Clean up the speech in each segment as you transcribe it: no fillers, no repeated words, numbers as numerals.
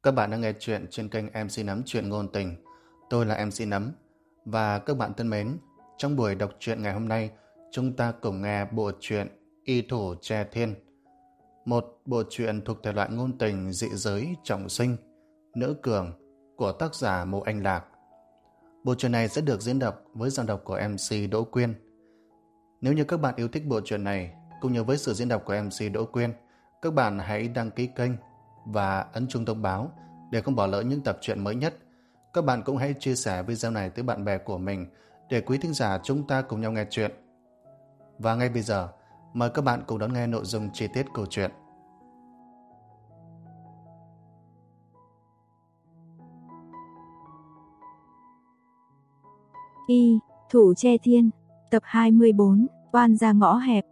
Các bạn đang nghe chuyện trên kênh MC Nấm Chuyện Ngôn Tình. Tôi là MC Nấm. Và các bạn thân mến, trong buổi đọc truyện ngày hôm nay, chúng ta cùng nghe bộ truyện Y Thủ Tre Thiên. Một bộ truyện thuộc thể loại ngôn tình dị giới trọng sinh, nữ cường của tác giả Mộ Anh Lạc. Bộ truyện này sẽ được diễn đọc với giọng đọc của MC Đỗ Quyên. Nếu như các bạn yêu thích bộ truyện này, cũng như với sự diễn đọc của MC Đỗ Quyên, các bạn hãy đăng ký kênh và ấn chuông thông báo để không bỏ lỡ những tập truyện mới nhất. Các bạn cũng hãy chia sẻ video này tới bạn bè của mình để quý thính giả chúng ta cùng nhau nghe chuyện. Và ngay bây giờ, mời các bạn cùng đón nghe nội dung chi tiết câu chuyện. Y Thủ Tre Thiên, tập 24, oan ra ngõ hẹp.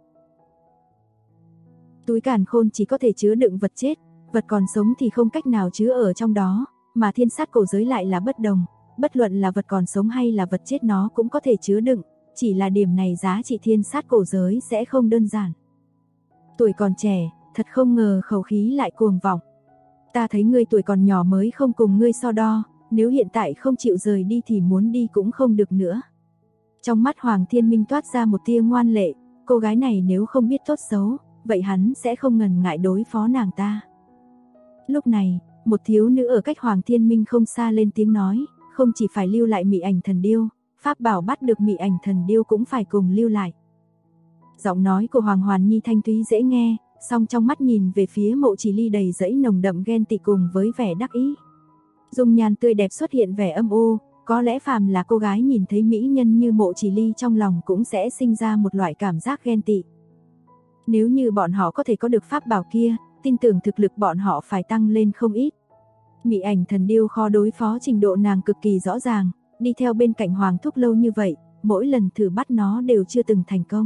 Túi càn khôn chỉ có thể chứa đựng vật chết, vật còn sống thì không cách nào chứa ở trong đó, mà thiên sát cổ giới lại là bất đồng, bất luận là vật còn sống hay là vật chết nó cũng có thể chứa đựng, chỉ là điểm này giá trị thiên sát cổ giới sẽ không đơn giản. Tuổi còn trẻ, thật không ngờ khẩu khí lại cuồng vọng. Ta thấy ngươi tuổi còn nhỏ mới không cùng ngươi so đo, nếu hiện tại không chịu rời đi thì muốn đi cũng không được nữa. Trong mắt Hoàng Thiên Minh toát ra một tia ngoan lệ, cô gái này nếu không biết tốt xấu, vậy hắn sẽ không ngần ngại đối phó nàng ta. Lúc này, một thiếu nữ ở cách Hoàng Thiên Minh không xa lên tiếng nói, không chỉ phải lưu lại mị ảnh thần điêu, pháp bảo bắt được mị ảnh thần điêu cũng phải cùng lưu lại. Giọng nói của Hoàng Hoàn Nhi thanh thúy dễ nghe, song trong mắt nhìn về phía Mộ Chỉ Ly đầy dẫy nồng đậm ghen tị cùng với vẻ đắc ý. Dung nhan tươi đẹp xuất hiện vẻ âm u, có lẽ phàm là cô gái nhìn thấy mỹ nhân như Mộ Chỉ Ly trong lòng cũng sẽ sinh ra một loại cảm giác ghen tị. Nếu như bọn họ có thể có được pháp bảo kia, tin tưởng thực lực bọn họ phải tăng lên không ít. Mị ảnh thần điêu khó đối phó, trình độ nàng cực kỳ rõ ràng, đi theo bên cạnh Hoàng Thúc lâu như vậy, mỗi lần thử bắt nó đều chưa từng thành công.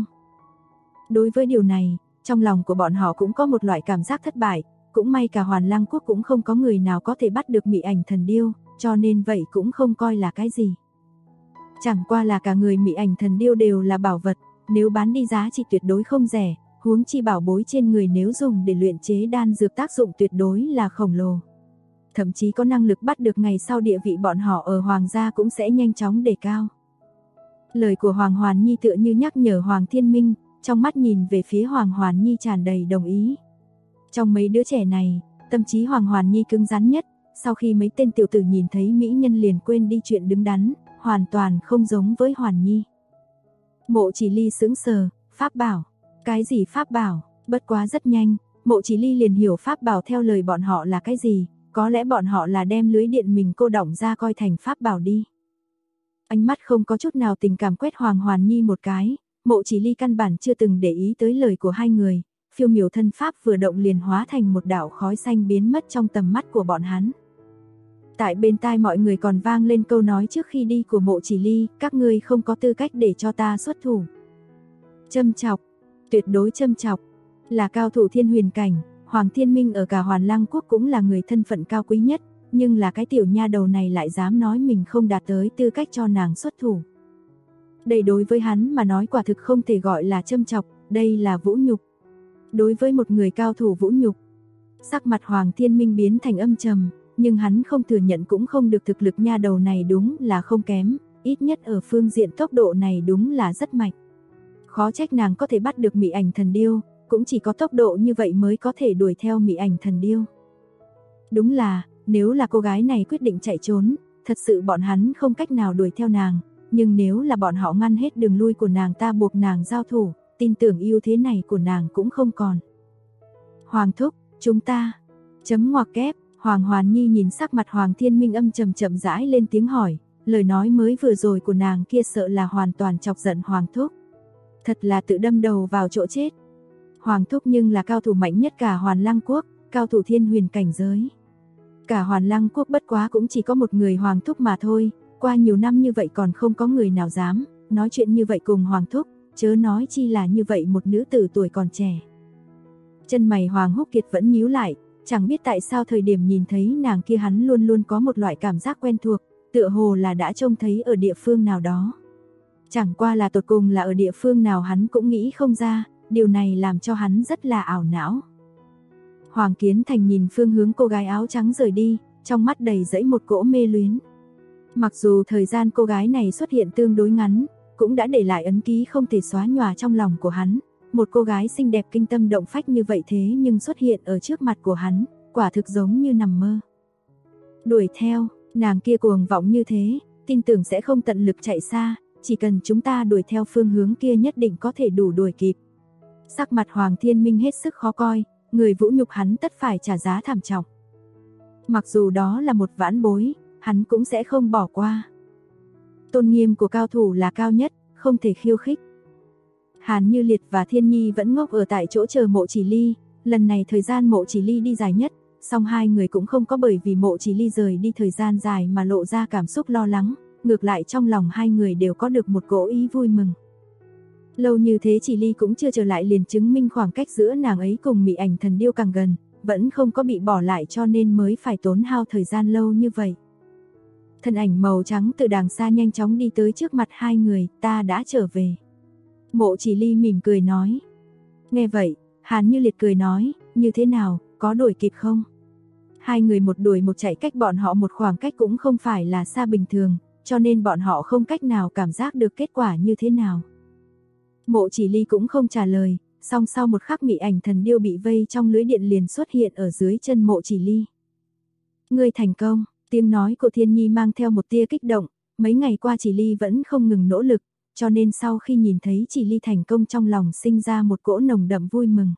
Đối với điều này, trong lòng của bọn họ cũng có một loại cảm giác thất bại, cũng may cả Hoàn Lăng Quốc cũng không có người nào có thể bắt được mị ảnh thần điêu, cho nên vậy cũng không coi là cái gì. Chẳng qua là cả người mị ảnh thần điêu đều là bảo vật, nếu bán đi giá trị tuyệt đối không rẻ, huống chi bảo bối trên người nếu dùng để luyện chế đan dược tác dụng tuyệt đối là khổng lồ. Thậm chí có năng lực bắt được ngày sau địa vị bọn họ ở Hoàng gia cũng sẽ nhanh chóng đề cao. Lời của Hoàng Hoàn Nhi tựa như nhắc nhở Hoàng Thiên Minh, trong mắt nhìn về phía Hoàng Hoàn Nhi tràn đầy đồng ý. Trong mấy đứa trẻ này, tâm trí Hoàng Hoàn Nhi cứng rắn nhất, sau khi mấy tên tiểu tử nhìn thấy mỹ nhân liền quên đi chuyện đứng đắn, hoàn toàn không giống với Hoàn Nhi. Mộ Chỉ Ly sững sờ, pháp bảo, cái gì pháp bảo? Bất quá rất nhanh, Mộ Chỉ Ly liền hiểu pháp bảo theo lời bọn họ là cái gì, có lẽ bọn họ là đem lưới điện mình cô đọng ra coi thành pháp bảo đi. Ánh mắt không có chút nào tình cảm quét Hoàng Hoàn Nhi một cái, Mộ Chỉ Ly căn bản chưa từng để ý tới lời của hai người, phiêu miểu thân pháp vừa động liền hóa thành một đạo khói xanh biến mất trong tầm mắt của bọn hắn. Tại bên tai mọi người còn vang lên câu nói trước khi đi của Mộ Chỉ Ly, các ngươi không có tư cách để cho ta xuất thủ. Châm chọc, tuyệt đối châm chọc, là cao thủ thiên huyền cảnh, Hoàng Thiên Minh ở cả Hoàn Lăng Quốc cũng là người thân phận cao quý nhất, nhưng là cái tiểu nha đầu này lại dám nói mình không đạt tới tư cách cho nàng xuất thủ. Đây đối với hắn mà nói quả thực không thể gọi là châm chọc, đây là vũ nhục. Đối với một người cao thủ vũ nhục, sắc mặt Hoàng Thiên Minh biến thành âm trầm, nhưng hắn không thừa nhận cũng không được, thực lực nha đầu này đúng là không kém, ít nhất ở phương diện tốc độ này đúng là rất mạnh. Khó trách nàng có thể bắt được mị ảnh thần điêu, cũng chỉ có tốc độ như vậy mới có thể đuổi theo mị ảnh thần điêu. Đúng là, nếu là cô gái này quyết định chạy trốn, thật sự bọn hắn không cách nào đuổi theo nàng, nhưng nếu là bọn họ ngăn hết đường lui của nàng ta buộc nàng giao thủ, tin tưởng ưu thế này của nàng cũng không còn. Hoàng thúc, chúng ta, chấm ngoặc kép, Hoàng Hoàn Nhi nhìn sắc mặt Hoàng Thiên Minh âm trầm chậm rãi lên tiếng hỏi, lời nói mới vừa rồi của nàng kia sợ là hoàn toàn chọc giận Hoàng thúc. Thật là tự đâm đầu vào chỗ chết. Hoàng thúc nhưng là cao thủ mạnh nhất cả Hoàn Lăng Quốc, cao thủ thiên huyền cảnh giới. Cả Hoàn Lăng Quốc bất quá cũng chỉ có một người Hoàng thúc mà thôi, qua nhiều năm như vậy còn không có người nào dám nói chuyện như vậy cùng Hoàng thúc, chớ nói chi là như vậy một nữ tử tuổi còn trẻ. Chân mày Hoàng Húc Kiệt vẫn nhíu lại, chẳng biết tại sao thời điểm nhìn thấy nàng kia hắn luôn luôn có một loại cảm giác quen thuộc, tựa hồ là đã trông thấy ở địa phương nào đó. Chẳng qua là tột cùng là ở địa phương nào hắn cũng nghĩ không ra, điều này làm cho hắn rất là ảo não. Hoàng Kiến Thành nhìn phương hướng cô gái áo trắng rời đi, trong mắt đầy dẫy một cỗ mê luyến. Mặc dù thời gian cô gái này xuất hiện tương đối ngắn, cũng đã để lại ấn ký không thể xóa nhòa trong lòng của hắn. Một cô gái xinh đẹp kinh tâm động phách như vậy thế nhưng xuất hiện ở trước mặt của hắn, quả thực giống như nằm mơ. Đuổi theo, nàng kia cuồng vọng như thế, tin tưởng sẽ không tận lực chạy xa, chỉ cần chúng ta đuổi theo phương hướng kia nhất định có thể đủ đuổi kịp. Sắc mặt Hoàng Thiên Minh hết sức khó coi, người vũ nhục hắn tất phải trả giá thảm trọng. Mặc dù đó là một vãn bối, hắn cũng sẽ không bỏ qua. Tôn nghiêm của cao thủ là cao nhất, không thể khiêu khích. Hàn Như Liệt và Thiên Nhi vẫn ngốc ở tại chỗ chờ Mộ Chỉ Ly, lần này thời gian Mộ Chỉ Ly đi dài nhất, song hai người cũng không có bởi vì Mộ Chỉ Ly rời đi thời gian dài mà lộ ra cảm xúc lo lắng, ngược lại trong lòng hai người đều có được một cỗ ý vui mừng. Lâu như thế Chỉ Ly cũng chưa trở lại liền chứng minh khoảng cách giữa nàng ấy cùng Mị Ảnh Thần Điêu càng gần, vẫn không có bị bỏ lại cho nên mới phải tốn hao thời gian lâu như vậy. Thân ảnh màu trắng từ đàng xa nhanh chóng đi tới trước mặt hai người, ta đã trở về. Mộ Chỉ Ly mỉm cười nói. Nghe vậy, Hàn Như Liệt cười nói, như thế nào, có đuổi kịp không? Hai người một đuổi một chạy cách bọn họ một khoảng cách cũng không phải là xa bình thường, cho nên bọn họ không cách nào cảm giác được kết quả như thế nào. Mộ Chỉ Ly cũng không trả lời, song sau một khắc Mị Ảnh Thần Điêu bị vây trong lưới điện liền xuất hiện ở dưới chân Mộ Chỉ Ly. Ngươi thành công, tiếng nói của Thiên Nhi mang theo một tia kích động, mấy ngày qua Chỉ Ly vẫn không ngừng nỗ lực, cho nên sau khi nhìn thấy Chỉ Ly thành công trong lòng sinh ra một cỗ nồng đậm vui mừng.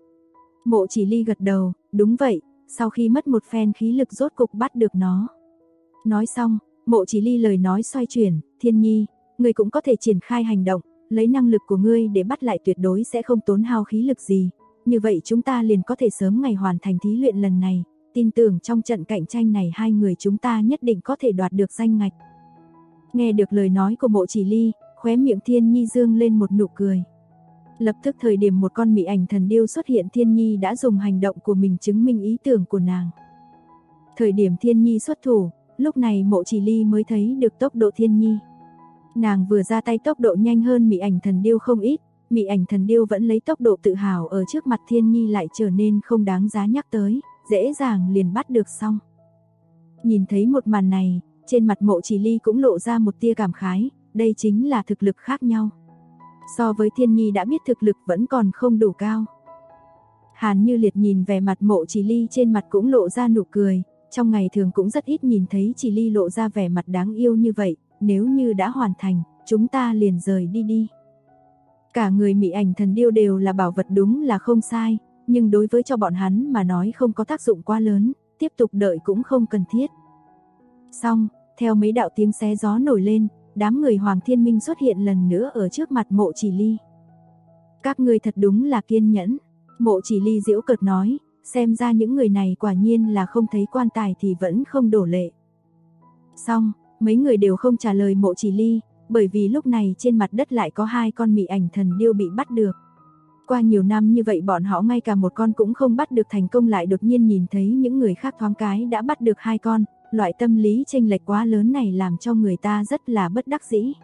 Mộ Chỉ Ly gật đầu, đúng vậy, sau khi mất một phen khí lực rốt cục bắt được nó. Nói xong, Mộ Chỉ Ly lời nói xoay chuyển, Thiên Nhi, ngươi cũng có thể triển khai hành động, lấy năng lực của ngươi để bắt lại tuyệt đối sẽ không tốn hao khí lực gì, như vậy chúng ta liền có thể sớm ngày hoàn thành thí luyện lần này, tin tưởng trong trận cạnh tranh này hai người chúng ta nhất định có thể đoạt được danh ngạch. Nghe được lời nói của Mộ Chỉ Ly, khóe miệng Thiên Nhi dương lên một nụ cười. Lập tức thời điểm một con Mị Ảnh Thần Điêu xuất hiện Thiên Nhi đã dùng hành động của mình chứng minh ý tưởng của nàng. Thời điểm Thiên Nhi xuất thủ, lúc này Mộ Chỉ Ly mới thấy được tốc độ Thiên Nhi. Nàng vừa ra tay tốc độ nhanh hơn Mị Ảnh Thần Điêu không ít, Mị Ảnh Thần Điêu vẫn lấy tốc độ tự hào ở trước mặt Thiên Nhi lại trở nên không đáng giá nhắc tới, dễ dàng liền bắt được xong. Nhìn thấy một màn này, trên mặt Mộ Chỉ Ly cũng lộ ra một tia cảm khái, đây chính là thực lực khác nhau. So với Thiên Nhi đã biết thực lực vẫn còn không đủ cao. Hàn Như Liệt nhìn vẻ mặt Mộ Chỉ Ly trên mặt cũng lộ ra nụ cười, trong ngày thường cũng rất ít nhìn thấy Chỉ Ly lộ ra vẻ mặt đáng yêu như vậy, nếu như đã hoàn thành, chúng ta liền rời đi đi. Cả người Mị Ảnh Thần Điêu đều là bảo vật đúng là không sai, nhưng đối với cho bọn hắn mà nói không có tác dụng quá lớn, tiếp tục đợi cũng không cần thiết. Xong, theo mấy đạo tiếng xé gió nổi lên, đám người Hoàng Thiên Minh xuất hiện lần nữa ở trước mặt Mộ Chỉ Ly. Các ngươi thật đúng là kiên nhẫn, Mộ Chỉ Ly giễu cợt nói, xem ra những người này quả nhiên là không thấy quan tài thì vẫn không đổ lệ. Xong, mấy người đều không trả lời Mộ Chỉ Ly, bởi vì lúc này trên mặt đất lại có hai con Mị Ảnh Thần Điêu bị bắt được. Qua nhiều năm như vậy bọn họ ngay cả một con cũng không bắt được thành công lại đột nhiên nhìn thấy những người khác thoáng cái đã bắt được hai con, loại tâm lý chênh lệch quá lớn này làm cho người ta rất là bất đắc dĩ.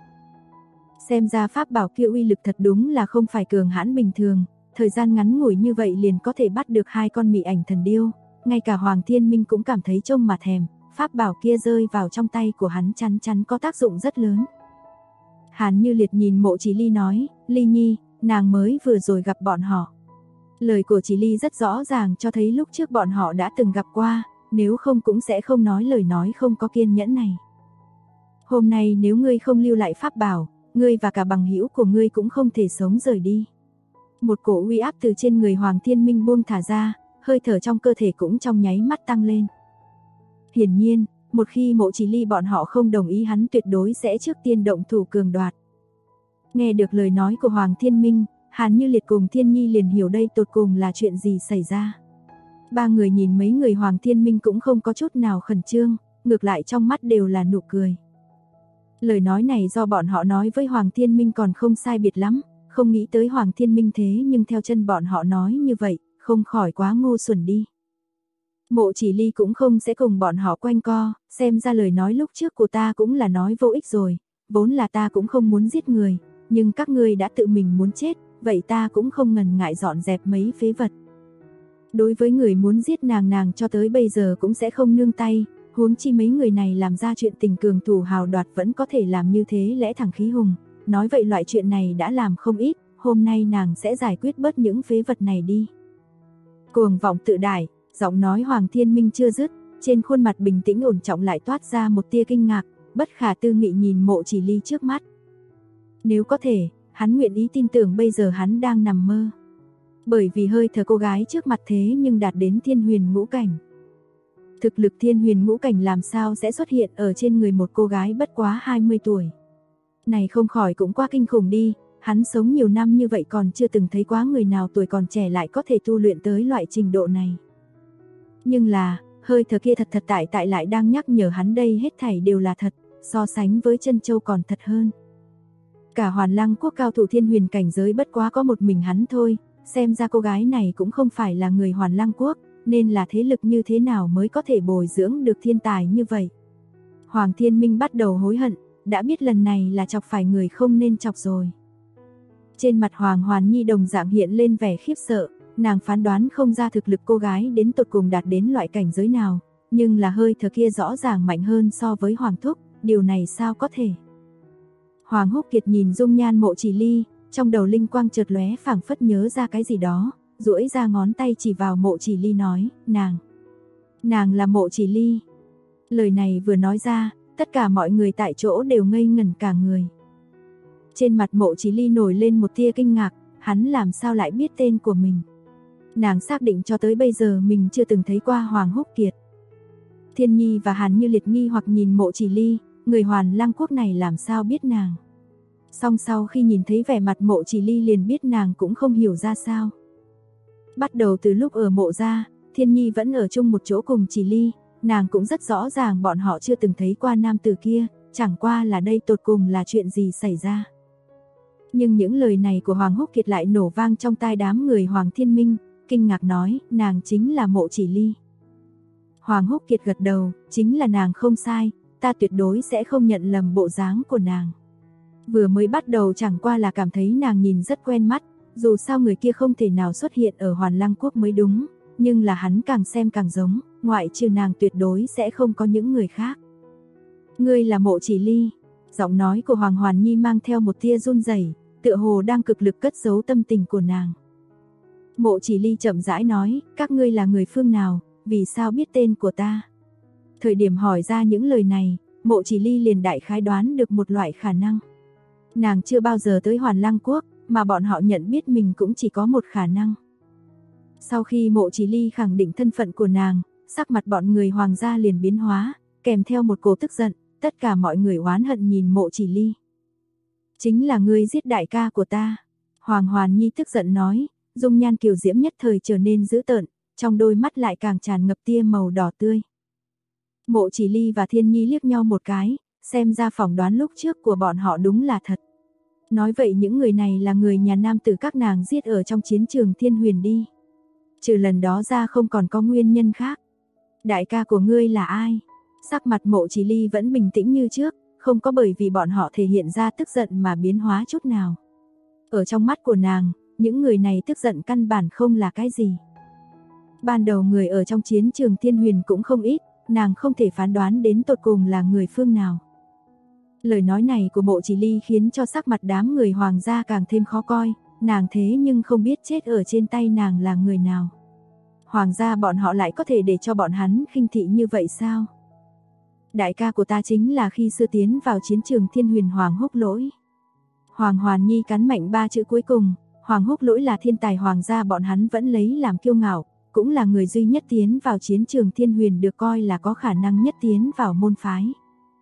Xem ra pháp bảo kia uy lực thật đúng là không phải cường hãn bình thường, thời gian ngắn ngủi như vậy liền có thể bắt được hai con Mị Ảnh Thần Điêu, ngay cả Hoàng Thiên Minh cũng cảm thấy trông mà thèm, pháp bảo kia rơi vào trong tay của hắn chắn chắn có tác dụng rất lớn. Hàn Như Liệt nhìn Mộ Chỉ Ly nói, Ly Nhi, nàng mới vừa rồi gặp bọn họ. Lời của Chỉ Ly rất rõ ràng cho thấy lúc trước bọn họ đã từng gặp qua, nếu không cũng sẽ không nói lời nói không có kiên nhẫn này. Hôm nay nếu ngươi không lưu lại pháp bảo, ngươi và cả bằng hữu của ngươi cũng không thể sống rời đi. Một cổ uy áp từ trên người Hoàng Thiên Minh buông thả ra, hơi thở trong cơ thể cũng trong nháy mắt tăng lên. Hiển nhiên, một khi Mộ Chỉ Ly bọn họ không đồng ý hắn tuyệt đối sẽ trước tiên động thủ cường đoạt. Nghe được lời nói của Hoàng Thiên Minh, Hàn Như Liệt cùng Thiên Nhi liền hiểu đây tột cùng là chuyện gì xảy ra. Ba người nhìn mấy người Hoàng Thiên Minh cũng không có chút nào khẩn trương, ngược lại trong mắt đều là nụ cười. Lời nói này do bọn họ nói với Hoàng Thiên Minh còn không sai biệt lắm, không nghĩ tới Hoàng Thiên Minh thế nhưng theo chân bọn họ nói như vậy, không khỏi quá ngu xuẩn đi. Mộ Chỉ Ly cũng không sẽ cùng bọn họ quanh co, xem ra lời nói lúc trước của ta cũng là nói vô ích rồi, vốn là ta cũng không muốn giết người, nhưng các ngươi đã tự mình muốn chết, vậy ta cũng không ngần ngại dọn dẹp mấy phế vật. Đối với người muốn giết nàng cho tới bây giờ cũng sẽ không nương tay, Huống chi mấy người này làm ra chuyện tình cường thủ hào đoạt vẫn có thể làm như thế lẽ thẳng khí hùng. Nói vậy loại chuyện này đã làm không ít, hôm nay nàng sẽ giải quyết bớt những phế vật này đi. Cuồng vọng tự đại, giọng nói Hoàng Thiên Minh chưa dứt, trên khuôn mặt bình tĩnh ổn trọng lại toát ra một tia kinh ngạc, bất khả tư nghị nhìn Mộ Chỉ Ly trước mắt. Nếu có thể, hắn nguyện ý tin tưởng bây giờ hắn đang nằm mơ. Bởi vì hơi thở cô gái trước mặt thế nhưng đạt đến thiên huyền ngũ cảnh. Thực lực thiên huyền ngũ cảnh làm sao sẽ xuất hiện ở trên người một cô gái bất quá 20 tuổi. Này không khỏi cũng quá kinh khủng đi, hắn sống nhiều năm như vậy còn chưa từng thấy quá người nào tuổi còn trẻ lại có thể tu luyện tới loại trình độ này. Nhưng là, hơi thở kia thật tại lại đang nhắc nhở hắn đây hết thảy đều là thật, so sánh với Chân Châu còn thật hơn. Cả Hoàn Lăng quốc cao thủ thiên huyền cảnh giới bất quá có một mình hắn thôi, xem ra cô gái này cũng không phải là người Hoàn Lăng quốc, nên là thế lực như thế nào mới có thể bồi dưỡng được thiên tài như vậy. Hoàng Thiên Minh bắt đầu hối hận, đã biết lần này là chọc phải người không nên chọc rồi. Trên mặt Hoàng Hoàn Nhi đồng dạng hiện lên vẻ khiếp sợ, nàng phán đoán không ra thực lực cô gái đến tột cùng đạt đến loại cảnh giới nào, nhưng là hơi thở kia rõ ràng mạnh hơn so với Hoàng Thúc, điều này sao có thể. Hoàng Húc Kiệt nhìn dung nhan Mộ Chỉ Ly, trong đầu linh quang chợt lóe phảng phất nhớ ra cái gì đó, duỗi ra ngón tay chỉ vào Mộ Chỉ Ly nói, nàng là Mộ Chỉ Ly. Lời này vừa nói ra, tất cả mọi người tại chỗ đều ngây ngẩn cả người. Trên mặt Mộ Chỉ Ly nổi lên một tia kinh ngạc, hắn làm sao lại biết tên của mình. Nàng xác định cho tới bây giờ mình chưa từng thấy qua Hoàng Húc Kiệt. Thiên Nhi và Hàn Như Liệt nghi hoặc nhìn Mộ Chỉ Ly, người Hoàn Lăng quốc này làm sao biết nàng. Song sau khi nhìn thấy vẻ mặt Mộ Chỉ Ly liền biết nàng cũng không hiểu ra sao. Bắt đầu từ lúc ở Mộ gia, Thiên Nhi vẫn ở chung một chỗ cùng Chỉ Ly, nàng cũng rất rõ ràng bọn họ chưa từng thấy qua nam tử kia, chẳng qua là đây tột cùng là chuyện gì xảy ra. Nhưng những lời này của Hoàng Húc Kiệt lại nổ vang trong tai đám người Hoàng Thiên Minh, kinh ngạc nói, nàng chính là Mộ Chỉ Ly. Hoàng Húc Kiệt gật đầu, chính là nàng không sai, ta tuyệt đối sẽ không nhận lầm bộ dáng của nàng. Vừa mới bắt đầu chẳng qua là cảm thấy nàng nhìn rất quen mắt, dù sao người kia không thể nào xuất hiện ở Hoàn Lăng quốc mới đúng, nhưng là hắn càng xem càng giống, ngoại trừ nàng tuyệt đối sẽ không có những người khác. Ngươi là Mộ Chỉ Ly. Giọng nói của Hoàng Hoàn Nhi mang theo một tia run rẩy, tựa hồ đang cực lực cất giấu tâm tình của nàng. Mộ Chỉ Ly chậm rãi nói, các ngươi là người phương nào, vì sao biết tên của ta? Thời điểm hỏi ra những lời này, Mộ Chỉ Ly liền đại khái đoán được một loại khả năng. Nàng chưa bao giờ tới Hoàn Lăng quốc, mà bọn họ nhận biết mình cũng chỉ có một khả năng. Sau khi Mộ Chỉ Ly khẳng định thân phận của nàng, sắc mặt bọn người Hoàng gia liền biến hóa, kèm theo một cổ tức giận, tất cả mọi người oán hận nhìn Mộ Chỉ Ly. Chính là ngươi giết đại ca của ta. Hoàng Hoàn Nhi tức giận nói, dung nhan kiều diễm nhất thời trở nên dữ tợn, trong đôi mắt lại càng tràn ngập tia màu đỏ tươi. Mộ Chỉ Ly và Thiên Nhi liếc nhau một cái, xem ra phỏng đoán lúc trước của bọn họ đúng là thật. Nói vậy những người này là người nhà nam tử các nàng giết ở trong chiến trường Thiên Huyền đi. Trừ lần đó ra không còn có nguyên nhân khác. Đại ca của ngươi là ai? Sắc mặt Mộ Chỉ Ly vẫn bình tĩnh như trước, không có bởi vì bọn họ thể hiện ra tức giận mà biến hóa chút nào. Ở trong mắt của nàng, những người này tức giận căn bản không là cái gì. Ban đầu người ở trong chiến trường Thiên Huyền cũng không ít, nàng không thể phán đoán đến tột cùng là người phương nào. Lời nói này của Mộ Chỉ Ly khiến cho sắc mặt đám người Hoàng gia càng thêm khó coi, nàng thế nhưng không biết chết ở trên tay nàng là người nào. Hoàng gia bọn họ lại có thể để cho bọn hắn khinh thị như vậy sao? Đại ca của ta chính là khi xưa tiến vào chiến trường Thiên Huyền Hoàng Húc Lỗi. Hoàng Hoàn Nhi cắn mạnh 3 chữ cuối cùng, Hoàng Húc Lỗi là thiên tài Hoàng gia bọn hắn vẫn lấy làm kiêu ngạo, cũng là người duy nhất tiến vào chiến trường Thiên Huyền được coi là có khả năng nhất tiến vào môn phái.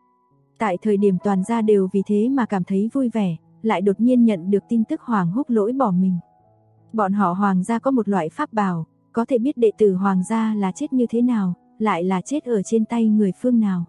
Tại thời điểm toàn gia đều vì thế mà cảm thấy vui vẻ, lại đột nhiên nhận được tin tức Hoàng Húc Lỗi bỏ mình. Bọn họ Hoàng gia có một loại pháp bảo, có thể biết đệ tử Hoàng gia là chết như thế nào, lại là chết ở trên tay người phương nào.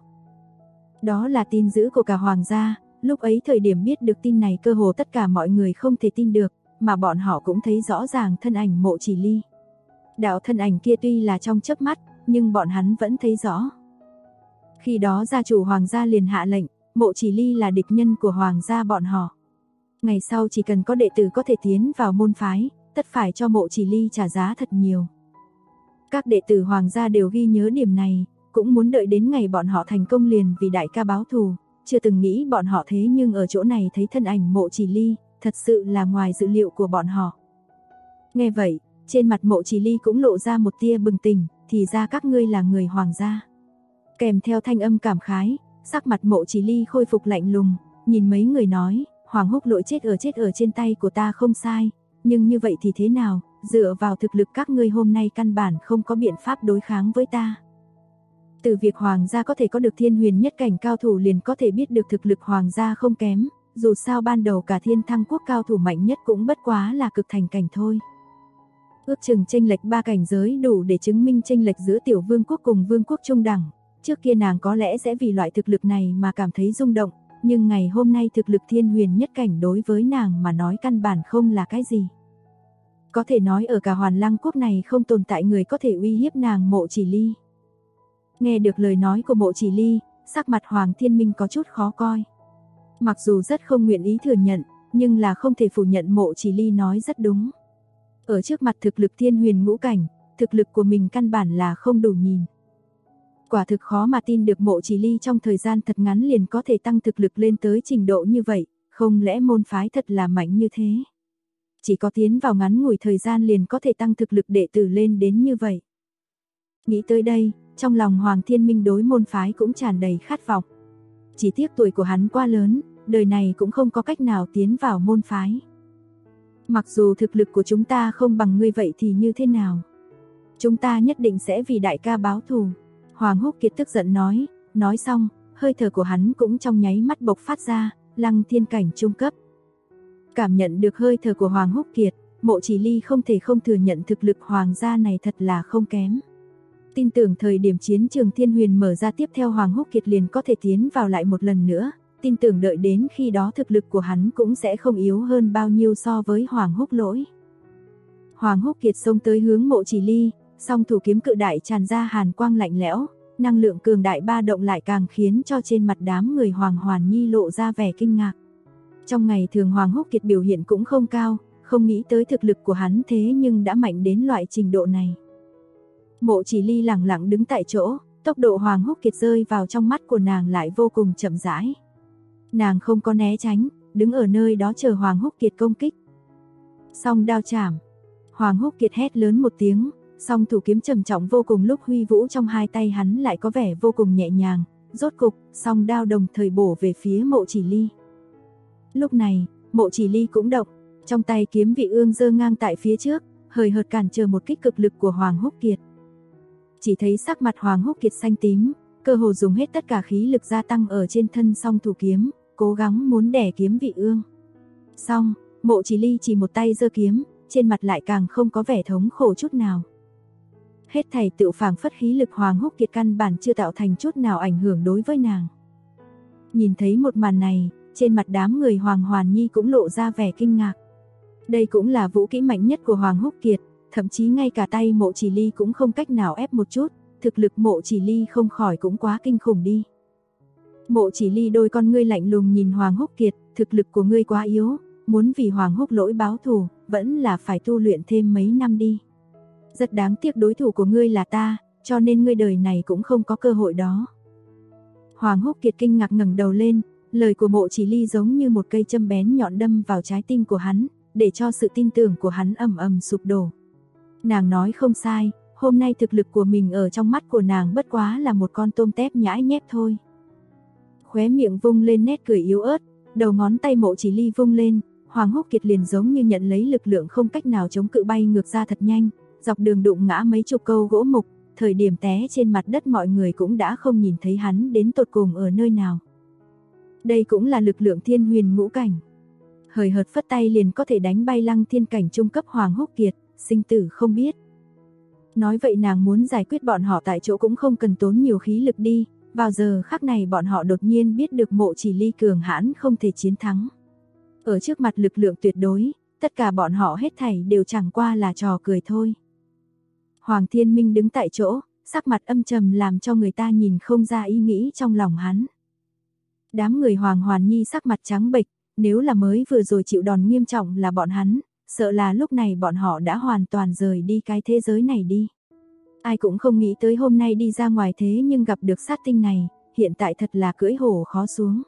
Đó là tin dữ của cả Hoàng gia, lúc ấy thời điểm biết được tin này cơ hồ tất cả mọi người không thể tin được, mà bọn họ cũng thấy rõ ràng thân ảnh Mộ Chỉ Ly. Đạo thân ảnh kia tuy là trong chớp mắt, nhưng bọn hắn vẫn thấy rõ. Khi đó gia chủ Hoàng gia liền hạ lệnh, Mộ Chỉ Ly là địch nhân của Hoàng gia bọn họ. Ngày sau chỉ cần có đệ tử có thể tiến vào môn phái, tất phải cho Mộ Chỉ Ly trả giá thật nhiều. Các đệ tử Hoàng gia đều ghi nhớ điểm này, cũng muốn đợi đến ngày bọn họ thành công liền vì đại ca báo thù, chưa từng nghĩ bọn họ thế nhưng ở chỗ này thấy thân ảnh Mộ Chỉ Ly, thật sự là ngoài dự liệu của bọn họ. Nghe vậy, trên mặt Mộ Chỉ Ly cũng lộ ra một tia bừng tỉnh, thì ra các ngươi là người hoàng gia. Kèm theo thanh âm cảm khái, sắc mặt Mộ Chỉ Ly khôi phục lạnh lùng, nhìn mấy người nói, Hoàng Húc Lỗi chết ở trên tay của ta không sai, nhưng như vậy thì thế nào, dựa vào thực lực các ngươi hôm nay căn bản không có biện pháp đối kháng với ta. Từ việc hoàng gia có thể có được thiên huyền nhất cảnh cao thủ liền có thể biết được thực lực hoàng gia không kém, dù sao ban đầu cả Thiên Thăng quốc cao thủ mạnh nhất cũng bất quá là cực thành cảnh thôi. Ước chừng chênh lệch 3 cảnh giới đủ để chứng minh chênh lệch giữa tiểu vương quốc cùng vương quốc trung đẳng. Trước kia nàng có lẽ sẽ vì loại thực lực này mà cảm thấy rung động, nhưng ngày hôm nay thực lực thiên huyền nhất cảnh đối với nàng mà nói căn bản không là cái gì. Có thể nói ở cả Hoàn Lăng quốc này không tồn tại người có thể uy hiếp nàng Mộ Chỉ Ly. Nghe được lời nói của Mộ Chỉ Ly, sắc mặt Hoàng Thiên Minh có chút khó coi. Mặc dù rất không nguyện ý thừa nhận, nhưng là không thể phủ nhận Mộ Chỉ Ly nói rất đúng. Ở trước mặt thực lực thiên huyền ngũ cảnh, thực lực của mình căn bản là không đủ nhìn. Quả thực khó mà tin được Mộ Chỉ Ly trong thời gian thật ngắn liền có thể tăng thực lực lên tới trình độ như vậy, không lẽ môn phái thật là mạnh như thế? Chỉ có tiến vào ngắn ngủi thời gian liền có thể tăng thực lực đệ tử lên đến như vậy. Nghĩ tới đây, trong lòng Hoàng Thiên Minh đối môn phái cũng tràn đầy khát vọng. Chỉ tiếc tuổi của hắn quá lớn, đời này cũng không có cách nào tiến vào môn phái. Mặc dù thực lực của chúng ta không bằng ngươi vậy thì như thế nào? Chúng ta nhất định sẽ vì đại ca báo thù. Hoàng Húc Kiệt tức giận nói xong, hơi thở của hắn cũng trong nháy mắt bộc phát ra, lăng thiên cảnh trung cấp. Cảm nhận được hơi thở của Hoàng Húc Kiệt, Mộ Chỉ Ly không thể không thừa nhận thực lực hoàng gia này thật là không kém. Tin tưởng thời điểm chiến trường Thiên Huyền mở ra tiếp theo Hoàng Húc Kiệt liền có thể tiến vào lại một lần nữa, tin tưởng đợi đến khi đó thực lực của hắn cũng sẽ không yếu hơn bao nhiêu so với Hoàng Húc Lỗi. Hoàng Húc Kiệt xông tới hướng Mộ Chỉ Ly, song thủ kiếm cự đại tràn ra hàn quang lạnh lẽo, năng lượng cường đại ba động lại càng khiến cho trên mặt đám người Hoàng Hoàn Nhi lộ ra vẻ kinh ngạc. Trong ngày thường Hoàng Húc Kiệt biểu hiện cũng không cao, không nghĩ tới thực lực của hắn thế nhưng đã mạnh đến loại trình độ này. Mộ Chỉ Ly lẳng lặng đứng tại chỗ, tốc độ Hoàng Húc Kiệt rơi vào trong mắt của nàng lại vô cùng chậm rãi. Nàng không có né tránh, đứng ở nơi đó chờ Hoàng Húc Kiệt công kích. Song đao chảm. Hoàng Húc Kiệt hét lớn một tiếng, song thủ kiếm trầm trọng vô cùng lúc huy vũ trong hai tay hắn lại có vẻ vô cùng nhẹ nhàng, rốt cục, song đao đồng thời bổ về phía Mộ Chỉ Ly. Lúc này, Mộ Chỉ Ly cũng động, trong tay kiếm vị ương giơ ngang tại phía trước, hời hợt cản trở một kích cực lực của Hoàng Húc Kiệt. Chỉ thấy sắc mặt Hoàng Húc Kiệt xanh tím, cơ hồ dùng hết tất cả khí lực gia tăng ở trên thân song thủ kiếm, cố gắng muốn đè kiếm vị ương. Xong, Mộ Chỉ Ly chỉ một tay giơ kiếm, trên mặt lại càng không có vẻ thống khổ chút nào. Hết thảy tự phảng phất khí lực Hoàng Húc Kiệt căn bản chưa tạo thành chút nào ảnh hưởng đối với nàng. Nhìn thấy một màn này, trên mặt đám người Hoàng Hoàn Nhi cũng lộ ra vẻ kinh ngạc. Đây cũng là vũ kỹ mạnh nhất của Hoàng Húc Kiệt, thậm chí ngay cả tay Mộ Chỉ Ly cũng không cách nào ép một chút, thực lực Mộ Chỉ Ly không khỏi cũng quá kinh khủng đi. Mộ Chỉ Ly đôi con ngươi lạnh lùng nhìn Hoàng Húc Kiệt, thực lực của ngươi quá yếu, muốn vì Hoàng Húc Lỗi báo thù, vẫn là phải tu luyện thêm mấy năm đi. Rất đáng tiếc đối thủ của ngươi là ta, cho nên ngươi đời này cũng không có cơ hội đó. Hoàng Húc Kiệt kinh ngạc ngẩng đầu lên, lời của Mộ Chỉ Ly giống như một cây châm bén nhọn đâm vào trái tim của hắn, để cho sự tin tưởng của hắn ầm ầm sụp đổ. Nàng nói không sai, hôm nay thực lực của mình ở trong mắt của nàng bất quá là một con tôm tép nhãi nhép thôi. Khóe miệng vung lên nét cười yếu ớt, đầu ngón tay Mộ Chỉ Ly vung lên, Hoàng Húc Kiệt liền giống như nhận lấy lực lượng không cách nào chống cự bay ngược ra thật nhanh, dọc đường đụng ngã mấy chục câu gỗ mục, thời điểm té trên mặt đất mọi người cũng đã không nhìn thấy hắn đến tột cùng ở nơi nào. Đây cũng là lực lượng thiên huyền ngũ cảnh. Hời hợt phất tay liền có thể đánh bay lăng thiên cảnh trung cấp Hoàng Húc Kiệt, sinh tử không biết. Nói vậy nàng muốn giải quyết bọn họ tại chỗ cũng không cần tốn nhiều khí lực đi, vào giờ khắc này bọn họ đột nhiên biết được Mộ Chỉ Ly cường hãn không thể chiến thắng. Ở trước mặt lực lượng tuyệt đối, tất cả bọn họ hết thảy đều chẳng qua là trò cười thôi. Hoàng Thiên Minh đứng tại chỗ, sắc mặt âm trầm làm cho người ta nhìn không ra ý nghĩ trong lòng hắn. Đám người Hoàng Hoàn Nhi sắc mặt trắng bệch, nếu là mới vừa rồi chịu đòn nghiêm trọng là bọn hắn, sợ là lúc này bọn họ đã hoàn toàn rời đi cái thế giới này đi. Ai cũng không nghĩ tới hôm nay đi ra ngoài thế nhưng gặp được sát tinh này, hiện tại thật là cưỡi hổ khó xuống.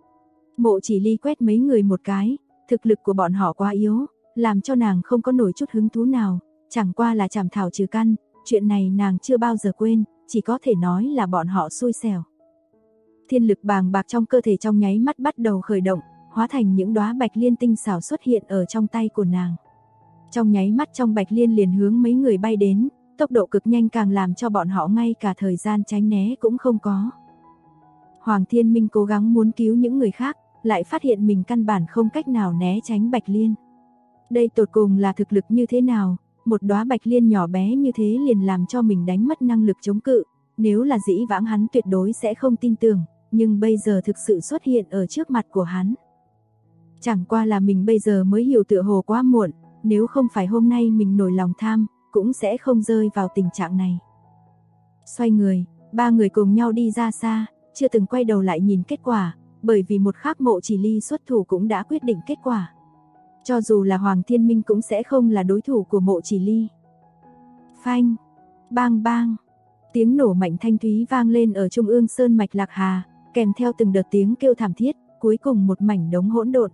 Mộ Chỉ Ly quét mấy người một cái, thực lực của bọn họ quá yếu, làm cho nàng không có nổi chút hứng thú nào, chẳng qua là chảm thảo trừ căn, chuyện này nàng chưa bao giờ quên, chỉ có thể nói là bọn họ xui xẻo. Thiên lực bàng bạc trong cơ thể trong nháy mắt bắt đầu khởi động, hóa thành những đóa bạch liên tinh xảo xuất hiện ở trong tay của nàng. Trong nháy mắt trong bạch liên liền hướng mấy người bay đến, tốc độ cực nhanh càng làm cho bọn họ ngay cả thời gian tránh né cũng không có. Hoàng Thiên Minh cố gắng muốn cứu những người khác, lại phát hiện mình căn bản không cách nào né tránh bạch liên. Đây tột cùng là thực lực như thế nào, một đóa bạch liên nhỏ bé như thế liền làm cho mình đánh mất năng lực chống cự, nếu là dĩ vãng hắn tuyệt đối sẽ không tin tưởng, nhưng bây giờ thực sự xuất hiện ở trước mặt của hắn. Chẳng qua là mình bây giờ mới hiểu tựa hồ quá muộn, nếu không phải hôm nay mình nổi lòng tham, cũng sẽ không rơi vào tình trạng này. Xoay người, ba người cùng nhau đi ra xa, chưa từng quay đầu lại nhìn kết quả, bởi vì một khắc Mộ Chỉ Ly xuất thủ cũng đã quyết định kết quả. Cho dù là Hoàng Thiên Minh cũng sẽ không là đối thủ của Mộ Chỉ Ly. Phanh, bang bang, tiếng nổ mạnh thanh thúy vang lên ở trung ương sơn mạch Lạc Hà, kèm theo từng đợt tiếng kêu thảm thiết, cuối cùng một mảnh đống hỗn độn.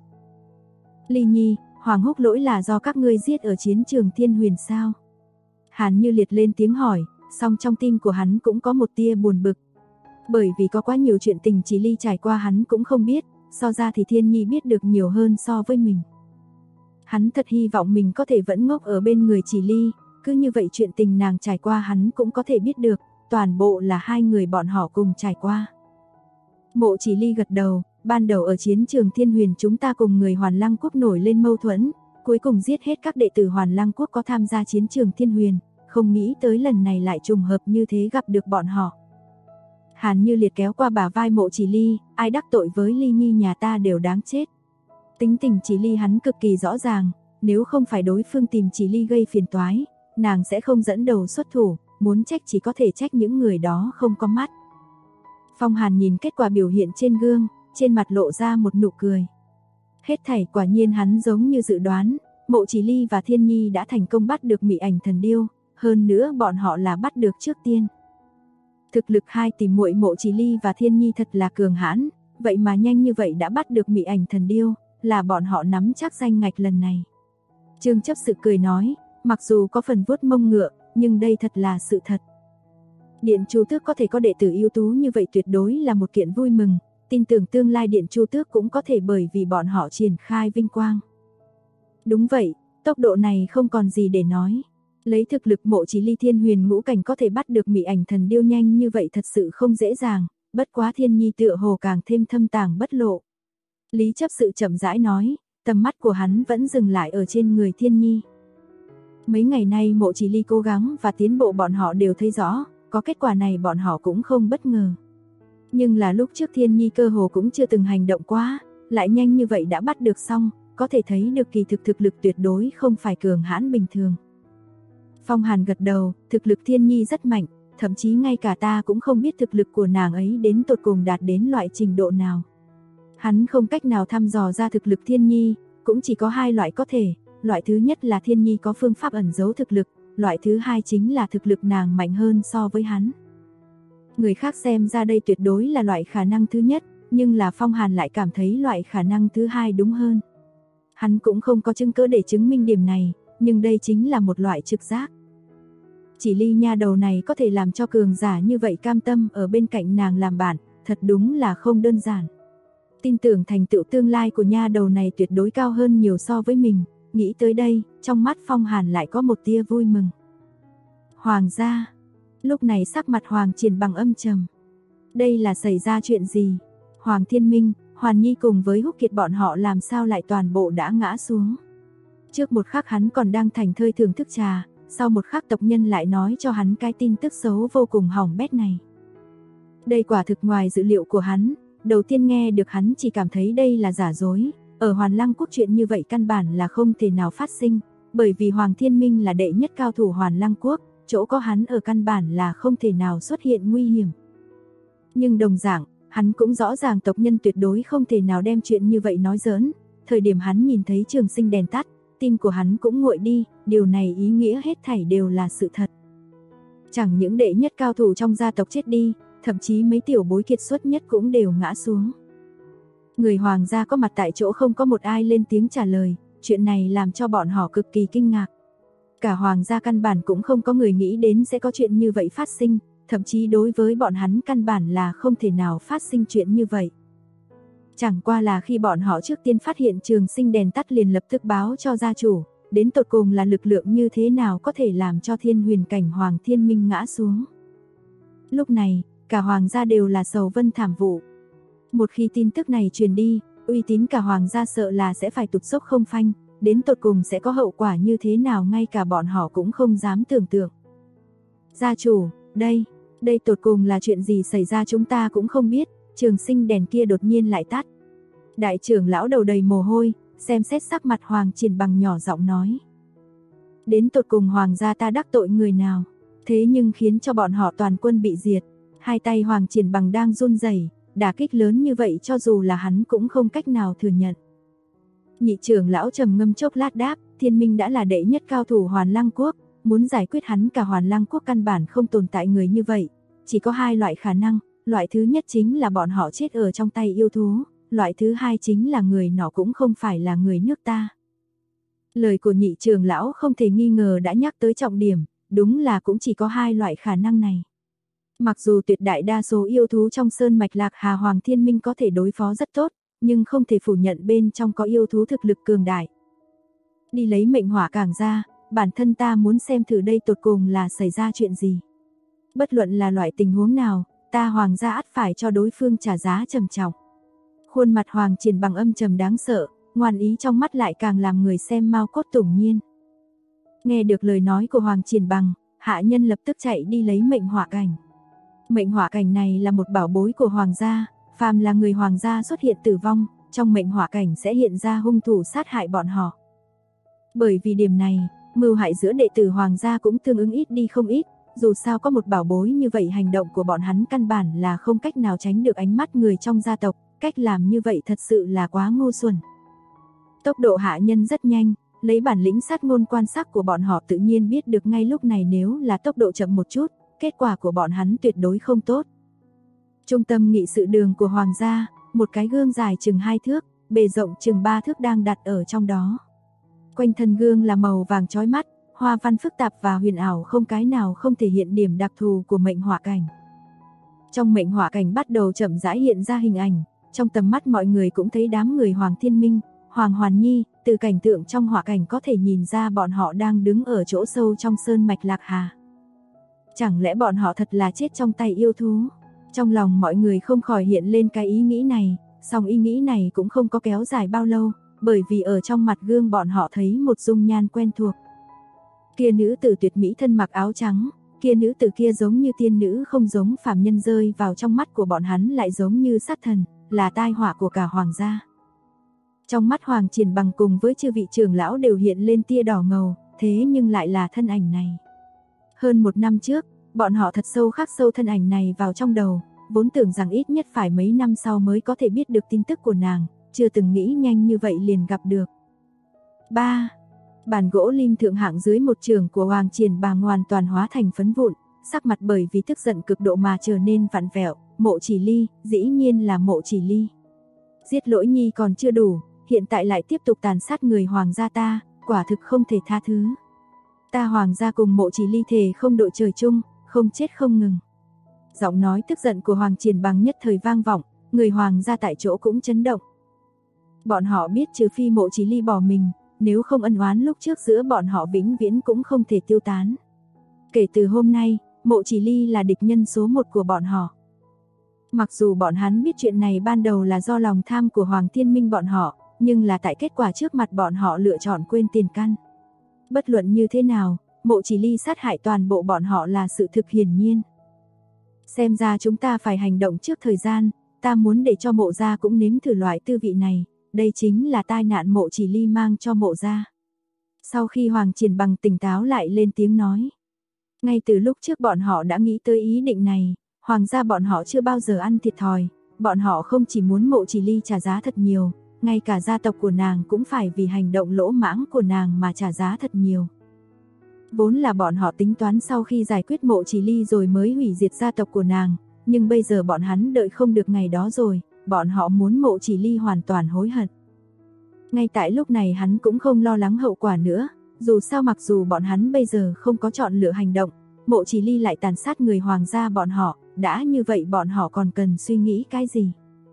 Ly Nhi, Hoàng Húc Lỗi là do các ngươi giết ở chiến trường Thiên Huyền sao? Hàn Như Liệt lên tiếng hỏi, song trong tim của hắn cũng có một tia buồn bực. Bởi vì có quá nhiều chuyện tình Chỉ Ly trải qua hắn cũng không biết, so ra thì Thiên Nhi biết được nhiều hơn so với mình. Hắn thật hy vọng mình có thể vẫn ngốc ở bên người Chỉ Ly, cứ như vậy chuyện tình nàng trải qua hắn cũng có thể biết được, toàn bộ là hai người bọn họ cùng trải qua. Mộ Chỉ Ly gật đầu, ban đầu ở chiến trường Thiên Huyền chúng ta cùng người Hoàn Lăng Quốc nổi lên mâu thuẫn, cuối cùng giết hết các đệ tử Hoàn Lăng Quốc có tham gia chiến trường Thiên Huyền, không nghĩ tới lần này lại trùng hợp như thế gặp được bọn họ. Hàn Như Liệt kéo qua bả vai Mộ Chỉ Ly, ai đắc tội với Ly Nhi nhà ta đều đáng chết. Tính tình Chỉ Ly hắn cực kỳ rõ ràng, nếu không phải đối phương tìm Chỉ Ly gây phiền toái, nàng sẽ không dẫn đầu xuất thủ, muốn trách chỉ có thể trách những người đó không có mắt. Phong Hàn nhìn kết quả biểu hiện trên gương, trên mặt lộ ra một nụ cười. Hết thảy quả nhiên hắn giống như dự đoán, Mộ Chỉ Ly và Thiên Nhi đã thành công bắt được Mị Ảnh Thần Điêu, hơn nữa bọn họ là bắt được trước tiên. Thực lực hai tỷ muội Mộ Chỉ Ly và Thiên Nhi thật là cường hãn, vậy mà nhanh như vậy đã bắt được Mị Ảnh Thần Điêu, là bọn họ nắm chắc danh ngạch lần này. Trương Chấp Sự cười nói, mặc dù có phần vuốt mông ngựa, nhưng đây thật là sự thật. Điện Chu Tước có thể có đệ tử ưu tú như vậy tuyệt đối là một kiện vui mừng, tin tưởng tương lai Điện Chu Tước cũng có thể bởi vì bọn họ triển khai vinh quang. Đúng vậy, tốc độ này không còn gì để nói. Lấy thực lực Mộ Chỉ Ly Thiên Huyền ngũ cảnh có thể bắt được Mị Ảnh Thần Điêu nhanh như vậy thật sự không dễ dàng, bất quá Thiên Nhi tựa hồ càng thêm thâm tàng bất lộ. Lý Chấp Sự chậm rãi nói, tầm mắt của hắn vẫn dừng lại ở trên người Thiên Nhi. Mấy ngày nay Mộ Chỉ Ly cố gắng và tiến bộ bọn họ đều thấy rõ, có kết quả này bọn họ cũng không bất ngờ. Nhưng là lúc trước Thiên Nhi cơ hồ cũng chưa từng hành động quá, lại nhanh như vậy đã bắt được xong, có thể thấy được kỳ thực lực tuyệt đối không phải cường hãn bình thường. Phong Hàn gật đầu, thực lực Thiên Nhi rất mạnh, thậm chí ngay cả ta cũng không biết thực lực của nàng ấy đến tột cùng đạt đến loại trình độ nào. Hắn không cách nào thăm dò ra thực lực Thiên Nhi, cũng chỉ có hai loại có thể, loại thứ nhất là Thiên Nhi có phương pháp ẩn giấu thực lực, loại thứ hai chính là thực lực nàng mạnh hơn so với hắn. Người khác xem ra đây tuyệt đối là loại khả năng thứ nhất, nhưng là Phong Hàn lại cảm thấy loại khả năng thứ hai đúng hơn. Hắn cũng không có chứng cứ để chứng minh điểm này, nhưng đây chính là một loại trực giác. Chỉ Ly nha đầu này có thể làm cho cường giả như vậy cam tâm ở bên cạnh nàng làm bạn, thật đúng là không đơn giản. Tin tưởng thành tựu tương lai của nha đầu này tuyệt đối cao hơn nhiều so với mình, nghĩ tới đây, trong mắt Phong Hàn lại có một tia vui mừng. Hoàng gia, lúc này sắc mặt Hoàng Triển bằng âm trầm. Đây là xảy ra chuyện gì? Hoàng Thiên Minh, Hoàn Nhi cùng với Húc Kiệt bọn họ làm sao lại toàn bộ đã ngã xuống? Trước một khắc hắn còn đang thảnh thơi thưởng thức trà, sau một khắc tộc nhân lại nói cho hắn cái tin tức xấu vô cùng hỏng bét này. Đây quả thực ngoài dự liệu của hắn, đầu tiên nghe được hắn chỉ cảm thấy đây là giả dối, ở Hoàn Lăng Quốc chuyện như vậy căn bản là không thể nào phát sinh, bởi vì Hoàng Thiên Minh là đệ nhất cao thủ Hoàn Lăng Quốc, chỗ có hắn ở căn bản là không thể nào xuất hiện nguy hiểm. Nhưng đồng dạng, hắn cũng rõ ràng tộc nhân tuyệt đối không thể nào đem chuyện như vậy nói giỡn, thời điểm hắn nhìn thấy Trường Sinh đèn tắt, tim của hắn cũng nguội đi, điều này ý nghĩa hết thảy đều là sự thật. Chẳng những đệ nhất cao thủ trong gia tộc chết đi, thậm chí mấy tiểu bối kiệt xuất nhất cũng đều ngã xuống. Người hoàng gia có mặt tại chỗ không có một ai lên tiếng trả lời, chuyện này làm cho bọn họ cực kỳ kinh ngạc. Cả hoàng gia căn bản cũng không có người nghĩ đến sẽ có chuyện như vậy phát sinh, thậm chí đối với bọn hắn căn bản là không thể nào phát sinh chuyện như vậy. Chẳng qua là khi bọn họ trước tiên phát hiện Trường Sinh đèn tắt liền lập tức báo cho gia chủ, đến tột cùng là lực lượng như thế nào có thể làm cho Thiên Huyền cảnh Hoàng Thiên Minh ngã xuống. Lúc này, cả hoàng gia đều là sầu vân thảm vụ. Một khi tin tức này truyền đi, uy tín cả hoàng gia sợ là sẽ phải tụt dốc không phanh, đến tột cùng sẽ có hậu quả như thế nào ngay cả bọn họ cũng không dám tưởng tượng. Gia chủ, đây tột cùng là chuyện gì xảy ra chúng ta cũng không biết, Trường Sinh đèn kia đột nhiên lại tắt. Đại trưởng lão đầu đầy mồ hôi, xem xét sắc mặt Hoàng Triển Bằng nhỏ giọng nói. Đến tột cùng hoàng gia ta đắc tội người nào, thế nhưng khiến cho bọn họ toàn quân bị diệt. Hai tay Hoàng Triển Bằng đang run rẩy, đả kích lớn như vậy cho dù là hắn cũng không cách nào thừa nhận. Nhị trưởng lão trầm ngâm chốc lát đáp, Thiên Minh đã là đệ nhất cao thủ Hoàn Lăng Quốc, muốn giải quyết hắn cả Hoàn Lăng Quốc căn bản không tồn tại người như vậy, chỉ có hai loại khả năng, loại thứ nhất chính là bọn họ chết ở trong tay yêu thú, loại thứ hai chính là người nọ cũng không phải là người nước ta. Lời của nhị trưởng lão không thể nghi ngờ đã nhắc tới trọng điểm, đúng là cũng chỉ có hai loại khả năng này. Mặc dù tuyệt đại đa số yêu thú trong sơn mạch Lạc Hà Hoàng Thiên Minh có thể đối phó rất tốt, nhưng không thể phủ nhận bên trong có yêu thú thực lực cường đại. Đi lấy mệnh hỏa càng ra, bản thân ta muốn xem thử đây tột cùng là xảy ra chuyện gì. Bất luận là loại tình huống nào, ta hoàng gia ắt phải cho đối phương trả giá trầm trọng. Khuôn mặt Hoàng Triển Bằng âm trầm đáng sợ, ngoan ý trong mắt lại càng làm người xem mau cốt tủng nhiên. Nghe được lời nói của Hoàng Triển Bằng, hạ nhân lập tức chạy đi lấy mệnh hỏa cảnh. Mệnh hỏa cảnh này là một bảo bối của hoàng gia, phàm là người hoàng gia xuất hiện tử vong, trong mệnh hỏa cảnh sẽ hiện ra hung thủ sát hại bọn họ. Bởi vì điểm này, mưu hại giữa đệ tử hoàng gia cũng tương ứng ít đi không ít, dù sao có một bảo bối như vậy hành động của bọn hắn căn bản là không cách nào tránh được ánh mắt người trong gia tộc, cách làm như vậy thật sự là quá ngu xuẩn. Tốc độ hạ nhân rất nhanh, lấy bản lĩnh sát ngôn quan sát của bọn họ tự nhiên biết được ngay lúc này nếu là tốc độ chậm một chút, kết quả của bọn hắn tuyệt đối không tốt. Trung tâm nghị sự đường của hoàng gia, một cái gương dài chừng 2 thước, bề rộng chừng 3 thước đang đặt ở trong đó. Quanh thân gương là màu vàng chói mắt, hoa văn phức tạp và huyền ảo không cái nào không thể hiện điểm đặc thù của mệnh hỏa cảnh. Trong mệnh hỏa cảnh bắt đầu chậm rãi hiện ra hình ảnh, trong tầm mắt mọi người cũng thấy đám người Hoàng Thiên Minh, Hoàng Hoàn Nhi, từ cảnh tượng trong hỏa cảnh có thể nhìn ra bọn họ đang đứng ở chỗ sâu trong sơn mạch Lạc Hà. Chẳng lẽ bọn họ thật là chết trong tay yêu thú? Trong lòng mọi người không khỏi hiện lên cái ý nghĩ này, song ý nghĩ này cũng không có kéo dài bao lâu, bởi vì ở trong mặt gương bọn họ thấy một dung nhan quen thuộc. Kia nữ tử tuyệt mỹ thân mặc áo trắng, kia nữ tử kia giống như tiên nữ không giống phàm nhân, rơi vào trong mắt của bọn hắn lại giống như sát thần, là tai họa của cả hoàng gia. Trong mắt Hoàng Triển Bằng cùng với chư vị trưởng lão đều hiện lên tia đỏ ngầu, thế nhưng lại là thân ảnh này. Hơn 1 năm trước, bọn họ thật sâu khắc sâu thân ảnh này vào trong đầu, vốn tưởng rằng ít nhất phải mấy năm sau mới có thể biết được tin tức của nàng, chưa từng nghĩ nhanh như vậy liền gặp được. 3. Bàn gỗ lim thượng hạng dưới một trường của Hoàng Triển Bằng hoàn toàn hóa thành phấn vụn, sắc mặt bởi vì tức giận cực độ mà trở nên vặn vẹo. Mộ Chỉ Ly, dĩ nhiên là Mộ Chỉ Ly. Giết Lỗi Nhi còn chưa đủ, hiện tại lại tiếp tục tàn sát người hoàng gia ta, quả thực không thể tha thứ. Ta hoàng gia cùng Mộ Chỉ Ly thề không đội trời chung, không chết không ngừng. Giọng nói tức giận của Hoàng Triển Bằng nhất thời vang vọng, người hoàng gia tại chỗ cũng chấn động. Bọn họ biết trừ phi Mộ Chỉ Ly bỏ mình, nếu không ân oán lúc trước giữa bọn họ vĩnh viễn cũng không thể tiêu tán. Kể từ hôm nay, Mộ Chỉ Ly là địch nhân số 1 của bọn họ. Mặc dù bọn hắn biết chuyện này ban đầu là do lòng tham của Hoàng Thiên Minh bọn họ, nhưng là tại kết quả trước mặt bọn họ lựa chọn quên tiền căn. Bất luận như thế nào, Mộ Chỉ Ly sát hại toàn bộ bọn họ là sự thực hiển nhiên. Xem ra chúng ta phải hành động trước thời gian, ta muốn để cho Mộ gia cũng nếm thử loại tư vị này, đây chính là tai nạn Mộ Chỉ Ly mang cho Mộ gia. Sau khi Hoàng Triển Bằng tỉnh táo lại lên tiếng nói, ngay từ lúc trước bọn họ đã nghĩ tới ý định này. Hoàng gia bọn họ chưa bao giờ ăn thiệt thòi, bọn họ không chỉ muốn Mộ Chỉ Ly trả giá thật nhiều, ngay cả gia tộc của nàng cũng phải vì hành động lỗ mãng của nàng mà trả giá thật nhiều. Vốn là bọn họ tính toán sau khi giải quyết Mộ Chỉ Ly rồi mới hủy diệt gia tộc của nàng, nhưng bây giờ bọn hắn đợi không được ngày đó rồi, bọn họ muốn Mộ Chỉ Ly hoàn toàn hối hận. Ngay tại lúc này hắn cũng không lo lắng hậu quả nữa, dù sao mặc dù bọn hắn bây giờ không có chọn lựa hành động, Mộ Chỉ Ly lại tàn sát người hoàng gia bọn họ, đã như vậy bọn họ còn cần suy nghĩ cái gì?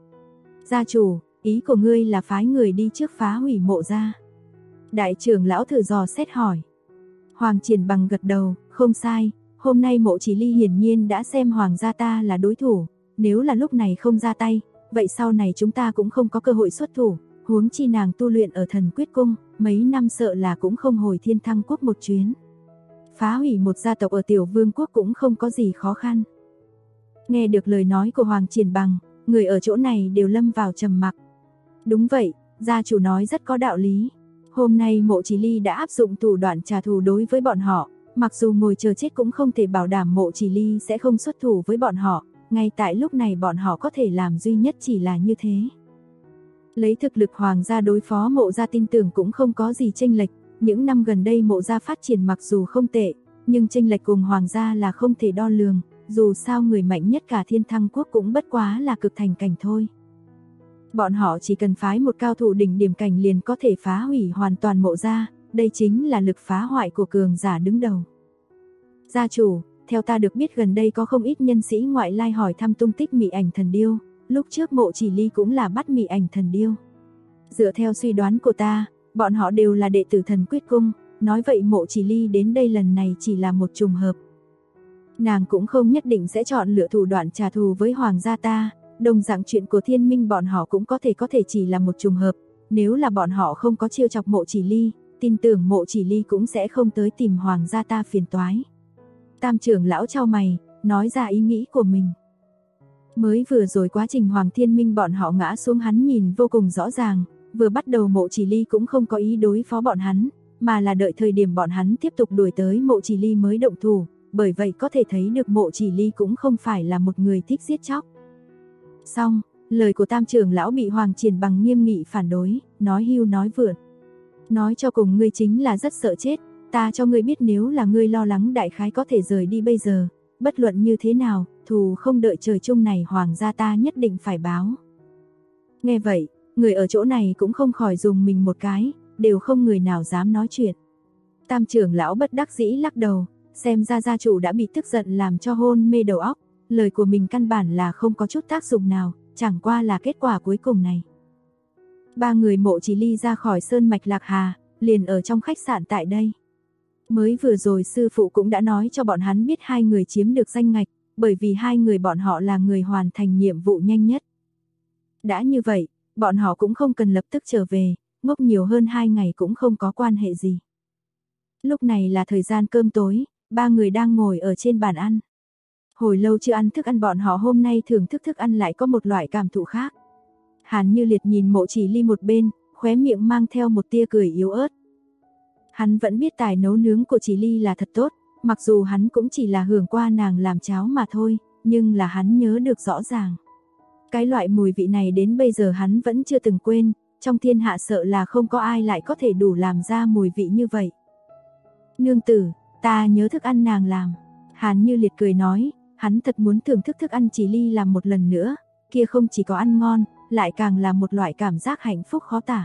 Gia chủ, ý của ngươi là phái người đi trước phá hủy Mộ gia? Đại trưởng lão thử dò xét hỏi. Hoàng Triển Bằng gật đầu, không sai, hôm nay Mộ Chỉ Ly hiển nhiên đã xem hoàng gia ta là đối thủ, nếu là lúc này không ra tay, vậy sau này chúng ta cũng không có cơ hội xuất thủ, huống chi nàng tu luyện ở Thần Quyết Cung, mấy năm sợ là cũng không hồi Thiên Thăng Quốc một chuyến. Phá hủy một gia tộc ở Tiểu Vương Quốc cũng không có gì khó khăn. Nghe được lời nói của Hoàng Triển Bằng, người ở chỗ này đều lâm vào trầm mặc. Đúng vậy, gia chủ nói rất có đạo lý. Hôm nay Mộ Chỉ Ly đã áp dụng thủ đoạn trả thù đối với bọn họ, mặc dù ngồi chờ chết cũng không thể bảo đảm Mộ Chỉ Ly sẽ không xuất thủ với bọn họ, ngay tại lúc này bọn họ có thể làm duy nhất chỉ là như thế. Lấy thực lực hoàng gia đối phó Mộ gia tin tưởng cũng không có gì chênh lệch, những năm gần đây Mộ gia phát triển mặc dù không tệ, nhưng chênh lệch cùng hoàng gia là không thể đo lường, dù sao người mạnh nhất cả Thiên Thăng Quốc cũng bất quá là cực thành cảnh thôi. Bọn họ chỉ cần phái một cao thủ đỉnh điểm cảnh liền có thể phá hủy hoàn toàn Mộ gia, đây chính là lực phá hoại của cường giả đứng đầu. Gia chủ, theo ta được biết gần đây có không ít nhân sĩ ngoại lai hỏi thăm tung tích Mị Ảnh Thần Điêu, lúc trước Mộ Chỉ Ly cũng là bắt Mị Ảnh Thần Điêu. Dựa theo suy đoán của ta, bọn họ đều là đệ tử Thần Quyết Cung, nói vậy Mộ Chỉ Ly đến đây lần này chỉ là một trùng hợp. Nàng cũng không nhất định sẽ chọn lựa thủ đoạn trả thù với hoàng gia ta, đồng dạng chuyện của Thiên Minh bọn họ cũng có thể chỉ là một trùng hợp, nếu là bọn họ không có chiêu chọc Mộ Chỉ Ly, tin tưởng Mộ Chỉ Ly cũng sẽ không tới tìm hoàng gia ta phiền toái. Tam trưởng lão chau mày, nói ra ý nghĩ của mình. Mới vừa rồi quá trình Hoàng Thiên Minh bọn họ ngã xuống hắn nhìn vô cùng rõ ràng, vừa bắt đầu Mộ Chỉ Ly cũng không có ý đối phó bọn hắn, mà là đợi thời điểm bọn hắn tiếp tục đuổi tới Mộ Chỉ Ly mới động thủ, bởi vậy có thể thấy được Mộ Chỉ Ly cũng không phải là một người thích giết chóc. Xong, lời của Tam trưởng lão bị Hoàng Triển Bằng nghiêm nghị phản đối, nói hưu nói vượn. Nói cho cùng ngươi chính là rất sợ chết, ta cho ngươi biết nếu là ngươi lo lắng đại khái có thể rời đi bây giờ, bất luận như thế nào, thù không đợi trời chung này hoàng gia ta nhất định phải báo. Nghe vậy, người ở chỗ này cũng không khỏi dùng mình một cái, đều không người nào dám nói chuyện. Tam trưởng lão bất đắc dĩ lắc đầu, xem ra gia chủ đã bị tức giận làm cho hôn mê đầu óc, lời của mình căn bản là không có chút tác dụng nào, chẳng qua là kết quả cuối cùng này. Ba người Mộ Chỉ Ly ra khỏi sơn mạch Lạc Hà, liền ở trong khách sạn tại đây. Mới vừa rồi sư phụ cũng đã nói cho bọn hắn biết hai người chiếm được danh ngạch, bởi vì hai người bọn họ là người hoàn thành nhiệm vụ nhanh nhất. Đã như vậy, bọn họ cũng không cần lập tức trở về, ngốc nhiều hơn 2 ngày cũng không có quan hệ gì. Lúc này là thời gian cơm tối, ba người đang ngồi ở trên bàn ăn. Hồi lâu chưa ăn thức ăn bọn họ hôm nay thưởng thức thức ăn lại có một loại cảm thụ khác. Hàn Như Liệt nhìn Mộ Chỉ Ly một bên, khóe miệng mang theo một tia cười yếu ớt. Hắn vẫn biết tài nấu nướng của Chỉ Ly là thật tốt, mặc dù hắn cũng chỉ là hưởng qua nàng làm cháo mà thôi, nhưng là hắn nhớ được rõ ràng. Cái loại mùi vị này đến bây giờ hắn vẫn chưa từng quên, trong thiên hạ sợ là không có ai lại có thể đủ làm ra mùi vị như vậy. Nương tử, ta nhớ thức ăn nàng làm. Hàn Như Liệt cười nói, hắn thật muốn thưởng thức thức ăn Chỉ Ly làm một lần nữa, kia không chỉ có ăn ngon, lại càng là một loại cảm giác hạnh phúc khó tả.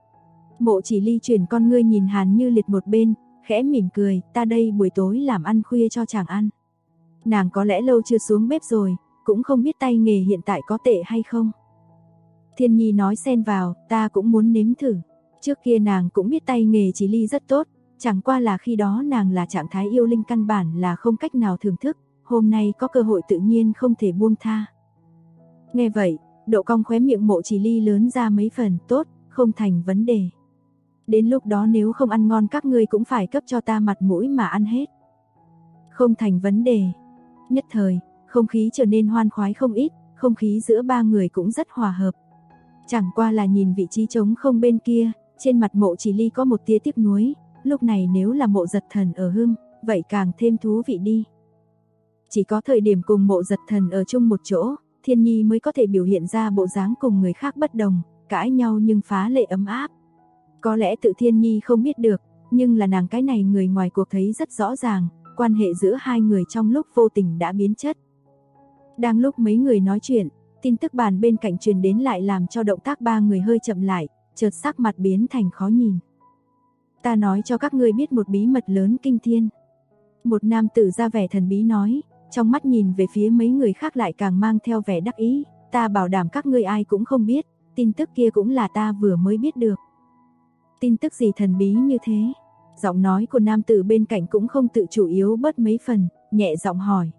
Mộ Chỉ Ly chuyển con ngươi nhìn Hàn Như Liệt một bên, khẽ mỉm cười, ta đây buổi tối làm ăn khuya cho chàng ăn. Nàng có lẽ lâu chưa xuống bếp rồi, cũng không biết tay nghề hiện tại có tệ hay không. Thiên Nhi nói xen vào, ta cũng muốn nếm thử. Trước kia nàng cũng biết tay nghề Chỉ Ly rất tốt, chẳng qua là khi đó nàng là trạng thái yêu linh căn bản là không cách nào thưởng thức, hôm nay có cơ hội tự nhiên không thể buông tha. Nghe vậy, độ cong khóe miệng Mộ Chỉ Ly lớn ra mấy phần, tốt, không thành vấn đề. Đến lúc đó nếu không ăn ngon các ngươi cũng phải cấp cho ta mặt mũi mà ăn hết. Không thành vấn đề. Nhất thời, không khí trở nên hoan khoái không ít, không khí giữa ba người cũng rất hòa hợp. Chẳng qua là nhìn vị trí trống không bên kia, trên mặt Mộ Chỉ Ly có một tia tiếc nuối, lúc này nếu là Mộ Giật Thần ở hưng, vậy càng thêm thú vị đi. Chỉ có thời điểm cùng Mộ Giật Thần ở chung một chỗ, Thiên Nhi mới có thể biểu hiện ra bộ dáng cùng người khác bất đồng, cãi nhau nhưng phá lệ ấm áp. Có lẽ tự Thiên Nhi không biết được, nhưng là nàng cái này người ngoài cuộc thấy rất rõ ràng, quan hệ giữa hai người trong lúc vô tình đã biến chất. Đang lúc mấy người nói chuyện, tin tức bàn bên cạnh truyền đến lại làm cho động tác ba người hơi chậm lại, chợt sắc mặt biến thành khó nhìn. Ta nói cho các ngươi biết một bí mật lớn kinh thiên. Một nam tử ra vẻ thần bí nói, trong mắt nhìn về phía mấy người khác lại càng mang theo vẻ đắc ý, ta bảo đảm các ngươi ai cũng không biết, tin tức kia cũng là ta vừa mới biết được. Tin tức gì thần bí như thế? Giọng nói của nam tử bên cạnh cũng không tự chủ yếu bớt mấy phần, nhẹ giọng hỏi.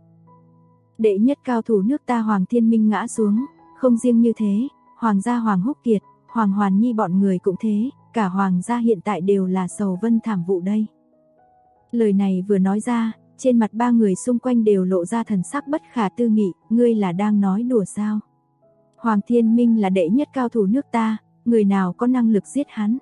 Đệ nhất cao thủ nước ta Hoàng Thiên Minh ngã xuống, không riêng như thế, Hoàng gia Hoàng Húc Kiệt, Hoàng Hoàn Nhi bọn người cũng thế, cả Hoàng gia hiện tại đều là sầu vân thảm vụ đây. Lời này vừa nói ra, trên mặt ba người xung quanh đều lộ ra thần sắc bất khả tư nghị, ngươi là đang nói đùa sao? Hoàng Thiên Minh là đệ nhất cao thủ nước ta, người nào có năng lực giết hắn?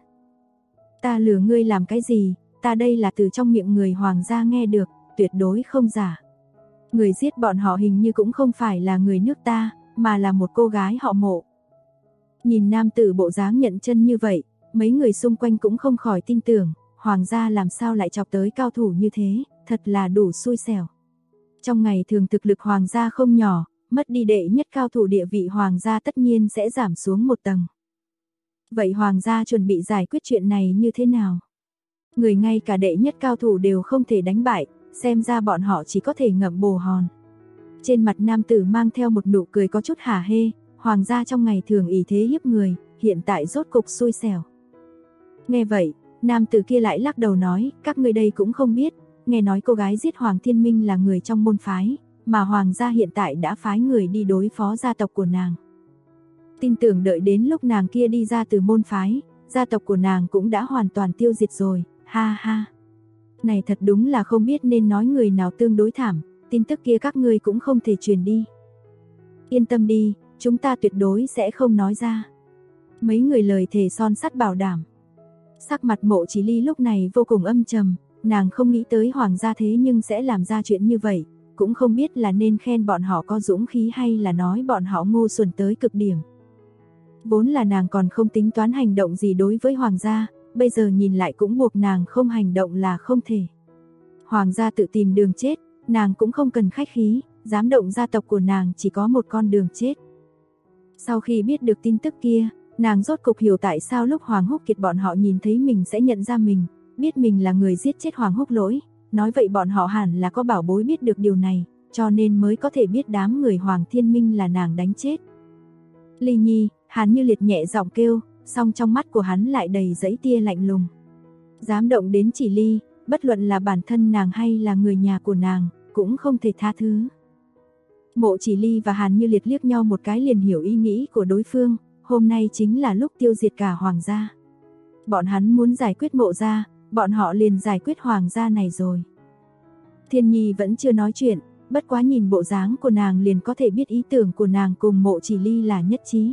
Ta lừa ngươi làm cái gì, ta đây là từ trong miệng người Hoàng gia nghe được, tuyệt đối không giả. Người giết bọn họ hình như cũng không phải là người nước ta, mà là một cô gái họ Mộ. Nhìn nam tử bộ dáng nhận chân như vậy, mấy người xung quanh cũng không khỏi tin tưởng, Hoàng gia làm sao lại chọc tới cao thủ như thế, thật là đủ xui xẻo. Trong ngày thường thực lực Hoàng gia không nhỏ, mất đi đệ nhất cao thủ địa vị Hoàng gia tất nhiên sẽ giảm xuống một tầng. Vậy Hoàng gia chuẩn bị giải quyết chuyện này như thế nào? Người ngay cả đệ nhất cao thủ đều không thể đánh bại, xem ra bọn họ chỉ có thể ngậm bồ hòn. Trên mặt nam tử mang theo một nụ cười có chút hả hê, Hoàng gia trong ngày thường ỷ thế hiếp người, hiện tại rốt cục xui xẻo. Nghe vậy, nam tử kia lại lắc đầu nói, các ngươi đây cũng không biết, nghe nói cô gái giết Hoàng Thiên Minh là người trong môn phái, mà Hoàng gia hiện tại đã phái người đi đối phó gia tộc của nàng. Tin tưởng đợi đến lúc nàng kia đi ra từ môn phái, gia tộc của nàng cũng đã hoàn toàn tiêu diệt rồi, ha ha. Này thật đúng là không biết nên nói người nào tương đối thảm, tin tức kia các ngươi cũng không thể truyền đi. Yên tâm đi, chúng ta tuyệt đối sẽ không nói ra. Mấy người lời thề son sắt bảo đảm. Sắc mặt Mộ Chỉ Ly lúc này vô cùng âm trầm, nàng không nghĩ tới Hoàng gia thế nhưng sẽ làm ra chuyện như vậy, cũng không biết là nên khen bọn họ có dũng khí hay là nói bọn họ ngu xuẩn tới cực điểm. Vốn là nàng còn không tính toán hành động gì đối với Hoàng gia, bây giờ nhìn lại cũng buộc nàng không hành động là không thể. Hoàng gia tự tìm đường chết, nàng cũng không cần khách khí, dám động gia tộc của nàng chỉ có một con đường chết. Sau khi biết được tin tức kia, nàng rốt cục hiểu tại sao lúc Hoàng Húc Kiệt bọn họ nhìn thấy mình sẽ nhận ra mình, biết mình là người giết chết Hoàng Húc Lỗi, nói vậy bọn họ hẳn là có bảo bối biết được điều này, cho nên mới có thể biết đám người Hoàng Thiên Minh là nàng đánh chết. Ly Nhi, Hàn Như Liệt nhẹ giọng kêu, song trong mắt của hắn lại đầy dẫy tia lạnh lùng. Dám động đến Chỉ Ly, bất luận là bản thân nàng hay là người nhà của nàng, cũng không thể tha thứ. Mộ Chỉ Ly và Hàn Như Liệt liếc nhau một cái liền hiểu ý nghĩ của đối phương, hôm nay chính là lúc tiêu diệt cả Hoàng gia. Bọn hắn muốn giải quyết Mộ gia, bọn họ liền giải quyết Hoàng gia này rồi. Thiên Nhi vẫn chưa nói chuyện, bất quá nhìn bộ dáng của nàng liền có thể biết ý tưởng của nàng cùng Mộ Chỉ Ly là nhất trí.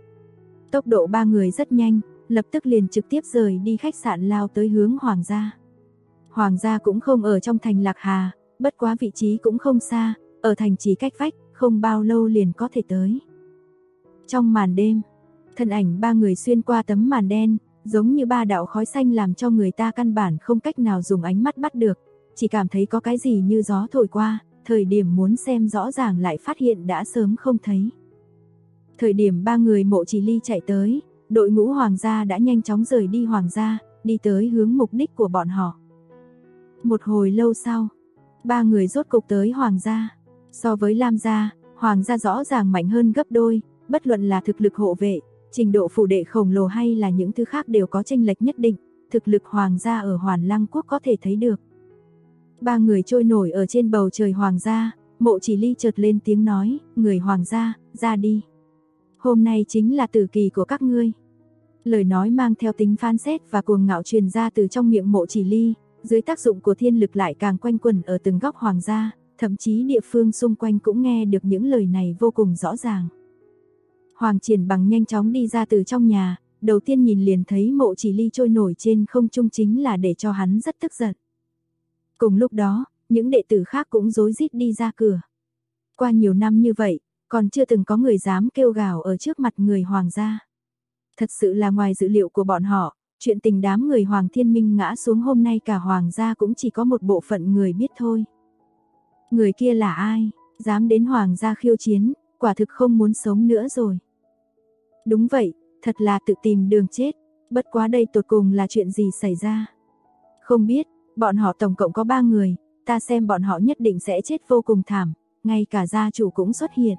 Tốc độ ba người rất nhanh, lập tức liền trực tiếp rời đi khách sạn lao tới hướng Hoàng gia. Hoàng gia cũng không ở trong thành Lạc Hà, bất quá vị trí cũng không xa, ở thành chỉ cách vách, không bao lâu liền có thể tới. Trong màn đêm, thân ảnh ba người xuyên qua tấm màn đen, giống như ba đạo khói xanh làm cho người ta căn bản không cách nào dùng ánh mắt bắt được, chỉ cảm thấy có cái gì như gió thổi qua, thời điểm muốn xem rõ ràng lại phát hiện đã sớm không thấy. Thời điểm ba người Mộ Chỉ Ly chạy tới, đội ngũ Hoàng gia đã nhanh chóng rời đi Hoàng gia, đi tới hướng mục đích của bọn họ. Một hồi lâu sau, ba người rốt cục tới Hoàng gia. So với Lam gia, Hoàng gia rõ ràng mạnh hơn gấp đôi, bất luận là thực lực hộ vệ, trình độ phủ đệ khổng lồ hay là những thứ khác đều có chênh lệch nhất định, thực lực Hoàng gia ở Hoàn Lăng quốc có thể thấy được. Ba người trôi nổi ở trên bầu trời Hoàng gia, Mộ Chỉ Ly chợt lên tiếng nói, người Hoàng gia, ra đi. Hôm nay chính là tử kỳ của các ngươi. Lời nói mang theo tính phán xét và cuồng ngạo truyền ra từ trong miệng Mộ Chỉ Ly, dưới tác dụng của thiên lực lại càng quanh quẩn ở từng góc Hoàng gia, thậm chí địa phương xung quanh cũng nghe được những lời này vô cùng rõ ràng. Hoàng Triển Bằng nhanh chóng đi ra từ trong nhà, đầu tiên nhìn liền thấy Mộ Chỉ Ly trôi nổi trên không trung chính là để cho hắn rất tức giận. Cùng lúc đó, những đệ tử khác cũng rối rít đi ra cửa. Qua nhiều năm như vậy, còn chưa từng có người dám kêu gào ở trước mặt người Hoàng gia. Thật sự là ngoài dự liệu của bọn họ, Chuyện tình đám người Hoàng Thiên Minh ngã xuống hôm nay cả Hoàng gia cũng chỉ có một bộ phận người biết thôi. Người kia là ai? Dám đến Hoàng gia khiêu chiến, quả thực không muốn sống nữa rồi. Đúng vậy, thật là tự tìm đường chết. Bất quá đây tột cùng là chuyện gì xảy ra? Không biết, bọn họ tổng cộng có 3 người, ta xem bọn họ nhất định sẽ chết vô cùng thảm, ngay cả gia chủ cũng xuất hiện.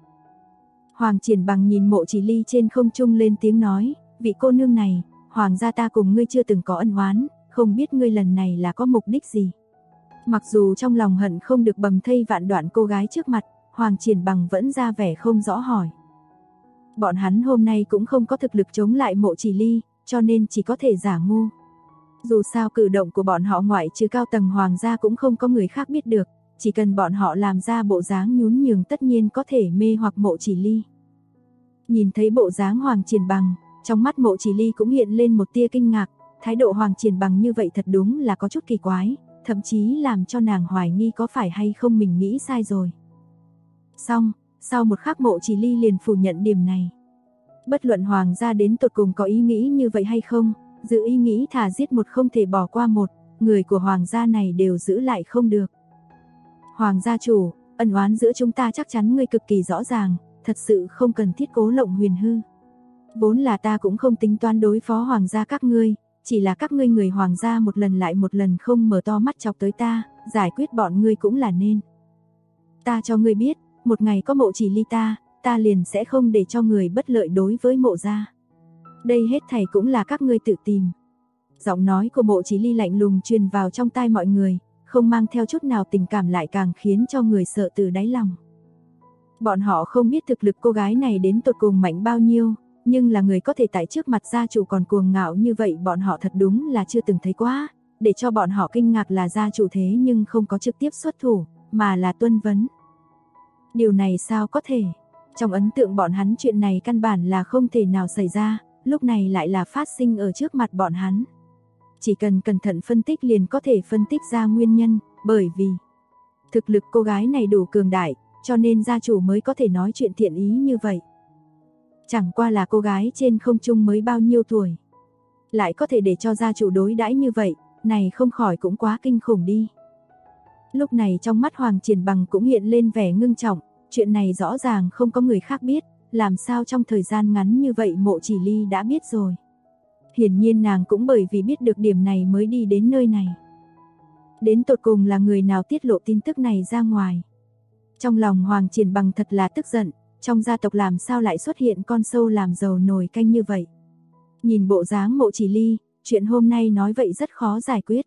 Hoàng Triển Bằng nhìn Mộ Chỉ Ly trên không trung lên tiếng nói, vị cô nương này, Hoàng gia ta cùng ngươi chưa từng có ân oán, không biết ngươi lần này là có mục đích gì. Mặc dù trong lòng hận không được bầm thây vạn đoạn cô gái trước mặt, Hoàng Triển Bằng vẫn ra vẻ không rõ hỏi. Bọn hắn hôm nay cũng không có thực lực chống lại Mộ Chỉ Ly, cho nên chỉ có thể giả ngu. Dù sao cử động của bọn họ ngoại trừ cao tầng Hoàng gia cũng không có người khác biết được, chỉ cần bọn họ làm ra bộ dáng nhún nhường tất nhiên có thể mê hoặc Mộ Chỉ Ly. Nhìn thấy bộ dáng Hoàng Triển Bằng, trong mắt Mộ Chỉ Ly cũng hiện lên một tia kinh ngạc, thái độ Hoàng Triển Bằng như vậy thật đúng là có chút kỳ quái, thậm chí làm cho nàng hoài nghi có phải hay không mình nghĩ sai rồi. Xong, sau một khắc Mộ Chỉ Ly liền phủ nhận điểm này. Bất luận Hoàng gia đến tột cùng có ý nghĩ như vậy hay không, giữ ý nghĩ thà giết một không thể bỏ qua một, người của Hoàng gia này đều giữ lại không được. Hoàng gia chủ, ân oán giữa chúng ta chắc chắn ngươi cực kỳ rõ ràng, thật sự không cần thiết cố lộng huyền hư. Vốn là ta cũng không tính toán đối phó Hoàng gia các ngươi, chỉ là các ngươi người Hoàng gia một lần lại một lần không mở to mắt chọc tới ta, giải quyết bọn ngươi cũng là nên. Ta cho ngươi biết, một ngày có Mộ Chỉ Ly ta liền sẽ không để cho người bất lợi đối với Mộ gia. Đây hết thảy cũng là các ngươi tự tìm. Giọng nói của Mộ Chỉ Ly lạnh lùng truyền vào trong tai mọi người, không mang theo chút nào tình cảm lại càng khiến cho người sợ từ đáy lòng. Bọn họ không biết thực lực cô gái này đến tột cùng mạnh bao nhiêu, nhưng là người có thể tại trước mặt gia chủ còn cuồng ngạo như vậy bọn họ thật đúng là chưa từng thấy quá, để cho bọn họ kinh ngạc là gia chủ thế nhưng không có trực tiếp xuất thủ, mà là tuân vấn. Điều này sao có thể? Trong ấn tượng bọn hắn chuyện này căn bản là không thể nào xảy ra, lúc này lại là phát sinh ở trước mặt bọn hắn. Chỉ cần cẩn thận phân tích liền có thể phân tích ra nguyên nhân, bởi vì thực lực cô gái này đủ cường đại, cho nên gia chủ mới có thể nói chuyện thiện ý như vậy. Chẳng qua là cô gái trên không trung mới bao nhiêu tuổi, lại có thể để cho gia chủ đối đãi như vậy, này không khỏi cũng quá kinh khủng đi. Lúc này trong mắt Hoàng Triển Bằng cũng hiện lên vẻ ngưng trọng, chuyện này rõ ràng không có người khác biết, làm sao trong thời gian ngắn như vậy Mộ Chỉ Ly đã biết rồi. Hiển nhiên nàng cũng bởi vì biết được điểm này mới đi đến nơi này. Đến tột cùng là người nào tiết lộ tin tức này ra ngoài. Trong lòng Hoàng Triển Bằng thật là tức giận, trong gia tộc làm sao lại xuất hiện con sâu làm dầu nồi canh như vậy. Nhìn bộ dáng Mộ Chỉ Ly, chuyện hôm nay nói vậy rất khó giải quyết.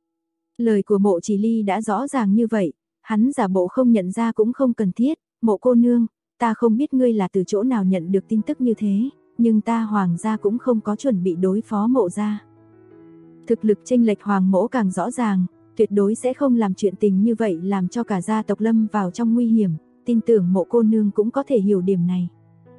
Lời của Mộ Chỉ Ly đã rõ ràng như vậy, hắn giả bộ không nhận ra cũng không cần thiết. Mộ cô nương, ta không biết ngươi là từ chỗ nào nhận được tin tức như thế, nhưng ta Hoàng gia cũng không có chuẩn bị đối phó Mộ gia. Thực lực chênh lệch Hoàng mỗ càng rõ ràng, tuyệt đối sẽ không làm chuyện tình như vậy làm cho cả gia tộc lâm vào trong nguy hiểm, tin tưởng Mộ cô nương cũng có thể hiểu điểm này.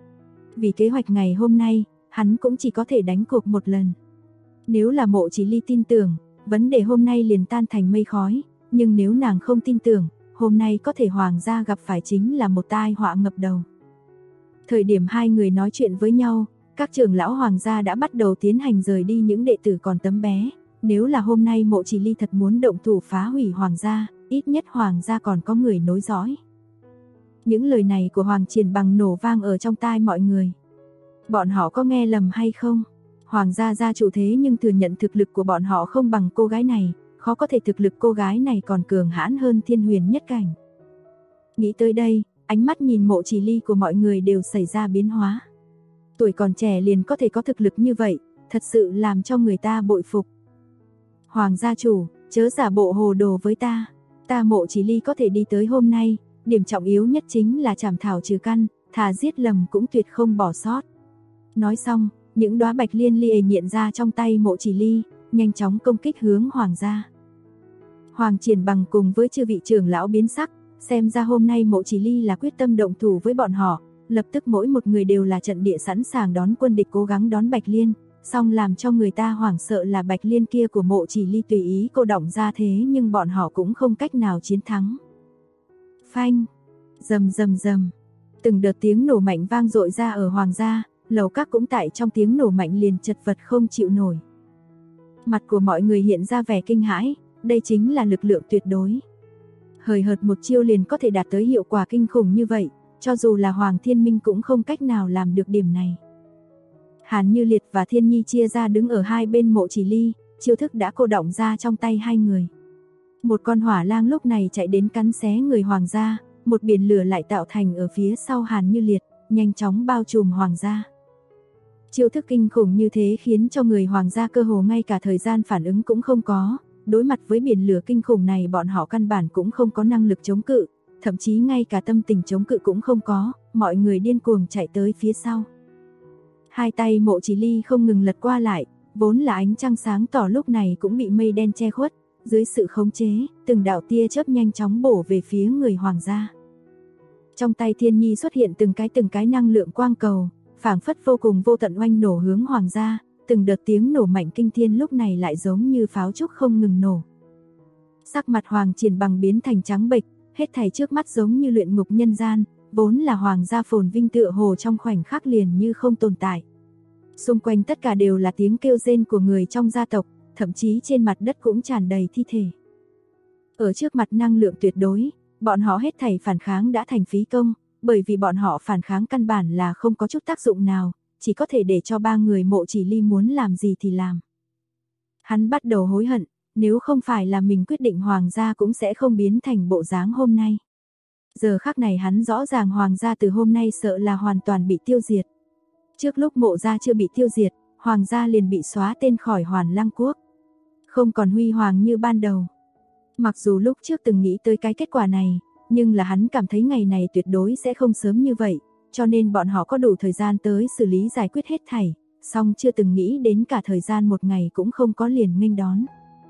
Vì kế hoạch ngày hôm nay, hắn cũng chỉ có thể đánh cuộc một lần. Nếu là Mộ Chỉ Ly tin tưởng, vấn đề hôm nay liền tan thành mây khói, nhưng nếu nàng không tin tưởng, hôm nay có thể Hoàng gia gặp phải chính là một tai họa ngập đầu. Thời điểm hai người nói chuyện với nhau, các trưởng lão Hoàng gia đã bắt đầu tiến hành rời đi những đệ tử còn tấm bé. Nếu là hôm nay Mộ Chỉ Ly thật muốn động thủ phá hủy Hoàng gia, ít nhất Hoàng gia còn có người nối dõi. Những lời này của Hoàng Triển Bằng nổ vang ở trong tai mọi người. Bọn họ có nghe lầm hay không? Hoàng gia gia chủ thế nhưng thừa nhận thực lực của bọn họ không bằng cô gái này, khó có thể thực lực cô gái này còn cường hãn hơn Thiên Huyền nhất cảnh. Nghĩ tới đây, ánh mắt nhìn Mộ Chỉ Ly của mọi người đều xảy ra biến hóa. Tuổi còn trẻ liền có thể có thực lực như vậy, thật sự làm cho người ta bội phục. Hoàng gia chủ, chớ giả bộ hồ đồ với ta. Ta Mộ Chỉ Ly có thể đi tới hôm nay, điểm trọng yếu nhất chính là chảm thảo trừ căn, thà giết lầm cũng tuyệt không bỏ sót. Nói xong, những đóa bạch liên ly hiện ra trong tay Mộ Chỉ Ly, nhanh chóng công kích hướng Hoàng gia. Hoàng Triển Bằng cùng với chư vị trưởng lão biến sắc, xem ra hôm nay Mộ Chỉ Ly là quyết tâm động thủ với bọn họ, lập tức mỗi một người đều là trận địa sẵn sàng đón quân địch cố gắng đón bạch liên, song làm cho người ta hoảng sợ là bạch liên kia của Mộ Chỉ Ly tùy ý cô động ra thế nhưng bọn họ cũng không cách nào chiến thắng. Phanh, rầm rầm rầm, từng đợt tiếng nổ mạnh vang dội ra ở Hoàng gia, lầu các cũng tại trong tiếng nổ mạnh liền chật vật không chịu nổi. Mặt của mọi người hiện ra vẻ kinh hãi, đây chính là lực lượng tuyệt đối. Hời hợt một chiêu liền có thể đạt tới hiệu quả kinh khủng như vậy, cho dù là Hoàng Thiên Minh cũng không cách nào làm được điểm này. Hàn Như Liệt và Thiên Nhi chia ra đứng ở hai bên Mộ Chỉ Ly, chiêu thức đã cô động ra trong tay hai người. Một con hỏa lang lúc này chạy đến cắn xé người Hoàng gia, một biển lửa lại tạo thành ở phía sau Hàn Như Liệt, nhanh chóng bao trùm Hoàng gia. Chiêu thức kinh khủng như thế khiến cho người Hoàng gia cơ hồ ngay cả thời gian phản ứng cũng không có, đối mặt với biển lửa kinh khủng này bọn họ căn bản cũng không có năng lực chống cự, thậm chí ngay cả tâm tình chống cự cũng không có, mọi người điên cuồng chạy tới phía sau. Hai tay Mộ Chỉ Ly không ngừng lật qua lại, vốn là ánh trăng sáng tỏ lúc này cũng bị mây đen che khuất, dưới sự khống chế, từng đạo tia chớp nhanh chóng bổ về phía người Hoàng gia. Trong tay Thiên Nhi xuất hiện từng cái năng lượng quang cầu, phảng phất vô cùng vô tận oanh nổ hướng Hoàng gia, từng đợt tiếng nổ mạnh kinh thiên lúc này lại giống như pháo trúc không ngừng nổ. Sắc mặt Hoàng Triển Bằng biến thành trắng bệch, hết thảy trước mắt giống như luyện ngục nhân gian, vốn là Hoàng gia phồn vinh tựa hồ trong khoảnh khắc liền như không tồn tại. Xung quanh tất cả đều là tiếng kêu rên của người trong gia tộc, thậm chí trên mặt đất cũng tràn đầy thi thể. Ở trước mặt năng lượng tuyệt đối, bọn họ hết thảy phản kháng đã thành phí công, bởi vì bọn họ phản kháng căn bản là không có chút tác dụng nào, chỉ có thể để cho ba người Mộ Chỉ Ly muốn làm gì thì làm. Hắn bắt đầu hối hận, nếu không phải là mình quyết định Hoàng gia cũng sẽ không biến thành bộ dáng hôm nay. Giờ khắc này hắn rõ ràng Hoàng gia từ hôm nay sợ là hoàn toàn bị tiêu diệt. Trước lúc Mộ gia chưa bị tiêu diệt, Hoàng gia liền bị xóa tên khỏi Hoàn Lăng Quốc, không còn huy hoàng như ban đầu. Mặc dù lúc trước từng nghĩ tới cái kết quả này, nhưng là hắn cảm thấy ngày này tuyệt đối sẽ không sớm như vậy, cho nên bọn họ có đủ thời gian tới xử lý giải quyết hết thảy, song chưa từng nghĩ đến cả thời gian một ngày cũng không có liền nghênh đón.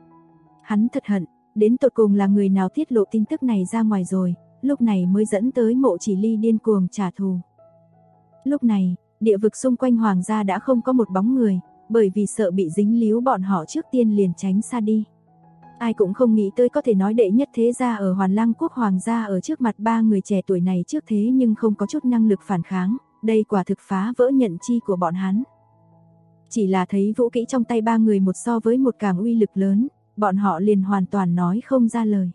Hắn thật hận, đến tột cùng là người nào tiết lộ tin tức này ra ngoài rồi, lúc này mới dẫn tới Mộ Chỉ Ly điên cuồng trả thù. Lúc này, địa vực xung quanh Hoàng gia đã không có một bóng người, bởi vì sợ bị dính líu bọn họ trước tiên liền tránh xa đi. Ai cũng không nghĩ tới có thể nói đệ nhất thế gia ở Hoàn Lăng Quốc Hoàng gia ở trước mặt ba người trẻ tuổi này trước thế nhưng không có chút năng lực phản kháng, đây quả thực phá vỡ nhận chi của bọn hắn. Chỉ là thấy vũ kỹ trong tay ba người một so với một càng uy lực lớn, bọn họ liền hoàn toàn nói không ra lời.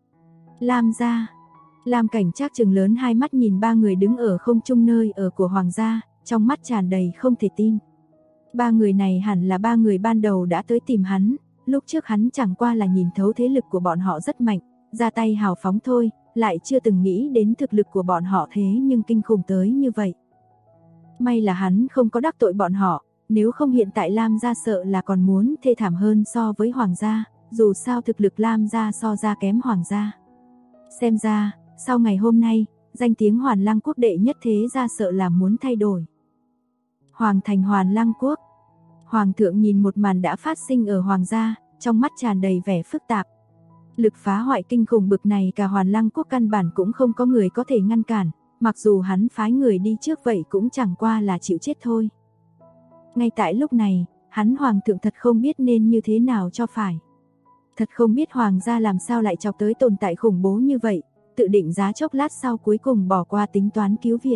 Lam gia, Lam Cảnh Trác trừng lớn hai mắt nhìn ba người đứng ở không trung nơi ở của Hoàng gia, trong mắt tràn đầy không thể tin. Ba người này hẳn là ba người ban đầu đã tới tìm hắn, lúc trước hắn chẳng qua là nhìn thấu thế lực của bọn họ rất mạnh, ra tay hào phóng thôi, lại chưa từng nghĩ đến thực lực của bọn họ thế nhưng kinh khủng tới như vậy. May là hắn không có đắc tội bọn họ, nếu không hiện tại Lam gia sợ là còn muốn thê thảm hơn so với Hoàng gia, dù sao thực lực Lam gia so ra kém Hoàng gia. Xem ra, sau ngày hôm nay, danh tiếng Hoàn Lăng Quốc đệ nhất thế gia sợ là muốn thay đổi. Hoàng thành Hoàn Lăng Quốc. Hoàng thượng nhìn một màn đã phát sinh ở Hoàng gia, trong mắt tràn đầy vẻ phức tạp. Lực phá hoại kinh khủng bực này cả Hoàn Lăng Quốc căn bản cũng không có người có thể ngăn cản, mặc dù hắn phái người đi trước vậy cũng chẳng qua là chịu chết thôi. Ngay tại lúc này, hắn Hoàng thượng thật không biết nên như thế nào cho phải. Thật không biết Hoàng gia làm sao lại chọc tới tồn tại khủng bố như vậy, tự định giá chốc lát sau cuối cùng bỏ qua tính toán cứu viện.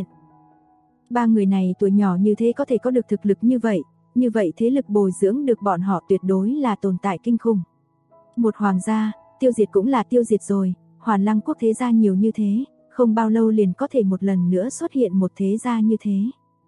Ba người này tuổi nhỏ như thế có thể có được thực lực như vậy thế lực bồi dưỡng được bọn họ tuyệt đối là tồn tại kinh khủng. Một Hoàng gia, tiêu diệt cũng là tiêu diệt rồi, Hoàn Lăng Quốc thế gia nhiều như thế, không bao lâu liền có thể một lần nữa xuất hiện một thế gia như thế.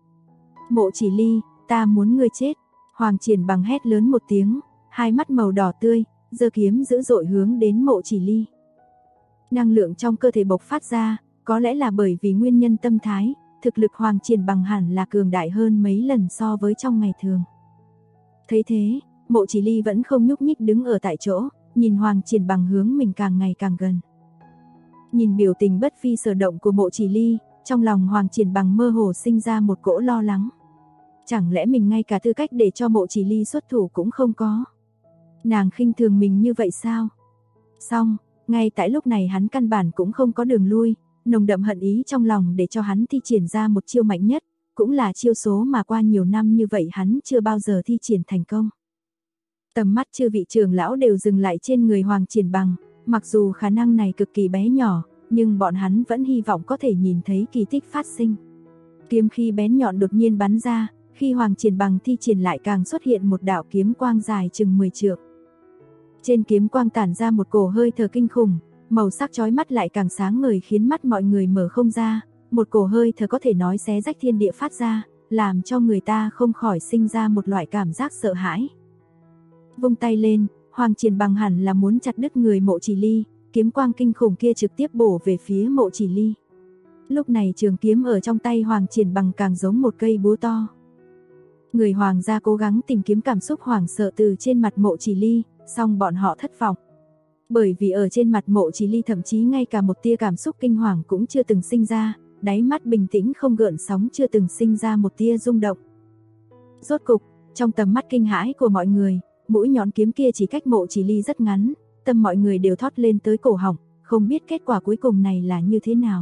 Mộ Chỉ Ly, ta muốn ngươi chết. Hoàng Triển Bằng hét lớn một tiếng, hai mắt màu đỏ tươi, giơ kiếm dữ dội hướng đến Mộ Chỉ Ly. Năng lượng trong cơ thể bộc phát ra, có lẽ là bởi vì nguyên nhân tâm thái, thực lực Hoàng Triển Bằng hẳn là cường đại hơn mấy lần so với trong ngày thường. Thấy thế, Mộ Chỉ Ly vẫn không nhúc nhích đứng ở tại chỗ, nhìn Hoàng Triển Bằng hướng mình càng ngày càng gần. Nhìn biểu tình bất phi sở động của Mộ Chỉ Ly, trong lòng Hoàng Triển Bằng mơ hồ sinh ra một cỗ lo lắng. Chẳng lẽ mình ngay cả tư cách để cho Mộ Chỉ Ly xuất thủ cũng không có? Nàng khinh thường mình như vậy sao? Xong, ngay tại lúc này hắn căn bản cũng không có đường lui, nồng đậm hận ý trong lòng để cho hắn thi triển ra một chiêu mạnh nhất, cũng là chiêu số mà qua nhiều năm như vậy hắn chưa bao giờ thi triển thành công. Tầm mắt chư vị trưởng lão đều dừng lại trên người Hoàng Triển Bằng, mặc dù khả năng này cực kỳ bé nhỏ, nhưng bọn hắn vẫn hy vọng có thể nhìn thấy kỳ tích phát sinh. Kiếm khí bén nhọn đột nhiên bắn ra, Khi Hoàng Triển Bằng thi triển lại càng xuất hiện một đạo kiếm quang dài chừng 10 trượng. Trên kiếm quang tản ra một cổ hơi thở kinh khủng, màu sắc chói mắt lại càng sáng ngời khiến mắt mọi người mở không ra, một cổ hơi thở có thể nói xé rách thiên địa phát ra, làm cho người ta không khỏi sinh ra một loại cảm giác sợ hãi. Vung tay lên, Hoàng Triển Bằng hẳn là muốn chặt đứt người Mộ Chỉ Ly, kiếm quang kinh khủng kia trực tiếp bổ về phía Mộ Chỉ Ly. Lúc này trường kiếm ở trong tay Hoàng Triển Bằng càng giống một cây búa to. Người Hoàng gia cố gắng tìm kiếm cảm xúc hoảng sợ từ trên mặt Mộ Chỉ Ly, song bọn họ thất vọng. Bởi vì ở trên mặt Mộ Chỉ Ly thậm chí ngay cả một tia cảm xúc kinh hoàng cũng chưa từng sinh ra, đáy mắt bình tĩnh không gợn sóng chưa từng sinh ra một tia rung động. Rốt cục, trong tầm mắt kinh hãi của mọi người, mũi nhọn kiếm kia chỉ cách Mộ Chỉ Ly rất ngắn, tâm mọi người đều thót lên tới cổ họng, không biết kết quả cuối cùng này là như thế nào.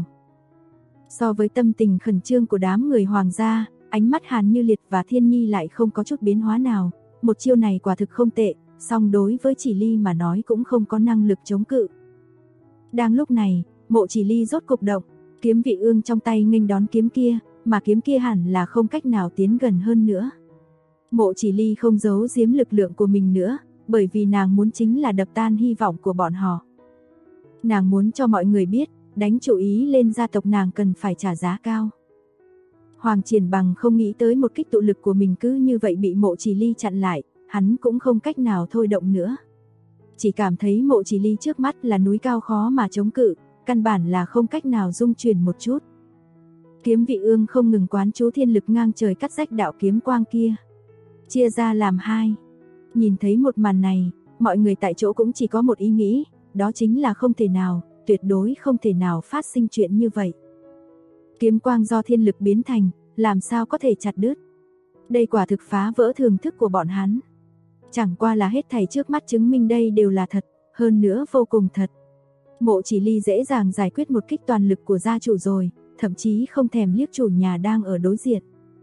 So với tâm tình khẩn trương của đám người Hoàng gia, ánh mắt Hàn Như Liệt và Thiên Nhi lại không có chút biến hóa nào, một chiêu này quả thực không tệ, song đối với Chỉ Ly mà nói cũng không có năng lực chống cự. Đang lúc này, Mộ Chỉ Ly rốt cục động, kiếm vị ương trong tay nghênh đón kiếm kia, mà kiếm kia hẳn là không cách nào tiến gần hơn nữa. Mộ Chỉ Ly không giấu giếm lực lượng của mình nữa, bởi vì nàng muốn chính là đập tan hy vọng của bọn họ. Nàng muốn cho mọi người biết, đánh chủ ý lên gia tộc nàng cần phải trả giá cao. Hoàng Triển Bằng không nghĩ tới một kích tụ lực của mình cứ như vậy bị Mộ Chỉ Ly chặn lại, hắn cũng không cách nào thôi động nữa. Chỉ cảm thấy Mộ Chỉ Ly trước mắt là núi cao khó mà chống cự, căn bản là không cách nào dung chuyển một chút. Kiếm vị ương không ngừng quán chú thiên lực ngang trời cắt rách đạo kiếm quang kia, chia ra làm hai. Nhìn thấy một màn này, mọi người tại chỗ cũng chỉ có một ý nghĩ, đó chính là không thể nào, tuyệt đối không thể nào phát sinh chuyện như vậy. Kiếm quang do thiên lực biến thành, làm sao có thể chặt đứt. Đây quả thực phá vỡ thường thức của bọn hắn. Chẳng qua là hết thảy trước mắt chứng minh đây đều là thật, hơn nữa vô cùng thật. Mộ Chỉ Ly dễ dàng giải quyết một kích toàn lực của gia chủ rồi, thậm chí không thèm liếc chủ nhà đang ở đối diện.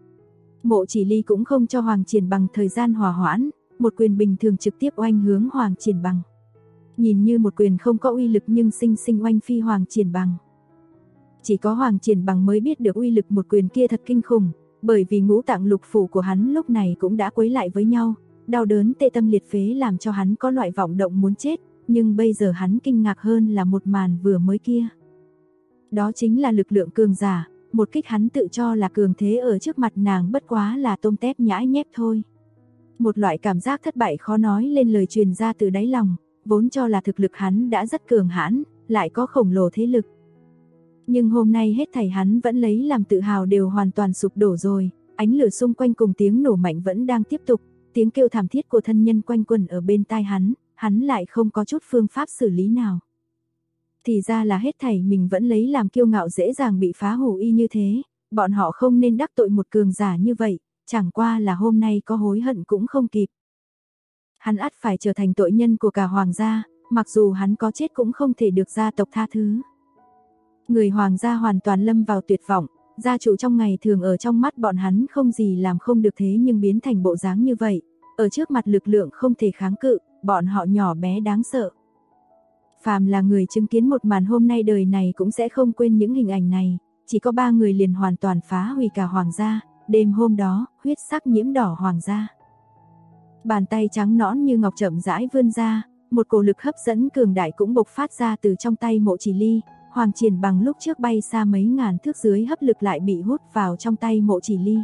Mộ Chỉ Ly cũng không cho Hoàng Triển Bằng thời gian hòa hoãn, một quyền bình thường trực tiếp oanh hướng Hoàng Triển Bằng. Nhìn như một quyền không có uy lực nhưng sinh sinh oanh phi Hoàng Triển Bằng. Chỉ có Hoàng Triển Bằng mới biết được uy lực một quyền kia thật kinh khủng, bởi vì ngũ tạng lục phủ của hắn lúc này cũng đã quấy lại với nhau, đau đớn tê tâm liệt phế làm cho hắn có loại vọng động muốn chết, nhưng bây giờ hắn kinh ngạc hơn là một màn vừa mới kia. Đó chính là lực lượng cường giả, một kích hắn tự cho là cường thế ở trước mặt nàng bất quá là tôm tép nhãi nhép thôi. Một loại cảm giác thất bại khó nói lên lời truyền ra từ đáy lòng, vốn cho là thực lực hắn đã rất cường hãn, lại có khổng lồ thế lực. Nhưng hôm nay hết thảy hắn vẫn lấy làm tự hào đều hoàn toàn sụp đổ rồi, ánh lửa xung quanh cùng tiếng nổ mạnh vẫn đang tiếp tục, tiếng kêu thảm thiết của thân nhân quanh quẩn ở bên tai hắn lại không có chút phương pháp xử lý nào. Thì ra là hết thảy mình vẫn lấy làm kiêu ngạo dễ dàng bị phá hủy y như thế, bọn họ không nên đắc tội một cường giả như vậy, chẳng qua là hôm nay có hối hận cũng không kịp. Hắn ắt phải trở thành tội nhân của cả Hoàng gia, mặc dù hắn có chết cũng không thể được gia tộc tha thứ. Người Hoàng gia hoàn toàn lâm vào tuyệt vọng, gia chủ trong ngày thường ở trong mắt bọn hắn không gì làm không được thế nhưng biến thành bộ dáng như vậy, ở trước mặt lực lượng không thể kháng cự, bọn họ nhỏ bé đáng sợ. Phàm là người chứng kiến một màn hôm nay đời này cũng sẽ không quên những hình ảnh này, chỉ có 3 người liền hoàn toàn phá hủy cả Hoàng gia, đêm hôm đó, huyết sắc nhiễm đỏ Hoàng gia. Bàn tay trắng nõn như ngọc chậm rãi vươn ra, một cổ lực hấp dẫn cường đại cũng bộc phát ra từ trong tay Mộ Chỉ Ly, Hoàng Triển Bằng lúc trước bay xa mấy ngàn thước dưới hấp lực lại bị hút vào trong tay Mộ Chỉ Ly.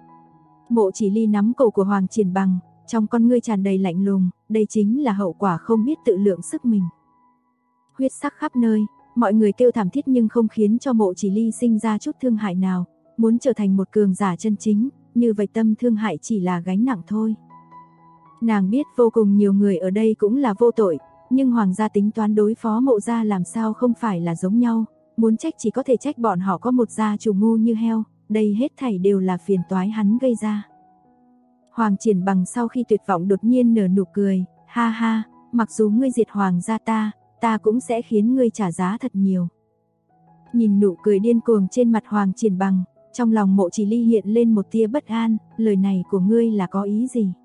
Mộ Chỉ Ly nắm cổ của Hoàng Triển Bằng, trong con ngươi tràn đầy lạnh lùng, đây chính là hậu quả không biết tự lượng sức mình. Huyết sắc khắp nơi, mọi người kêu thảm thiết nhưng không khiến cho Mộ Chỉ Ly sinh ra chút thương hại nào, muốn trở thành một cường giả chân chính, như vậy tâm thương hại chỉ là gánh nặng thôi. Nàng biết vô cùng nhiều người ở đây cũng là vô tội, nhưng Hoàng gia tính toán đối phó Mộ gia làm sao không phải là giống nhau, muốn trách chỉ có thể trách bọn họ có một gia chủ ngu như heo, đây hết thảy đều là phiền toái hắn gây ra. Hoàng Triển Bằng sau khi tuyệt vọng đột nhiên nở nụ cười, ha ha, mặc dù ngươi diệt Hoàng gia ta cũng sẽ khiến ngươi trả giá thật nhiều. Nhìn nụ cười điên cuồng trên mặt Hoàng Triển Bằng, trong lòng Mộ Chỉ Ly hiện lên một tia bất an, lời này của ngươi là có ý gì?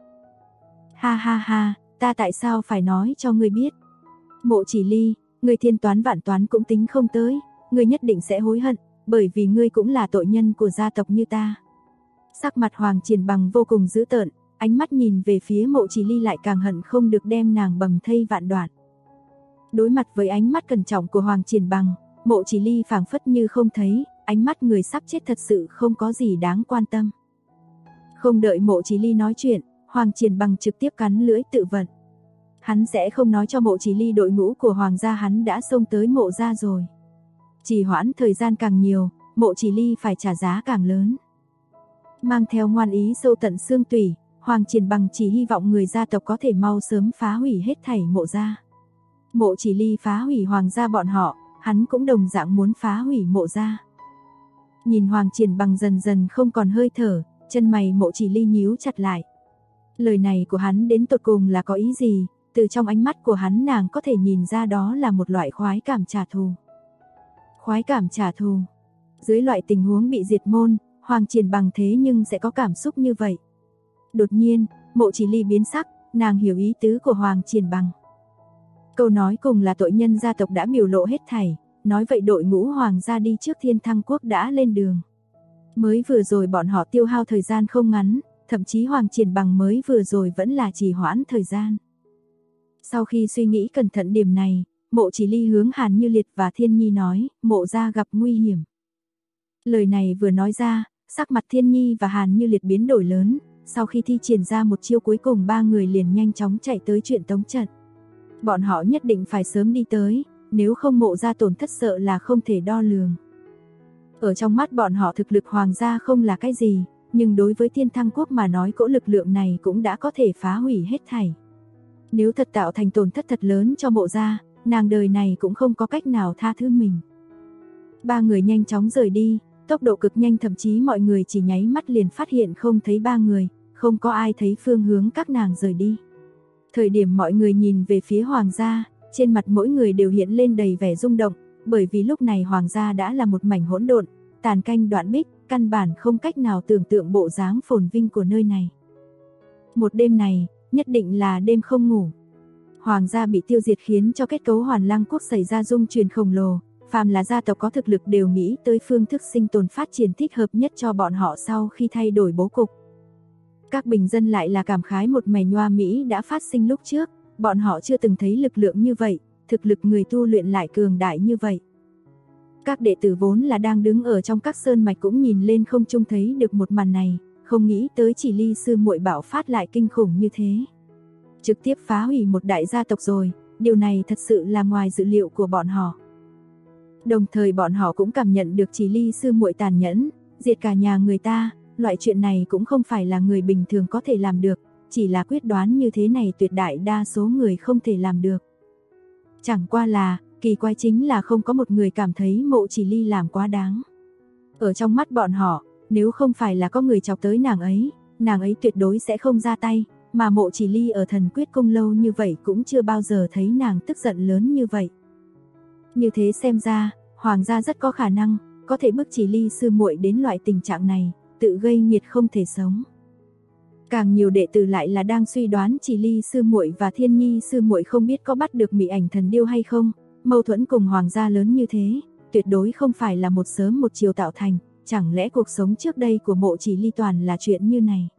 Ha ha ha, ta tại sao phải nói cho ngươi biết? Mộ Chỉ Ly, ngươi thiên toán vạn toán cũng tính không tới, ngươi nhất định sẽ hối hận, bởi vì ngươi cũng là tội nhân của gia tộc như ta. Sắc mặt Hoàng Triển Bằng vô cùng dữ tợn, ánh mắt nhìn về phía Mộ Chỉ Ly lại càng hận không được đem nàng bầm thây vạn đoạn. Đối mặt với ánh mắt cẩn trọng của Hoàng Triển Bằng, Mộ Chỉ Ly phảng phất như không thấy, ánh mắt người sắp chết thật sự không có gì đáng quan tâm. Không đợi Mộ Chỉ Ly nói chuyện, Hoàng Triển Bằng trực tiếp cắn lưỡi tự vận. Hắn sẽ không nói cho Mộ Chỉ Ly đội ngũ của Hoàng gia hắn đã xông tới Mộ gia rồi. Trì hoãn thời gian càng nhiều, Mộ Chỉ Ly phải trả giá càng lớn. Mang theo ngoan ý sâu tận xương tủy, Hoàng Triển Bằng chỉ hy vọng người gia tộc có thể mau sớm phá hủy hết thảy Mộ gia. Mộ Chỉ Ly phá hủy Hoàng gia bọn họ, hắn cũng đồng dạng muốn phá hủy Mộ gia. Nhìn Hoàng Triển Bằng dần dần không còn hơi thở, chân mày Mộ Chỉ Ly nhíu chặt lại. Lời này của hắn đến tột cùng là có ý gì? Từ trong ánh mắt của hắn nàng có thể nhìn ra đó là một loại khoái cảm trả thù. Khoái cảm trả thù. Dưới loại tình huống bị diệt môn, Hoàng Triển Bằng thế nhưng sẽ có cảm xúc như vậy. Đột nhiên, Mộ Chỉ Ly biến sắc, nàng hiểu ý tứ của Hoàng Triển Bằng. Câu nói cùng là tội nhân gia tộc đã biểu lộ hết thảy, nói vậy đội ngũ Hoàng gia đi trước Thiên Thăng Quốc đã lên đường. Mới vừa rồi bọn họ tiêu hao thời gian không ngắn, thậm chí Hoàng Triển Bằng mới vừa rồi vẫn là trì hoãn thời gian. Sau khi suy nghĩ cẩn thận điểm này, Mộ Chỉ Ly hướng Hàn Như Liệt và Thiên Nhi nói, Mộ gia gặp nguy hiểm. Lời này vừa nói ra, sắc mặt Thiên Nhi và Hàn Như Liệt biến đổi lớn, sau khi thi triển ra một chiêu cuối cùng ba người liền nhanh chóng chạy tới chuyện tống trận. Bọn họ nhất định phải sớm đi tới, nếu không Mộ gia tổn thất sợ là không thể đo lường. Ở trong mắt bọn họ thực lực Hoàng gia không là cái gì, nhưng đối với Thiên Thăng Quốc mà nói cỗ lực lượng này cũng đã có thể phá hủy hết thảy. Nếu thật tạo thành tổn thất thật lớn cho Mộ gia, nàng đời này cũng không có cách nào tha thứ mình. Ba người nhanh chóng rời đi, tốc độ cực nhanh, thậm chí mọi người chỉ nháy mắt liền phát hiện không thấy ba người, không có ai thấy phương hướng các nàng rời đi. Thời điểm mọi người nhìn về phía Hoàng gia, trên mặt mỗi người đều hiện lên đầy vẻ rung động, bởi vì lúc này Hoàng gia đã là một mảnh hỗn độn, tàn canh đoạn bích, căn bản không cách nào tưởng tượng bộ dáng phồn vinh của nơi này. Một đêm này, nhất định là đêm không ngủ. Hoàng gia bị tiêu diệt khiến cho kết cấu Hoàn Lăng Quốc xảy ra rung chuyển khổng lồ, phàm là gia tộc có thực lực đều nghĩ tới phương thức sinh tồn phát triển thích hợp nhất cho bọn họ sau khi thay đổi bố cục. Các bình dân lại là cảm khái một mẻ nhoa mỹ đã phát sinh lúc trước, bọn họ chưa từng thấy lực lượng như vậy, thực lực người tu luyện lại cường đại như vậy. Các đệ tử vốn là đang đứng ở trong các sơn mạch cũng nhìn lên không trung thấy được một màn này, không nghĩ tới Chỉ Ly sư muội bạo phát lại kinh khủng như thế. Trực tiếp phá hủy một đại gia tộc rồi, điều này thật sự là ngoài dự liệu của bọn họ. Đồng thời bọn họ cũng cảm nhận được Chỉ Ly sư muội tàn nhẫn, diệt cả nhà người ta, loại chuyện này cũng không phải là người bình thường có thể làm được, chỉ là quyết đoán như thế này tuyệt đại đa số người không thể làm được. Chẳng qua là, kỳ quái chính là không có một người cảm thấy Mộ Chỉ Ly làm quá đáng. Ở trong mắt bọn họ, nếu không phải là có người chọc tới nàng ấy tuyệt đối sẽ không ra tay, mà Mộ Chỉ Ly ở Thần Quyết Cung lâu như vậy cũng chưa bao giờ thấy nàng tức giận lớn như vậy. Như thế xem ra, Hoàng gia rất có khả năng có thể bức Chỉ Ly sư muội đến loại tình trạng này, tự gây nghiệt không thể sống. Càng nhiều đệ tử lại là đang suy đoán Chỉ Ly sư muội và Thiên Nhi sư muội không biết có bắt được Mị Ảnh Thần Điêu hay không, mâu thuẫn cùng Hoàng gia lớn như thế, tuyệt đối không phải là một sớm một chiều tạo thành, chẳng lẽ cuộc sống trước đây của Mộ Chỉ Ly toàn là chuyện như này.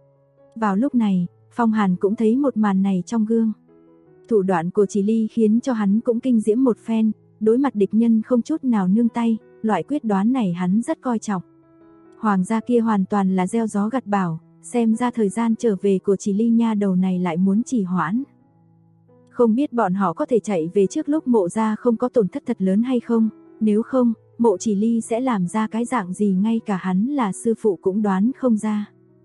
Vào lúc này, Phong Hàn cũng thấy một màn này trong gương. Thủ đoạn của Chỉ Ly khiến cho hắn cũng kinh diễm một phen, đối mặt địch nhân không chút nào nương tay, loại quyết đoán này hắn rất coi trọng. Hoàng gia kia hoàn toàn là gieo gió gặt bão, xem ra thời gian trở về của Chỉ Ly nha đầu này lại muốn trì hoãn. Không biết bọn họ có thể chạy về trước lúc Mộ gia không có tổn thất thật lớn hay không, nếu không, Mộ Chỉ Ly sẽ làm ra cái dạng gì ngay cả hắn là sư phụ cũng đoán không ra.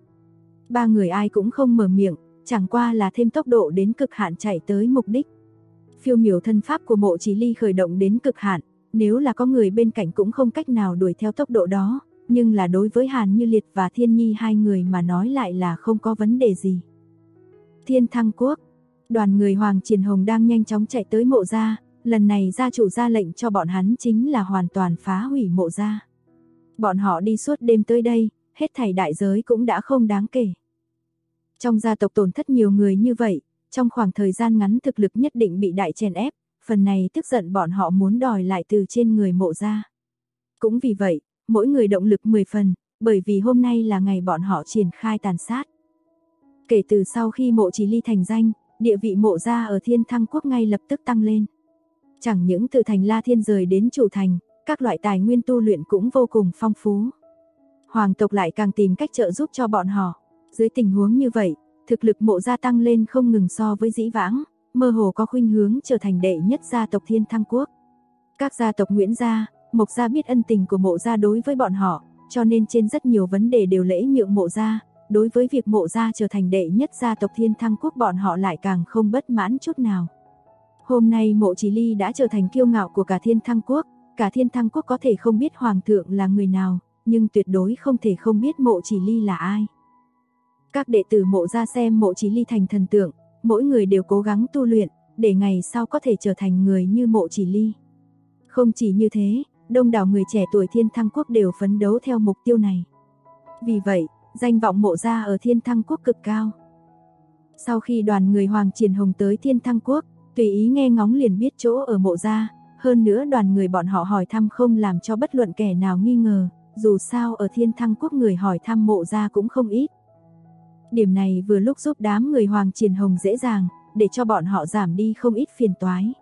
Ba người ai cũng không mở miệng, chẳng qua là thêm tốc độ đến cực hạn chạy tới mục đích. Phiêu miểu thân pháp của Mộ Chỉ Ly khởi động đến cực hạn, nếu là có người bên cạnh cũng không cách nào đuổi theo tốc độ đó, nhưng là đối với Hàn Như Liệt và Thiên Nhi hai người mà nói lại là không có vấn đề gì. Thiên Thăng Quốc, đoàn người Hoàng Triển Hồng đang nhanh chóng chạy tới Mộ gia, lần này gia chủ ra lệnh cho bọn hắn chính là hoàn toàn phá hủy Mộ gia. Bọn họ đi suốt đêm tới đây, hết thảy đại giới cũng đã không đáng kể. Trong gia tộc tổn thất nhiều người như vậy, trong khoảng thời gian ngắn thực lực nhất định bị đại chèn ép, phần này tức giận bọn họ muốn đòi lại từ trên người Mộ gia. Cũng vì vậy, mỗi người động lực 10 phần, bởi vì hôm nay là ngày bọn họ triển khai tàn sát. Kể từ sau khi Mộ Chỉ Ly thành danh, địa vị Mộ gia ở Thiên Thăng Quốc ngay lập tức tăng lên. Chẳng những từ thành La Thiên rời đến chủ thành, các loại tài nguyên tu luyện cũng vô cùng phong phú. Hoàng tộc lại càng tìm cách trợ giúp cho bọn họ. Dưới tình huống như vậy, thực lực Mộ gia tăng lên không ngừng so với dĩ vãng, mơ hồ có khuynh hướng trở thành đệ nhất gia tộc Thiên Thăng Quốc. Các gia tộc Nguyễn gia, Mộc gia biết ân tình của Mộ gia đối với bọn họ, cho nên trên rất nhiều vấn đề đều lễ nhượng Mộ gia. Đối với việc Mộ gia trở thành đệ nhất gia tộc Thiên Thăng Quốc bọn họ lại càng không bất mãn chút nào. Hôm nay Mộ Chỉ Ly đã trở thành kiêu ngạo của cả Thiên Thăng Quốc, cả Thiên Thăng Quốc có thể không biết Hoàng thượng là người nào, nhưng tuyệt đối không thể không biết Mộ Chỉ Ly là ai. Các đệ tử Mộ gia xem Mộ Chỉ Ly thành thần tượng, mỗi người đều cố gắng tu luyện, để ngày sau có thể trở thành người như Mộ Chỉ Ly. Không chỉ như thế, đông đảo người trẻ tuổi Thiên Thăng Quốc đều phấn đấu theo mục tiêu này. Vì vậy, danh vọng Mộ gia ở Thiên Thăng Quốc cực cao. Sau khi đoàn người Hoàng Triển Hồng tới Thiên Thăng Quốc, tùy ý nghe ngóng liền biết chỗ ở Mộ gia, hơn nữa đoàn người bọn họ hỏi thăm không làm cho bất luận kẻ nào nghi ngờ, dù sao ở Thiên Thăng Quốc người hỏi thăm Mộ gia cũng không ít. Điểm này vừa lúc giúp đám người Hoàng Triển Hồng dễ dàng, để cho bọn họ giảm đi không ít phiền toái.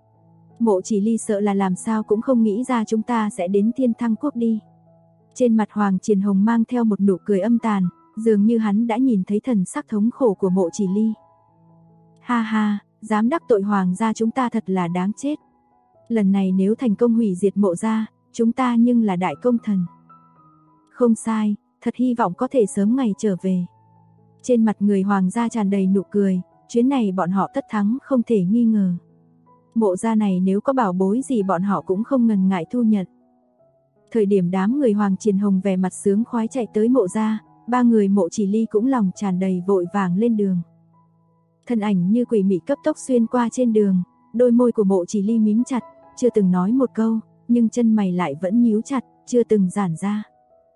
Mộ Chỉ Ly sợ là làm sao cũng không nghĩ ra chúng ta sẽ đến Thiên Thăng Quốc đi. Trên mặt Hoàng Triển Hồng mang theo một nụ cười âm tàn, dường như hắn đã nhìn thấy thần sắc thống khổ của Mộ Chỉ Ly. Ha ha, dám đắc tội Hoàng gia chúng ta thật là đáng chết. Lần này nếu thành công hủy diệt Mộ gia, chúng ta nhưng là đại công thần. Không sai, thật hy vọng có thể sớm ngày trở về. Trên mặt người Hoàng gia tràn đầy nụ cười, chuyến này bọn họ tất thắng không thể nghi ngờ. Mộ gia này nếu có bảo bối gì bọn họ cũng không ngần ngại thu nhận. Thời điểm đám người Hoàng Triển Hồng vẻ mặt sướng khoái chạy tới Mộ gia, ba người Mộ Chỉ Ly cũng lòng tràn đầy vội vàng lên đường. Thân ảnh như quỷ mị cấp tốc xuyên qua trên đường, đôi môi của Mộ Chỉ Ly mím chặt, chưa từng nói một câu, nhưng chân mày lại vẫn nhíu chặt, chưa từng giãn ra.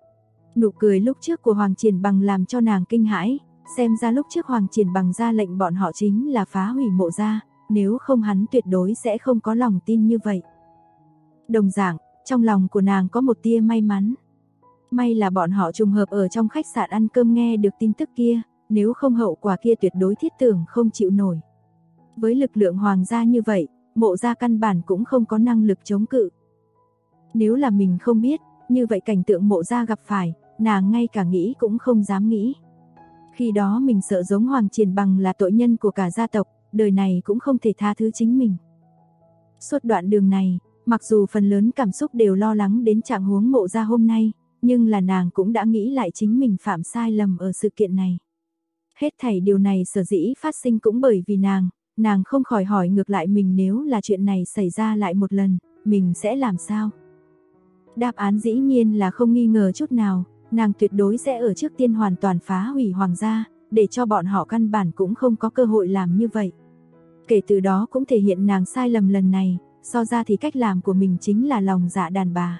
Nụ cười lúc trước của Hoàng Triển Bằng làm cho nàng kinh hãi, xem ra lúc trước Hoàng Triển Bằng ra lệnh bọn họ chính là phá hủy Mộ gia, nếu không hắn tuyệt đối sẽ không có lòng tin như vậy. Đồng dạng, trong lòng của nàng có một tia may mắn. May là bọn họ trùng hợp ở trong khách sạn ăn cơm nghe được tin tức kia, nếu không hậu quả kia tuyệt đối thiết tưởng không chịu nổi. Với lực lượng hoàng gia như vậy, Mộ gia căn bản cũng không có năng lực chống cự. Nếu là mình không biết, như vậy cảnh tượng Mộ gia gặp phải, nàng ngay cả nghĩ cũng không dám nghĩ. Khi đó mình sợ giống Hoàng Triển Bằng là tội nhân của cả gia tộc, đời này cũng không thể tha thứ chính mình. Suốt đoạn đường này, mặc dù phần lớn cảm xúc đều lo lắng đến trạng huống Mộ gia hôm nay, nhưng là nàng cũng đã nghĩ lại chính mình phạm sai lầm ở sự kiện này. Hết thảy điều này sở dĩ phát sinh cũng bởi vì nàng không khỏi hỏi ngược lại mình nếu là chuyện này xảy ra lại một lần, mình sẽ làm sao? Đáp án dĩ nhiên là không nghi ngờ chút nào, nàng tuyệt đối sẽ ở trước tiên hoàn toàn phá hủy Hoàng gia, để cho bọn họ căn bản cũng không có cơ hội làm như vậy. Kể từ đó cũng thể hiện nàng sai lầm lần này, so ra thì cách làm của mình chính là lòng dạ đàn bà.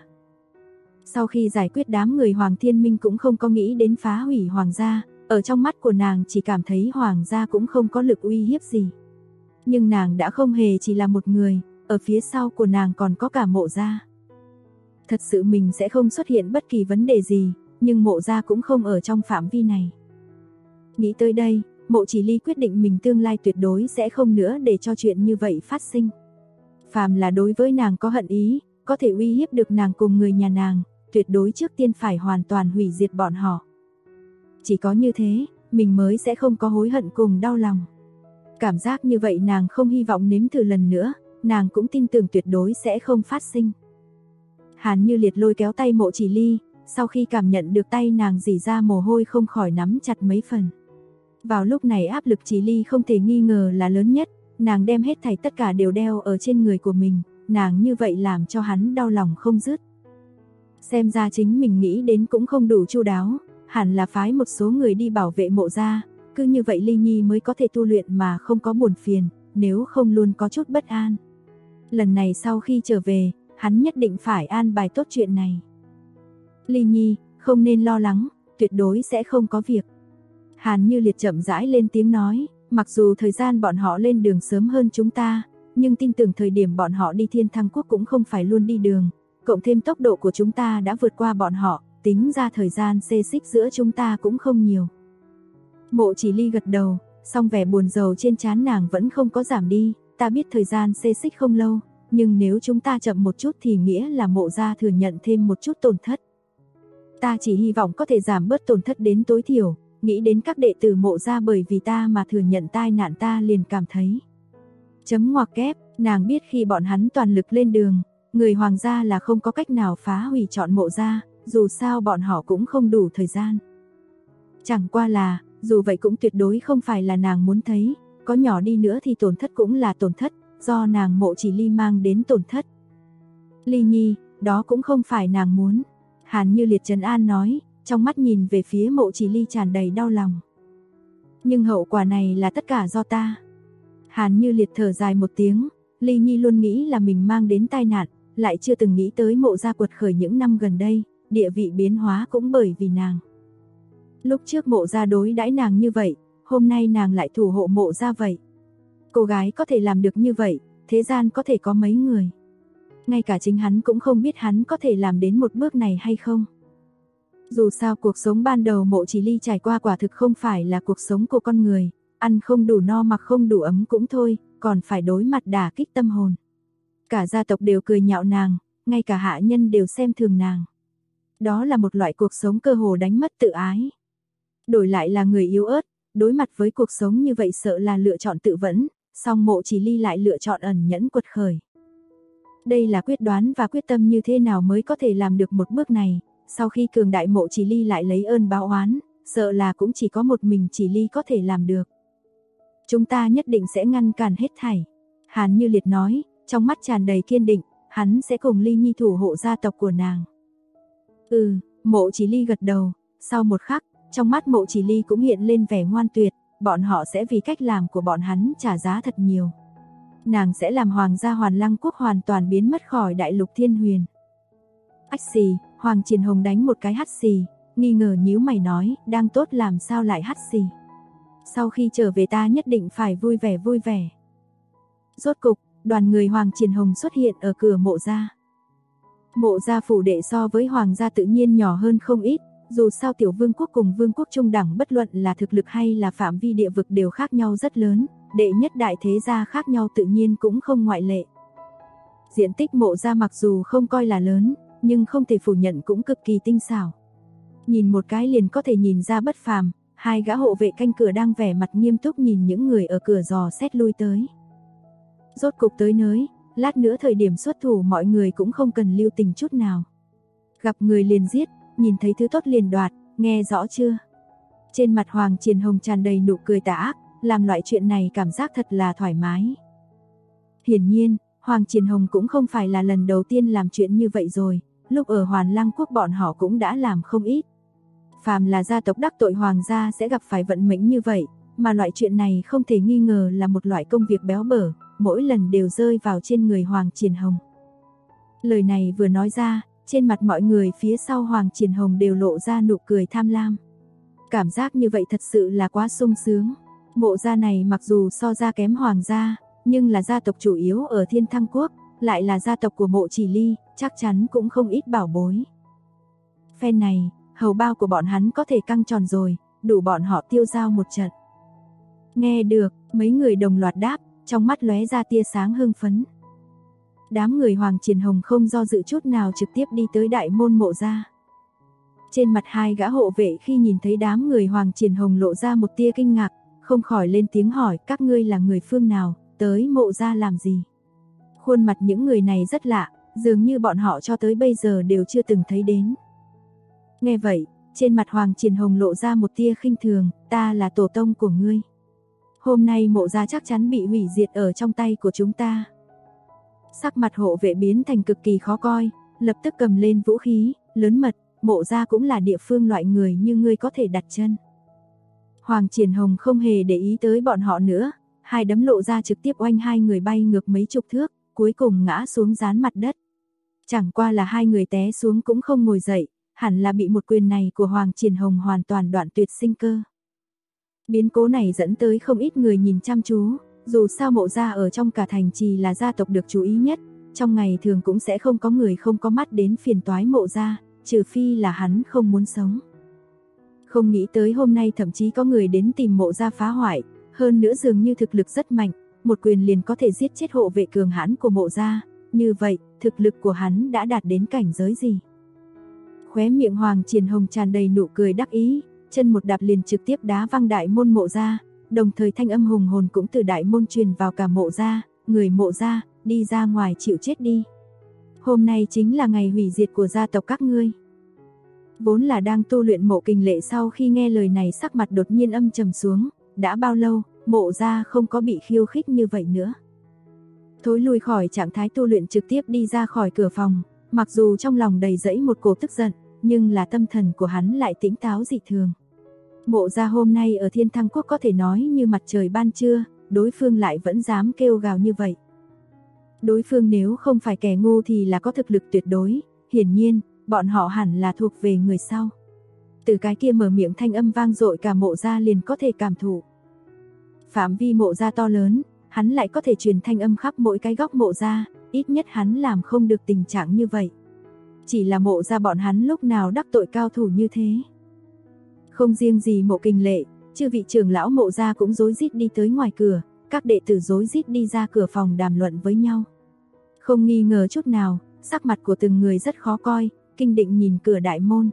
Sau khi giải quyết đám người Hoàng Thiên Minh cũng không có nghĩ đến phá hủy Hoàng gia, ở trong mắt của nàng chỉ cảm thấy Hoàng gia cũng không có lực uy hiếp gì. Nhưng nàng đã không hề chỉ là một người, ở phía sau của nàng còn có cả Mộ gia. Thật sự mình sẽ không xuất hiện bất kỳ vấn đề gì, nhưng Mộ gia cũng không ở trong phạm vi này. Nghĩ tới đây, Mộ Chỉ Ly quyết định mình tương lai tuyệt đối sẽ không nữa để cho chuyện như vậy phát sinh. Phàm là đối với nàng có hận ý, có thể uy hiếp được nàng cùng người nhà nàng, tuyệt đối trước tiên phải hoàn toàn hủy diệt bọn họ. Chỉ có như thế, mình mới sẽ không có hối hận cùng đau lòng. Cảm giác như vậy nàng không hy vọng nếm thử lần nữa, nàng cũng tin tưởng tuyệt đối sẽ không phát sinh. Hàn Như Liệt lôi kéo tay Mộ Chỉ Ly, sau khi cảm nhận được tay nàng rỉ ra mồ hôi không khỏi nắm chặt mấy phần. Vào lúc này áp lực Chỉ Ly không thể nghi ngờ là lớn nhất, nàng đem hết thảy tất cả đều đeo ở trên người của mình, nàng như vậy làm cho hắn đau lòng không dứt. Xem ra chính mình nghĩ đến cũng không đủ chu đáo, hẳn là phái một số người đi bảo vệ Mộ gia, cứ như vậy Ly Nhi mới có thể tu luyện mà không có buồn phiền, nếu không luôn có chút bất an. Lần này sau khi trở về, hắn nhất định phải an bài tốt chuyện này. Ly Nhi, không nên lo lắng, tuyệt đối sẽ không có việc. Hàn Như Liệt chậm rãi lên tiếng nói, mặc dù thời gian bọn họ lên đường sớm hơn chúng ta, nhưng tin tưởng thời điểm bọn họ đi Thiên Thăng Quốc cũng không phải luôn đi đường, cộng thêm tốc độ của chúng ta đã vượt qua bọn họ, tính ra thời gian xê xích giữa chúng ta cũng không nhiều. Mộ Chỉ Ly gật đầu, song vẻ buồn rầu trên trán nàng vẫn không có giảm đi. Ta biết thời gian xê xích không lâu, nhưng nếu chúng ta chậm một chút thì nghĩa là Mộ gia thừa nhận thêm một chút tổn thất. Ta chỉ hy vọng có thể giảm bớt tổn thất đến tối thiểu, nghĩ đến các đệ tử Mộ gia bởi vì ta mà thừa nhận tai nạn ta liền cảm thấy. Chấm ngoặc kép, nàng biết khi bọn hắn toàn lực lên đường, người hoàng gia là không có cách nào phá hủy chọn Mộ gia, dù sao bọn họ cũng không đủ thời gian. Chẳng qua là, dù vậy cũng tuyệt đối không phải là nàng muốn thấy, có nhỏ đi nữa thì tổn thất cũng là tổn thất, do nàng Mộ Chỉ Ly mang đến tổn thất. Ly Nhi, đó cũng không phải nàng muốn. Hàn Như Liệt trấn an nói, trong mắt nhìn về phía Mộ Chỉ Ly tràn đầy đau lòng. Nhưng hậu quả này là tất cả do ta. Hàn Như Liệt thở dài một tiếng, Ly Nhi luôn nghĩ là mình mang đến tai nạn, lại chưa từng nghĩ tới Mộ gia quật khởi những năm gần đây, địa vị biến hóa cũng bởi vì nàng. Lúc trước Mộ gia đối đãi nàng như vậy, hôm nay nàng lại thủ hộ Mộ gia vậy. Cô gái có thể làm được như vậy, thế gian có thể có mấy người. Ngay cả chính hắn cũng không biết hắn có thể làm đến một bước này hay không. Dù sao cuộc sống ban đầu Mộ Chỉ Ly trải qua quả thực không phải là cuộc sống của con người, ăn không đủ no mặc không đủ ấm cũng thôi, còn phải đối mặt đả kích tâm hồn. Cả gia tộc đều cười nhạo nàng, ngay cả hạ nhân đều xem thường nàng. Đó là một loại cuộc sống cơ hồ đánh mất tự ái. Đổi lại là người yếu ớt, đối mặt với cuộc sống như vậy sợ là lựa chọn tự vẫn, song Mộ Chỉ Ly lại lựa chọn ẩn nhẫn quật khởi. Đây là quyết đoán và quyết tâm như thế nào mới có thể làm được một bước này, sau khi cường đại Mộ Chỉ Ly lại lấy ơn báo oán, sợ là cũng chỉ có một mình Chỉ Ly có thể làm được. Chúng ta nhất định sẽ ngăn cản hết thảy. Hàn Như Liệt nói, trong mắt tràn đầy kiên định, hắn sẽ cùng Ly Nhi thủ hộ gia tộc của nàng. Mộ Chỉ Ly gật đầu, sau một khắc, trong mắt Mộ Chỉ Ly cũng hiện lên vẻ ngoan tuyệt, bọn họ sẽ vì cách làm của bọn hắn trả giá thật nhiều. Nàng sẽ làm hoàng gia Hoàn Lăng quốc hoàn toàn biến mất khỏi đại lục Thiên Huyền. Ách xì, Hoàng Triển Hồng đánh một cái hắt xì, nghi ngờ nhíu mày nói, đang tốt làm sao lại hắt xì. Sau khi trở về ta nhất định phải vui vẻ. Rốt cục, đoàn người Hoàng Triển Hồng xuất hiện ở cửa Mộ gia. Mộ gia phủ đệ so với hoàng gia tự nhiên nhỏ hơn không ít, dù sao tiểu vương quốc cùng vương quốc trung đẳng bất luận là thực lực hay là phạm vi địa vực đều khác nhau rất lớn, đệ nhất đại thế gia khác nhau tự nhiên cũng không ngoại lệ. Diện tích Mộ gia mặc dù không coi là lớn, nhưng không thể phủ nhận cũng cực kỳ tinh xảo. Nhìn một cái liền có thể nhìn ra bất phàm, hai gã hộ vệ canh cửa đang vẻ mặt nghiêm túc nhìn những người ở cửa dò xét lui tới. Rốt cục tới nơi, lát nữa thời điểm xuất thủ mọi người cũng không cần lưu tình chút nào. Gặp người liền giết, nhìn thấy thứ tốt liền đoạt, nghe rõ chưa? Trên mặt Hoàng Triển Hồng tràn đầy nụ cười tà ác, làm loại chuyện này cảm giác thật là thoải mái. Hiển nhiên, Hoàng Triển Hồng cũng không phải là lần đầu tiên làm chuyện như vậy rồi, lúc ở Hoàn Lăng quốc bọn họ cũng đã làm không ít. Phàm là gia tộc đắc tội hoàng gia sẽ gặp phải vận mệnh như vậy, mà loại chuyện này không thể nghi ngờ là một loại công việc béo bở, mỗi lần đều rơi vào trên người Hoàng Triển Hồng. Lời này vừa nói ra, trên mặt mọi người phía sau Hoàng Triển Hồng đều lộ ra nụ cười tham lam. Cảm giác như vậy thật sự là quá sung sướng. Mộ gia này mặc dù so ra kém hoàng gia, nhưng là gia tộc chủ yếu ở Thiên Thăng Quốc, lại là gia tộc của Mộ Chỉ Ly, chắc chắn cũng không ít bảo bối. Phen này, hầu bao của bọn hắn có thể căng tròn rồi, đủ bọn họ tiêu dao một trận. Nghe được, mấy người đồng loạt đáp, trong mắt lóe ra tia sáng hưng phấn. Đám người Hoàng Triển Hồng không do dự chút nào trực tiếp đi tới đại môn Mộ gia. Trên mặt hai gã hộ vệ khi nhìn thấy đám người Hoàng Triển Hồng lộ ra một tia kinh ngạc, không khỏi lên tiếng hỏi các ngươi là người phương nào, tới Mộ gia làm gì. Khuôn mặt những người này rất lạ, dường như bọn họ cho tới bây giờ đều chưa từng thấy đến. Nghe vậy, trên mặt Hoàng Triển Hồng lộ ra một tia khinh thường, ta là tổ tông của ngươi. Hôm nay Mộ gia chắc chắn bị hủy diệt ở trong tay của chúng ta. Sắc mặt hộ vệ biến thành cực kỳ khó coi, lập tức cầm lên vũ khí, lớn mật, Mộ gia cũng là địa phương loại người như ngươi có thể đặt chân. Hoàng Triển Hồng không hề để ý tới bọn họ nữa, hai đấm lộ ra trực tiếp oanh hai người bay ngược mấy chục thước, cuối cùng ngã xuống dán mặt đất. Chẳng qua là hai người té xuống cũng không ngồi dậy, hẳn là bị một quyền này của Hoàng Triển Hồng hoàn toàn đoạn tuyệt sinh cơ. Biến cố này dẫn tới không ít người nhìn chăm chú, dù sao Mộ gia ở trong cả thành trì là gia tộc được chú ý nhất, trong ngày thường cũng sẽ không có người không có mắt đến phiền toái Mộ gia, trừ phi là hắn không muốn sống. Không nghĩ tới hôm nay thậm chí có người đến tìm Mộ gia phá hoại, hơn nữa dường như thực lực rất mạnh, một quyền liền có thể giết chết hộ vệ cường hãn của Mộ gia, như vậy, thực lực của hắn đã đạt đến cảnh giới gì? Khóe miệng Hoàng Triển Hồng tràn đầy nụ cười đắc ý, chân một đạp liền trực tiếp đá văng đại môn Mộ gia, đồng thời thanh âm hùng hồn cũng từ đại môn truyền vào cả Mộ gia, người Mộ gia, đi ra ngoài chịu chết đi. Hôm nay chính là ngày hủy diệt của gia tộc các ngươi. Vốn là đang tu luyện Mộ Kình Lệ sau khi nghe lời này sắc mặt đột nhiên âm trầm xuống, đã bao lâu, Mộ gia không có bị khiêu khích như vậy nữa. Thối lui khỏi trạng thái tu luyện trực tiếp đi ra khỏi cửa phòng, mặc dù trong lòng đầy dẫy một cổ tức giận, nhưng là tâm thần của hắn lại tỉnh táo dị thường. Mộ gia hôm nay ở Thiên Thăng Quốc có thể nói như mặt trời ban trưa, đối phương lại vẫn dám kêu gào như vậy. Đối phương nếu không phải kẻ ngu thì là có thực lực tuyệt đối, hiển nhiên, bọn họ hẳn là thuộc về người sau. Từ cái kia mở miệng thanh âm vang dội cả Mộ gia liền có thể cảm thụ. Phạm vi Mộ gia to lớn, hắn lại có thể truyền thanh âm khắp mỗi cái góc Mộ gia, ít nhất hắn làm không được tình trạng như vậy. Chỉ là Mộ gia bọn hắn lúc nào đắc tội cao thủ như thế. Không riêng gì Mộ Kình Lệ, chư vị trưởng lão Mộ gia cũng rối rít đi tới ngoài cửa, các đệ tử rối rít đi ra cửa phòng đàm luận với nhau. Không nghi ngờ chút nào, sắc mặt của từng người rất khó coi, kinh định nhìn cửa đại môn.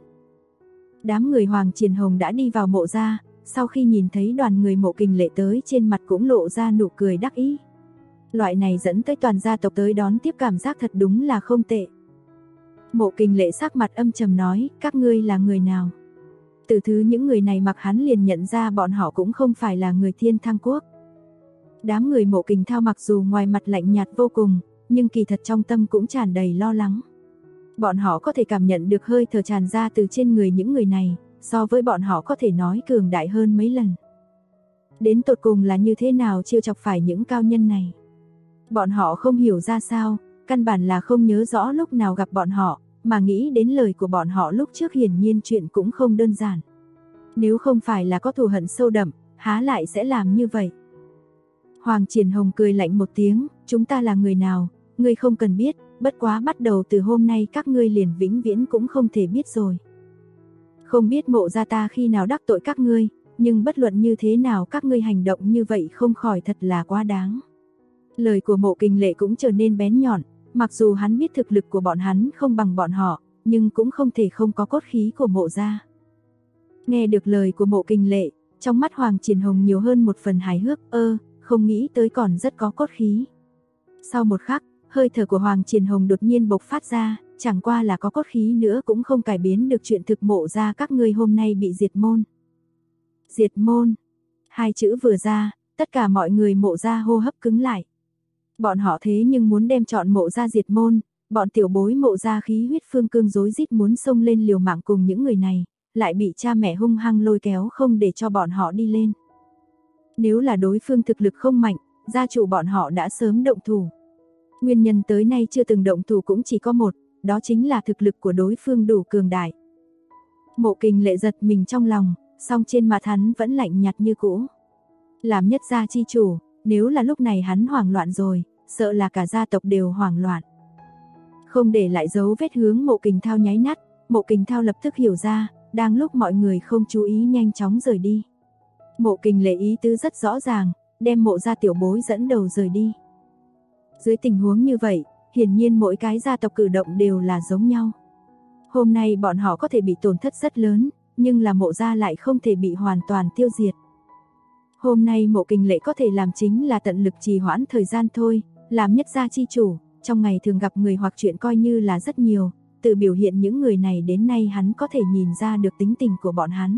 Đám người Hoàng Triển Hồng đã đi vào Mộ gia, sau khi nhìn thấy đoàn người Mộ Kình Lệ tới trên mặt cũng lộ ra nụ cười đắc ý. Loại này dẫn tới toàn gia tộc tới đón tiếp cảm giác thật đúng là không tệ. Mộ Kình Lệ sắc mặt âm trầm nói, các ngươi là người nào? Từ thứ những người này mặc hắn liền nhận ra bọn họ cũng không phải là người Thiên Thăng Quốc. Đám người Mộ Kình Thao mặc dù ngoài mặt lạnh nhạt vô cùng, nhưng kỳ thật trong tâm cũng tràn đầy lo lắng. Bọn họ có thể cảm nhận được hơi thở tràn ra từ trên người những người này, so với bọn họ có thể nói cường đại hơn mấy lần. Đến tột cùng là như thế nào trêu chọc phải những cao nhân này? Bọn họ không hiểu ra sao, căn bản là không nhớ rõ lúc nào gặp bọn họ, mà nghĩ đến lời của bọn họ lúc trước hiển nhiên chuyện cũng không đơn giản. Nếu không phải là có thù hận sâu đậm, há lại sẽ làm như vậy? Hoàng Triển Hồng cười lạnh một tiếng, chúng ta là người nào, ngươi không cần biết, bất quá bắt đầu từ hôm nay các ngươi liền vĩnh viễn cũng không thể biết rồi. Không biết Mộ gia ta khi nào đắc tội các ngươi, nhưng bất luận như thế nào các ngươi hành động như vậy không khỏi thật là quá đáng. Lời của Mộ Kình Lệ cũng trở nên bén nhọn, mặc dù hắn biết thực lực của bọn hắn không bằng bọn họ, nhưng cũng không thể không có cốt khí của Mộ gia. Nghe được lời của Mộ Kình Lệ, trong mắt Hoàng Triển Hồng nhiều hơn một phần hài hước, không nghĩ tới còn rất có cốt khí. Sau một khắc, hơi thở của Hoàng Triển Hồng đột nhiên bộc phát ra, chẳng qua là có cốt khí nữa cũng không cải biến được chuyện thực Mộ gia các ngươi hôm nay bị diệt môn. Diệt môn. Hai chữ vừa ra, tất cả mọi người Mộ gia hô hấp cứng lại. Bọn họ thế nhưng muốn đem chọn Mộ gia diệt môn, bọn tiểu bối Mộ gia khí huyết phương cương rối rít muốn xông lên liều mạng cùng những người này, lại bị cha mẹ hung hăng lôi kéo không để cho bọn họ đi lên. Nếu là đối phương thực lực không mạnh, gia chủ bọn họ đã sớm động thủ. Nguyên nhân tới nay chưa từng động thủ cũng chỉ có một, đó chính là thực lực của đối phương đủ cường đại. Mộ Kình Lệ giật mình trong lòng, song trên mặt hắn vẫn lạnh nhạt như cũ. Làm nhất gia chi chủ, nếu là lúc này hắn hoảng loạn rồi, sợ là cả gia tộc đều hoảng loạn. Không để lại dấu vết hướng Mộ Kình Thao nháy mắt, Mộ Kình Thao lập tức hiểu ra, đang lúc mọi người không chú ý nhanh chóng rời đi. Mộ Kình Lệ ý tứ rất rõ ràng, đem Mộ gia tiểu bối dẫn đầu rời đi. Dưới tình huống như vậy, hiển nhiên mỗi cái gia tộc cử động đều là giống nhau. Hôm nay bọn họ có thể bị tổn thất rất lớn, nhưng là Mộ gia lại không thể bị hoàn toàn tiêu diệt. Hôm nay Mộ Kình Lệ có thể làm chính là tận lực trì hoãn thời gian thôi, làm nhất gia chi chủ, trong ngày thường gặp người hoặc chuyện coi như là rất nhiều, từ biểu hiện những người này đến nay hắn có thể nhìn ra được tính tình của bọn hắn.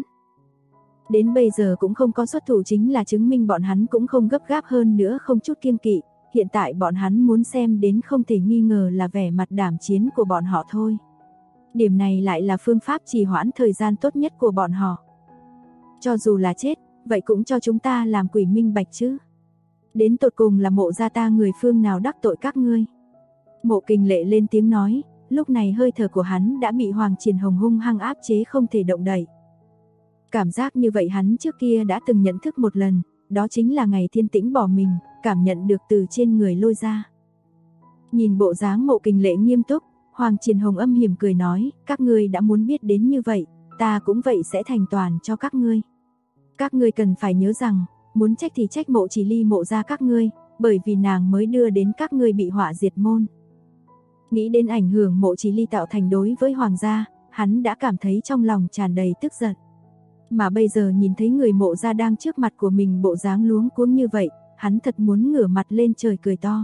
Đến bây giờ cũng không có xuất thủ chính là chứng minh bọn hắn cũng không gấp gáp hơn nữa không chút kiêng kỵ, hiện tại bọn hắn muốn xem đến không thể nghi ngờ là vẻ mặt đảm chiến của bọn họ thôi. Điểm này lại là phương pháp trì hoãn thời gian tốt nhất của bọn họ. Cho dù là chết, vậy cũng cho chúng ta làm quỷ minh bạch chứ. Đến tột cùng là Mộ gia ta người phương nào đắc tội các ngươi. Mộ Kình Lệ lên tiếng nói, lúc này hơi thở của hắn đã bị Hoàng Triển Hồng hung hăng áp chế không thể động đậy. Cảm giác như vậy hắn trước kia đã từng nhận thức một lần, đó chính là ngày Thiên Tĩnh bỏ mình, cảm nhận được từ trên người lôi ra. Nhìn bộ dáng Mộ Kình Lệ nghiêm túc, Hoàng Triển Hồng âm hiểm cười nói, các ngươi đã muốn biết đến như vậy, ta cũng vậy sẽ thành toàn cho các ngươi. Các ngươi cần phải nhớ rằng, muốn trách thì trách Mộ Chỉ Ly mộ gia các ngươi, bởi vì nàng mới đưa đến các ngươi bị họa diệt môn. Nghĩ đến ảnh hưởng Mộ Chỉ Ly tạo thành đối với hoàng gia, hắn đã cảm thấy trong lòng tràn đầy tức giận. Mà bây giờ nhìn thấy người Mộ gia đang trước mặt của mình bộ dáng luống cuống như vậy, hắn thật muốn ngửa mặt lên trời cười to.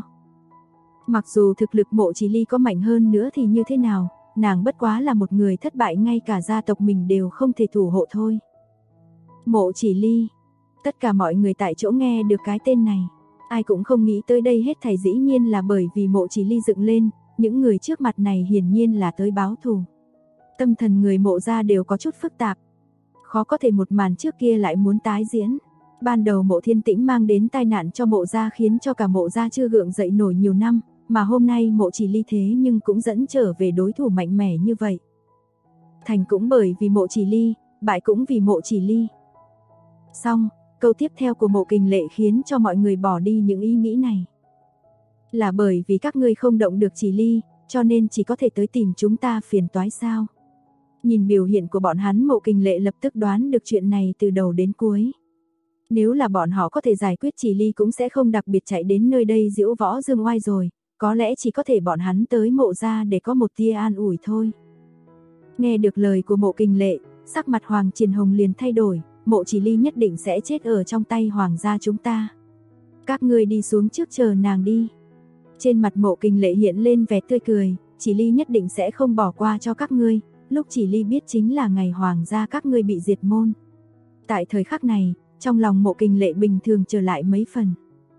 Mặc dù thực lực Mộ Chỉ Ly có mạnh hơn nữa thì như thế nào, nàng bất quá là một người thất bại ngay cả gia tộc mình đều không thể thủ hộ thôi. Mộ Chỉ Ly, tất cả mọi người tại chỗ nghe được cái tên này, ai cũng không nghĩ tới đây hết thảy dĩ nhiên là bởi vì Mộ Chỉ Ly dựng lên, những người trước mặt này hiển nhiên là tới báo thù. Tâm thần người Mộ gia đều có chút phức tạp, khó có thể một màn trước kia lại muốn tái diễn. Ban đầu Mộ Thiên Tĩnh mang đến tai nạn cho Mộ gia khiến cho cả Mộ gia chưa gượng dậy nổi nhiều năm, mà hôm nay Mộ Chỉ Ly thế nhưng cũng dẫn trở về đối thủ mạnh mẽ như vậy. Thành cũng bởi vì Mộ Chỉ Ly, bại cũng vì Mộ Chỉ Ly. Xong, câu tiếp theo của Mộ Kình Lệ khiến cho mọi người bỏ đi những ý nghĩ này. Là bởi vì các ngươi không động được Chỉ Ly, cho nên chỉ có thể tới tìm chúng ta phiền toái sao? Nhìn biểu hiện của bọn hắn, Mộ Kình Lệ lập tức đoán được chuyện này từ đầu đến cuối. Nếu là bọn họ có thể giải quyết Chỉ Ly cũng sẽ không đặc biệt chạy đến nơi đây diễu võ dương oai rồi, có lẽ chỉ có thể bọn hắn tới Mộ gia để có một tia an ủi thôi. Nghe được lời của Mộ Kình Lệ, sắc mặt Hoàng Triển Hồng liền thay đổi, Mộ Chỉ Ly nhất định sẽ chết ở trong tay hoàng gia chúng ta. Các ngươi đi xuống trước chờ nàng đi. Trên mặt Mộ Kình Lệ hiện lên vẻ tươi cười, Chỉ Ly nhất định sẽ không bỏ qua cho các ngươi, lúc Chỉ Ly biết chính là ngày hoàng gia các ngươi bị diệt môn. Tại thời khắc này, trong lòng Mộ Kình Lệ bình thường trở lại mấy phần.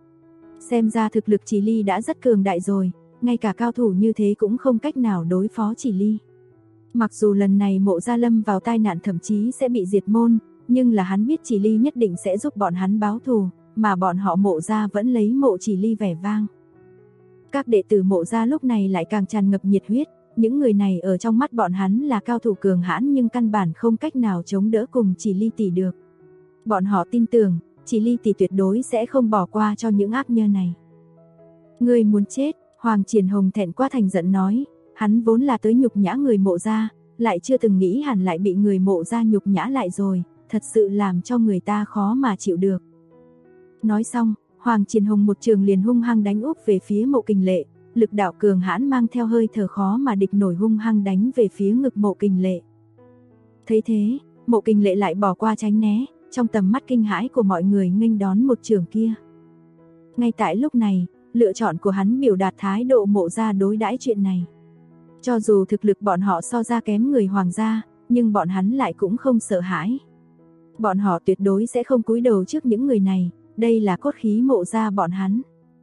Xem ra thực lực Chỉ Ly đã rất cường đại rồi, ngay cả cao thủ như thế cũng không cách nào đối phó Chỉ Ly. Mặc dù lần này Mộ gia lâm vào tai nạn thậm chí sẽ bị diệt môn, nhưng là hắn biết Chỉ Ly nhất định sẽ giúp bọn hắn báo thù, mà bọn họ Mộ gia vẫn lấy Mộ Chỉ Ly vẻ vang. Các đệ tử Mộ gia lúc này lại càng tràn ngập nhiệt huyết, những người này ở trong mắt bọn hắn là cao thủ cường hãn nhưng căn bản không cách nào chống đỡ cùng Chỉ Ly tỷ được. Bọn họ tin tưởng, Chỉ Ly tỷ tuyệt đối sẽ không bỏ qua cho những ác nhân này. Ngươi muốn chết, Hoàng Triển Hồng thẹn quá thành giận nói, hắn vốn là tới nhục nhã người Mộ gia, lại chưa từng nghĩ hẳn lại bị người Mộ gia nhục nhã lại rồi, thật sự làm cho người ta khó mà chịu được. Nói xong, Hoàng Triển Hồng một trường liền hung hăng đánh úp về phía Mộ Kình Lệ, lực đạo cường hãn mang theo hơi thở khó mà địch nổi hung hăng đánh về phía ngực Mộ Kình Lệ. Thấy thế, Mộ Kình Lệ lại bỏ qua tránh né, trong tầm mắt kinh hãi của mọi người nghênh đón một trường kia. Ngay tại lúc này, lựa chọn của hắn biểu đạt thái độ Mộ gia đối đãi chuyện này. Cho dù thực lực bọn họ so ra kém người hoàng gia, nhưng bọn hắn lại cũng không sợ hãi. Bọn họ tuyệt đối sẽ không cúi đầu trước những người này, đây là cốt khí Mộ gia bọn hắn.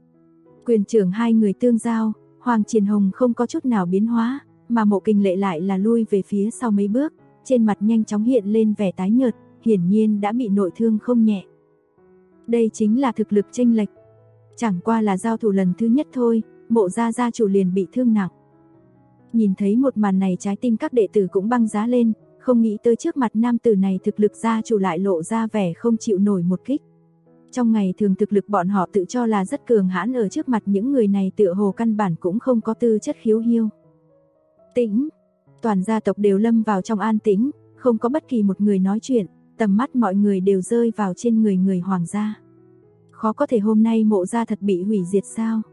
Quyền trưởng hai người tương giao, Hoàng Triển Hồng không có chút nào biến hóa, mà Mộ Kình Lệ lại là lui về phía sau mấy bước, trên mặt nhanh chóng hiện lên vẻ tái nhợt, hiển nhiên đã bị nội thương không nhẹ. Đây chính là thực lực chênh lệch. Chẳng qua là giao thủ lần thứ nhất thôi, Mộ gia gia chủ liền bị thương nặng. Nhìn thấy một màn này trái tim các đệ tử cũng băng giá lên, không nghĩ tới trước mặt nam tử này thực lực gia chủ lại lộ ra vẻ không chịu nổi một kích. Trong ngày thường thực lực bọn họ tự cho là rất cường hãn, ở trước mặt những người này tựa hồ căn bản cũng không có tư chất khiếu hiêu. Tĩnh, toàn gia tộc đều lâm vào trong an tĩnh, không có bất kỳ một người nói chuyện, tầm mắt mọi người đều rơi vào trên người hoàng gia. Khó có thể hôm nay Mộ gia thật bị hủy diệt sao?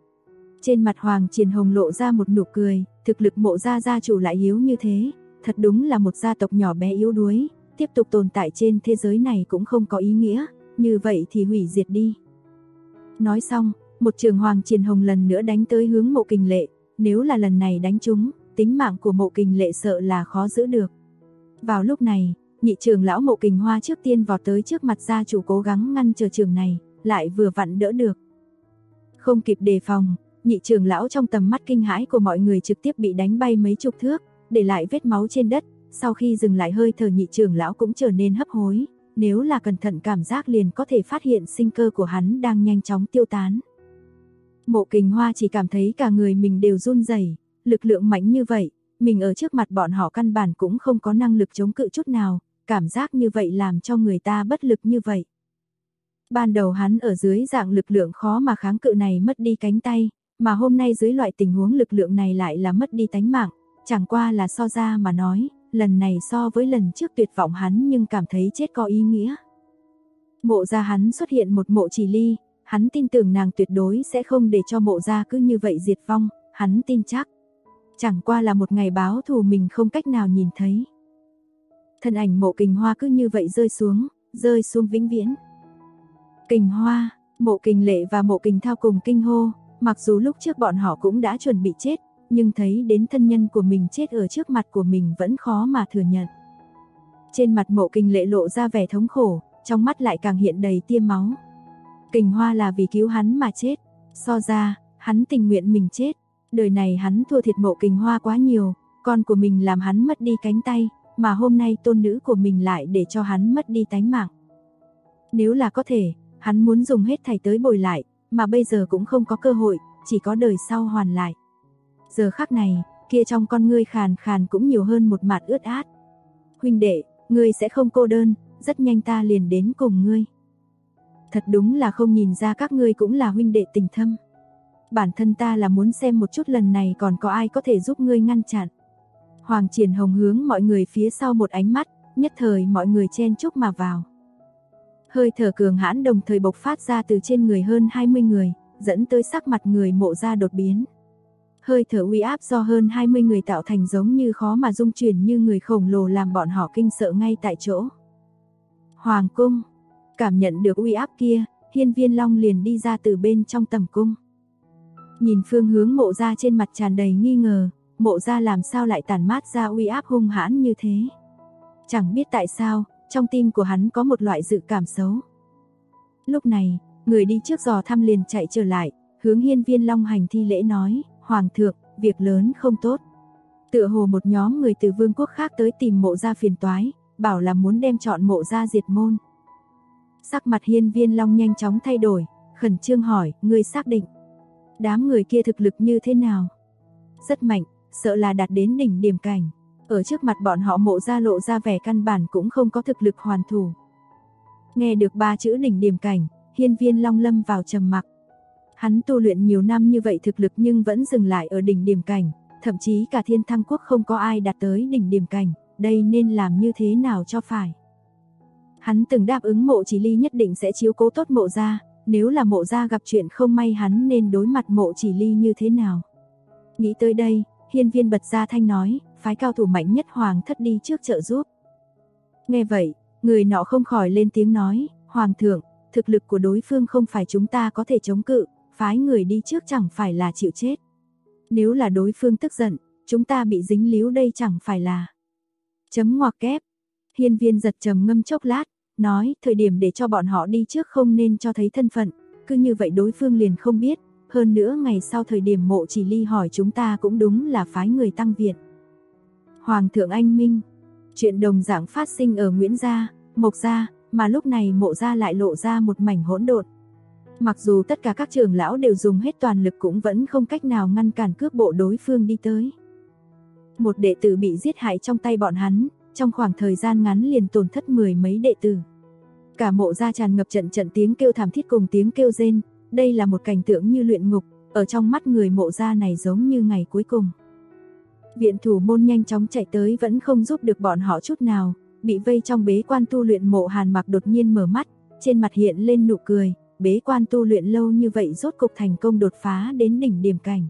Trên mặt Hoàng Triển Hồng lộ ra một nụ cười, thực lực Mộ gia gia chủ lại yếu như thế, thật đúng là một gia tộc nhỏ bé yếu đuối, tiếp tục tồn tại trên thế giới này cũng không có ý nghĩa, như vậy thì hủy diệt đi. Nói xong, một trường Hoàng Triển Hồng lần nữa đánh tới hướng Mộ Kình Lệ, nếu là lần này đánh trúng, tính mạng của Mộ Kình Lệ sợ là khó giữ được. Vào lúc này, nhị trưởng lão Mộ Kình Hoa trước tiên vọt tới trước mặt gia chủ cố gắng ngăn trở trường này, lại vừa vặn đỡ được. Không kịp đề phòng, nhị trưởng lão trong tầm mắt kinh hãi của mọi người trực tiếp bị đánh bay mấy chục thước, để lại vết máu trên đất, sau khi dừng lại hơi thở nhị trưởng lão cũng trở nên hấp hối, nếu là cẩn thận cảm giác liền có thể phát hiện sinh cơ của hắn đang nhanh chóng tiêu tán. Mộ Kình Hoa chỉ cảm thấy cả người mình đều run rẩy, lực lượng mạnh như vậy, mình ở trước mặt bọn họ căn bản cũng không có năng lực chống cự chút nào, cảm giác như vậy làm cho người ta bất lực như vậy. Ban đầu hắn ở dưới dạng lực lượng khó mà kháng cự này mất đi cánh tay, mà hôm nay dưới loại tình huống lực lượng này lại là mất đi tánh mạng, chẳng qua là so ra mà nói, lần này so với lần trước tuyệt vọng hắn nhưng cảm thấy chết có ý nghĩa. Mộ gia hắn xuất hiện một Mộ Chỉ Ly, hắn tin tưởng nàng tuyệt đối sẽ không để cho Mộ gia cứ như vậy diệt vong, hắn tin chắc. Chẳng qua là một ngày báo thù mình không cách nào nhìn thấy. Thân ảnh Mộ Kình Hoa cứ như vậy rơi xuống vĩnh viễn. Kình Hoa, Mộ Kình Lệ và Mộ Kình Thao cùng kinh hô, mặc dù lúc trước bọn họ cũng đã chuẩn bị chết, nhưng thấy đến thân nhân của mình chết ở trước mặt của mình vẫn khó mà thừa nhận. Trên mặt Mộ Kình Lệ lộ ra vẻ thống khổ, trong mắt lại càng hiện đầy tia máu. Kình Hoa là vì cứu hắn mà chết, so ra, hắn tình nguyện mình chết. Đời này hắn thua thiệt Mộ Kình Hoa quá nhiều, con của mình làm hắn mất đi cánh tay, mà hôm nay tôn nữ của mình lại để cho hắn mất đi tánh mạng. Nếu là có thể, hắn muốn dùng hết thảy tới bồi lại, mà bây giờ cũng không có cơ hội, chỉ có đời sau hoàn lại. Giờ khắc này, kia trong con ngươi khàn khàn cũng nhiều hơn một mạt ướt át. Huynh đệ, ngươi sẽ không cô đơn, rất nhanh ta liền đến cùng ngươi. Thật đúng là không nhìn ra các ngươi cũng là huynh đệ tình thâm. Bản thân ta là muốn xem một chút lần này còn có ai có thể giúp ngươi ngăn chặn. Hoàng Triển Hồng hướng mọi người phía sau một ánh mắt, nhất thời mọi người chen chúc mà vào. Hơi thở cường hãn đồng thời bộc phát ra từ trên người hơn 20 người, dẫn tới sắc mặt người Mộ gia đột biến. Hơi thở uy áp do hơn 20 người tạo thành giống như khó mà dung chuyển như người khổng lồ làm bọn họ kinh sợ ngay tại chỗ. Hoàng cung, cảm nhận được uy áp kia, Hiên Viên Long liền đi ra từ bên trong tầm cung. Nhìn phương hướng Mộ gia trên mặt tràn đầy nghi ngờ, Mộ gia làm sao lại tản mát ra uy áp hung hãn như thế. Chẳng biết tại sao, trong tim của hắn có một loại dự cảm xấu. Lúc này, người đi trước dò thăm liền chạy trở lại, hướng Hiên Viên Long hành thi lễ nói, Hoàng thượng, việc lớn không tốt. Tựa hồ một nhóm người từ vương quốc khác tới tìm Mộ gia phiền toái, bảo là muốn đem chọn Mộ gia diệt môn. Sắc mặt Hiên Viên Long nhanh chóng thay đổi, khẩn trương hỏi, ngươi xác định đám người kia thực lực như thế nào? Rất mạnh, sợ là đạt đến đỉnh điểm cảnh. Ở trước mặt bọn họ Mộ gia lộ ra vẻ căn bản cũng không có thực lực hoàn thủ. Nghe được 3 chữ đỉnh điểm cảnh, Hiên Viên Long lâm vào trầm mặc. Hắn tu luyện nhiều năm như vậy thực lực nhưng vẫn dừng lại ở đỉnh điểm cảnh, thậm chí cả Thiên Thăng Quốc không có ai đạt tới đỉnh điểm cảnh, đây nên làm như thế nào cho phải. Hắn từng đáp ứng Mộ Chỉ Ly nhất định sẽ chiếu cố tốt Mộ gia, nếu là Mộ gia gặp chuyện không may hắn nên đối mặt Mộ Chỉ Ly như thế nào. Nghĩ tới đây, Hiên Viên bật ra thanh nói, phái cao thủ mạnh nhất Hoàng thất đi trước trợ giúp. Nghe vậy, người nọ không khỏi lên tiếng nói, Hoàng thượng, thực lực của đối phương không phải chúng ta có thể chống cự, phái người đi trước chẳng phải là chịu chết. Nếu là đối phương tức giận, chúng ta bị dính líu đây chẳng phải là... Chấm ngoặc kép. Hiên Viên giật trầm ngâm chốc lát, nói, thời điểm để cho bọn họ đi trước không nên cho thấy thân phận, cứ như vậy đối phương liền không biết, hơn nữa ngày sau thời điểm Mộ Chỉ Ly hỏi chúng ta cũng đúng là phái người tăng viện. Hoàng thượng anh minh, chuyện đồng dạng phát sinh ở Nguyễn gia, Mộc gia, mà lúc này Mộ gia lại lộ ra một mảnh hỗn độn. Mặc dù tất cả các trưởng lão đều dùng hết toàn lực cũng vẫn không cách nào ngăn cản cước bộ đối phương đi tới. Một đệ tử bị giết hại trong tay bọn hắn, trong khoảng thời gian ngắn liền tổn thất 10 mấy đệ tử. Cả Mộ gia tràn ngập trận trận tiếng kêu thảm thiết cùng tiếng kêu rên, đây là một cảnh tượng như luyện ngục, ở trong mắt người Mộ gia này giống như ngày cuối cùng. Viện thủ môn nhanh chóng chạy tới vẫn không giúp được bọn họ chút nào, bị vây trong bế quan tu luyện Mộ Hàn Mặc đột nhiên mở mắt, trên mặt hiện lên nụ cười, bế quan tu luyện lâu như vậy rốt cục thành công đột phá đến đỉnh điểm cảnh.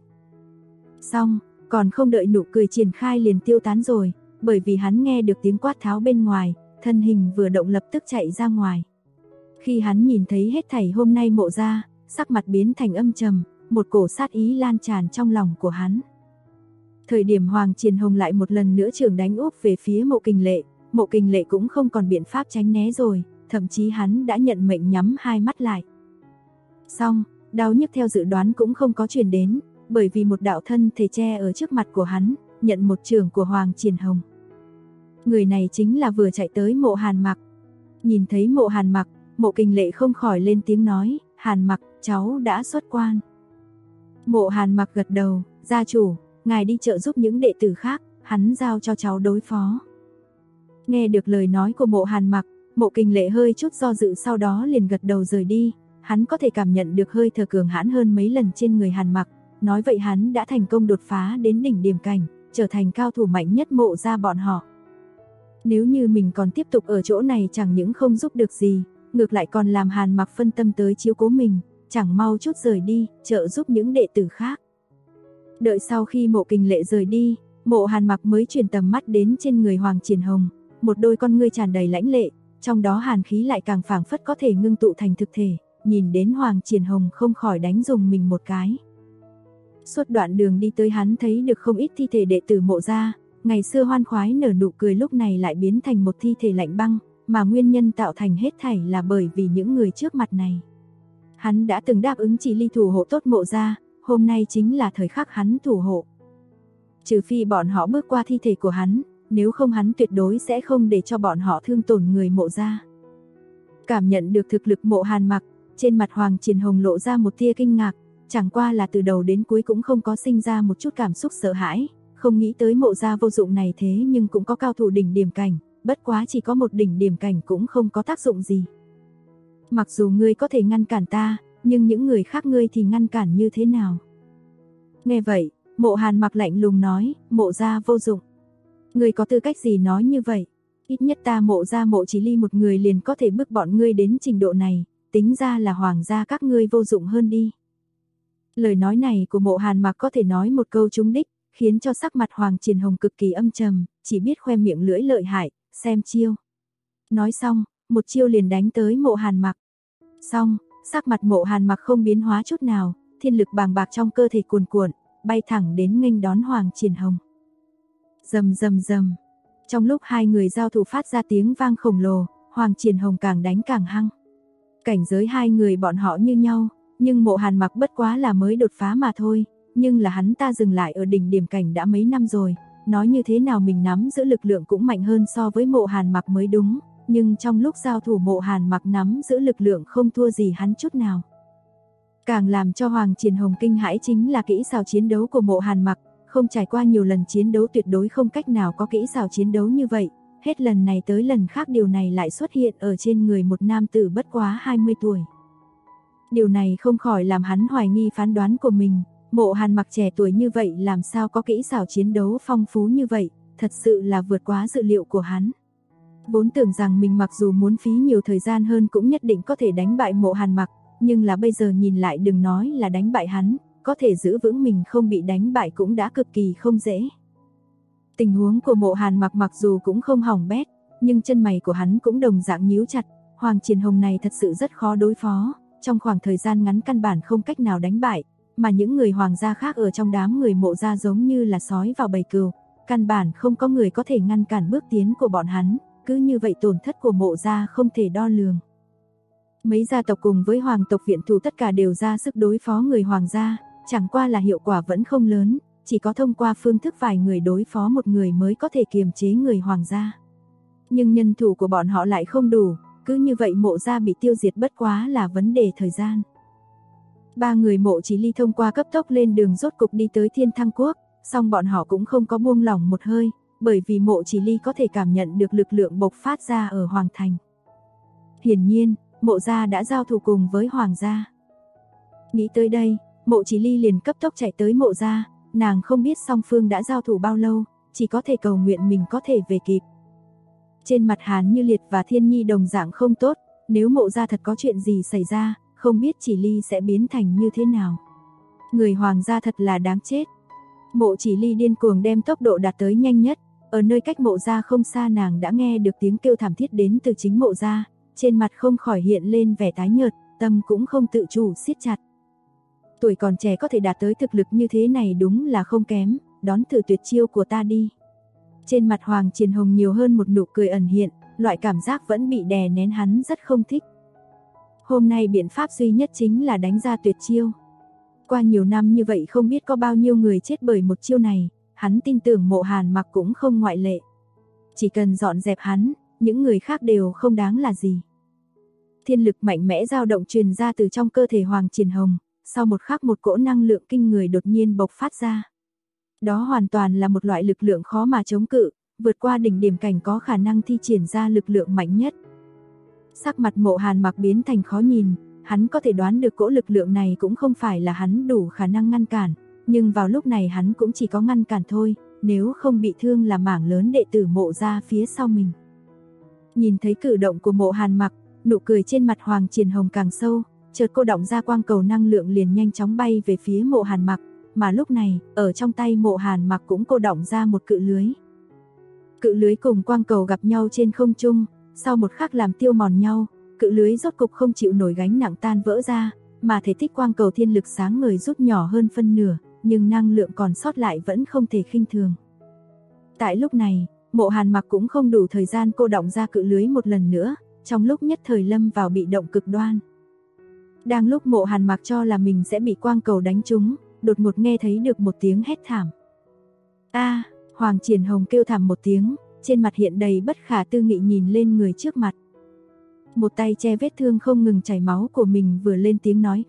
Xong, còn không đợi nụ cười triển khai liền tiêu tán rồi, bởi vì hắn nghe được tiếng quát tháo bên ngoài, thân hình vừa động lập tức chạy ra ngoài. Khi hắn nhìn thấy hết thảy hôm nay Mộ gia, sắc mặt biến thành âm trầm, một cổ sát ý lan tràn trong lòng của hắn. Thời điểm Hoàng Triển Hồng lại một lần nữa trường đánh úp về phía Mộ Kình Lệ cũng không còn biện pháp tránh né rồi, thậm chí hắn đã nhận mệnh nhắm hai mắt lại. Xong, đau nhức theo dự đoán cũng không có truyền đến, bởi vì một đạo thân thể che ở trước mặt của hắn, nhận một trường của Hoàng Triển Hồng. Người này chính là vừa chạy tới Mộ Hàn Mặc. Nhìn thấy Mộ Hàn Mặc, Mộ Kình Lệ không khỏi lên tiếng nói, Hàn Mặc, cháu đã xuất quan. Mộ Hàn Mặc gật đầu, gia chủ, ngài đi trợ giúp những đệ tử khác, hắn giao cho cháu đối phó. Nghe được lời nói của Mộ Hàn Mặc, Mộ Kình Lệ hơi chút do dự sau đó liền gật đầu rời đi, hắn có thể cảm nhận được hơi thở cường hãn hơn mấy lần trên người Hàn Mặc, Nói vậy hắn đã thành công đột phá đến đỉnh điểm cảnh, trở thành cao thủ mạnh nhất Mộ gia bọn họ. Nếu như mình còn tiếp tục ở chỗ này chẳng những không giúp được gì, ngược lại còn làm Hàn Mặc phân tâm tới chiếu cố mình, chẳng mau chút rời đi, trợ giúp những đệ tử khác. Đợi sau khi Mộ Kình Lệ rời đi, Mộ Hàn Mặc mới chuyển tầm mắt đến trên người Hoàng Triển Hồng, một đôi con ngươi tràn đầy lãnh lệ, trong đó hàn khí lại càng phảng phất có thể ngưng tụ thành thực thể, nhìn đến Hoàng Triển Hồng không khỏi đánh rùng mình một cái. Suốt đoạn đường đi tới hắn thấy được không ít thi thể đệ tử Mộ gia, ngày xưa hoan khoái nở nụ cười lúc này lại biến thành một thi thể lạnh băng, mà nguyên nhân tạo thành hết thảy là bởi vì những người trước mặt này. Hắn đã từng đáp ứng chỉ ly thủ hộ tốt Mộ gia, hôm nay chính là thời khắc hắn thủ hộ. Trừ phi bọn họ bước qua thi thể của hắn, nếu không hắn tuyệt đối sẽ không để cho bọn họ thương tổn người Mộ gia. Cảm nhận được thực lực Mộ Hàn Mặc, trên mặt Hoàng Triển Hồng lộ ra một tia kinh ngạc, chẳng qua là từ đầu đến cuối cũng không có sinh ra một chút cảm xúc sợ hãi, không nghĩ tới Mộ gia vô dụng này thế nhưng cũng có cao thủ đỉnh điểm cảnh, bất quá chỉ có một đỉnh điểm cảnh cũng không có tác dụng gì. Mặc dù ngươi có thể ngăn cản ta, nhưng những người khác ngươi thì ngăn cản như thế nào? Nghe vậy, Mộ Hàn Mặc lạnh lùng nói, Mộ gia vô dụng. Ngươi có tư cách gì nói như vậy? Ít nhất ta Mộ gia Mộ Chỉ Ly một người liền có thể bức bọn ngươi đến trình độ này, tính ra là hoàng gia các ngươi vô dụng hơn đi. Lời nói này của Mộ Hàn Mặc có thể nói một câu trúng đích, khiến cho sắc mặt Hoàng Triển Hồng cực kỳ âm trầm, chỉ biết khoe miệng lưỡi lợi hại, xem chiêu. Nói xong, một chiêu liền đánh tới Mộ Hàn Mặc. Xong, sắc mặt Mộ Hàn Mặc không biến hóa chút nào, thiên lực bàng bạc trong cơ thể cuồn cuộn, bay thẳng đến nghênh đón Hoàng Triển Hồng. Rầm rầm rầm. Trong lúc hai người giao thủ phát ra tiếng vang khổng lồ, Hoàng Triển Hồng càng đánh càng hăng. Cảnh giới hai người bọn họ như nhau, nhưng Mộ Hàn Mặc bất quá là mới đột phá mà thôi, nhưng là hắn ta dừng lại ở đỉnh điểm cảnh đã mấy năm rồi, nói như thế nào mình nắm giữ lực lượng cũng mạnh hơn so với Mộ Hàn Mặc mới đúng, nhưng trong lúc giao thủ Mộ Hàn Mặc nắm giữ lực lượng không thua gì hắn chút nào. Càng làm cho Hoàng Triển Hồng kinh hãi chính là kỹ xảo chiến đấu của Mộ Hàn Mặc, không trải qua nhiều lần chiến đấu tuyệt đối không cách nào có kỹ xảo chiến đấu như vậy, hết lần này tới lần khác điều này lại xuất hiện ở trên người một nam tử bất quá 20 tuổi. Điều này không khỏi làm hắn hoài nghi phán đoán của mình, Mộ Hàn Mặc trẻ tuổi như vậy làm sao có kỹ xảo chiến đấu phong phú như vậy, thật sự là vượt quá dự liệu của hắn. Vốn tưởng rằng mình mặc dù muốn phí nhiều thời gian hơn cũng nhất định có thể đánh bại Mộ Hàn Mặc, nhưng là bây giờ nhìn lại đừng nói là đánh bại hắn, có thể giữ vững mình không bị đánh bại cũng đã cực kỳ không dễ. Tình huống của Mộ Hàn Mặc mặc dù cũng không hỏng bét, nhưng chân mày của hắn cũng đồng dạng nhíu chặt, Hoàng Triển Hồng này thật sự rất khó đối phó, trong khoảng thời gian ngắn căn bản không cách nào đánh bại, mà những người hoàng gia khác ở trong đám người Mộ gia giống như là sói vào bầy cừu, căn bản không có người có thể ngăn cản bước tiến của bọn hắn, cứ như vậy tổn thất của Mộ gia không thể đo lường. Mấy gia tộc cùng với hoàng tộc viện thủ tất cả đều ra sức đối phó người hoàng gia, chẳng qua là hiệu quả vẫn không lớn, chỉ có thông qua phương thức vài người đối phó một người mới có thể kiềm chế người hoàng gia. Nhưng nhân thủ của bọn họ lại không đủ, cứ như vậy Mộ gia bị tiêu diệt bất quá là vấn đề thời gian. Ba người Mộ Chỉ Ly thông qua cấp tốc lên đường rốt cục đi tới Thiên Thăng Quốc, song bọn họ cũng không có buông lỏng một hơi, bởi vì Mộ Chỉ Ly có thể cảm nhận được lực lượng bộc phát ra ở Hoàng Thành. Hiển nhiên, Mộ gia đã giao thủ cùng với Hoàng gia. Nghĩ tới đây, Mộ Chỉ Ly liền cấp tốc chạy tới Mộ gia, nàng không biết song phương đã giao thủ bao lâu, chỉ có thể cầu nguyện mình có thể về kịp. Trên mặt Hàn Như Liệt và Thiên Nhi đồng dạng không tốt, nếu Mộ gia thật có chuyện gì xảy ra, không biết Chỉ Ly sẽ biến thành như thế nào. Người hoàng gia thật là đáng chết. Mộ Chỉ Ly điên cuồng đem tốc độ đạt tới nhanh nhất, ở nơi cách Mộ gia không xa nàng đã nghe được tiếng kêu thảm thiết đến từ chính Mộ gia, trên mặt không khỏi hiện lên vẻ tái nhợt, tâm cũng không tự chủ siết chặt. Tuổi còn trẻ có thể đạt tới thực lực như thế này đúng là không kém, đón thử tuyệt chiêu của ta đi. Trên mặt Hoàng Triển Hồng nhiều hơn một nụ cười ẩn hiện, loại cảm giác vẫn bị đè nén hắn rất không thích. Hôm nay biện pháp duy nhất chính là đánh ra tuyệt chiêu. Qua nhiều năm như vậy không biết có bao nhiêu người chết bởi một chiêu này, hắn tin tưởng Mộ Hàn Mặc cũng không ngoại lệ. Chỉ cần dọn dẹp hắn, những người khác đều không đáng là gì. Thiên lực mạnh mẽ dao động truyền ra từ trong cơ thể Hoàng Triển Hồng, sau một khắc một cỗ năng lượng kinh người đột nhiên bộc phát ra. Đó hoàn toàn là một loại lực lượng khó mà chống cự, vượt qua đỉnh điểm cảnh có khả năng thi triển ra lực lượng mạnh nhất. Sắc mặt Mộ Hàn Mặc biến thành khó nhìn, hắn có thể đoán được cỗ lực lượng này cũng không phải là hắn đủ khả năng ngăn cản, nhưng vào lúc này hắn cũng chỉ có ngăn cản thôi, nếu không bị thương là mảng lớn đệ tử Mộ gia phía sau mình. Nhìn thấy cử động của Mộ Hàn Mặc, nụ cười trên mặt Hoàng Triển Hồng càng sâu, chợt cô động ra quang cầu năng lượng liền nhanh chóng bay về phía Mộ Hàn Mặc, mà lúc này, ở trong tay Mộ Hàn Mặc cũng cô động ra một cự lưới. Cự lưới cùng quang cầu gặp nhau trên không trung, sau một khắc làm tiêu mòn nhau, cự lưới rốt cục không chịu nổi gánh nặng tan vỡ ra, mà thể tích quang cầu thiên lực sáng ngời rút nhỏ hơn phân nửa, nhưng năng lượng còn sót lại vẫn không thể khinh thường. Tại lúc này, Mộ Hàn Mặc cũng không đủ thời gian cô động ra cự lưới một lần nữa, trong lúc nhất thời lâm vào bị động cực đoan. Đang lúc Mộ Hàn Mặc cho là mình sẽ bị quang cầu đánh trúng, đột ngột nghe thấy được một tiếng hét thảm. A! Hoàng Triển Hồng kêu thảm một tiếng, trên mặt hiện đầy bất khả tư nghị nhìn lên người trước mặt. Một tay che vết thương không ngừng chảy máu của mình vừa lên tiếng nói,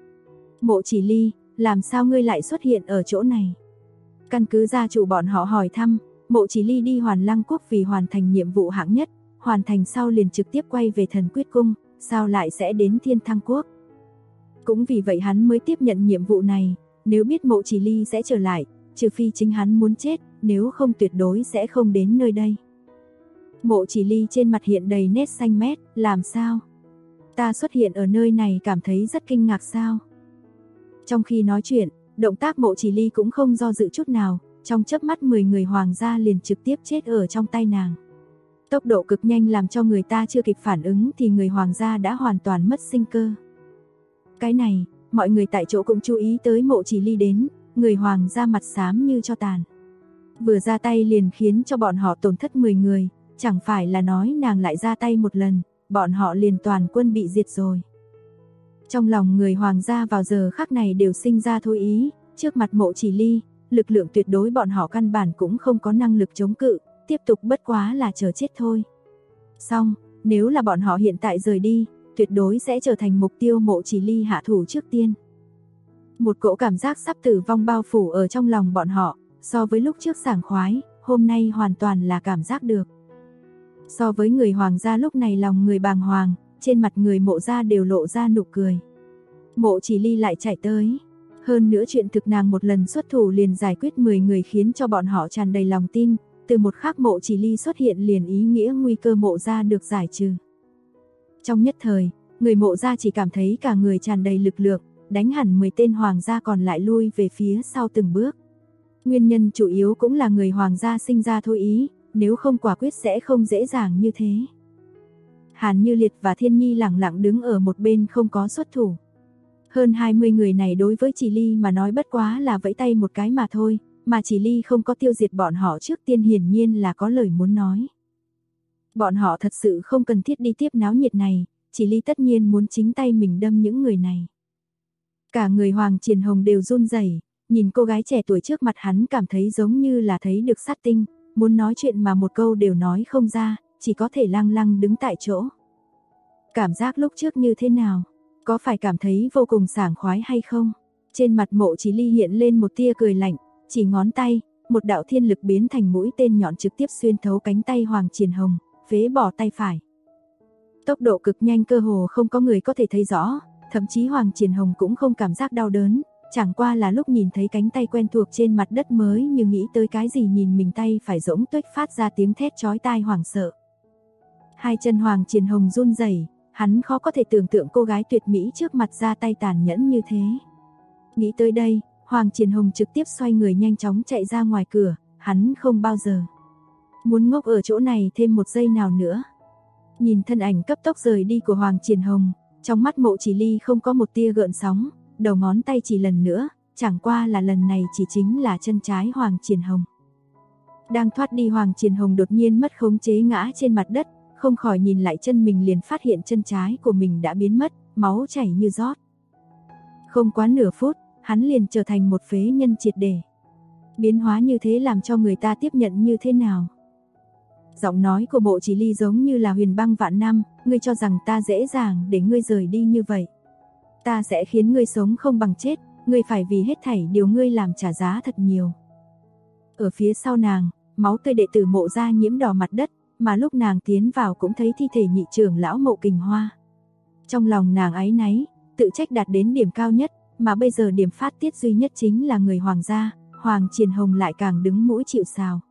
Mộ Chỉ Ly, làm sao ngươi lại xuất hiện ở chỗ này? Căn cứ gia chủ bọn họ hỏi thăm, Mộ Chỉ Ly đi Hoàn Lăng Quốc vì hoàn thành nhiệm vụ hạng nhất, hoàn thành sau liền trực tiếp quay về Thần Quyết Cung, sao lại sẽ đến Thiên Thăng Quốc? Cũng vì vậy hắn mới tiếp nhận nhiệm vụ này, nếu biết Mộ Chỉ Ly sẽ trở lại, trừ phi chính hắn muốn chết, nếu không tuyệt đối sẽ không đến nơi đây. Mộ Chỉ Ly trên mặt hiện đầy nét xanh mét, làm sao? Ta xuất hiện ở nơi này cảm thấy rất kinh ngạc sao? Trong khi nói chuyện, động tác Mộ Chỉ Ly cũng không do dự chút nào, trong chớp mắt 10 người hoàng gia liền trực tiếp chết ở trong tay nàng. Tốc độ cực nhanh làm cho người ta chưa kịp phản ứng thì người hoàng gia đã hoàn toàn mất sinh cơ. Cái này, mọi người tại chỗ cũng chú ý tới Mộ Chỉ Ly đến, người hoàng gia mặt xám như tro tàn. Vừa ra tay liền khiến cho bọn họ tổn thất 10 người, chẳng phải là nói nàng lại ra tay một lần, bọn họ liền toàn quân bị diệt rồi. Trong lòng người hoàng gia vào giờ khắc này đều sinh ra thôi ý, trước mặt Mộ Chỉ Ly, lực lượng tuyệt đối bọn họ căn bản cũng không có năng lực chống cự, tiếp tục bất quá là chờ chết thôi. Xong, nếu là bọn họ hiện tại rời đi, tuyệt đối sẽ trở thành mục tiêu Mộ Chỉ Ly hạ thủ trước tiên. Một cỗ cảm giác sắp tử vong bao phủ ở trong lòng bọn họ, so với lúc trước sảng khoái, hôm nay hoàn toàn là cảm giác được. So với người hoàng gia lúc này lòng người bàng hoàng, trên mặt người Mộ gia đều lộ ra nụ cười. Mộ Chỉ Ly lại chạy tới. Hơn nữa chuyện thực nàng một lần xuất thủ liền giải quyết 10 người khiến cho bọn họ tràn đầy lòng tin, từ một khắc Mộ Chỉ Ly xuất hiện liền ý nghĩa nguy cơ Mộ gia được giải trừ. Trong nhất thời, người Mộ gia chỉ cảm thấy cả người tràn đầy lực lượng, đánh hẳn 10 tên hoàng gia còn lại lui về phía sau từng bước. Nguyên nhân chủ yếu cũng là người hoàng gia sinh ra thôi ý, nếu không quả quyết sẽ không dễ dàng như thế. Hàn Như Liệt và Thiên Nhi lặng lặng đứng ở một bên không có xuất thủ. Hơn 20 người này đối với Chỉ Ly mà nói bất quá là vẫy tay một cái mà thôi, mà Chỉ Ly không có tiêu diệt bọn họ trước tiên hiển nhiên là có lời muốn nói. Bọn họ thật sự không cần thiết đi tiếp náo nhiệt này, Chỉ Ly tất nhiên muốn chính tay mình đâm những người này. Cả người Hoàng Triển Hồng đều run rẩy, nhìn cô gái trẻ tuổi trước mặt hắn cảm thấy giống như là thấy được sát tinh, muốn nói chuyện mà một câu đều nói không ra, chỉ có thể lăng lăng đứng tại chỗ. Cảm giác lúc trước như thế nào? Có phải cảm thấy vô cùng sảng khoái hay không? Trên mặt Mộ Chỉ Ly hiện lên một tia cười lạnh, chỉ ngón tay, một đạo thiên lực biến thành mũi tên nhọn trực tiếp xuyên thấu cánh tay Hoàng Triển Hồng, phế bỏ tay phải. Tốc độ cực nhanh cơ hồ không có người có thể thấy rõ, thậm chí Hoàng Triển Hồng cũng không cảm giác đau đớn, chẳng qua là lúc nhìn thấy cánh tay quen thuộc trên mặt đất mới như nghĩ tới cái gì nhìn mình tay phải rỗng tuếch phát ra tiếng thét chói tai hoảng sợ. Hai chân Hoàng Triển Hồng run rẩy, hắn khó có thể tưởng tượng cô gái tuyệt mỹ trước mặt ra tay tàn nhẫn như thế. Nghĩ tới đây, Hoàng Triển Hồng trực tiếp xoay người nhanh chóng chạy ra ngoài cửa, hắn không bao giờ muốn ngốc ở chỗ này thêm một giây nào nữa. Nhìn thân ảnh cấp tốc rời đi của Hoàng Triển Hồng, trong mắt Mộ Chỉ Ly không có một tia gợn sóng, đầu ngón tay chỉ lần nữa, chẳng qua là lần này chỉ chính là chân trái Hoàng Triển Hồng. Đang thoát đi Hoàng Triển Hồng đột nhiên mất khống chế ngã trên mặt đất, không khỏi nhìn lại chân mình liền phát hiện chân trái của mình đã biến mất, máu chảy như rót. Không quá nửa phút, hắn liền trở thành một phế nhân triệt để. Biến hóa như thế làm cho người ta tiếp nhận như thế nào? Giọng nói của Mộ Chỉ Ly giống như là huyền băng vạn năm, ngươi cho rằng ta dễ dàng để ngươi rời đi như vậy. Ta sẽ khiến ngươi sống không bằng chết, ngươi phải vì hết thảy điều ngươi làm trả giá thật nhiều. Ở phía sau nàng, máu tươi đệ tử Mộ gia nhiễm đỏ mặt đất, mà lúc nàng tiến vào cũng thấy thi thể nhị trưởng lão Mộ Kình Hoa. Trong lòng nàng áy náy, tự trách đạt đến điểm cao nhất, mà bây giờ điểm phát tiết duy nhất chính là người Hoàng gia, Hoàng Triển Hồng lại càng đứng mũi chịu sào.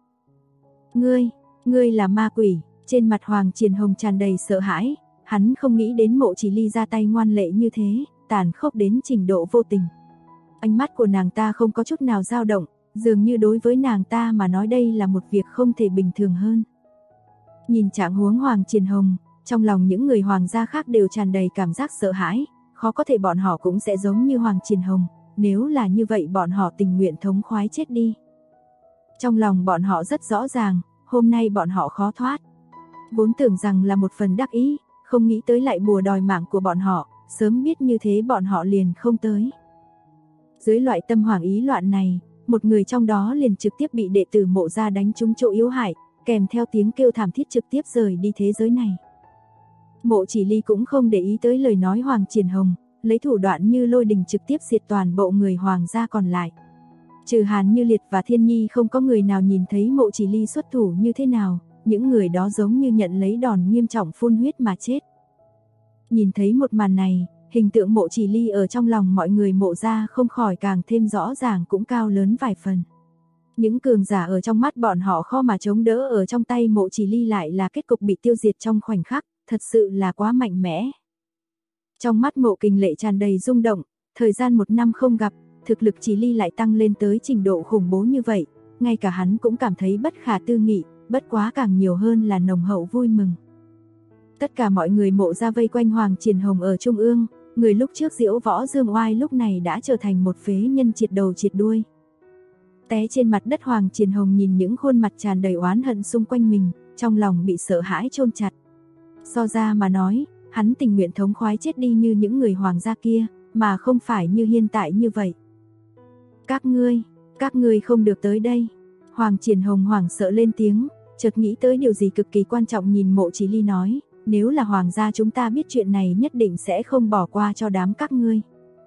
Ngươi là ma quỷ, trên mặt Hoàng Triển Hồng tràn đầy sợ hãi, hắn không nghĩ đến Mộ Chỉ Ly ra tay ngoan lệ như thế, tàn khốc đến trình độ vô tình. Ánh mắt của nàng ta không có chút nào dao động, dường như đối với nàng ta mà nói đây là một việc không thể bình thường hơn. Nhìn trạng huống Hoàng Triển Hồng, trong lòng những người hoàng gia khác đều tràn đầy cảm giác sợ hãi, khó có thể bọn họ cũng sẽ giống như Hoàng Triển Hồng, nếu là như vậy bọn họ tình nguyện thống khoái chết đi. Trong lòng bọn họ rất rõ ràng, hôm nay bọn họ khó thoát. Vốn tưởng rằng là một phần đắc ý, không nghĩ tới lại bùa đòi mạng của bọn họ, sớm biết như thế bọn họ liền không tới. Dưới loại tâm hoảng ý loạn này, một người trong đó liền trực tiếp bị đệ tử Mộ gia đánh trúng chỗ yếu hại, kèm theo tiếng kêu thảm thiết trực tiếp rời đi thế giới này. Mộ Chỉ Ly cũng không để ý tới lời nói Hoàng Triển Hồng, lấy thủ đoạn như lôi đình trực tiếp diệt toàn bộ người hoàng gia còn lại. Trừ Hàn Như Liệt và Thiên Nhi không có người nào nhìn thấy Mộ Chỉ Ly xuất thủ như thế nào, những người đó giống như nhận lấy đòn nghiêm trọng phun huyết mà chết. Nhìn thấy một màn này, hình tượng Mộ Chỉ Ly ở trong lòng mọi người Mộ gia không khỏi càng thêm rõ ràng cũng cao lớn vài phần. Những cường giả ở trong mắt bọn họ khó mà chống đỡ ở trong tay Mộ Chỉ Ly lại là kết cục bị tiêu diệt trong khoảnh khắc, thật sự là quá mạnh mẽ. Trong mắt Mộ Kình Lệ tràn đầy rung động, thời gian 1 năm không gặp, thực lực Chỉ Ly lại tăng lên tới trình độ khủng bố như vậy, ngay cả hắn cũng cảm thấy bất khả tư nghị, bất quá càng nhiều hơn là nồng hậu vui mừng. Tất cả mọi người Mộ gia vây quanh Hoàng Triển Hồng ở trung ương, người lúc trước Diễu Võ Dương Oai lúc này đã trở thành một phế nhân triệt đầu triệt đuôi. Té trên mặt đất Hoàng Triển Hồng nhìn những khuôn mặt tràn đầy oán hận xung quanh mình, trong lòng bị sợ hãi chôn chặt. So ra mà nói, hắn tình nguyện thống khoái chết đi như những người hoàng gia kia, mà không phải như hiện tại như vậy. Các ngươi không được tới đây. Hoàng Triển Hồng hoảng sợ lên tiếng, chợt nghĩ tới điều gì cực kỳ quan trọng nhìn Mộ Chỉ Ly nói, nếu là hoàng gia chúng ta biết chuyện này nhất định sẽ không bỏ qua cho đám các ngươi.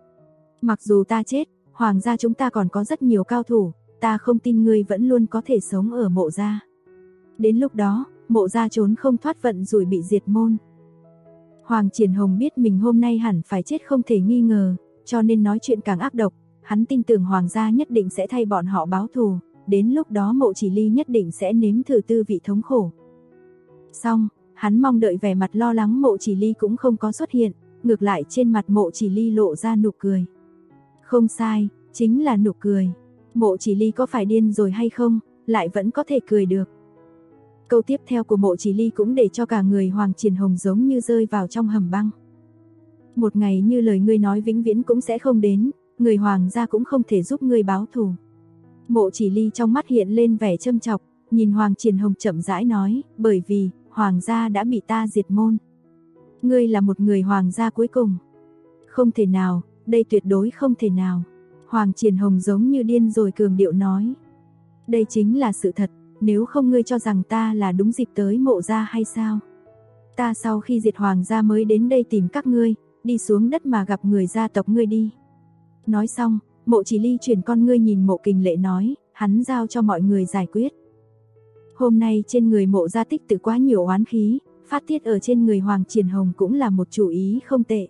Mặc dù ta chết, hoàng gia chúng ta còn có rất nhiều cao thủ, ta không tin ngươi vẫn luôn có thể sống ở Mộ gia. Đến lúc đó, Mộ gia trốn không thoát vận rủi bị diệt môn. Hoàng Triển Hồng biết mình hôm nay hẳn phải chết không thể nghi ngờ, cho nên nói chuyện càng ác độc, hắn tin tưởng hoàng gia nhất định sẽ thay bọn họ báo thù, đến lúc đó Mộ Chỉ Ly nhất định sẽ nếm thử tư vị thống khổ. Xong, hắn mong đợi vẻ mặt lo lắng Mộ Chỉ Ly cũng không có xuất hiện, ngược lại trên mặt Mộ Chỉ Ly lộ ra nụ cười. Không sai, chính là nụ cười. Mộ Chỉ Ly có phải điên rồi hay không, lại vẫn có thể cười được. Câu tiếp theo của Mộ Chỉ Ly cũng để cho cả người Hoàng Triển Hồng giống như rơi vào trong hầm băng. Một ngày như lời ngươi nói vĩnh viễn cũng sẽ không đến, người hoàng gia cũng không thể giúp ngươi báo thù. Mộ Chỉ Ly trong mắt hiện lên vẻ châm chọc, nhìn Hoàng Triển Hồng chậm rãi nói, bởi vì hoàng gia đã bị ta diệt môn. Ngươi là một người hoàng gia cuối cùng. Không thể nào, đây tuyệt đối không thể nào. Hoàng Triển Hồng giống như điên rồi cường điệu nói. Đây chính là sự thật, nếu không ngươi cho rằng ta là đúng dịp tới Mộ gia hay sao? Ta sau khi diệt hoàng gia mới đến đây tìm các ngươi, đi xuống đất mà gặp người gia tộc ngươi đi. Nói xong, Mộ Chỉ Ly chuyển con ngươi nhìn Mộ Kình Lệ nói, hắn giao cho mọi người giải quyết. Hôm nay trên người Mộ gia tích tụ quá nhiều oán khí, phát tiết ở trên người Hoàng Triển Hồng cũng là một chủ ý không tệ.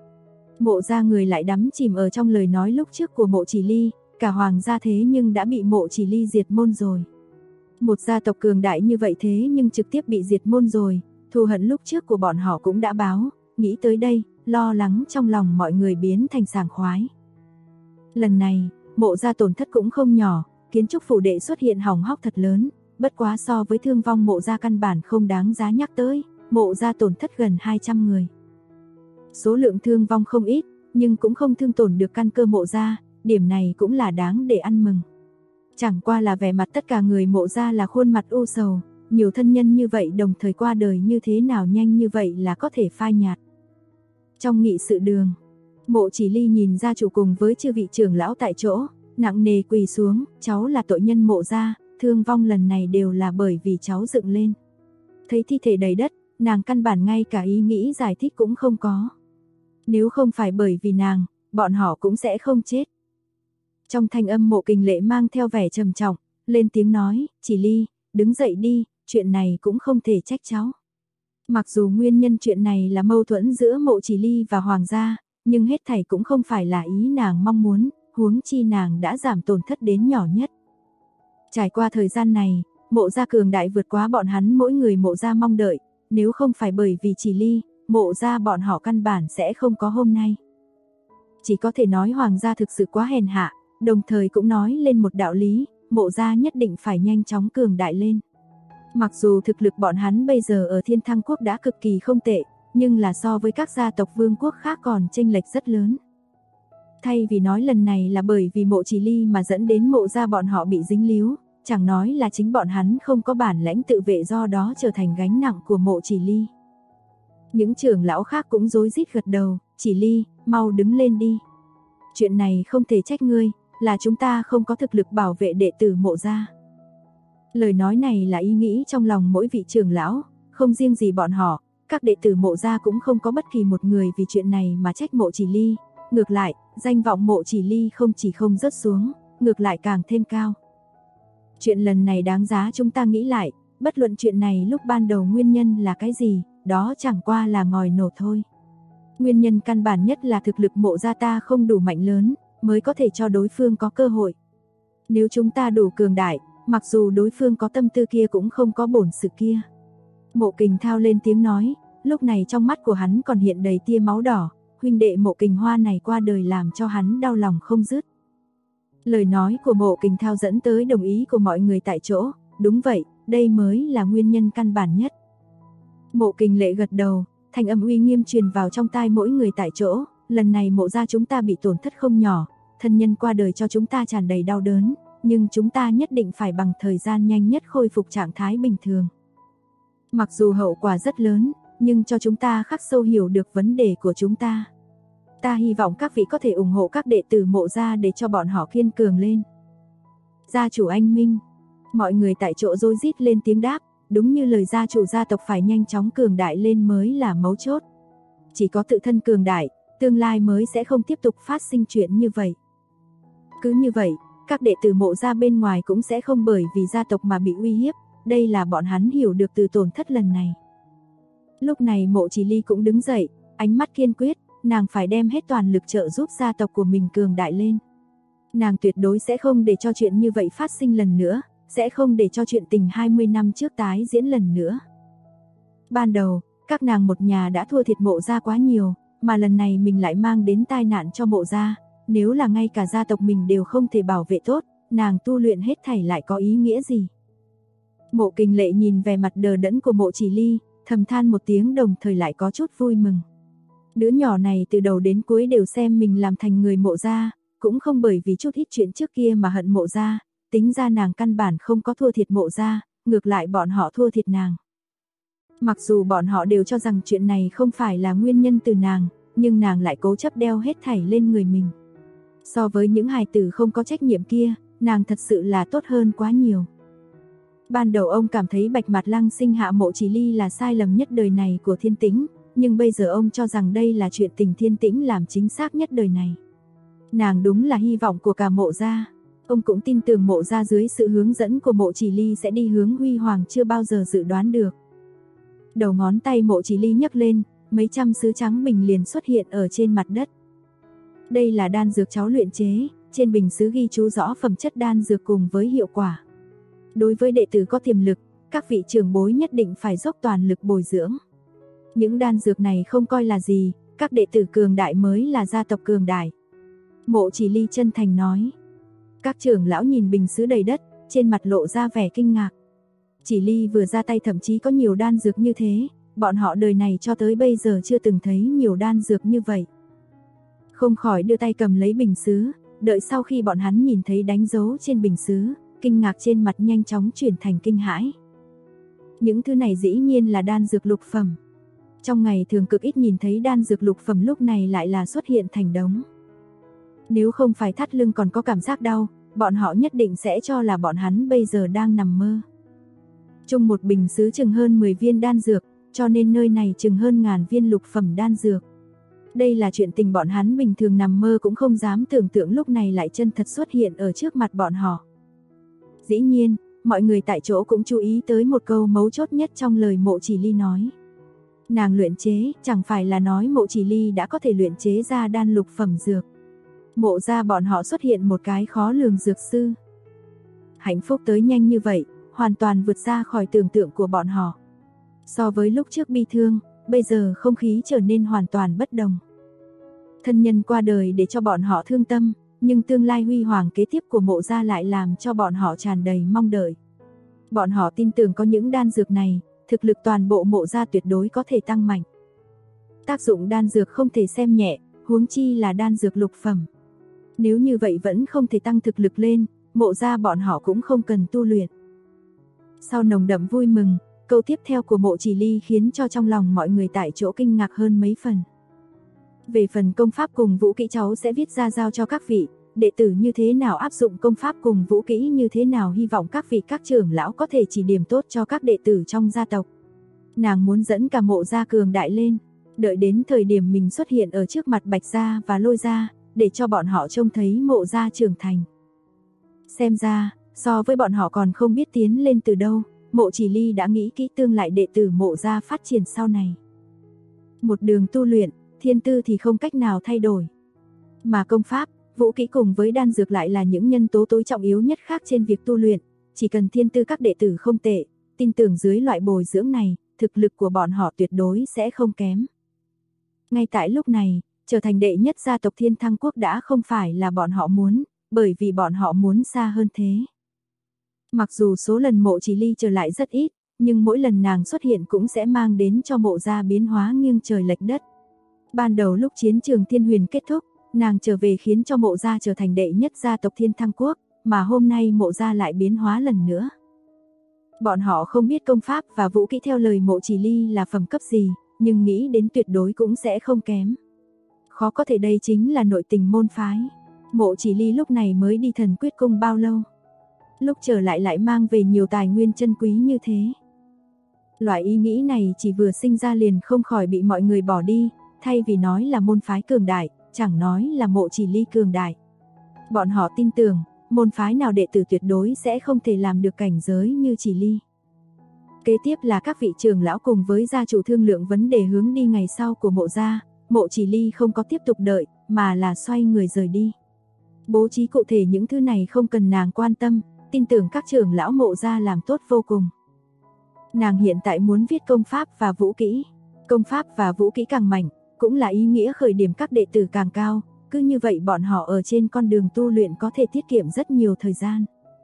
Mộ gia người lại đắm chìm ở trong lời nói lúc trước của Mộ Chỉ Ly, cả hoàng gia thế nhưng đã bị Mộ Chỉ Ly diệt môn rồi. Một gia tộc cường đại như vậy thế nhưng trực tiếp bị diệt môn rồi, thù hận lúc trước của bọn họ cũng đã báo, nghĩ tới đây, lo lắng trong lòng mọi người biến thành sảng khoái. Lần này, Mộ gia tổn thất cũng không nhỏ, kiến trúc phủ đệ xuất hiện hỏng hóc thật lớn, bất quá so với thương vong Mộ gia căn bản không đáng giá nhắc tới, Mộ gia tổn thất gần 200 người. Số lượng thương vong không ít, nhưng cũng không thương tổn được căn cơ Mộ gia, điểm này cũng là đáng để ăn mừng. Chẳng qua là vẻ mặt tất cả người Mộ gia là khuôn mặt u sầu, nhiều thân nhân như vậy đồng thời qua đời như thế nào nhanh như vậy là có thể phai nhạt. Trong nghị sự đường, Mộ Chỉ Ly nhìn gia chủ cùng với chư vị trưởng lão tại chỗ, nặng nề quỳ xuống, cháu là tội nhân Mộ gia, thương vong lần này đều là bởi vì cháu dựng lên. Thấy thi thể đầy đất, nàng căn bản ngay cả ý nghĩ giải thích cũng không có. Nếu không phải bởi vì nàng, bọn họ cũng sẽ không chết. Trong thanh âm Mộ Kình Lệ mang theo vẻ trầm trọng, lên tiếng nói, Chỉ Ly, đứng dậy đi, chuyện này cũng không thể trách cháu. Mặc dù nguyên nhân chuyện này là mâu thuẫn giữa Mộ Chỉ Ly và Hoàng gia, Nhưng hết thảy cũng không phải là ý nàng mong muốn, huống chi nàng đã giảm tổn thất đến nhỏ nhất. Trải qua thời gian này, Mộ gia cường đại vượt quá bọn hắn mỗi người Mộ gia mong đợi, nếu không phải bởi vì Chỉ Ly, Mộ gia bọn họ căn bản sẽ không có hôm nay. Chỉ có thể nói Hoàng gia thực sự quá hèn hạ, đồng thời cũng nói lên một đạo lý, Mộ gia nhất định phải nhanh chóng cường đại lên. Mặc dù thực lực bọn hắn bây giờ ở Thiên Thăng quốc đã cực kỳ không tệ, nhưng là so với các gia tộc vương quốc khác còn chênh lệch rất lớn. Thay vì nói lần này là bởi vì Mộ Chỉ Ly mà dẫn đến Mộ gia bọn họ bị dính líu, chẳng nói là chính bọn hắn không có bản lãnh tự vệ do đó trở thành gánh nặng của Mộ Chỉ Ly. Những trưởng lão khác cũng rối rít gật đầu, Chỉ Ly, mau đứng lên đi. Chuyện này không thể trách ngươi, là chúng ta không có thực lực bảo vệ đệ tử Mộ gia. Lời nói này là ý nghĩ trong lòng mỗi vị trưởng lão, không riêng gì bọn họ, các đệ tử Mộ gia cũng không có bất kỳ một người vì chuyện này mà trách Mộ Chỉ Ly, ngược lại, danh vọng Mộ Chỉ Ly không chỉ không rớt xuống, ngược lại càng thêm cao. Chuyện lần này đáng giá chúng ta nghĩ lại, bất luận chuyện này lúc ban đầu nguyên nhân là cái gì, đó chẳng qua là ngòi nổ thôi. Nguyên nhân căn bản nhất là thực lực Mộ gia ta không đủ mạnh lớn, mới có thể cho đối phương có cơ hội. Nếu chúng ta đủ cường đại, mặc dù đối phương có tâm tư kia cũng không có bổn sự kia. Mộ Kình Thao lên tiếng nói, lúc này trong mắt của hắn còn hiện đầy tia máu đỏ, huynh đệ Mộ Kình Hoa này qua đời làm cho hắn đau lòng không dứt. Lời nói của Mộ Kình Thao dẫn tới đồng ý của mọi người tại chỗ, đúng vậy, đây mới là nguyên nhân căn bản nhất. Mộ Kình Lệ gật đầu, thanh âm uy nghiêm truyền vào trong tai mỗi người tại chỗ, lần này Mộ gia chúng ta bị tổn thất không nhỏ, thân nhân qua đời cho chúng ta tràn đầy đau đớn, nhưng chúng ta nhất định phải bằng thời gian nhanh nhất khôi phục trạng thái bình thường. Mặc dù hậu quả rất lớn, nhưng cho chúng ta khắc sâu hiểu được vấn đề của chúng ta. Ta hy vọng các vị có thể ủng hộ các đệ tử Mộ gia để cho bọn họ kiên cường lên. Gia chủ anh minh, mọi người tại chỗ rối rít lên tiếng đáp, đúng như lời gia chủ gia tộc phải nhanh chóng cường đại lên mới là mấu chốt. Chỉ có tự thân cường đại, tương lai mới sẽ không tiếp tục phát sinh chuyện như vậy. Cứ như vậy, các đệ tử Mộ gia bên ngoài cũng sẽ không bởi vì gia tộc mà bị uy hiếp, đây là bọn hắn hiểu được từ tổn thất lần này. Lúc này Mộ Chỉ Ly cũng đứng dậy, ánh mắt kiên quyết, nàng phải đem hết toàn lực trợ giúp gia tộc của mình cường đại lên. Nàng tuyệt đối sẽ không để cho chuyện như vậy phát sinh lần nữa, sẽ không để cho chuyện tình 20 năm trước tái diễn lần nữa. Ban đầu, các nàng một nhà đã thua thiệt Mộ gia quá nhiều, mà lần này mình lại mang đến tai nạn cho Mộ gia, nếu là ngay cả gia tộc mình đều không thể bảo vệ tốt, nàng tu luyện hết thảy lại có ý nghĩa gì? Mộ Kình Lệ nhìn vẻ mặt đờ đẫn của Mộ Chỉ Ly, thầm than một tiếng đồng thời lại có chút vui mừng. Đứa nhỏ này từ đầu đến cuối đều xem mình làm thành người Mộ gia, cũng không bởi vì chút ít chuyện trước kia mà hận Mộ gia, tính ra nàng căn bản không có thua thiệt Mộ gia, ngược lại bọn họ thua thiệt nàng. Mặc dù bọn họ đều cho rằng chuyện này không phải là nguyên nhân từ nàng, nhưng nàng lại cố chấp đeo hết thảy lên người mình. So với những hài tử không có trách nhiệm kia, nàng thật sự là tốt hơn quá nhiều. Ban đầu ông cảm thấy Bạch Mạt Lăng sinh hạ Mộ Chỉ Ly là sai lầm nhất đời này của Thiên Tĩnh, nhưng bây giờ ông cho rằng đây là chuyện tình Thiên Tĩnh làm chính xác nhất đời này. Nàng đúng là hy vọng của cả Mộ gia. Ông cũng tin tưởng Mộ gia dưới sự hướng dẫn của Mộ Chỉ Ly sẽ đi hướng huy hoàng chưa bao giờ dự đoán được. Đầu ngón tay Mộ Chỉ Ly nhấc lên, mấy trăm sứ trắng bình liền xuất hiện ở trên mặt đất. Đây là đan dược cháu luyện chế, trên bình sứ ghi chú rõ phẩm chất đan dược cùng với hiệu quả. Đối với đệ tử có tiềm lực, các vị trưởng bối nhất định phải dốc toàn lực bồi dưỡng. Những đan dược này không coi là gì, các đệ tử cường đại mới là gia tộc cường đại. Mộ Chỉ Ly chân thành nói. Các trưởng lão nhìn bình sứ đầy đất, trên mặt lộ ra vẻ kinh ngạc. Chỉ Ly vừa ra tay thậm chí có nhiều đan dược như thế, bọn họ đời này cho tới bây giờ chưa từng thấy nhiều đan dược như vậy. Không khỏi đưa tay cầm lấy bình sứ, đợi sau khi bọn hắn nhìn thấy đánh dấu trên bình sứ, kinh ngạc trên mặt nhanh chóng chuyển thành kinh hãi. Những thứ này dĩ nhiên là đan dược lục phẩm. Trong ngày thường cực ít nhìn thấy đan dược lục phẩm lúc này lại là xuất hiện thành đống. Nếu không phải thắt lưng còn có cảm giác đau, bọn họ nhất định sẽ cho là bọn hắn bây giờ đang nằm mơ. Chung một bình sứ chừng hơn 10 viên đan dược, cho nên nơi này chừng hơn ngàn viên lục phẩm đan dược. Đây là chuyện tình bọn hắn bình thường nằm mơ cũng không dám tưởng tượng lúc này lại chân thật xuất hiện ở trước mặt bọn họ. Dĩ nhiên, mọi người tại chỗ cũng chú ý tới một câu mấu chốt nhất trong lời Mộ Chỉ Ly nói. Nàng luyện chế, chẳng phải là nói Mộ Chỉ Ly đã có thể luyện chế ra đan lục phẩm dược. Mộ gia bọn họ xuất hiện một cái khó lường dược sư. Hạnh phúc tới nhanh như vậy, hoàn toàn vượt ra khỏi tưởng tượng của bọn họ. So với lúc trước bi thương, bây giờ không khí trở nên hoàn toàn bất đồng. Thân nhân qua đời để cho bọn họ thương tâm, nhưng tương lai huy hoàng kế tiếp của Mộ gia lại làm cho bọn họ tràn đầy mong đợi. Bọn họ tin tưởng có những đan dược này, thực lực toàn bộ Mộ gia tuyệt đối có thể tăng mạnh. Tác dụng đan dược không thể xem nhẹ, huống chi là đan dược lục phẩm. Nếu như vậy vẫn không thể tăng thực lực lên, Mộ gia bọn họ cũng không cần tu luyện. Sau nồng đậm vui mừng, câu tiếp theo của Mộ Chỉ Ly khiến cho trong lòng mọi người tại chỗ kinh ngạc hơn mấy phần. Về phần công pháp cùng vũ kỹ cháu sẽ viết ra giao cho các vị, đệ tử như thế nào áp dụng công pháp cùng vũ kỹ như thế nào, hy vọng các vị các trưởng lão có thể chỉ điểm tốt cho các đệ tử trong gia tộc. Nàng muốn dẫn cả Mộ gia cường đại lên, đợi đến thời điểm mình xuất hiện ở trước mặt Bạch gia và Lôi gia, để cho bọn họ trông thấy Mộ gia trưởng thành. Xem ra, so với bọn họ còn không biết tiến lên từ đâu, Mộ Chỉ Ly đã nghĩ kỹ tương lai đệ tử Mộ gia phát triển sau này. Một đường tu luyện, thiên tư thì không cách nào thay đổi. Mà công pháp, vũ kỹ cùng với đan dược lại là những nhân tố tối trọng yếu nhất khác trên việc tu luyện. Chỉ cần thiên tư các đệ tử không tệ, tin tưởng dưới loại bồi dưỡng này, thực lực của bọn họ tuyệt đối sẽ không kém. Ngay tại lúc này, trở thành đệ nhất gia tộc Thiên Thăng Quốc đã không phải là bọn họ muốn, bởi vì bọn họ muốn xa hơn thế. Mặc dù số lần Mộ Chỉ Ly trở lại rất ít, nhưng mỗi lần nàng xuất hiện cũng sẽ mang đến cho Mộ gia biến hóa nghiêng trời lệch đất. Ban đầu lúc chiến trường Thiên Huyền kết thúc, nàng trở về khiến cho Mộ gia trở thành đệ nhất gia tộc Thiên Thăng Quốc, mà hôm nay Mộ gia lại biến hóa lần nữa. Bọn họ không biết công pháp và vũ kỹ theo lời Mộ Chỉ Ly là phẩm cấp gì, nhưng nghĩ đến tuyệt đối cũng sẽ không kém. Khó có thể đây chính là nội tình môn phái. Mộ Chỉ Ly lúc này mới đi Thần Quyết Cung bao lâu? Lúc trở lại lại mang về nhiều tài nguyên chân quý như thế. Loại ý nghĩ này chỉ vừa sinh ra liền không khỏi bị mọi người bỏ đi, thay vì nói là môn phái cường đại, chẳng nói là Mộ Chỉ Ly cường đại. Bọn họ tin tưởng, môn phái nào đệ tử tuyệt đối sẽ không thể làm được cảnh giới như Chỉ Ly. Kế tiếp là các vị trưởng lão cùng với gia chủ thương lượng vấn đề hướng đi ngày sau của Mộ gia. Mộ Chỉ Ly không có tiếp tục đợi, mà là xoay người rời đi. Bố trí cụ thể những thứ này không cần nàng quan tâm, tin tưởng các trưởng lão Mộ gia làm tốt vô cùng. Nàng hiện tại muốn viết công pháp và vũ kỹ. Công pháp và vũ kỹ càng mạnh, cũng là ý nghĩa khởi điểm các đệ tử càng cao, cứ như vậy bọn họ ở trên con đường tu luyện có thể tiết kiệm rất nhiều thời gian.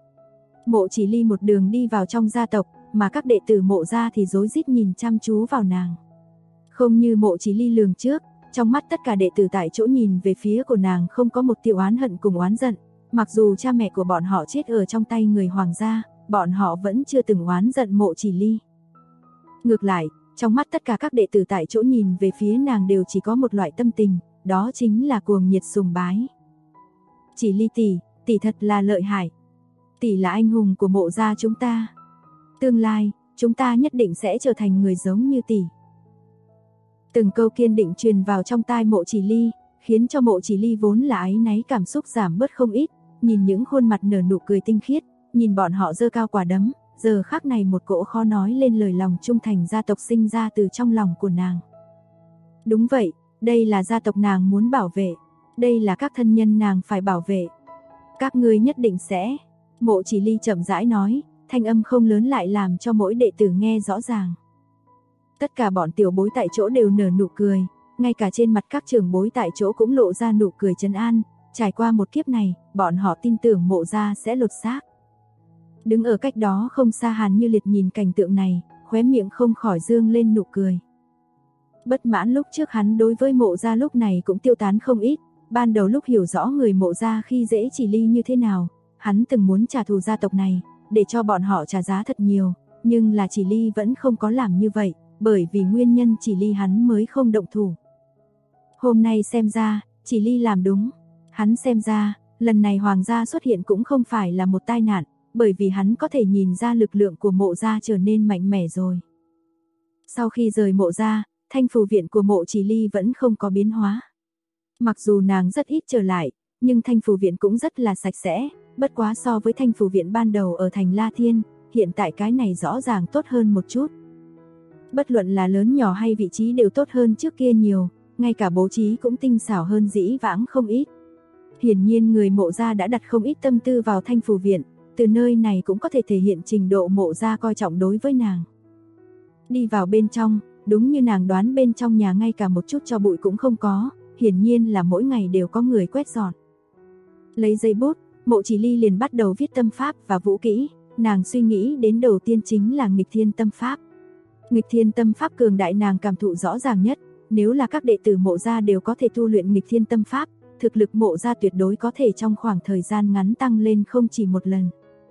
Mộ Chỉ Ly một đường đi vào trong gia tộc, mà các đệ tử Mộ gia thì rối rít nhìn chăm chú vào nàng. Không như Mộ Chỉ Ly lường trước, trong mắt tất cả đệ tử tại chỗ nhìn về phía của nàng không có một tia oán hận cùng oán giận, mặc dù cha mẹ của bọn họ chết ở trong tay người hoàng gia, bọn họ vẫn chưa từng oán giận Mộ Chỉ Ly. Ngược lại, trong mắt tất cả các đệ tử tại chỗ nhìn về phía nàng đều chỉ có một loại tâm tình, đó chính là cuồng nhiệt sùng bái. Chỉ Ly tỷ, tỷ thật là lợi hại. Tỷ là anh hùng của Mộ gia chúng ta. Tương lai, chúng ta nhất định sẽ trở thành người giống như tỷ. Từng câu kiên định truyền vào trong tai Mộ Chỉ Ly, khiến cho Mộ Chỉ Ly vốn là áy náy cảm xúc giảm bớt không ít, nhìn những khuôn mặt nở nụ cười tinh khiết, nhìn bọn họ giơ cao quả đấm, giờ khắc này một cỗ khó nói lên lời lòng trung thành gia tộc sinh ra từ trong lòng của nàng. Đúng vậy, đây là gia tộc nàng muốn bảo vệ, đây là các thân nhân nàng phải bảo vệ. Các ngươi nhất định sẽ, Mộ Chỉ Ly chậm rãi nói, thanh âm không lớn lại làm cho mỗi đệ tử nghe rõ ràng. Tất cả bọn tiểu bối tại chỗ đều nở nụ cười, ngay cả trên mặt các trưởng bối tại chỗ cũng lộ ra nụ cười trấn an, trải qua một kiếp này, bọn họ tin tưởng Mộ gia sẽ lột xác. Đứng ở cách đó không xa Hàn Như Liệt nhìn cảnh tượng này, khóe miệng không khỏi dương lên nụ cười. Bất mãn lúc trước hắn đối với Mộ gia lúc này cũng tiêu tán không ít, ban đầu lúc hiểu rõ người Mộ gia khi dễ Chỉ Ly như thế nào, hắn từng muốn trả thù gia tộc này, để cho bọn họ trả giá thật nhiều, nhưng là Chỉ Ly vẫn không có làm như vậy, bởi vì nguyên nhân Chỉ Ly hắn mới không động thủ. Hôm nay xem ra, Chỉ Ly làm đúng, hắn xem ra, lần này hoàng gia xuất hiện cũng không phải là một tai nạn, bởi vì hắn có thể nhìn ra lực lượng của Mộ gia trở nên mạnh mẽ rồi. Sau khi rời Mộ gia, thanh phù viện của Mộ Chỉ Ly vẫn không có biến hóa. Mặc dù nàng rất ít trở lại, nhưng thanh phù viện cũng rất là sạch sẽ, bất quá so với thanh phù viện ban đầu ở thành La Thiên, hiện tại cái này rõ ràng tốt hơn một chút. Bất luận là lớn nhỏ hay vị trí đều tốt hơn trước kia nhiều, ngay cả bố trí cũng tinh xảo hơn dĩ vãng không ít. Hiển nhiên người Mộ gia đã đặt không ít tâm tư vào Thanh Phủ viện, từ nơi này cũng có thể thể hiện trình độ Mộ gia coi trọng đối với nàng. Đi vào bên trong, đúng như nàng đoán, bên trong nhà ngay cả một chút tro bụi cũng không có, hiển nhiên là mỗi ngày đều có người quét dọn. Lấy giấy bút, Mộ Chỉ Ly liền bắt đầu viết tâm pháp và vũ kỹ, nàng suy nghĩ đến đầu tiên chính là nghịch thiên tâm pháp. Nghịch thiên tâm pháp cường đại nàng cảm thụ rõ ràng nhất, nếu là các đệ tử Mộ gia đều có thể tu luyện nghịch thiên tâm pháp, thực lực Mộ gia tuyệt đối có thể trong khoảng thời gian ngắn tăng lên không chỉ một lần.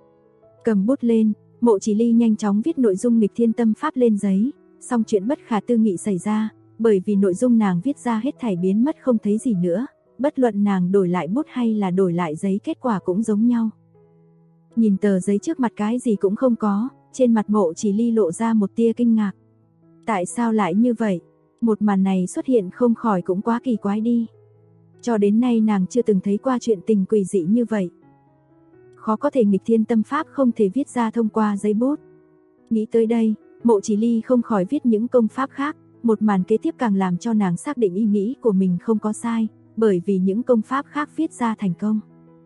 Cầm bút lên, Mộ Chỉ Ly nhanh chóng viết nội dung nghịch thiên tâm pháp lên giấy, song chuyện bất khả tư nghị xảy ra, bởi vì nội dung nàng viết ra hết thảy biến mất không thấy gì nữa, bất luận nàng đổi lại bút hay là đổi lại giấy kết quả cũng giống nhau. Nhìn tờ giấy trước mặt cái gì cũng không có, trên mặt Mộ Chỉ Ly lộ ra một tia kinh ngạc. Tại sao lại như vậy? Một màn này xuất hiện không khỏi cũng quá kỳ quái đi. Cho đến nay nàng chưa từng thấy qua chuyện tình quỷ dị như vậy. Khó có thể nghịch thiên tâm pháp không thể viết ra thông qua giấy bút. Nghĩ tới đây, Mộ Chỉ Ly không khỏi viết những công pháp khác, một màn kế tiếp càng làm cho nàng xác định ý nghĩ của mình không có sai, bởi vì những công pháp khác viết ra thành công.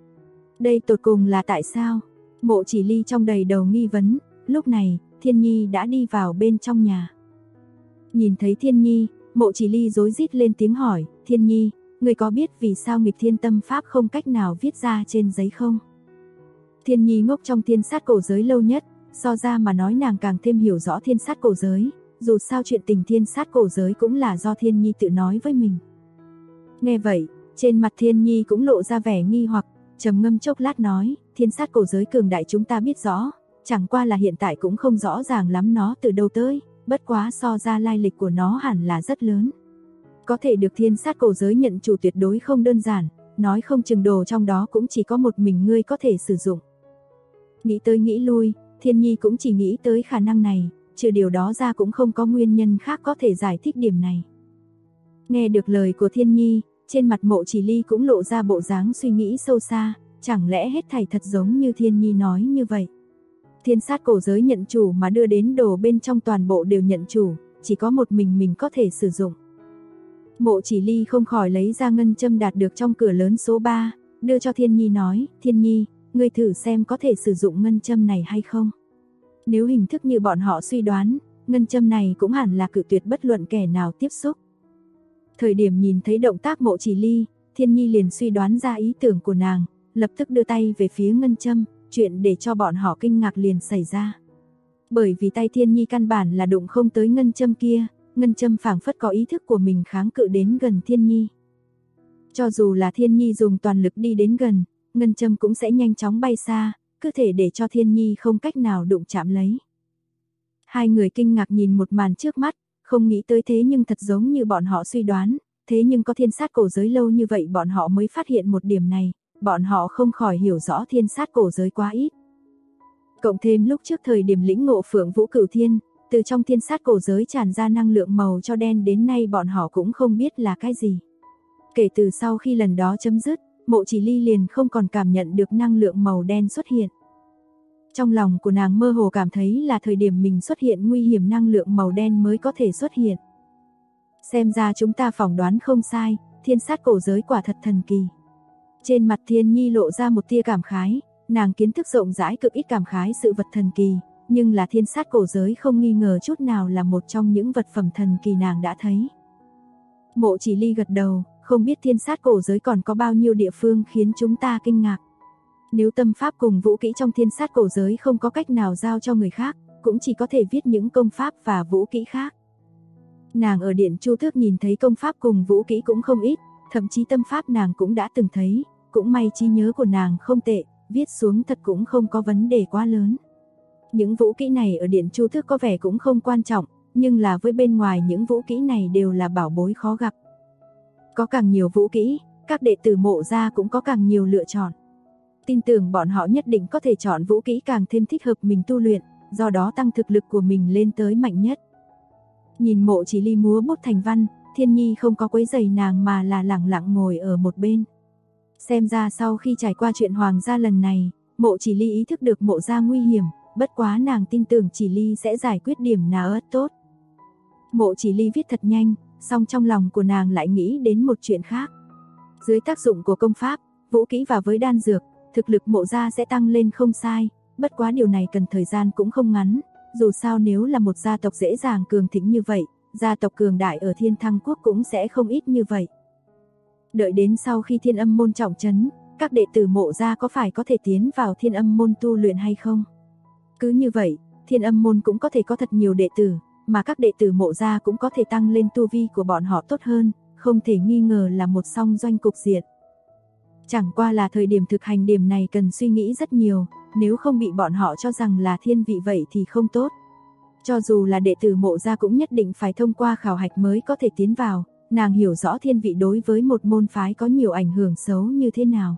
Đây tột cùng là tại sao? Mộ Chỉ Ly trong đầy đầu nghi vấn, lúc này, Thiên Nhi đã đi vào bên trong nhà. Nhìn thấy Thiên Nhi, Mộ Chỉ Ly rối rít lên tiếng hỏi, Thiên Nhi, người có biết vì sao nghịch thiên tâm pháp không cách nào viết ra trên giấy không? Thiên Nhi ngốc trong thiên sát cổ giới lâu nhất, so ra mà nói nàng càng thêm hiểu rõ thiên sát cổ giới, dù sao chuyện tình thiên sát cổ giới cũng là do Thiên Nhi tự nói với mình. Nghe vậy, trên mặt Thiên Nhi cũng lộ ra vẻ nghi hoặc, trầm ngâm chốc lát nói, thiên sát cổ giới cường đại chúng ta biết rõ, chẳng qua là hiện tại cũng không rõ ràng lắm nó từ đâu tới, bất quá so ra lai lịch của nó hẳn là rất lớn. Có thể được thiên sát cổ giới nhận chủ tuyệt đối không đơn giản, nói không chừng đồ trong đó cũng chỉ có một mình ngươi có thể sử dụng. Nghĩ tới nghĩ lui, Thiên Nhi cũng chỉ nghĩ tới khả năng này, trừ điều đó ra cũng không có nguyên nhân khác có thể giải thích điểm này. Nghe được lời của Thiên Nhi, trên mặt Mộ Chỉ Ly cũng lộ ra bộ dáng suy nghĩ sâu xa, chẳng lẽ hết thảy thật giống như Thiên Nhi nói như vậy. Thiên sát cổ giới nhận chủ mà đưa đến đồ bên trong toàn bộ đều nhận chủ, chỉ có một mình có thể sử dụng. Mộ Chỉ Ly không khỏi lấy ra ngân châm đạt được trong cửa lớn số 3, đưa cho Thiên Nhi nói, Thiên Nhi, ngươi thử xem có thể sử dụng ngân châm này hay không. Nếu hình thức như bọn họ suy đoán, ngân châm này cũng hẳn là cự tuyệt bất luận kẻ nào tiếp xúc. Thời điểm nhìn thấy động tác Mộ Chỉ Ly, Thiên Nhi liền suy đoán ra ý tưởng của nàng, lập tức đưa tay về phía ngân châm, chuyện để cho bọn họ kinh ngạc liền xảy ra. Bởi vì tay Thiên Nhi căn bản là đụng không tới ngân châm kia, ngân châm phảng phất có ý thức của mình kháng cự đến gần Thiên Nhi. Cho dù là Thiên Nhi dùng toàn lực đi đến gần, ngân châm cũng sẽ nhanh chóng bay xa, cứ thể để cho Thiên Nhi không cách nào đụng chạm lấy. Hai người kinh ngạc nhìn một màn trước mắt, không nghĩ tới thế nhưng thật giống như bọn họ suy đoán, thế nhưng có thiên sát cổ giới lâu như vậy bọn họ mới phát hiện một điểm này, bọn họ không khỏi hiểu rõ thiên sát cổ giới quá ít. Cộng thêm lúc trước thời điểm lĩnh ngộ Phượng Vũ Cửu Thiên, từ trong thiên sát cổ giới tràn ra năng lượng màu cho đen đến nay bọn họ cũng không biết là cái gì. Kể từ sau khi lần đó chấm dứt, Mộ Chỉ Ly liền không còn cảm nhận được năng lượng màu đen xuất hiện. Trong lòng của nàng mơ hồ cảm thấy là thời điểm mình xuất hiện nguy hiểm năng lượng màu đen mới có thể xuất hiện. Xem ra chúng ta phỏng đoán không sai, thiên sát cổ giới quả thật thần kỳ. Trên mặt Thiên Nhi lộ ra một tia cảm khái, nàng kiến thức rộng rãi cực ít cảm khái sự vật thần kỳ, nhưng là thiên sát cổ giới không nghi ngờ chút nào là một trong những vật phẩm thần kỳ nàng đã thấy. Mộ Chỉ Ly gật đầu, không biết thiên sát cổ giới còn có bao nhiêu địa phương khiến chúng ta kinh ngạc. Nếu tâm pháp cùng vũ kỹ trong thiên sát cổ giới không có cách nào giao cho người khác, cũng chỉ có thể viết những công pháp và vũ kỹ khác. Nàng ở Điện Chu Tước nhìn thấy công pháp cùng vũ kỹ cũng không ít, thậm chí tâm pháp nàng cũng đã từng thấy, cũng may trí nhớ của nàng không tệ, viết xuống thật cũng không có vấn đề quá lớn. Những vũ kỹ này ở Điện Chu Tước có vẻ cũng không quan trọng, nhưng là với bên ngoài những vũ kỹ này đều là bảo bối khó gặp. Có càng nhiều vũ kỹ, các đệ tử Mộ gia cũng có càng nhiều lựa chọn. Tin tưởng bọn họ nhất định có thể chọn vũ kỹ càng thêm thích hợp mình tu luyện, do đó tăng thực lực của mình lên tới mạnh nhất. Nhìn Mộ Chỉ Ly múa bút thành văn, Thiên Nhi không có quấy rầy nàng mà là lặng lặng ngồi ở một bên. Xem ra sau khi trải qua chuyện Hoàng gia lần này, Mộ Chỉ Ly ý thức được Mộ gia nguy hiểm, bất quá nàng tin tưởng Chỉ Ly sẽ giải quyết điểm nào ớt tốt. Mộ Chỉ Ly viết thật nhanh, song trong lòng của nàng lại nghĩ đến một chuyện khác. Dưới tác dụng của công pháp, vũ kỹ và với đan dược, thực lực Mộ gia sẽ tăng lên không sai, bất quá điều này cần thời gian cũng không ngắn, dù sao nếu là một gia tộc dễ dàng cường thịnh như vậy, gia tộc cường đại ở Thiên Thăng Quốc cũng sẽ không ít như vậy. Đợi đến sau khi Thiên Âm môn trọng trấn, các đệ tử Mộ gia có phải có thể tiến vào Thiên Âm môn tu luyện hay không? Cứ như vậy, Thiên Âm môn cũng có thể có thật nhiều đệ tử, mà các đệ tử Mộ gia cũng có thể tăng lên tu vi của bọn họ tốt hơn, không thể nghi ngờ là một song doanh cục diện. Chẳng qua là thời điểm thực hành điểm này cần suy nghĩ rất nhiều, nếu không bị bọn họ cho rằng là thiên vị vậy thì không tốt. Cho dù là đệ tử Mộ gia cũng nhất định phải thông qua khảo hạch mới có thể tiến vào, nàng hiểu rõ thiên vị đối với một môn phái có nhiều ảnh hưởng xấu như thế nào.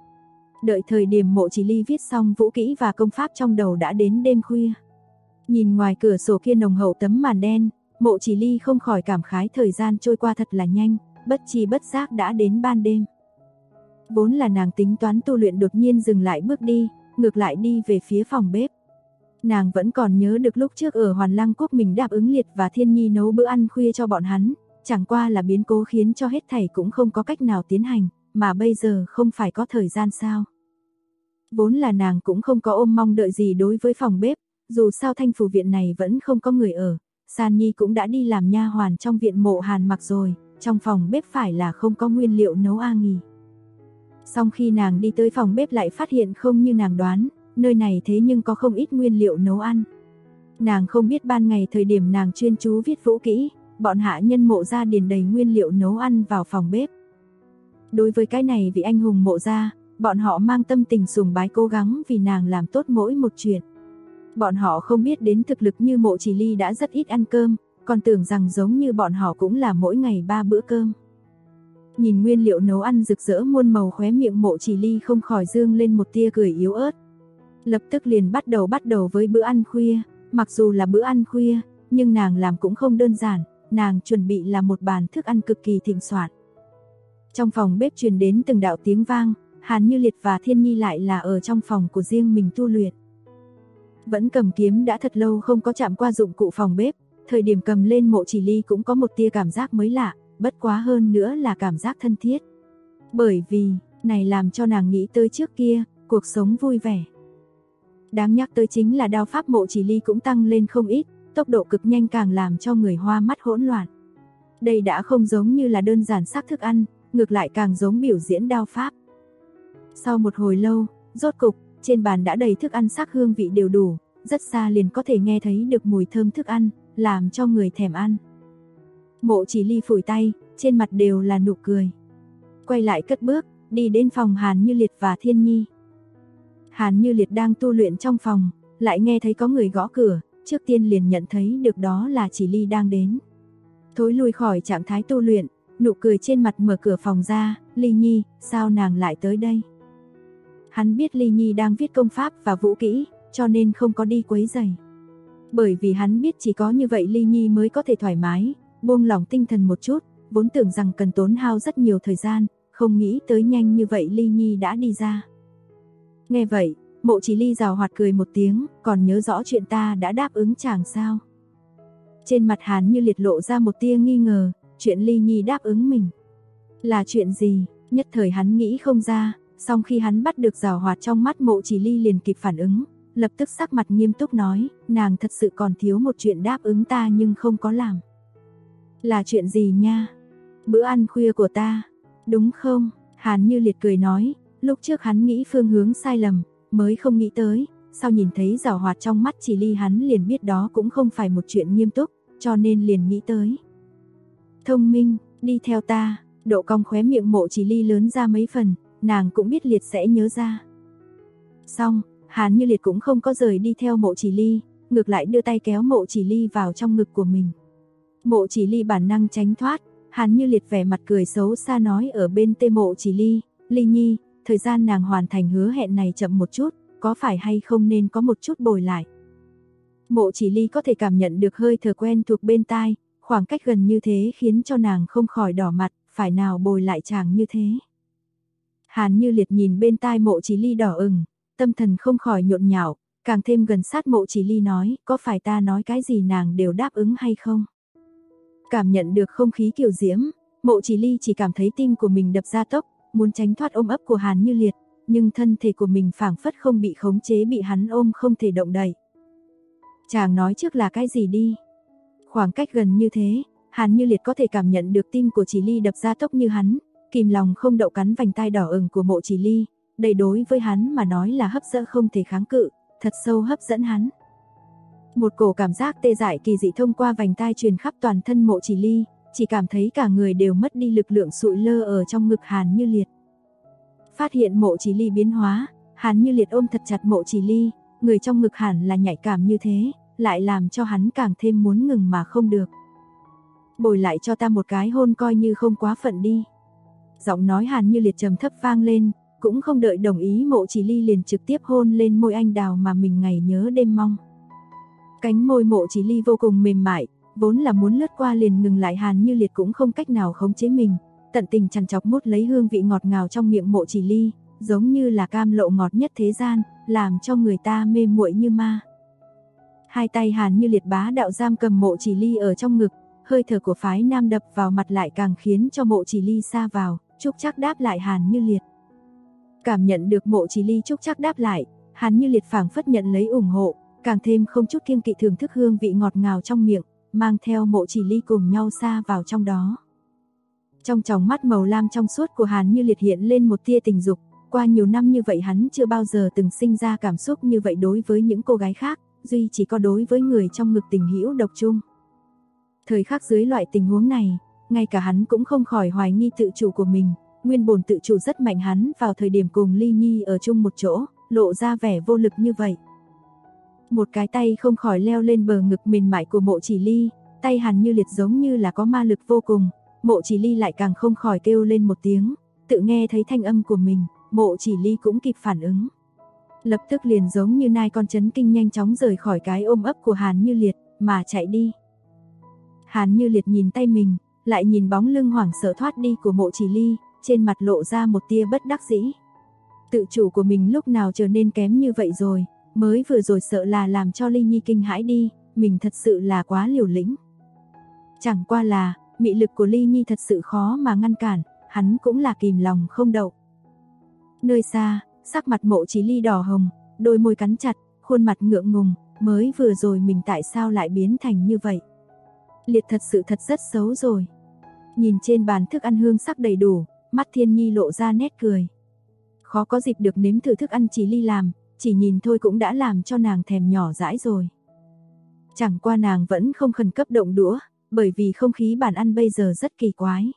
Đợi thời điểm Mộ Chỉ Ly viết xong vũ kỹ và công pháp trong đầu đã đến đêm khuya. Nhìn ngoài cửa sổ kia nồng hậu tấm màn đen, Mộ Chỉ Ly không khỏi cảm khái thời gian trôi qua thật là nhanh, bất chi bất giác đã đến ban đêm. Vốn là nàng tính toán tu luyện đột nhiên dừng lại bước đi, ngược lại đi về phía phòng bếp. Nàng vẫn còn nhớ được lúc trước ở Hoàn Lăng Quốc mình đáp ứng Liệt và Thiên Nhi nấu bữa ăn khuya cho bọn hắn, chẳng qua là biến cố khiến cho hết thảy cũng không có cách nào tiến hành, mà bây giờ không phải có thời gian sao. Vốn là nàng cũng không có ôm mong đợi gì đối với phòng bếp, dù sao Thanh Phủ viện này vẫn không có người ở, San Nhi cũng đã đi làm nha hoàn trong viện Mộ Hàn Mặc rồi, trong phòng bếp phải là không có nguyên liệu nấu a nghỉ. Song khi nàng đi tới phòng bếp lại phát hiện không như nàng đoán, nơi này thế nhưng có không ít nguyên liệu nấu ăn. Nàng không biết ban ngày thời điểm nàng chuyên chú viết vũ kỹ, bọn hạ nhân Mộ gia điền đầy nguyên liệu nấu ăn vào phòng bếp. Đối với cái này vị anh hùng Mộ gia, bọn họ mang tâm tình sùng bái cố gắng vì nàng làm tốt mỗi một chuyện. Bọn họ không biết đến thực lực như Mộ Chỉ Ly đã rất ít ăn cơm, còn tưởng rằng giống như bọn họ cũng là mỗi ngày 3 bữa cơm. Nhìn nguyên liệu nấu ăn rực rỡ muôn màu, khóe miệng Mộ Chỉ Ly không khỏi dương lên một tia cười yếu ớt. Lập tức liền bắt đầu với bữa ăn khuya, mặc dù là bữa ăn khuya, nhưng nàng làm cũng không đơn giản, nàng chuẩn bị là một bàn thức ăn cực kỳ thịnh soạn. Trong phòng bếp truyền đến từng đạo tiếng vang, Hàn Như Liệt và Thiên Nhi lại là ở trong phòng của riêng mình tu luyện. Vẫn cầm kiếm đã thật lâu không có chạm qua dụng cụ phòng bếp, thời điểm cầm lên Mộ Chỉ Ly cũng có một tia cảm giác mới lạ, bất quá hơn nữa là cảm giác thân thiết. Bởi vì, này làm cho nàng nghĩ tới trước kia, cuộc sống vui vẻ. Đáng nhắc tới chính là đao pháp Mộ Chỉ Ly cũng tăng lên không ít, tốc độ cực nhanh càng làm cho người hoa mắt hỗn loạn. Đây đã không giống như là đơn giản sắc thức ăn, ngược lại càng giống biểu diễn đao pháp. Sau một hồi lâu, rốt cục, trên bàn đã đầy thức ăn sắc hương vị đều đủ, rất xa liền có thể nghe thấy được mùi thơm thức ăn, làm cho người thèm ăn. Mộ Chỉ Ly phủi tay, trên mặt đều là nụ cười. Quay lại cất bước, đi đến phòng Hàn Như Liệt và Thiên Nhi. Hàn Như Liệt đang tu luyện trong phòng, lại nghe thấy có người gõ cửa, trước tiên liền nhận thấy được đó là Chỉ Ly đang đến. Thối lui khỏi trạng thái tu luyện, nụ cười trên mặt mở cửa phòng ra, Ly Nhi, sao nàng lại tới đây? Hắn biết Ly Nhi đang viết công pháp và vũ kỹ, cho nên không có đi quấy rầy. Bởi vì hắn biết chỉ có như vậy Ly Nhi mới có thể thoải mái, buông lỏng tinh thần một chút, vốn tưởng rằng cần tốn hao rất nhiều thời gian, không nghĩ tới nhanh như vậy Ly Nhi đã đi ra. Nghe vậy, Mộ Chỉ Ly giảo hoạt cười một tiếng, còn nhớ rõ chuyện ta đã đáp ứng chàng sao? Trên mặt Hàn Như Liệt lộ ra một tia nghi ngờ, chuyện Ly Nhi đáp ứng mình. Là chuyện gì? Nhất thời hắn nghĩ không ra, song khi hắn bắt được giảo hoạt trong mắt Mộ Chỉ Ly liền kịp phản ứng, lập tức sắc mặt nghiêm túc nói, nàng thật sự còn thiếu một chuyện đáp ứng ta nhưng không có làm. Là chuyện gì nha? Bữa ăn khuya của ta, đúng không? Hàn Như Liệt cười nói, lúc trước hắn nghĩ phương hướng sai lầm, mới không nghĩ tới, sau nhìn thấy giảo hoạt trong mắt Chỉ Ly hắn liền biết đó cũng không phải một chuyện nghiêm túc, cho nên liền nghĩ tới. Thông minh, đi theo ta, độ cong khóe miệng Mộ Chỉ Ly lớn ra mấy phần, nàng cũng biết Liệt sẽ nhớ ra. Xong, Hàn Như Liệt cũng không có rời đi theo Mộ Chỉ Ly, ngược lại đưa tay kéo Mộ Chỉ Ly vào trong ngực của mình. Mộ Chỉ Ly bản năng tránh thoát, Hàn Như Liệt vẻ mặt cười xấu xa nói ở bên tai Mộ Chỉ Ly, Ly Nhi, thời gian nàng hoàn thành hứa hẹn này chậm một chút, có phải hay không nên có một chút bồi lại. Mộ Chỉ Ly có thể cảm nhận được hơi thở quen thuộc bên tai, khoảng cách gần như thế khiến cho nàng không khỏi đỏ mặt, phải nào bồi lại chàng như thế. Hàn Như Liệt nhìn bên tai Mộ Chỉ Ly đỏ ửng, tâm thần không khỏi nhộn nhạo, càng thêm gần sát Mộ Chỉ Ly nói, có phải ta nói cái gì nàng đều đáp ứng hay không? Cảm nhận được không khí kiều diễm, Mộ Chỉ Ly chỉ cảm thấy tim của mình đập ra tốc, muốn tránh thoát ôm ấp của Hàn Như Liệt, nhưng thân thể của mình phảng phất không bị khống chế, bị hắn ôm không thể động đậy. Chàng nói trước là cái gì đi? Khoảng cách gần như thế, Hàn Như Liệt có thể cảm nhận được tim của Chỉ Ly đập ra tốc như hắn, kìm lòng không đậu cắn vành tai đỏ ửng của Mộ Chỉ Ly, đây đối với hắn mà nói là hấp dẫn không thể kháng cự, thật sâu hấp dẫn hắn. Một cổ cảm giác tê dại kỳ dị thông qua vành tai truyền khắp toàn thân Mộ Chỉ Ly, chỉ cảm thấy cả người đều mất đi lực lượng sụi lơ ở trong ngực Hàn Như Liệt. Phát hiện Mộ Chỉ Ly biến hóa, Hàn Như Liệt ôm thật chặt Mộ Chỉ Ly, người trong ngực hẳn là nhạy cảm như thế, lại làm cho hắn càng thêm muốn ngừng mà không được. Bồi lại cho ta một cái hôn coi như không quá phận đi. Giọng nói Hàn Như Liệt trầm thấp vang lên, cũng không đợi đồng ý Mộ Chỉ Ly liền trực tiếp hôn lên môi anh đào mà mình ngày nhớ đêm mong. Cánh môi Mộ Chỉ Ly vô cùng mềm mại, vốn là muốn lướt qua liền ngừng lại, Hàn Như Liệt cũng không cách nào khống chế mình, tận tình chằn chọc mút lấy hương vị ngọt ngào trong miệng Mộ Chỉ Ly, giống như là cam lộ ngọt nhất thế gian, làm cho người ta mê muội như ma. Hai tay Hàn Như Liệt bá đạo giam cầm Mộ Chỉ Ly ở trong ngực, hơi thở của phái nam đập vào mặt lại càng khiến cho Mộ Chỉ Ly sa vào, chúc chắc đáp lại Hàn Như Liệt. Cảm nhận được Mộ Chỉ Ly chúc chắc đáp lại, Hàn Như Liệt phảng phất nhận lấy ủng hộ, càng thêm không chút kiêng kỵ thưởng thức hương vị ngọt ngào trong miệng, mang theo Mộ Chỉ Ly cùng nhau sa vào trong đó. Trong tròng mắt màu lam trong suốt của Hàn Như Liệt hiện lên một tia tình dục, qua nhiều năm như vậy hắn chưa bao giờ từng sinh ra cảm xúc như vậy đối với những cô gái khác, duy chỉ có đối với người trong ngực tình hữu độc chung. Thời khắc dưới loại tình huống này, ngay cả hắn cũng không khỏi hoài nghi tự chủ của mình, nguyên bổn tự chủ rất mạnh hắn vào thời điểm cùng Ly Nhi ở chung một chỗ, lộ ra vẻ vô lực như vậy. Một cái tay không khỏi leo lên bờ ngực mềm mại của Mộ Chỉ Ly, tay Hàn Như Liệt giống như là có ma lực vô cùng, Mộ Chỉ Ly lại càng không khỏi kêu lên một tiếng, tự nghe thấy thanh âm của mình, Mộ Chỉ Ly cũng kịp phản ứng. Lập tức liền giống như nai con chấn kinh nhanh chóng rời khỏi cái ôm ấp của Hàn Như Liệt, mà chạy đi. Hàn Như Liệt nhìn tay mình, lại nhìn bóng lưng hoảng sợ thoát đi của Mộ Chỉ Ly, trên mặt lộ ra một tia bất đắc dĩ. Tự chủ của mình lúc nào trở nên kém như vậy rồi, mới vừa rồi sợ là làm cho Ly Nhi kinh hãi đi, mình thật sự là quá liều lĩnh. Chẳng qua là, mị lực của Ly Nhi thật sự khó mà ngăn cản, hắn cũng là kìm lòng không đậu. Nơi xa, sắc mặt Mộ Chỉ Ly đỏ hồng, đôi môi cắn chặt, khuôn mặt ngượng ngùng, mới vừa rồi mình tại sao lại biến thành như vậy. Liệt thật sự thật rất xấu rồi. Nhìn trên bàn thức ăn hương sắc đầy đủ, mắt Thiên Nhi lộ ra nét cười. Khó có dịp được nếm thử thức ăn Chỉ Ly làm, chỉ nhìn thôi cũng đã làm cho nàng thèm nhỏ dãi rồi. Chẳng qua nàng vẫn không khẩn cấp động đũa, bởi vì không khí bàn ăn bây giờ rất kỳ quái.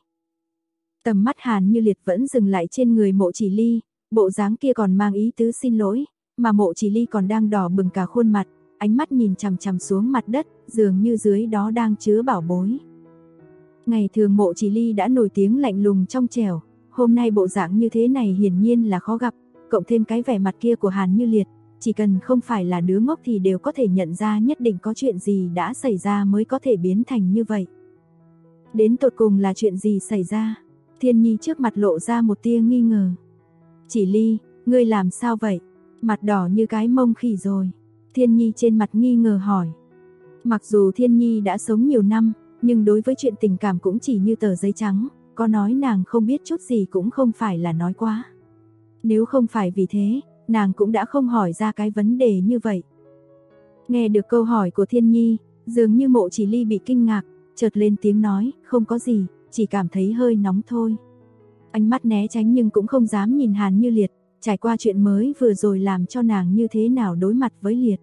Tầm mắt Hàn Như Liệt vẫn dừng lại trên người Mộ Chỉ Ly, bộ dáng kia còn mang ý tứ xin lỗi, mà Mộ Chỉ Ly còn đang đỏ bừng cả khuôn mặt, ánh mắt nhìn chằm chằm xuống mặt đất, dường như dưới đó đang chứa bảo bối. Ngày thường Mộ Chỉ Ly đã nổi tiếng lạnh lùng trong trẻo, hôm nay bộ dạng như thế này hiển nhiên là khó gặp, cộng thêm cái vẻ mặt kia của Hàn Như Liệt, chỉ cần không phải là đứa ngốc thì đều có thể nhận ra nhất định có chuyện gì đã xảy ra mới có thể biến thành như vậy. Đến tột cùng là chuyện gì xảy ra? Thiên Nhi trước mặt lộ ra một tia nghi ngờ. Chỉ Ly, ngươi làm sao vậy? Mặt đỏ như cái mông khỉ rồi. Thiên Nhi trên mặt nghi ngờ hỏi. Mặc dù Thiên Nhi đã sống nhiều năm, nhưng đối với chuyện tình cảm cũng chỉ như tờ giấy trắng, có nói nàng không biết chút gì cũng không phải là nói quá. Nếu không phải vì thế, nàng cũng đã không hỏi ra cái vấn đề như vậy. Nghe được câu hỏi của Thiên Nhi, dường như Mộ Chỉ Ly bị kinh ngạc, chợt lên tiếng nói, không có gì, chỉ cảm thấy hơi nóng thôi. Ánh mắt né tránh nhưng cũng không dám nhìn Hàn Như Liệt, trải qua chuyện mới vừa rồi làm cho nàng như thế nào đối mặt với Liệt.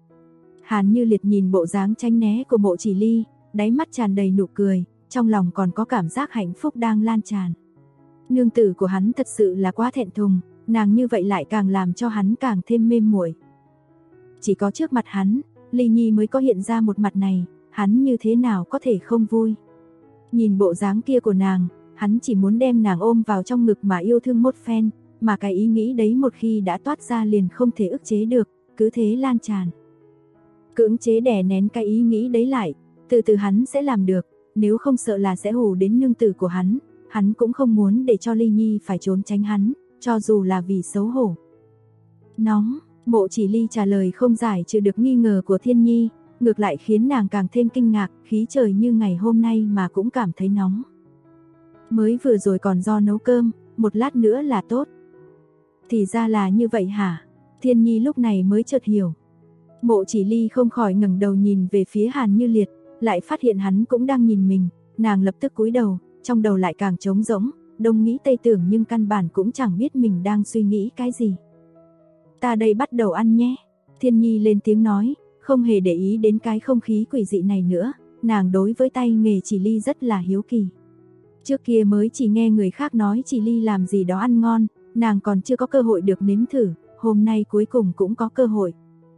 Hàn Như Liệt nhìn bộ dáng tránh né của Mộ Chỉ Ly, đáy mắt tràn đầy nụ cười, trong lòng còn có cảm giác hạnh phúc đang lan tràn. Nương tử của hắn thật sự là quá thẹn thùng, nàng như vậy lại càng làm cho hắn càng thêm mê muội. Chỉ có trước mặt hắn, Ly Nhi mới có hiện ra một mặt này, hắn như thế nào có thể không vui. Nhìn bộ dáng kia của nàng, hắn chỉ muốn đem nàng ôm vào trong ngực mà yêu thương một phen, mà cái ý nghĩ đấy một khi đã toát ra liền không thể ức chế được, cứ thế lan tràn. Cưỡng chế đè nén cái ý nghĩ đấy lại, từ từ hắn sẽ làm được, nếu không sợ là sẽ hù đến nương tử của hắn cũng không muốn để cho Ly Nhi phải trốn tránh hắn, cho dù là vì xấu hổ. Nóng, Mộ Chỉ Ly trả lời không giải trừ được nghi ngờ của Thiên Nhi, ngược lại khiến nàng càng thêm kinh ngạc, khí trời như ngày hôm nay mà cũng cảm thấy nóng. Mới vừa rồi còn do nấu cơm, một lát nữa là tốt. Thì ra là như vậy hả? Thiên Nhi lúc này mới chợt hiểu. Mộ Chỉ Ly không khỏi ngẩng đầu nhìn về phía Hàn Như Liệt, lại phát hiện hắn cũng đang nhìn mình, nàng lập tức cúi đầu, trong đầu lại càng trống rỗng, đông nghĩ tây tưởng nhưng căn bản cũng chẳng biết mình đang suy nghĩ cái gì. Ta đây bắt đầu ăn nhé. Thiên Nhi lên tiếng nói, không hề để ý đến cái không khí quỷ dị này nữa, nàng đối với tay nghề Chỉ Ly rất là hiếu kỳ. Trước kia mới chỉ nghe người khác nói Chỉ Ly làm gì đó ăn ngon, nàng còn chưa có cơ hội được nếm thử, hôm nay cuối cùng cũng có cơ hội.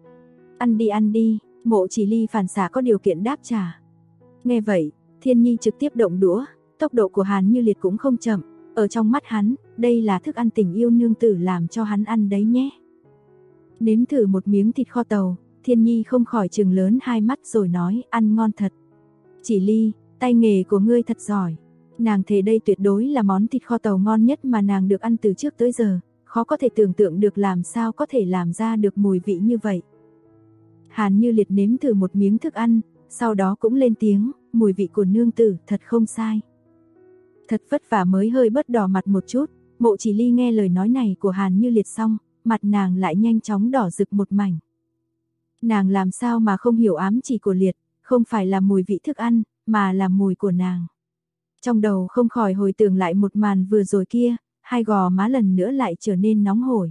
Ăn đi, Mộ Chỉ Ly phản xạ có điều kiện đáp trả. Nghe vậy, Thiên Nhi trực tiếp động đũa, tốc độ của Hàn Như Liệt cũng không chậm, ở trong mắt hắn, đây là thức ăn tình yêu nương tử làm cho hắn ăn đấy nhé. Nếm thử một miếng thịt kho tàu, Thiên Nhi không khỏi trừng lớn hai mắt rồi nói, ăn ngon thật. Chỉ Ly, tay nghề của ngươi thật giỏi. Nàng thề đây tuyệt đối là món thịt kho tàu ngon nhất mà nàng được ăn từ trước tới giờ, khó có thể tưởng tượng được làm sao có thể làm ra được mùi vị như vậy. Hàn Như Liệt nếm thử một miếng thức ăn, sau đó cũng lên tiếng, mùi vị của nương tử thật không sai. Thật vất vả mới hơi bớt đỏ mặt một chút, Mộ Chỉ Ly nghe lời nói này của Hàn Như Liệt xong, mặt nàng lại nhanh chóng đỏ rực một mảnh. Nàng làm sao mà không hiểu ám chỉ của Liệt, không phải là mùi vị thức ăn, mà là mùi của nàng. Trong đầu không khỏi hồi tưởng lại một màn vừa rồi kia, hai gò má lần nữa lại trở nên nóng hổi.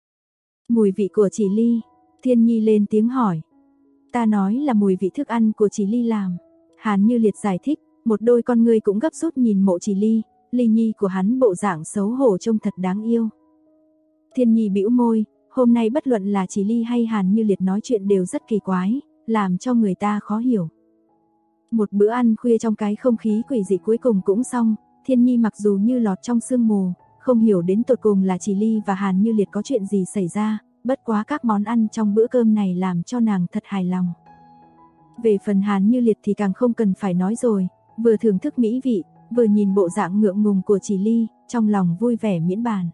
Mùi vị của Chỉ Ly, Thiên Nhi lên tiếng hỏi. Ta nói là mùi vị thức ăn của Chỉ Ly làm. Hàn Như Liệt giải thích, một đôi con ngươi cũng gấp rút nhìn Mộ Chỉ Ly, Ly Nhi của hắn bộ dạng xấu hổ trông thật đáng yêu. Thiên Nhi bĩu môi, hôm nay bất luận là Chỉ Ly hay Hàn Như Liệt nói chuyện đều rất kỳ quái, làm cho người ta khó hiểu. Một bữa ăn khuya trong cái không khí quỷ dị cuối cùng cũng xong, Thiên Nhi mặc dù như lọt trong sương mù, không hiểu đến tột cùng là Chỉ Ly và Hàn Như Liệt có chuyện gì xảy ra, bất quá các món ăn trong bữa cơm này làm cho nàng thật hài lòng. Về phần Hàn Như Liệt thì càng không cần phải nói rồi, vừa thưởng thức mỹ vị, vừa nhìn bộ dạng ngượng ngùng của Chỉ Ly, trong lòng vui vẻ miễn bàn.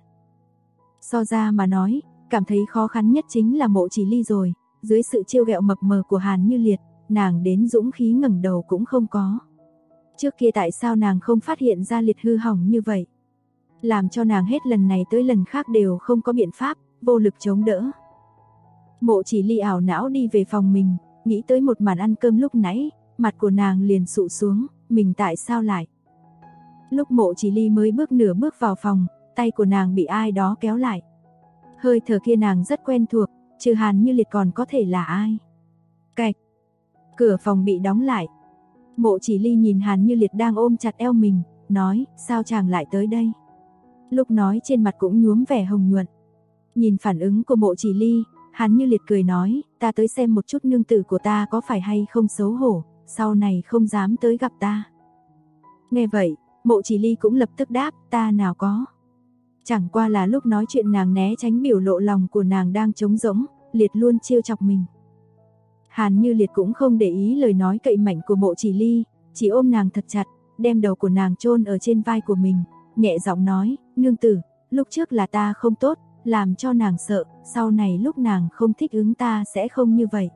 So ra mà nói, cảm thấy khó khăn nhất chính là Mộ Chỉ Ly rồi, dưới sự trêu ghẹo mập mờ của Hàn Như Liệt, nàng đến dũng khí ngẩng đầu cũng không có. Trước kia tại sao nàng không phát hiện ra Liệt hư hỏng như vậy? Làm cho nàng hết lần này tới lần khác đều không có biện pháp, vô lực chống đỡ. Mộ Chỉ Ly ảo não đi về phòng mình, nghĩ tới một màn ăn cơm lúc nãy, mặt của nàng liền sụ xuống, mình tại sao lại? Lúc Mộ Chỉ Ly mới bước nửa bước vào phòng, tay của nàng bị ai đó kéo lại. Hơi thở kia nàng rất quen thuộc, trừ Hàn Như Liệt còn có thể là ai? Cạch. Cửa phòng bị đóng lại. Mộ Chỉ Ly nhìn Hàn Như Liệt đang ôm chặt eo mình, nói, sao chàng lại tới đây? Lúc nói trên mặt cũng nhuốm vẻ hồng nhuận. Nhìn phản ứng của Mộ Chỉ Ly, Hàn Như Liệt cười nói, ta tới xem một chút nương tử của ta có phải hay không xấu hổ, sau này không dám tới gặp ta. Nghe vậy, Mộ Chỉ Ly cũng lập tức đáp, ta nào có. Chẳng qua là lúc nói chuyện nàng né tránh biểu lộ lòng của nàng đang trống rỗng, Liệt luôn trêu chọc mình. Hàn Như Liệt cũng không để ý lời nói cậy mạnh của Mộ Chỉ Ly, chỉ ôm nàng thật chặt, đem đầu của nàng chôn ở trên vai của mình, nhẹ giọng nói, nương tử, lúc trước là ta không tốt, làm cho nàng sợ, sau này lúc nàng không thích ứng ta sẽ không như vậy.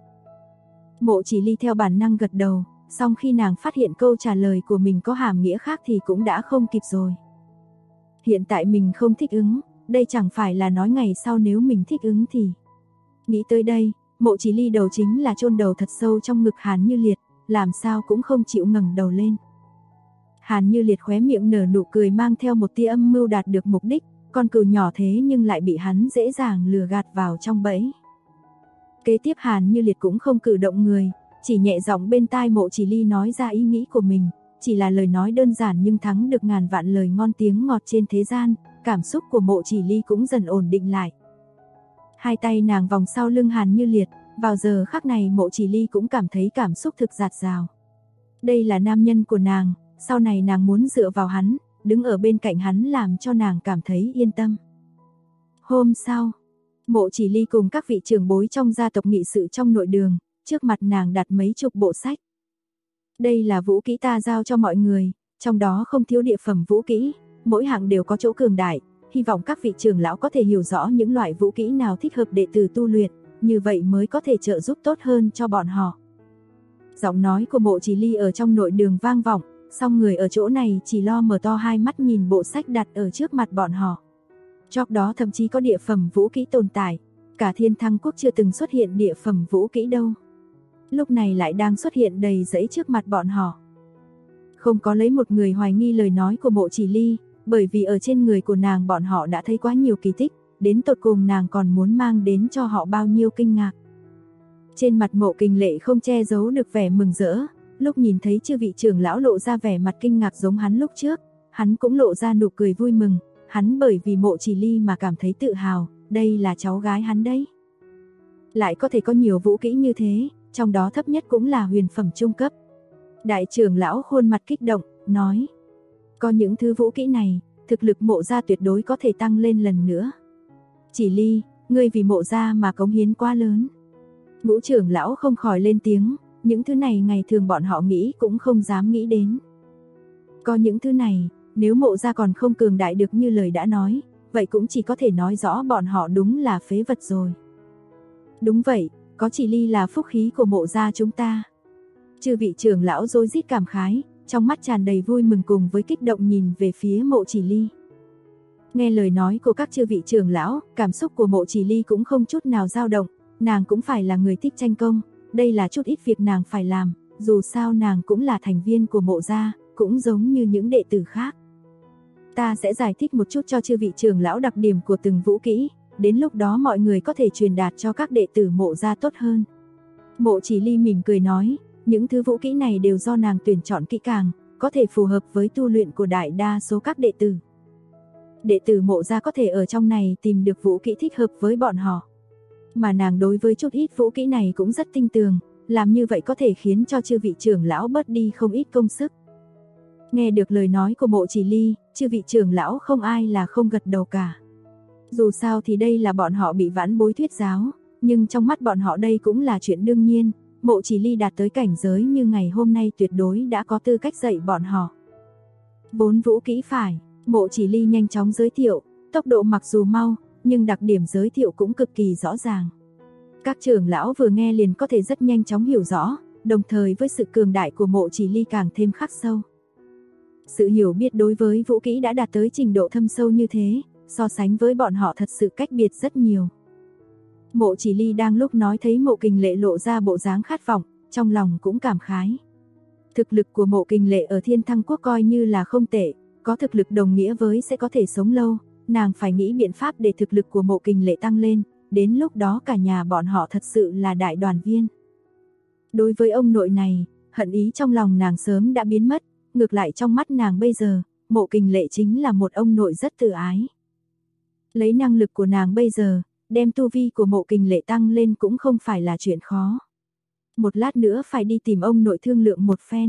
Mộ Chỉ Ly theo bản năng gật đầu, song khi nàng phát hiện câu trả lời của mình có hàm nghĩa khác thì cũng đã không kịp rồi. Hiện tại mình không thích ứng, đây chẳng phải là nói ngày sau nếu mình thích ứng thì... Nghĩ tới đây, Mộ Chỉ Ly đầu chính là chôn đầu thật sâu trong ngực Hàn Như Liệt, làm sao cũng không chịu ngẩng đầu lên. Hàn Như Liệt khóe miệng nở nụ cười mang theo một tia âm mưu đạt được mục đích, con cừu nhỏ thế nhưng lại bị hắn dễ dàng lừa gạt vào trong bẫy. Kế tiếp Hàn Như Liệt cũng không cử động người, chỉ nhẹ giọng bên tai Mộ Chỉ Ly nói ra ý nghĩ của mình, chỉ là lời nói đơn giản nhưng thắng được ngàn vạn lời ngon tiếng ngọt trên thế gian, cảm xúc của Mộ Chỉ Ly cũng dần ổn định lại. Hai tay nàng vòng sau lưng Hàn Như Liệt, vào giờ khắc này Mộ Chỉ Ly cũng cảm thấy cảm xúc thực dạt dào. Đây là nam nhân của nàng, sau này nàng muốn dựa vào hắn, đứng ở bên cạnh hắn làm cho nàng cảm thấy yên tâm. Hôm sau, Mộ Chỉ Ly cùng các vị trưởng bối trong gia tộc nghị sự trong nội đường, trước mặt nàng đặt mấy chục bộ sách. Đây là vũ kỹ ta giao cho mọi người, trong đó không thiếu địa phẩm vũ kỹ, mỗi hạng đều có chỗ cường đại, hy vọng các vị trưởng lão có thể hiểu rõ những loại vũ kỹ nào thích hợp đệ tử tu luyện, như vậy mới có thể trợ giúp tốt hơn cho bọn họ. Giọng nói của Mộ Chỉ Ly ở trong nội đường vang vọng, song người ở chỗ này chỉ lo mở to hai mắt nhìn bộ sách đặt ở trước mặt bọn họ. Trong đó thậm chí có địa phẩm vũ kỹ tồn tại, cả Thiên Thăng Quốc chưa từng xuất hiện địa phẩm vũ kỹ đâu. Lúc này lại đang xuất hiện đầy rẫy trước mặt bọn họ. Không có lấy một người hoài nghi lời nói của Mộ Chỉ Ly, bởi vì ở trên người của nàng bọn họ đã thấy quá nhiều kỳ tích, đến tột cùng nàng còn muốn mang đến cho họ bao nhiêu kinh ngạc. Trên mặt Mộ Kình Lệ không che giấu được vẻ mừng rỡ, lúc nhìn thấy chư vị trưởng lão lộ ra vẻ mặt kinh ngạc giống hắn lúc trước, hắn cũng lộ ra nụ cười vui mừng, hắn bởi vì Mộ Chỉ Ly mà cảm thấy tự hào, đây là cháu gái hắn đấy. Lại có thể có nhiều vũ kỹ như thế, trong đó thấp nhất cũng là huyền phẩm trung cấp. Đại trưởng lão khuôn mặt kích động, nói, có những thứ vũ kỹ này, thực lực Mộ gia tuyệt đối có thể tăng lên lần nữa. Chỉ Ly, ngươi vì Mộ gia mà cống hiến quá lớn. Ngũ trưởng lão không khỏi lên tiếng, những thứ này ngày thường bọn họ nghĩ cũng không dám nghĩ đến. Có những thứ này, nếu Mộ gia còn không cường đại được như lời đã nói, vậy cũng chỉ có thể nói rõ bọn họ đúng là phế vật rồi. Đúng vậy, có Chỉ Ly là phúc khí của Mộ gia chúng ta. Chư vị trưởng lão rối rít cảm khái, trong mắt tràn đầy vui mừng cùng với kích động nhìn về phía Mộ Chỉ Ly. Nghe lời nói của các chư vị trưởng lão, cảm xúc của Mộ Chỉ Ly cũng không chút nào dao động, nàng cũng phải là người thích tranh công, đây là chút ít việc nàng phải làm, dù sao nàng cũng là thành viên của Mộ gia, cũng giống như những đệ tử khác. Ta sẽ giải thích một chút cho chư vị trưởng lão đặc điểm của từng vũ kỹ, đến lúc đó mọi người có thể truyền đạt cho các đệ tử Mộ gia tốt hơn. Mộ Chỉ Ly mỉm cười nói, những thứ vũ kỹ này đều do nàng tuyển chọn kỹ càng, có thể phù hợp với tu luyện của đại đa số các đệ tử. Đệ tử Mộ gia có thể ở trong này tìm được vũ kỹ thích hợp với bọn họ. Mà nàng đối với chút ít vũ kỹ này cũng rất tinh tường, làm như vậy có thể khiến cho chư vị trưởng lão bớt đi không ít công sức. Nghe được lời nói của Mộ Chỉ Ly, chư vị trưởng lão không ai là không gật đầu cả. Dù sao thì đây là bọn họ bị vãn bối thuyết giáo, nhưng trong mắt bọn họ đây cũng là chuyện đương nhiên, Mộ Chỉ Ly đạt tới cảnh giới như ngày hôm nay tuyệt đối đã có tư cách dạy bọn họ. 4 vũ kỹ phải, Mộ Chỉ Ly nhanh chóng giới thiệu, tốc độ mặc dù mau, nhưng đặc điểm giới thiệu cũng cực kỳ rõ ràng. Các trưởng lão vừa nghe liền có thể rất nhanh chóng hiểu rõ, đồng thời với sự cường đại của Mộ Chỉ Ly càng thêm khắc sâu. Sự hiểu biết đối với vũ kỹ đã đạt tới trình độ thâm sâu như thế, so sánh với bọn họ thật sự cách biệt rất nhiều. Mộ Chỉ Ly đang lúc nói thấy Mộ Kình Lệ lộ ra bộ dáng khát vọng, trong lòng cũng cảm khái. Thực lực của Mộ Kình Lệ ở Thiên Thăng Quốc coi như là không tệ, có thực lực đồng nghĩa với sẽ có thể sống lâu, nàng phải nghĩ biện pháp để thực lực của Mộ Kình Lệ tăng lên, đến lúc đó cả nhà bọn họ thật sự là đại đoàn viên. Đối với ông nội này, hận ý trong lòng nàng sớm đã biến mất, ngược lại trong mắt nàng bây giờ, Mộ Kình Lệ chính là một ông nội rất tự ái. Lấy năng lực của nàng bây giờ, đem tu vi của Mộ Kình Lệ tăng lên cũng không phải là chuyện khó. Một lát nữa phải đi tìm ông nội thương lượng một phen.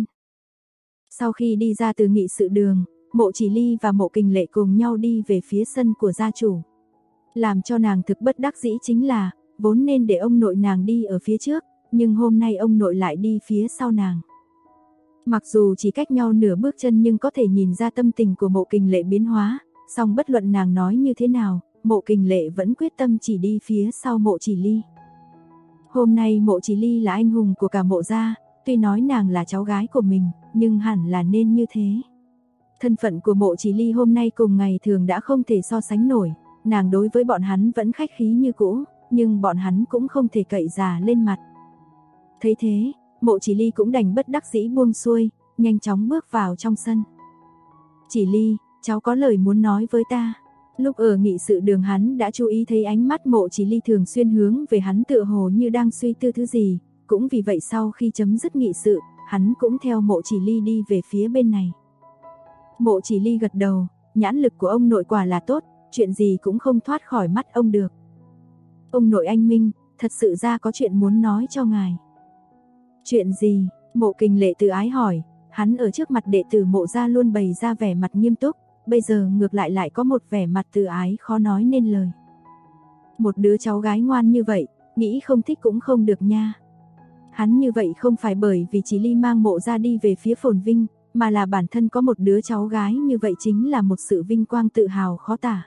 Sau khi đi ra từ nghị sự đường, Mộ Chỉ Ly và Mộ Kình Lệ cùng nhau đi về phía sân của gia chủ. Làm cho nàng thực bất đắc dĩ chính là, vốn nên để ông nội nàng đi ở phía trước, nhưng hôm nay ông nội lại đi phía sau nàng. Mặc dù chỉ cách nhau nửa bước chân nhưng có thể nhìn ra tâm tình của Mộ Kình Lệ biến hóa, song bất luận nàng nói như thế nào, Mộ Kình Lệ vẫn quyết tâm chỉ đi phía sau Mộ Chỉ Ly. Hôm nay Mộ Chỉ Ly là anh hùng của cả Mộ gia, tuy nói nàng là cháu gái của mình, nhưng hẳn là nên như thế. Thân phận của Mộ Chỉ Ly hôm nay cùng ngày thường đã không thể so sánh nổi, nàng đối với bọn hắn vẫn khách khí như cũ, nhưng bọn hắn cũng không thể cậy già lên mặt. Thấy thế, Mộ Chỉ Ly cũng đành bất đắc dĩ buông xuôi, nhanh chóng bước vào trong sân. Chỉ Ly, cháu có lời muốn nói với ta. Lúc ở nghị sự đường hắn đã chú ý thấy ánh mắt Mộ Chỉ Ly thường xuyên hướng về hắn tựa hồ như đang suy tư thứ gì, cũng vì vậy sau khi chấm dứt nghị sự, hắn cũng theo Mộ Chỉ Ly đi về phía bên này. Mộ Chỉ Ly gật đầu, nhãn lực của ông nội quả là tốt, chuyện gì cũng không thoát khỏi mắt ông được. Ông nội anh Minh, thật sự ra có chuyện muốn nói cho ngài. Chuyện gì? Mộ Kình Lệ tự ái hỏi, hắn ở trước mặt đệ tử Mộ gia luôn bày ra vẻ mặt nghiêm túc, bây giờ ngược lại có một vẻ mặt tự ái khó nói nên lời. Một đứa cháu gái ngoan như vậy, nghĩ không thích cũng không được nha. Hắn như vậy không phải bởi vì Chỉ Ly mang Mộ gia đi về phía phồn vinh, mà là bản thân có một đứa cháu gái như vậy chính là một sự vinh quang tự hào khó tả.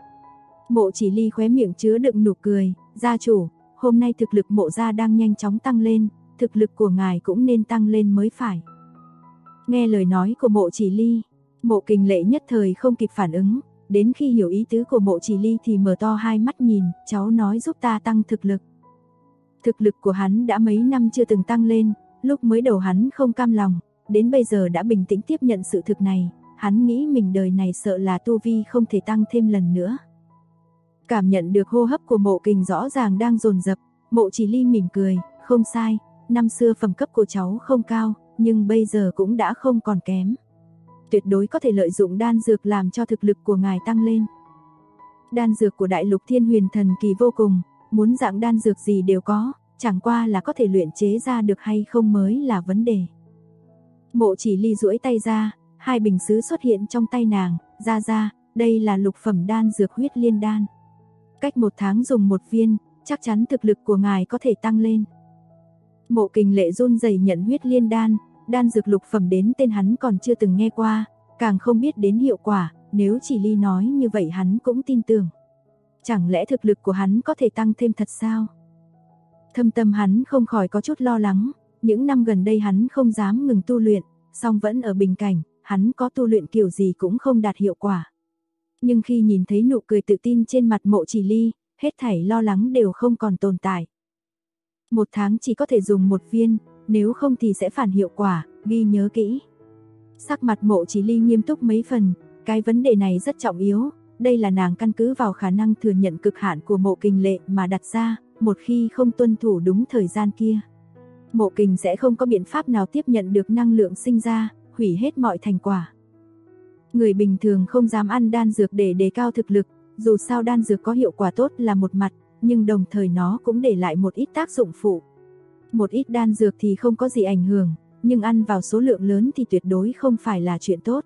Mộ Chỉ Ly khóe miệng chứa đựng nụ cười, gia chủ, hôm nay thực lực Mộ gia đang nhanh chóng tăng lên, thực lực của ngài cũng nên tăng lên mới phải. Nghe lời nói của Mộ Chỉ Ly, Mộ Kình Lệ nhất thời không kịp phản ứng, đến khi hiểu ý tứ của Mộ Chỉ Ly thì mở to hai mắt nhìn, cháu nói giúp ta tăng thực lực. Thực lực của hắn đã mấy năm chưa từng tăng lên, lúc mới đầu hắn không cam lòng, đến bây giờ đã bình tĩnh tiếp nhận sự thực này, hắn nghĩ mình đời này sợ là tu vi không thể tăng thêm lần nữa. Cảm nhận được hô hấp của Mộ Kình rõ ràng đang dồn dập, Mộ Chỉ Ly mỉm cười, không sai, năm xưa phẩm cấp của cháu không cao, nhưng bây giờ cũng đã không còn kém. Tuyệt đối có thể lợi dụng đan dược làm cho thực lực của ngài tăng lên. Đan dược của Đại Lục Thiên Huyền thần kỳ vô cùng, muốn dạng đan dược gì đều có, chẳng qua là có thể luyện chế ra được hay không mới là vấn đề. Mộ Chỉ Ly duỗi tay ra, hai bình sứ xuất hiện trong tay nàng, ra, đây là lục phẩm đan dược huyết liên đan. Cách 1 tháng dùng 1 viên, chắc chắn thực lực của ngài có thể tăng lên. Mộ Kình Lệ run rẩy nhận huyết liên đan, đan dược lục phẩm đến tên hắn còn chưa từng nghe qua, càng không biết đến hiệu quả, nếu Chỉ Ly nói như vậy hắn cũng tin tưởng. Chẳng lẽ thực lực của hắn có thể tăng thêm thật sao? Thâm tâm hắn không khỏi có chút lo lắng, những năm gần đây hắn không dám ngừng tu luyện, song vẫn ở bình cảnh, hắn có tu luyện kiểu gì cũng không đạt hiệu quả. Nhưng khi nhìn thấy nụ cười tự tin trên mặt Mộ Chỉ Ly, hết thảy lo lắng đều không còn tồn tại. 1 tháng chỉ có thể dùng 1 viên, nếu không thì sẽ phản hiệu quả, ghi nhớ kỹ. Sắc mặt Mộ Chỉ Ly nghiêm túc mấy phần, cái vấn đề này rất trọng yếu, đây là nàng căn cứ vào khả năng thừa nhận cực hạn của Mộ Kình Lệ mà đặt ra, một khi không tuân thủ đúng thời gian kia, Mộ Kình sẽ không có biện pháp nào tiếp nhận được năng lượng sinh ra, hủy hết mọi thành quả. Người bình thường không dám ăn đan dược để đề cao thực lực, dù sao đan dược có hiệu quả tốt là một mặt, nhưng đồng thời nó cũng để lại một ít tác dụng phụ. Một ít đan dược thì không có gì ảnh hưởng, nhưng ăn vào số lượng lớn thì tuyệt đối không phải là chuyện tốt.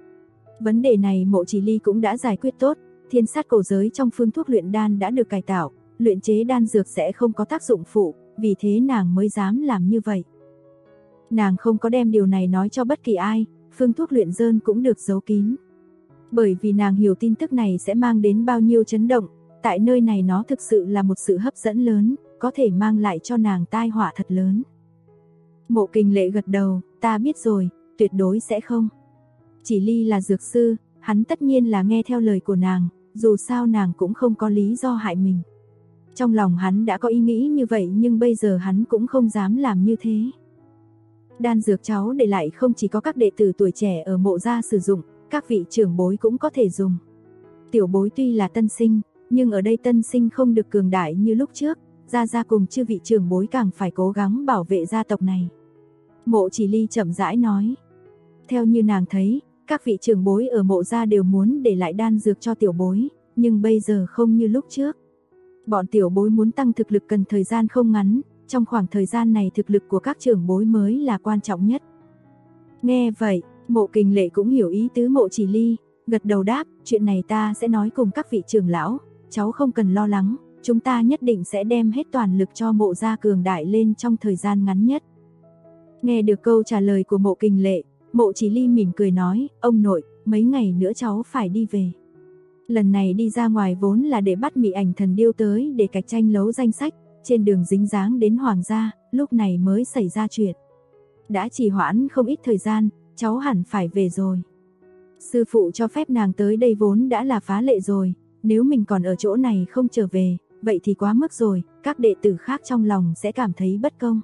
Vấn đề này Mộ Chỉ Ly cũng đã giải quyết tốt, thiên sát cổ giới trong phương thuốc luyện đan đã được cải tạo, luyện chế đan dược sẽ không có tác dụng phụ, vì thế nàng mới dám làm như vậy. Nàng không có đem điều này nói cho bất kỳ ai, phương thuốc luyện dơn cũng được giấu kín. Bởi vì nàng hiểu tin tức này sẽ mang đến bao nhiêu chấn động, tại nơi này nó thực sự là một sự hấp dẫn lớn, có thể mang lại cho nàng tai họa thật lớn. Mộ Kình Lệ gật đầu, ta biết rồi, tuyệt đối sẽ không. Chỉ Ly là dược sư, hắn tất nhiên là nghe theo lời của nàng, dù sao nàng cũng không có lý do hại mình. Trong lòng hắn đã có ý nghĩ như vậy nhưng bây giờ hắn cũng không dám làm như thế. Đan dược cháu để lại không chỉ có các đệ tử tuổi trẻ ở Mộ gia sử dụng, các vị trưởng bối cũng có thể dùng. Tiểu bối tuy là tân sinh, nhưng ở đây tân sinh không được cường đại như lúc trước, gia cùng chư vị trưởng bối càng phải cố gắng bảo vệ gia tộc này. Mộ Chỉ Ly chậm rãi nói. Theo như nàng thấy, các vị trưởng bối ở Mộ gia đều muốn để lại đan dược cho tiểu bối, nhưng bây giờ không như lúc trước. Bọn tiểu bối muốn tăng thực lực cần thời gian không ngắn, trong khoảng thời gian này thực lực của các trưởng bối mới là quan trọng nhất. Nghe vậy, Mộ Kình Lệ cũng hiểu ý tứ Mộ Chỉ Ly, gật đầu đáp, chuyện này ta sẽ nói cùng các vị trưởng lão, cháu không cần lo lắng, chúng ta nhất định sẽ đem hết toàn lực cho Mộ gia cường đại lên trong thời gian ngắn nhất. Nghe được câu trả lời của Mộ Kình Lệ, Mộ Chỉ Ly mỉm cười nói, ông nội, mấy ngày nữa cháu phải đi về. Lần này đi ra ngoài vốn là để bắt Mị Ảnh Thần Điêu tới để cạnh tranh đấu danh sách, trên đường dính dáng đến Hoàng gia, lúc này mới xảy ra chuyện. Đã trì hoãn không ít thời gian, cháu hẳn phải về rồi. Sư phụ cho phép nàng tới đây vốn đã là phá lệ rồi, nếu mình còn ở chỗ này không trở về, vậy thì quá mức rồi, các đệ tử khác trong lòng sẽ cảm thấy bất công.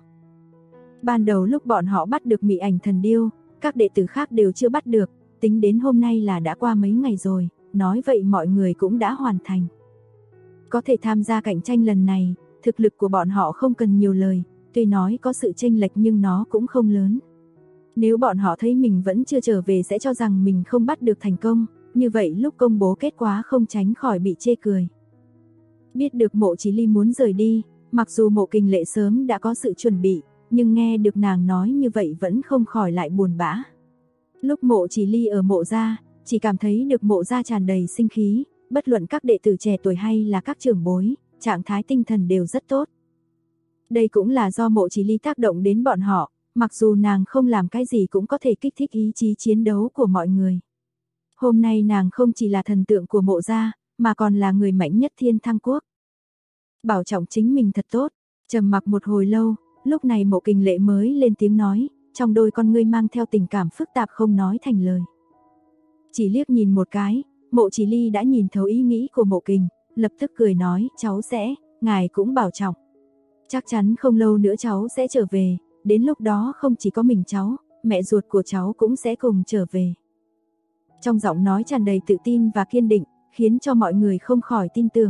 Ban đầu lúc bọn họ bắt được Mị Ảnh Thần Điêu, các đệ tử khác đều chưa bắt được, tính đến hôm nay là đã qua mấy ngày rồi, nói vậy mọi người cũng đã hoàn thành. Có thể tham gia cạnh tranh lần này, thực lực của bọn họ không cần nhiều lời, tuy nói có sự chênh lệch nhưng nó cũng không lớn. Nếu bọn họ thấy mình vẫn chưa trở về sẽ cho rằng mình không bắt được thành công, như vậy lúc công bố kết quả không tránh khỏi bị chê cười. Biết được Mộ Chỉ Ly muốn rời đi, mặc dù Mộ Kình Lệ sớm đã có sự chuẩn bị, nhưng nghe được nàng nói như vậy vẫn không khỏi lại buồn bã. Lúc Mộ Chỉ Ly ở Mộ gia, chỉ cảm thấy được Mộ gia tràn đầy sinh khí, bất luận các đệ tử trẻ tuổi hay là các trưởng bối, trạng thái tinh thần đều rất tốt. Đây cũng là do Mộ Chỉ Ly tác động đến bọn họ, mặc dù nàng không làm cái gì cũng có thể kích thích ý chí chiến đấu của mọi người. Hôm nay nàng không chỉ là thần tượng của Mộ gia, mà còn là người mạnh nhất Thiên Thăng Quốc. Bảo trọng chính mình thật tốt, trầm mặc một hồi lâu, Lúc này Mộ Kình Lệ mới lên tiếng nói, trong đôi con ngươi mang theo tình cảm phức tạp không nói thành lời. Chỉ liếc nhìn một cái, Mộ Chỉ Ly đã nhìn thấu ý nghĩ của Mộ Kình, lập tức cười nói, cháu sẽ, ngài cũng bảo trọng. Chắc chắn không lâu nữa cháu sẽ trở về, đến lúc đó không chỉ có mình cháu, mẹ ruột của cháu cũng sẽ cùng trở về. Trong giọng nói tràn đầy tự tin và kiên định, khiến cho mọi người không khỏi tin tưởng.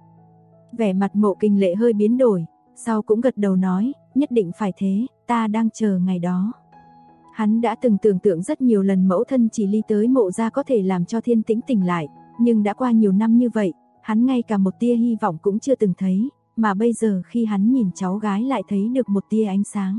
Vẻ mặt Mộ Kình Lệ hơi biến đổi, sau cũng gật đầu nói, nhất định phải thế, ta đang chờ ngày đó. Hắn đã từng tưởng tượng rất nhiều lần mẫu thân Chỉ Ly tới Mộ gia có thể làm cho Thiên Tĩnh tỉnh lại, nhưng đã qua nhiều năm như vậy, hắn ngay cả một tia hy vọng cũng chưa từng thấy, mà bây giờ khi hắn nhìn cháu gái lại thấy được một tia ánh sáng.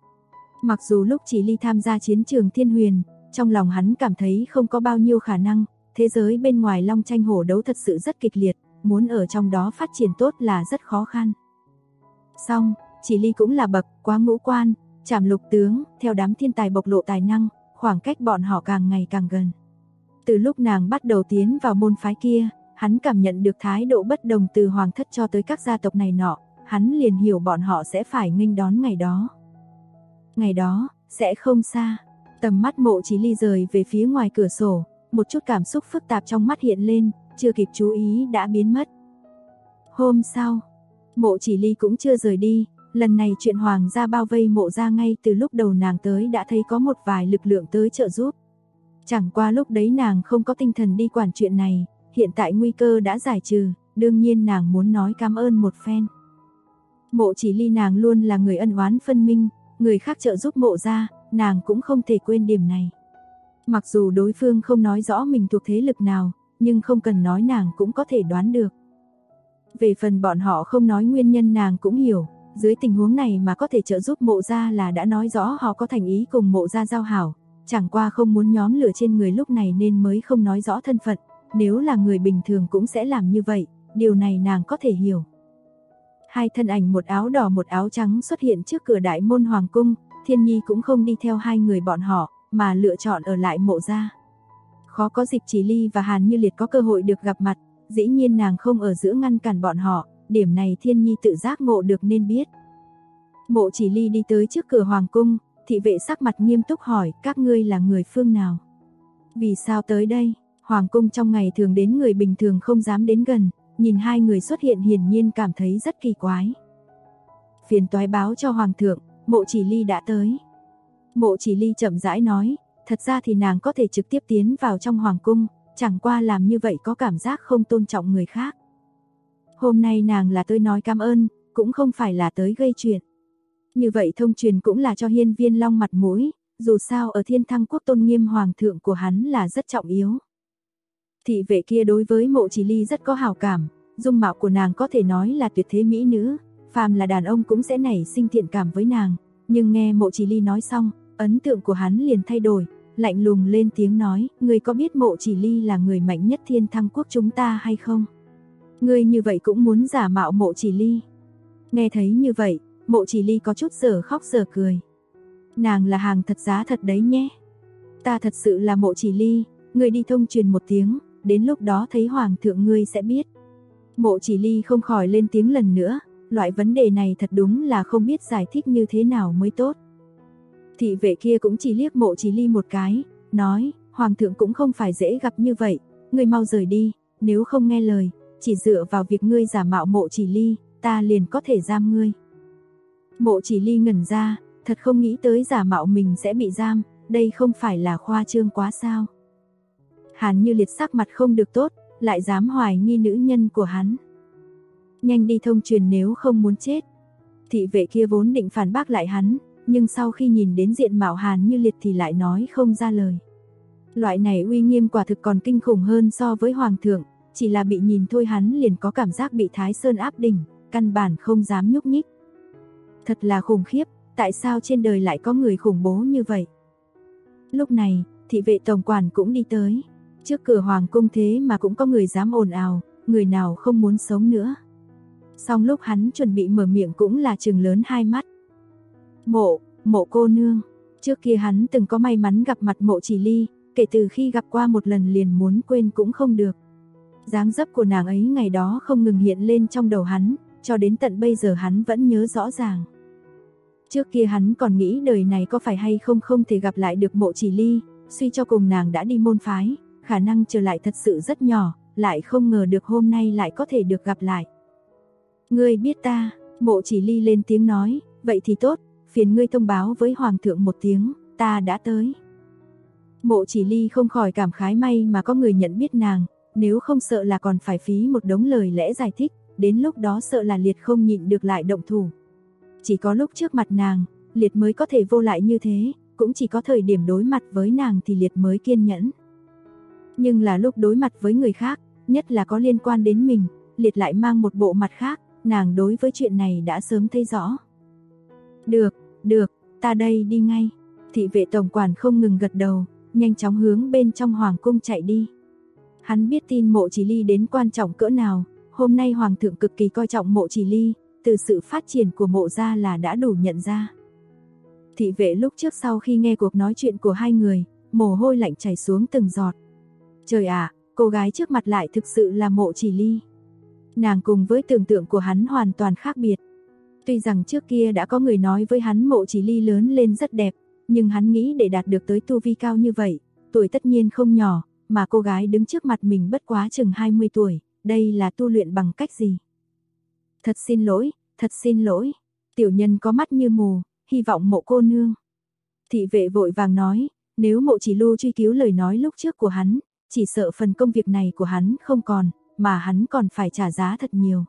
Mặc dù lúc Chỉ Ly tham gia chiến trường Thiên Huyền, trong lòng hắn cảm thấy không có bao nhiêu khả năng, thế giới bên ngoài long tranh hổ đấu thật sự rất kịch liệt, muốn ở trong đó phát triển tốt là rất khó khăn. Song, Chỉ Ly cũng là bậc quá ngũ quan, trảm lục tướng, theo đám thiên tài bộc lộ tài năng, khoảng cách bọn họ càng ngày càng gần. Từ lúc nàng bắt đầu tiến vào môn phái kia, hắn cảm nhận được thái độ bất đồng từ hoàng thất cho tới các gia tộc này nọ, hắn liền hiểu bọn họ sẽ phải nghênh đón ngày đó. Ngày đó, sẽ không xa. Tầm mắt Mộ Chỉ Ly rời về phía ngoài cửa sổ, một chút cảm xúc phức tạp trong mắt hiện lên, chưa kịp chú ý đã biến mất. Hôm sau, Mộ Chỉ Ly cũng chưa rời đi, lần này chuyện hoàng gia bao vây Mộ gia ngay từ lúc đầu nàng tới đã thấy có một vài lực lượng tới trợ giúp. Chẳng qua lúc đấy nàng không có tinh thần đi quản chuyện này, hiện tại nguy cơ đã giải trừ, đương nhiên nàng muốn nói cảm ơn một phen. Mộ Chỉ Ly nàng luôn là người ân oán phân minh, người khác trợ giúp Mộ gia, nàng cũng không thể quên điểm này. Mặc dù đối phương không nói rõ mình thuộc thế lực nào, nhưng không cần nói nàng cũng có thể đoán được. Về phần bọn họ không nói nguyên nhân nàng cũng hiểu, dưới tình huống này mà có thể trợ giúp Mộ gia là đã nói rõ họ có thành ý cùng Mộ gia giao hảo, chẳng qua không muốn nhóm lửa trên người lúc này nên mới không nói rõ thân phận, nếu là người bình thường cũng sẽ làm như vậy, điều này nàng có thể hiểu. Hai thân ảnh một áo đỏ một áo trắng xuất hiện trước cửa đại môn hoàng cung, Thiên Nhi cũng không đi theo hai người bọn họ, mà lựa chọn ở lại Mộ gia. Khó có dịp Chỉ Ly và Hàn Như Liệt có cơ hội được gặp mặt, dĩ nhiên nàng không ở giữa ngăn cản bọn họ, điểm này Thiên Nhi tự giác ngộ được nên biết. Mộ Chỉ Ly đi tới trước cửa hoàng cung, thị vệ sắc mặt nghiêm túc hỏi, các ngươi là người phương nào? Vì sao tới đây? Hoàng cung trong ngày thường đến người bình thường không dám đến gần, nhìn hai người xuất hiện hiển nhiên cảm thấy rất kỳ quái. Phiền toái báo cho hoàng thượng, Mộ Chỉ Ly đã tới. Mộ Chỉ Ly chậm rãi nói, thật ra thì nàng có thể trực tiếp tiến vào trong hoàng cung, chẳng qua làm như vậy có cảm giác không tôn trọng người khác. Hôm nay nàng là tới nói cảm ơn, cũng không phải là tới gây chuyện. Như vậy thông truyền cũng là cho Hiên Viên Long mặt mũi, dù sao ở Thiên Thăng quốc tôn nghiêm hoàng thượng của hắn là rất trọng yếu. Thị vệ kia đối với Mộ Chỉ Ly rất có hảo cảm, dung mạo của nàng có thể nói là tuyệt thế mỹ nữ, phàm là đàn ông cũng sẽ nảy sinh thiện cảm với nàng, nhưng nghe Mộ Chỉ Ly nói xong, ấn tượng của hắn liền thay đổi, lạnh lùng lên tiếng nói, ngươi có biết Mộ Chỉ Ly là người mạnh nhất Thiên Thăng quốc chúng ta hay không? Ngươi như vậy cũng muốn giả mạo Mộ Chỉ Ly? Nghe thấy như vậy, Mộ Chỉ Ly có chút giờ khóc giờ cười. Nàng là hàng thật giá thật đấy nhé. Ta thật sự là Mộ Chỉ Ly, ngươi đi thông truyền một tiếng, đến lúc đó thấy hoàng thượng ngươi sẽ biết. Mộ Chỉ Ly không khỏi lên tiếng lần nữa, loại vấn đề này thật đúng là không biết giải thích như thế nào mới tốt. Thị vệ kia cũng chỉ liếc Mộ Chỉ Ly một cái, nói, hoàng thượng cũng không phải dễ gặp như vậy, ngươi mau rời đi, nếu không nghe lời, chỉ dựa vào việc ngươi giả mạo Mộ Chỉ Ly, ta liền có thể giam ngươi. Mộ Chỉ Ly ngẩn ra, thật không nghĩ tới giả mạo mình sẽ bị giam, đây không phải là khoa trương quá sao. Hàn Như Liệt sắc mặt không được tốt, lại dám hoài nghi nữ nhân của hắn. Nhanh đi thông truyền nếu không muốn chết. Thị vệ kia vốn định phản bác lại hắn, nhưng sau khi nhìn đến diện mạo Hàn Như Liệt thì lại nói không ra lời. Loại này uy nghiêm quả thực còn kinh khủng hơn so với hoàng thượng, chỉ là bị nhìn thôi hắn liền có cảm giác bị Thái Sơn áp đỉnh, căn bản không dám nhúc nhích. Thật là khủng khiếp, tại sao trên đời lại có người khủng bố như vậy? Lúc này, thị vệ tổng quản cũng đi tới. Trước cửa hoàng cung thế mà cũng có người dám ồn ào, người nào không muốn sống nữa. Xong lúc hắn chuẩn bị mở miệng cũng là trừng lớn hai mắt. Mộ cô nương, trước kia hắn từng có may mắn gặp mặt Mộ Chỉ Ly, kể từ khi gặp qua một lần liền muốn quên cũng không được. Dáng dấp của nàng ấy ngày đó không ngừng hiện lên trong đầu hắn, cho đến tận bây giờ hắn vẫn nhớ rõ ràng. Trước kia hắn còn nghĩ đời này có phải hay không không thể gặp lại được Mộ Chỉ Ly, suy cho cùng nàng đã đi môn phái, khả năng trở lại thật sự rất nhỏ, lại không ngờ được hôm nay lại có thể được gặp lại. Ngươi biết ta, Mộ Chỉ Ly lên tiếng nói, vậy thì tốt, phiền ngươi thông báo với Hoàng thượng một tiếng, ta đã tới. Mộ Chỉ Ly không khỏi cảm khái may mà có người nhận biết nàng, nếu không sợ là còn phải phí một đống lời lẽ giải thích, đến lúc đó sợ là Liệt không nhịn được lại động thủ. Chỉ có lúc trước mặt nàng, Liệt mới có thể vô lại như thế, cũng chỉ có thời điểm đối mặt với nàng thì Liệt mới kiên nhẫn. Nhưng là lúc đối mặt với người khác, nhất là có liên quan đến mình, Liệt lại mang một bộ mặt khác, nàng đối với chuyện này đã sớm thấy rõ. Được, ta đây đi ngay. Thị vệ tổng quản không ngừng gật đầu, nhanh chóng hướng bên trong hoàng cung chạy đi. Hắn biết tin Mộ Chỉ Ly đến quan trọng cỡ nào, hôm nay hoàng thượng cực kỳ coi trọng Mộ Chỉ Ly, từ sự phát triển của Mộ gia là đã đủ nhận ra. Thị vệ lúc trước sau khi nghe cuộc nói chuyện của hai người, mồ hôi lạnh chảy xuống từng giọt. Trời ạ, cô gái trước mặt lại thực sự là Mộ Chỉ Ly. Nàng cùng với tưởng tượng của hắn hoàn toàn khác biệt. Tuy rằng trước kia đã có người nói với hắn Mộ Chỉ Ly lớn lên rất đẹp, nhưng hắn nghĩ để đạt được tới tu vi cao như vậy, tuổi tất nhiên không nhỏ, mà cô gái đứng trước mặt mình bất quá chừng 20 tuổi, đây là tu luyện bằng cách gì? Thật xin lỗi, tiểu nhân có mắt như mù, hy vọng Mộ cô nương. Thị vệ vội vàng nói, nếu Mộ Chỉ Lu truy cứu lời nói lúc trước của hắn, chỉ sợ phần công việc này của hắn không còn, mà hắn còn phải trả giá thật nhiều.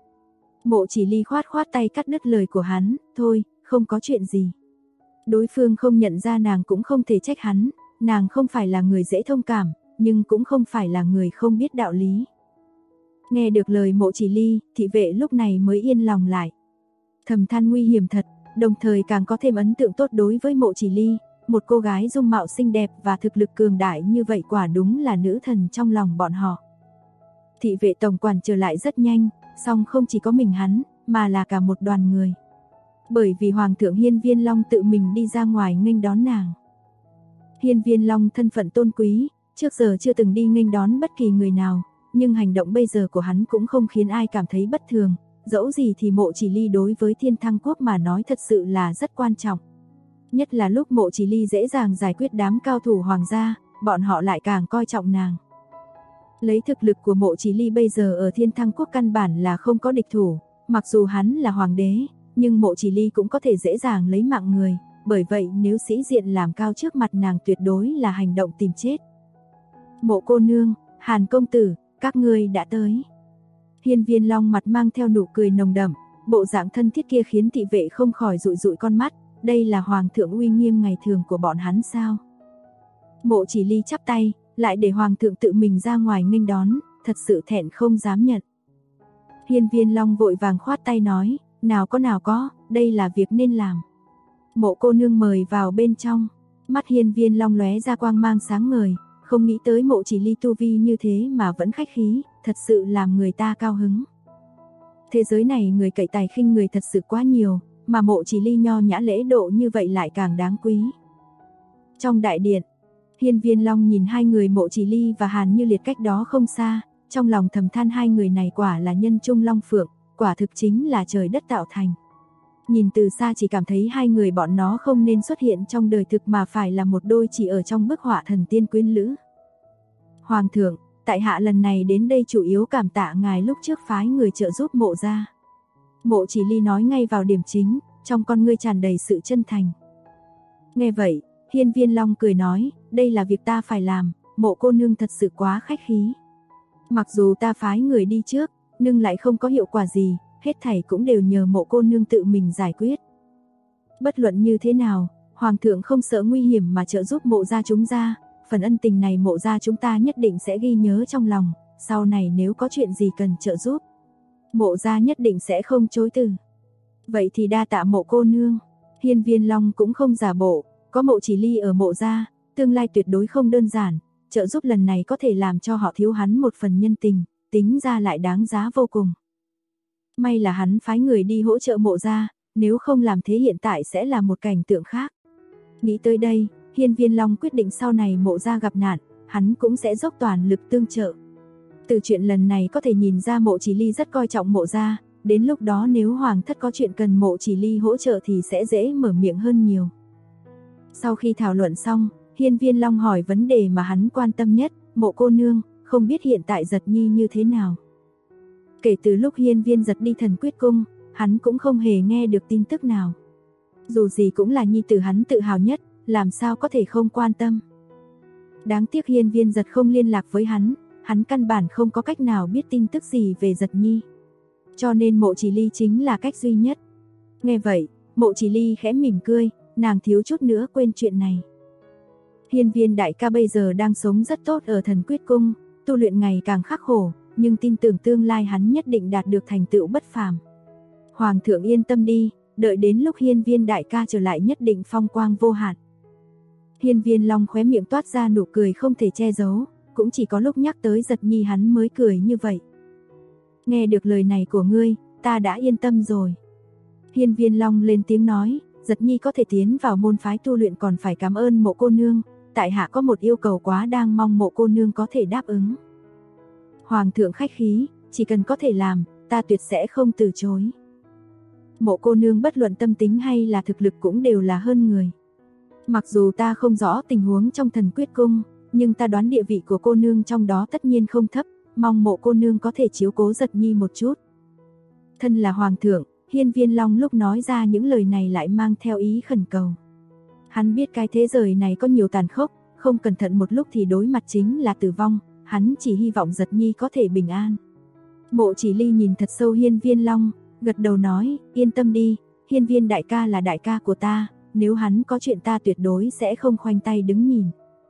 Mộ Chỉ Ly khoát khoát tay cắt đứt lời của hắn, thôi, không có chuyện gì. Đối phương không nhận ra nàng cũng không thể trách hắn, nàng không phải là người dễ thông cảm, nhưng cũng không phải là người không biết đạo lý. Nghe được lời Mộ Chỉ Ly, thị vệ lúc này mới yên lòng lại. Thầm than nguy hiểm thật, đồng thời càng có thêm ấn tượng tốt đối với Mộ Chỉ Ly, một cô gái dung mạo xinh đẹp và thực lực cường đại như vậy quả đúng là nữ thần trong lòng bọn họ. Thị vệ tổng quản trở lại rất nhanh, song không chỉ có mình hắn, mà là cả một đoàn người. Bởi vì Hoàng thượng Hiên Viên Long tự mình đi ra ngoài nghênh đón nàng. Hiên Viên Long thân phận tôn quý, trước giờ chưa từng đi nghênh đón bất kỳ người nào, nhưng hành động bây giờ của hắn cũng không khiến ai cảm thấy bất thường, dẫu gì thì Mộ Chỉ Ly đối với Thiên Thăng Quốc mà nói thật sự là rất quan trọng. Nhất là lúc Mộ Chỉ Ly dễ dàng giải quyết đám cao thủ hoàng gia, bọn họ lại càng coi trọng nàng. Lấy thực lực của Mộ Chỉ Ly bây giờ ở Thiên Thăng Quốc căn bản là không có địch thủ, mặc dù hắn là hoàng đế, nhưng Mộ Chỉ Ly cũng có thể dễ dàng lấy mạng người, bởi vậy nếu sĩ diện làm cao trước mặt nàng tuyệt đối là hành động tìm chết. Mộ cô nương, Hàn công tử, các ngươi đã tới. Hiên Viên Long mặt mang theo nụ cười nồng đậm, bộ dạng thân thiết kia khiến thị vệ không khỏi dụi dụi con mắt, đây là hoàng thượng uy nghiêm ngày thường của bọn hắn sao? Mộ Chỉ Ly chắp tay, lại để hoàng thượng tự mình ra ngoài nghênh đón, thật sự thẹn không dám nhận. Hiên Viên Long vội vàng khoát tay nói, nào có, đây là việc nên làm. Mộ cô nương mời vào bên trong. Mắt Hiên Viên Long lóe ra quang mang sáng ngời, không nghĩ tới Mộ Chỉ Ly tu vi như thế mà vẫn khách khí, thật sự làm người ta cao hứng. Thế giới này người cậy tài khinh người thật sự quá nhiều, mà Mộ Chỉ Ly nho nhã lễ độ như vậy lại càng đáng quý. Trong đại điện, Hiên Viên Long nhìn hai người Mộ Chỉ Ly và Hàn Như Liệt cách đó không xa, trong lòng thầm than hai người này quả là nhân trung long phượng, quả thực chính là trời đất tạo thành. Nhìn từ xa chỉ cảm thấy hai người bọn nó không nên xuất hiện trong đời thực mà phải là một đôi chỉ ở trong bức họa thần tiên quyến lữ. Hoàng thượng, tại hạ lần này đến đây chủ yếu cảm tạ ngài lúc trước phái người trợ giúp Mộ gia. Mộ Chỉ Ly nói ngay vào điểm chính, trong con ngươi tràn đầy sự chân thành. Nghe vậy, Hiên Viên Long cười nói, đây là việc ta phải làm, Mộ cô nương thật sự quá khách khí. Mặc dù ta phái người đi trước, nhưng lại không có hiệu quả gì, hết thảy cũng đều nhờ Mộ cô nương tự mình giải quyết. Bất luận như thế nào, Hoàng thượng không sợ nguy hiểm mà trợ giúp Mộ gia chúng ta, phần ân tình này Mộ gia chúng ta nhất định sẽ ghi nhớ trong lòng, sau này nếu có chuyện gì cần trợ giúp, Mộ gia nhất định sẽ không chối từ. Vậy thì đa tạ Mộ cô nương. Hiên Viên Long cũng không giả bộ, có Mộ Chỉ Ly ở Mộ gia, tương lai tuyệt đối không đơn giản, trợ giúp lần này có thể làm cho họ thiếu hắn một phần nhân tình, tính ra lại đáng giá vô cùng. May là hắn phái người đi hỗ trợ Mộ gia, nếu không làm thế hiện tại sẽ là một cảnh tượng khác. Nghĩ tới đây, Hiên Viên Long quyết định sau này Mộ gia gặp nạn, hắn cũng sẽ dốc toàn lực tương trợ. Từ chuyện lần này có thể nhìn ra Mộ Chỉ Ly rất coi trọng Mộ gia, Đến lúc đó nếu Hoàng thất có chuyện cần Mộ Chỉ Ly hỗ trợ thì sẽ dễ mở miệng hơn nhiều. Sau khi thảo luận xong, Hiên Viên Long hỏi vấn đề mà hắn quan tâm nhất, Mộ cô nương, không biết hiện tại Giật Nhi như thế nào. Kể từ lúc Hiên Viên Giật đi Thần Quyết Cung, hắn cũng không hề nghe được tin tức nào. Dù gì cũng là nhi tử hắn tự hào nhất, làm sao có thể không quan tâm. Đáng tiếc Hiên Viên Giật không liên lạc với hắn căn bản không có cách nào biết tin tức gì về Giật Nhi. Cho nên Mộ Chỉ Ly chính là cách duy nhất. Nghe vậy, Mộ Chỉ Ly khẽ mỉm cười, nàng thiếu chút nữa quên chuyện này. Hiên Viên đại ca bây giờ đang sống rất tốt ở Thần Quyết Cung, tu luyện ngày càng khắc khổ, nhưng tin tưởng tương lai hắn nhất định đạt được thành tựu bất phàm. Hoàng thượng yên tâm đi, đợi đến lúc Hiên Viên đại ca trở lại nhất định phong quang vô hạn. Hiên Viên Long khóe miệng toát ra nụ cười không thể che giấu, cũng chỉ có lúc nhắc tới Giật Nhi hắn mới cười như vậy. Nghe được lời này của ngươi, ta đã yên tâm rồi. Hiên Viên Long lên tiếng nói, Giật Nhi có thể tiến vào môn phái tu luyện còn phải cảm ơn Mộ cô nương, tại hạ có một yêu cầu quá đang mong Mộ cô nương có thể đáp ứng. Hoàng thượng khách khí, chỉ cần có thể làm, ta tuyệt sẽ không từ chối. Mộ cô nương bất luận tâm tính hay là thực lực cũng đều là hơn người. Mặc dù ta không rõ tình huống trong Thần Quyết Cung, nhưng ta đoán địa vị của cô nương trong đó tất nhiên không thấp, mong Mộ cô nương có thể chiếu cố Giật Nhi một chút. Thân là hoàng thượng, Hiên Viên Long lúc nói ra những lời này lại mang theo ý khẩn cầu. Hắn biết cái thế giới này có nhiều tàn khốc, không cẩn thận một lúc thì đối mặt chính là tử vong, hắn chỉ hy vọng Giật Nhi có thể bình an. Mộ Chỉ Ly nhìn thật sâu Hiên Viên Long, gật đầu nói, yên tâm đi, Hiên Viên đại ca là đại ca của ta, nếu hắn có chuyện ta tuyệt đối sẽ không khoanh tay đứng nhìn.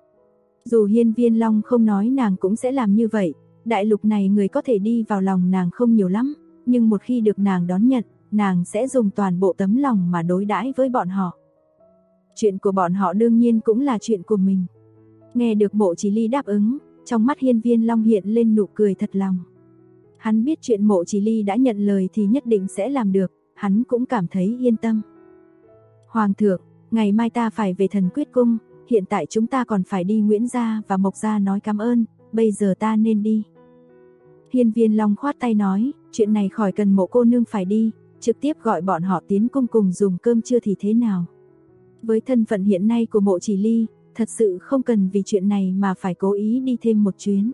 Dù Hiên Viên Long không nói nàng cũng sẽ làm như vậy, đại lục này người có thể đi vào lòng nàng không nhiều lắm, nhưng một khi được nàng đón nhận, nàng sẽ dùng toàn bộ tấm lòng mà đối đãi với bọn họ. Chuyện của bọn họ đương nhiên cũng là chuyện của mình. Nghe được Mộ Chỉ Ly đáp ứng, trong mắt Hiên Viên Long hiện lên nụ cười thật lòng. Hắn biết chuyện Mộ Chỉ Ly đã nhận lời thì nhất định sẽ làm được, hắn cũng cảm thấy yên tâm. Hoàng thượng, ngày mai ta phải về Thần Quyết Cung, hiện tại chúng ta còn phải đi Nguyễn gia và Mộc gia nói cảm ơn, bây giờ ta nên đi. Hiên Viên Long khoát tay nói, chuyện này khỏi cần Mộ cô nương phải đi, trực tiếp gọi bọn họ tiến cung cùng dùng cơm trưa thì thế nào. Với thân phận hiện nay của Mộ Chỉ Ly, thật sự không cần vì chuyện này mà phải cố ý đi thêm một chuyến.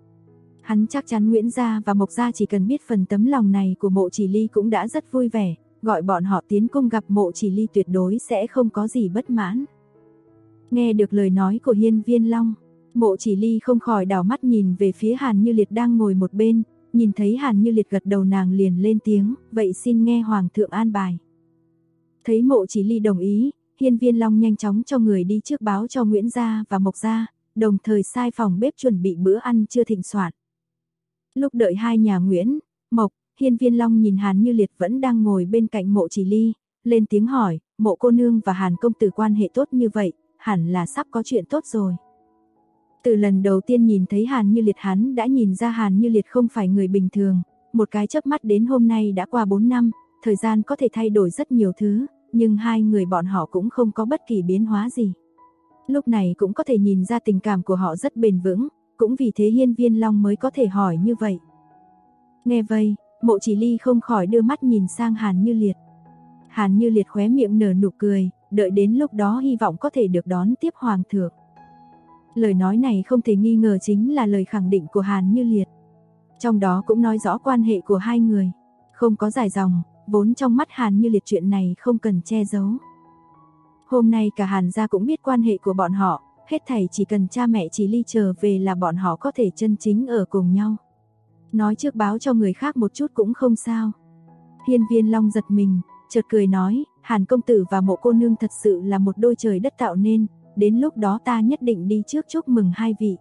Hắn chắc chắn Nguyễn gia và Mộc gia chỉ cần biết phần tấm lòng này của Mộ Chỉ Ly cũng đã rất vui vẻ, gọi bọn họ tiến cung gặp Mộ Chỉ Ly tuyệt đối sẽ không có gì bất mãn. Nghe được lời nói của Hiên Viên Long, Mộ Chỉ Ly không khỏi đảo mắt nhìn về phía Hàn Như Liệt đang ngồi một bên, nhìn thấy Hàn Như Liệt gật đầu nàng liền lên tiếng, vậy xin nghe Hoàng thượng an bài. Thấy Mộ Chỉ Ly đồng ý, Hiên Viên Long nhanh chóng cho người đi trước báo cho Nguyễn gia và Mộc gia, đồng thời sai phòng bếp chuẩn bị bữa ăn trưa thịnh soạn. Lúc đợi hai nhà Nguyễn, Mộc, Hiên Viên Long nhìn Hàn Như Liệt vẫn đang ngồi bên cạnh Mộ Chỉ Ly, lên tiếng hỏi, Mộ cô nương và Hàn công tử quan hệ tốt như vậy, hẳn là sắp có chuyện tốt rồi. Từ lần đầu tiên nhìn thấy Hàn Như Liệt hắn đã nhìn ra Hàn Như Liệt không phải người bình thường, một cái chớp mắt đến hôm nay đã qua 4 năm, thời gian có thể thay đổi rất nhiều thứ, nhưng hai người bọn họ cũng không có bất kỳ biến hóa gì. Lúc này cũng có thể nhìn ra tình cảm của họ rất bền vững, cũng vì thế Hiên Viên Long mới có thể hỏi như vậy. Nghe vậy, Mộ Chỉ Ly không khỏi đưa mắt nhìn sang Hàn Như Liệt. Hàn Như Liệt khóe miệng nở nụ cười, đợi đến lúc đó hy vọng có thể được đón tiếp Hoàng thượng. Lời nói này không thể nghi ngờ chính là lời khẳng định của Hàn Như Liệt. Trong đó cũng nói rõ quan hệ của hai người, không có dài dòng, vốn trong mắt Hàn Như Liệt chuyện này không cần che giấu. Hôm nay cả Hàn gia cũng biết quan hệ của bọn họ, hết thảy chỉ cần cha mẹ Chỉ Ly trở về là bọn họ có thể chân chính ở cùng nhau. Nói trước báo cho người khác một chút cũng không sao. Hiên Viên Long giật mình, chợt cười nói, Hàn công tử và Mộ cô nương thật sự là một đôi trời đất tạo nên, đến lúc đó ta nhất định đi trước chúc mừng hai vị.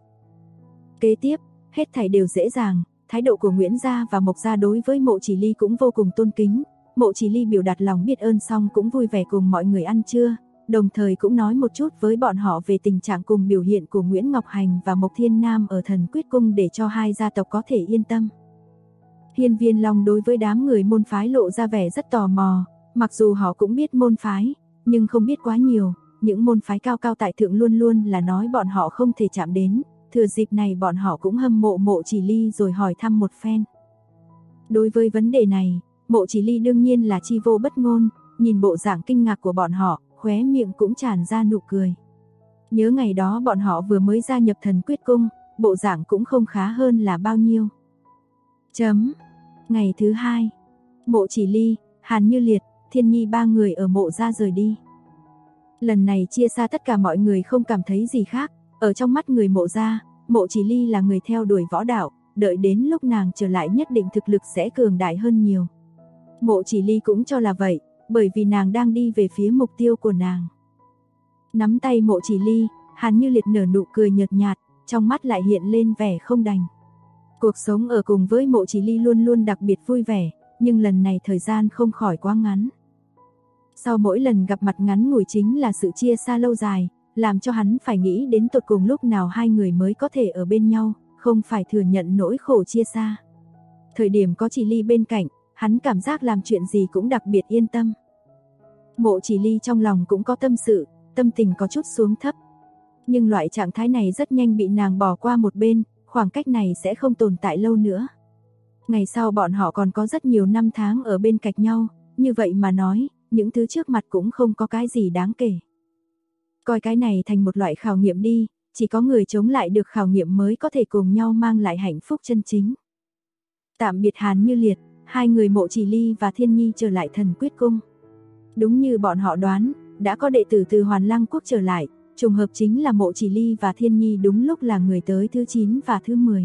Kế tiếp, hết thảy đều dễ dàng, thái độ của Nguyễn gia và Mộc gia đối với Mộ Chỉ Ly cũng vô cùng tôn kính. Mộ Chỉ Ly biểu đạt lòng biết ơn xong cũng vui vẻ cùng mọi người ăn trưa, đồng thời cũng nói một chút với bọn họ về tình trạng cùng biểu hiện của Nguyễn Ngọc Hành và Mộc Thiên Nam ở Thần Quyết Cung để cho hai gia tộc có thể yên tâm. Hiên Viên Long đối với đám người môn phái lộ ra vẻ rất tò mò, mặc dù họ cũng biết môn phái, nhưng không biết quá nhiều, những môn phái cao cao tại thượng luôn luôn là nói bọn họ không thể chạm đến, thừa dịp này bọn họ cũng hâm mộ Mộ Chỉ Ly rồi hỏi thăm một phen. Đối với vấn đề này, Mộ Chỉ Ly đương nhiên là chi vô bất ngôn, nhìn bộ dạng kinh ngạc của bọn họ, khóe miệng cũng tràn ra nụ cười. Nhớ ngày đó bọn họ vừa mới gia nhập Thần Quyết Cung, bộ dạng cũng không khá hơn là bao nhiêu. Ngày thứ 2, Mộ Chỉ Ly, Hàn Như Liệt, Thiên Nhi ba người ở mộ gia rời đi. Lần này chia xa tất cả mọi người không cảm thấy gì khác, ở trong mắt người mộ gia, Mộ Chỉ Ly là người theo đuổi võ đạo, đợi đến lúc nàng trở lại nhất định thực lực sẽ cường đại hơn nhiều. Mộ Chỉ Ly cũng cho là vậy, bởi vì nàng đang đi về phía mục tiêu của nàng. Nắm tay Mộ Chỉ Ly, Hàn Như Liệt nở nụ cười nhợt nhạt, trong mắt lại hiện lên vẻ không đành. Cuộc sống ở cùng với Mộ Chỉ Ly luôn luôn đặc biệt vui vẻ, nhưng lần này thời gian không khỏi quá ngắn. Sau mỗi lần gặp mặt ngắn ngủi chính là sự chia xa lâu dài, làm cho hắn phải nghĩ đến tột cùng lúc nào hai người mới có thể ở bên nhau, không phải thừa nhận nỗi khổ chia xa. Thời điểm có Chỉ Ly bên cạnh, hắn cảm giác làm chuyện gì cũng đặc biệt yên tâm. Mộ Chỉ Ly trong lòng cũng có tâm sự, tâm tình có chút xuống thấp. Nhưng loại trạng thái này rất nhanh bị nàng bỏ qua một bên, khoảng cách này sẽ không tồn tại lâu nữa. Ngày sau bọn họ còn có rất nhiều năm tháng ở bên cạnh nhau, như vậy mà nói, những thứ trước mặt cũng không có cái gì đáng kể. Coi cái này thành một loại khảo nghiệm đi, chỉ có người chống lại được khảo nghiệm mới có thể cùng nhau mang lại hạnh phúc chân chính. Tạm biệt Hàn Như Liệt, hai người Mộ Chỉ Ly và Thiên Nhi trở lại Thần Quyết Cung. Đúng như bọn họ đoán, đã có đệ tử từ Hoàn Lăng Quốc trở lại, trùng hợp chính là Mộ Chỉ Ly và Thiên Nhi đúng lúc là người tới thứ 9 và thứ 10.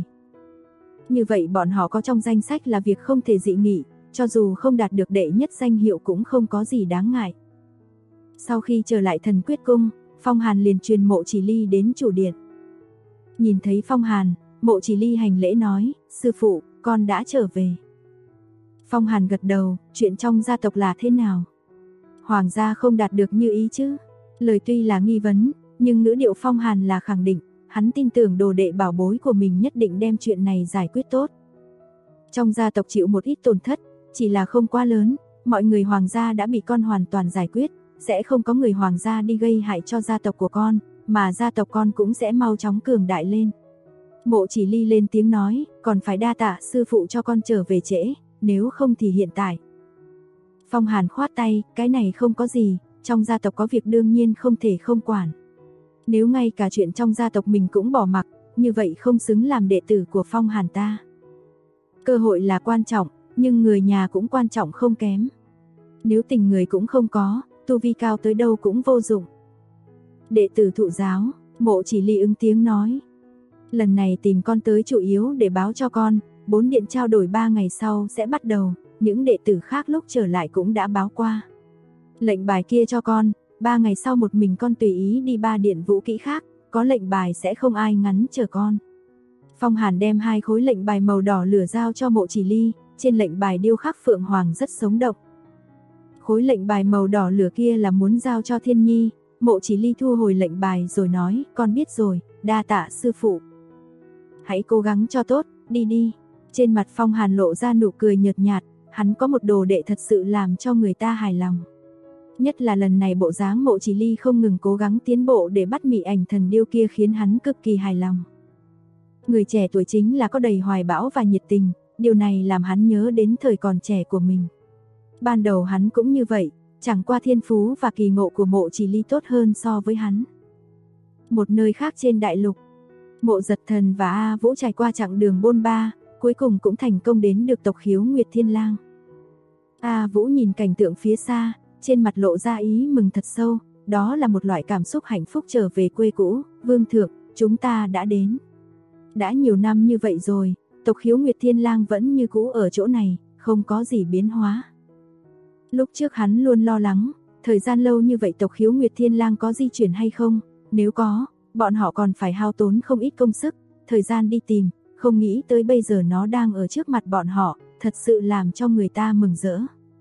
Như vậy bọn họ có trong danh sách là việc không thể dị nghị, cho dù không đạt được đệ nhất danh hiệu cũng không có gì đáng ngại. Sau khi trở lại Thần Quyết Cung, Phong Hàn liền truyền Mộ Chỉ Ly đến chủ điện. Nhìn thấy Phong Hàn, Mộ Chỉ Ly hành lễ nói, sư phụ, con đã trở về. Phong Hàn gật đầu, chuyện trong gia tộc là thế nào? Hoàng gia không đạt được như ý chứ? Lời tuy là nghi vấn, nhưng ngữ điệu Phong Hàn là khẳng định, hắn tin tưởng đồ đệ bảo bối của mình nhất định đem chuyện này giải quyết tốt. Trong gia tộc chịu một ít tổn thất, chỉ là không quá lớn, mọi người hoàng gia đã bị con hoàn toàn giải quyết, sẽ không có người hoàng gia đi gây hại cho gia tộc của con, mà gia tộc con cũng sẽ mau chóng cường đại lên. Mộ Chỉ Ly lên tiếng nói, còn phải đa tạ sư phụ cho con trở về trễ, nếu không thì hiện tại. Phong Hàn khoát tay, cái này không có gì, trong gia tộc có việc đương nhiên không thể không quản. Nếu ngay cả chuyện trong gia tộc mình cũng bỏ mặc, như vậy không xứng làm đệ tử của Phong Hàn ta. Cơ hội là quan trọng, nhưng người nhà cũng quan trọng không kém. Nếu tình người cũng không có, tu vi cao tới đâu cũng vô dụng. Đệ tử thụ giáo, Mộ Chỉ Ly ứng tiếng nói. Lần này tìm con tới chủ yếu để báo cho con, 4 điện trao đổi 3 ngày sau sẽ bắt đầu, những đệ tử khác lúc trở lại cũng đã báo qua. Lệnh bài kia cho con, 3 ngày sau một mình con tùy ý đi 3 điện vũ kỹ khác, có lệnh bài sẽ không ai ngăn trở con. Phong Hàn đem 2 khối lệnh bài màu đỏ lửa giao cho Mộ Chỉ Ly, trên lệnh bài điêu khắc phượng hoàng rất sống động. Khối lệnh bài màu đỏ lửa kia là muốn giao cho Thiên Nhi, Mộ Chỉ Ly thu hồi lệnh bài rồi nói, con biết rồi, đa tạ sư phụ. Hãy cố gắng cho tốt, đi đi. Trên mặt Phong Hàn lộ ra nụ cười nhợt nhạt, hắn có một đồ đệ thật sự làm cho người ta hài lòng. Nhất là lần này bộ dáng Mộ Chỉ Ly không ngừng cố gắng tiến bộ để bắt Mị Ảnh Thần Điêu kia khiến hắn cực kỳ hài lòng. Người trẻ tuổi chính là có đầy hoài bão và nhiệt tình, điều này làm hắn nhớ đến thời còn trẻ của mình. Ban đầu hắn cũng như vậy, chẳng qua thiên phú và kỳ ngộ của Mộ Chỉ Ly tốt hơn so với hắn. Một nơi khác trên đại lục, Mộ Giật Thần và A Vũ trải qua chặng đường bôn ba, cuối cùng cũng thành công đến được tộc Khiếu Nguyệt Thiên Lang. A Vũ nhìn cảnh tượng phía xa, trên mặt lộ ra ý mừng thật sâu, đó là một loại cảm xúc hạnh phúc trở về quê cũ. Vương thượng, chúng ta đã đến. Đã nhiều năm như vậy rồi, tộc Khiếu Nguyệt Thiên Lang vẫn như cũ ở chỗ này, không có gì biến hóa. Lúc trước hắn luôn lo lắng, thời gian lâu như vậy tộc Khiếu Nguyệt Thiên Lang có di chuyển hay không, nếu có, bọn họ còn phải hao tốn không ít công sức, thời gian đi tìm, không nghĩ tới bây giờ nó đang ở trước mặt bọn họ, thật sự làm cho người ta mừng rỡ.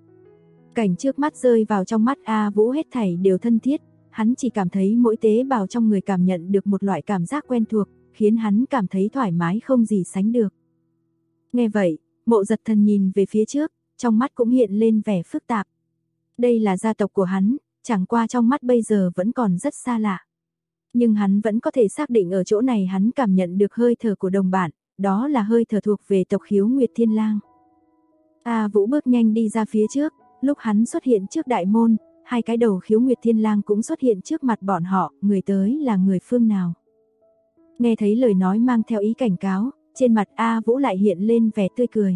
Cảnh trước mắt rơi vào trong mắt A Vũ hết thảy đều thân thiết, hắn chỉ cảm thấy mỗi tế bào trong người cảm nhận được một loại cảm giác quen thuộc, khiến hắn cảm thấy thoải mái không gì sánh được. Nghe vậy, Mộ Giật Thần nhìn về phía trước, trong mắt cũng hiện lên vẻ phức tạp. Đây là gia tộc của hắn, chẳng qua trong mắt bây giờ vẫn còn rất xa lạ. Nhưng hắn vẫn có thể xác định ở chỗ này hắn cảm nhận được hơi thở của đồng bạn, đó là hơi thở thuộc về tộc Khiếu Nguyệt Thiên Lang. A Vũ bước nhanh đi ra phía trước, lúc hắn xuất hiện trước đại môn, hai cái đầu Khiếu Nguyệt Thiên Lang cũng xuất hiện trước mặt bọn họ, người tới là người phương nào. Nghe thấy lời nói mang theo ý cảnh cáo, trên mặt A Vũ lại hiện lên vẻ tươi cười.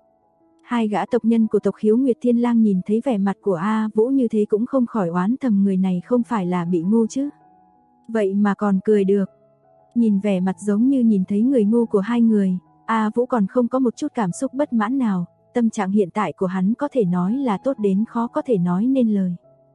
Hai gã tộc nhân của tộc Khiếu Nguyệt Thiên Lang nhìn thấy vẻ mặt của A Vũ như thế cũng không khỏi oán thầm, người này không phải là bị ngu chứ. Vậy mà còn cười được. Nhìn vẻ mặt giống như nhìn thấy người ngu của hai người, A Vũ còn không có một chút cảm xúc bất mãn nào, tâm trạng hiện tại của hắn có thể nói là tốt đến khó có thể nói nên lời.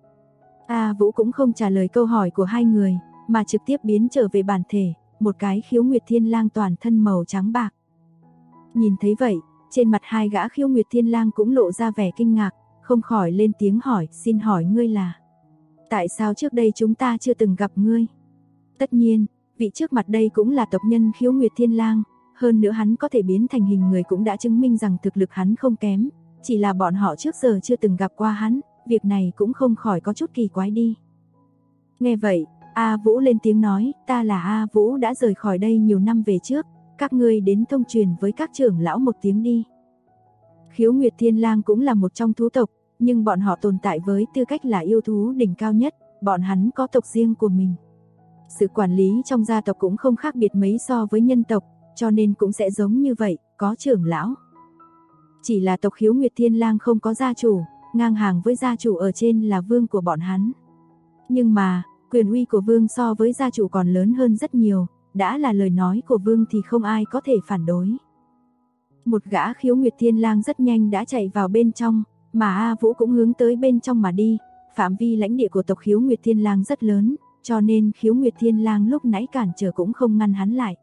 A Vũ cũng không trả lời câu hỏi của hai người, mà trực tiếp biến trở về bản thể, một cái Khiếu Nguyệt Thiên Lang toàn thân màu trắng bạc. Nhìn thấy vậy, trên mặt hai gã Khiếu Nguyệt Thiên Lang cũng lộ ra vẻ kinh ngạc, không khỏi lên tiếng hỏi, xin hỏi ngươi là? Tại sao trước đây chúng ta chưa từng gặp ngươi? Tất nhiên, vị trước mặt đây cũng là tộc nhân Khiếu Nguyệt Thiên Lang, hơn nữa hắn có thể biến thành hình người cũng đã chứng minh rằng thực lực hắn không kém, chỉ là bọn họ trước giờ chưa từng gặp qua hắn, việc này cũng không khỏi có chút kỳ quái đi. Nghe vậy, A Vũ lên tiếng nói, ta là A Vũ đã rời khỏi đây nhiều năm về trước, các ngươi đến thông truyền với các trưởng lão một tiếng đi. Khiếu Nguyệt Thiên Lang cũng là một trong thú tộc, nhưng bọn họ tồn tại với tư cách là yêu thú đỉnh cao nhất, bọn hắn có tộc riêng của mình. Sự quản lý trong gia tộc cũng không khác biệt mấy so với nhân tộc, cho nên cũng sẽ giống như vậy, có trưởng lão. Chỉ là tộc Khiếu Nguyệt Thiên Lang không có gia chủ, ngang hàng với gia chủ ở trên là vương của bọn hắn. Nhưng mà, quyền uy của vương so với gia chủ còn lớn hơn rất nhiều, đã là lời nói của vương thì không ai có thể phản đối. Một gã Khiếu Nguyệt Thiên Lang rất nhanh đã chạy vào bên trong, mà A Vũ cũng hướng tới bên trong mà đi, phạm vi lãnh địa của tộc Khiếu Nguyệt Thiên Lang rất lớn, cho nên Khiếu Nguyệt Thiên Lang lúc nãy cản trở cũng không ngăn hắn lại.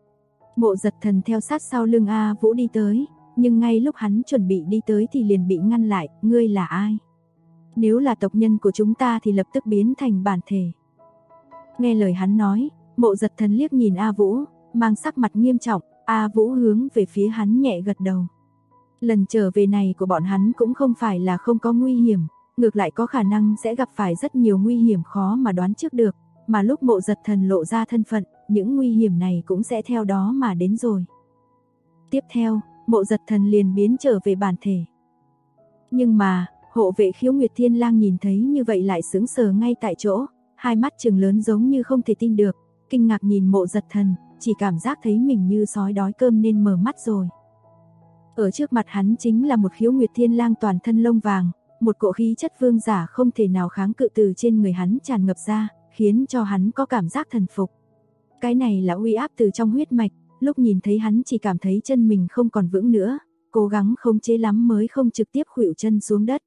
Mộ Giật Thần theo sát sau lưng A Vũ đi tới, nhưng ngay lúc hắn chuẩn bị đi tới thì liền bị ngăn lại, ngươi là ai? Nếu là tộc nhân của chúng ta thì lập tức biến thành bản thể. Nghe lời hắn nói, Mộ Giật Thần liếc nhìn A Vũ, mang sắc mặt nghiêm trọng, A Vũ hướng về phía hắn nhẹ gật đầu. Lần trở về này của bọn hắn cũng không phải là không có nguy hiểm, ngược lại có khả năng sẽ gặp phải rất nhiều nguy hiểm khó mà đoán trước được, mà lúc Mộ Giật Thần lộ ra thân phận, những nguy hiểm này cũng sẽ theo đó mà đến rồi. Tiếp theo, Mộ Giật Thần liền biến trở về bản thể. Nhưng mà, hộ vệ Khiếu Nguyệt Thiên Lang nhìn thấy như vậy lại sững sờ ngay tại chỗ, hai mắt trừng lớn giống như không thể tin được, kinh ngạc nhìn Mộ Giật Thần, chỉ cảm giác thấy mình như sói đói cơm nên mở mắt rồi. Ở trước mặt hắn chính là một Khiếu Nguyệt Thiên Lang toàn thân lông vàng, một cỗ khí chất vương giả không thể nào kháng cự từ trên người hắn tràn ngập ra, khiến cho hắn có cảm giác thần phục. Cái này là uy áp từ trong huyết mạch, lúc nhìn thấy hắn chỉ cảm thấy chân mình không còn vững nữa, cố gắng khống chế lắm mới không trực tiếp khuỵu chân xuống đất.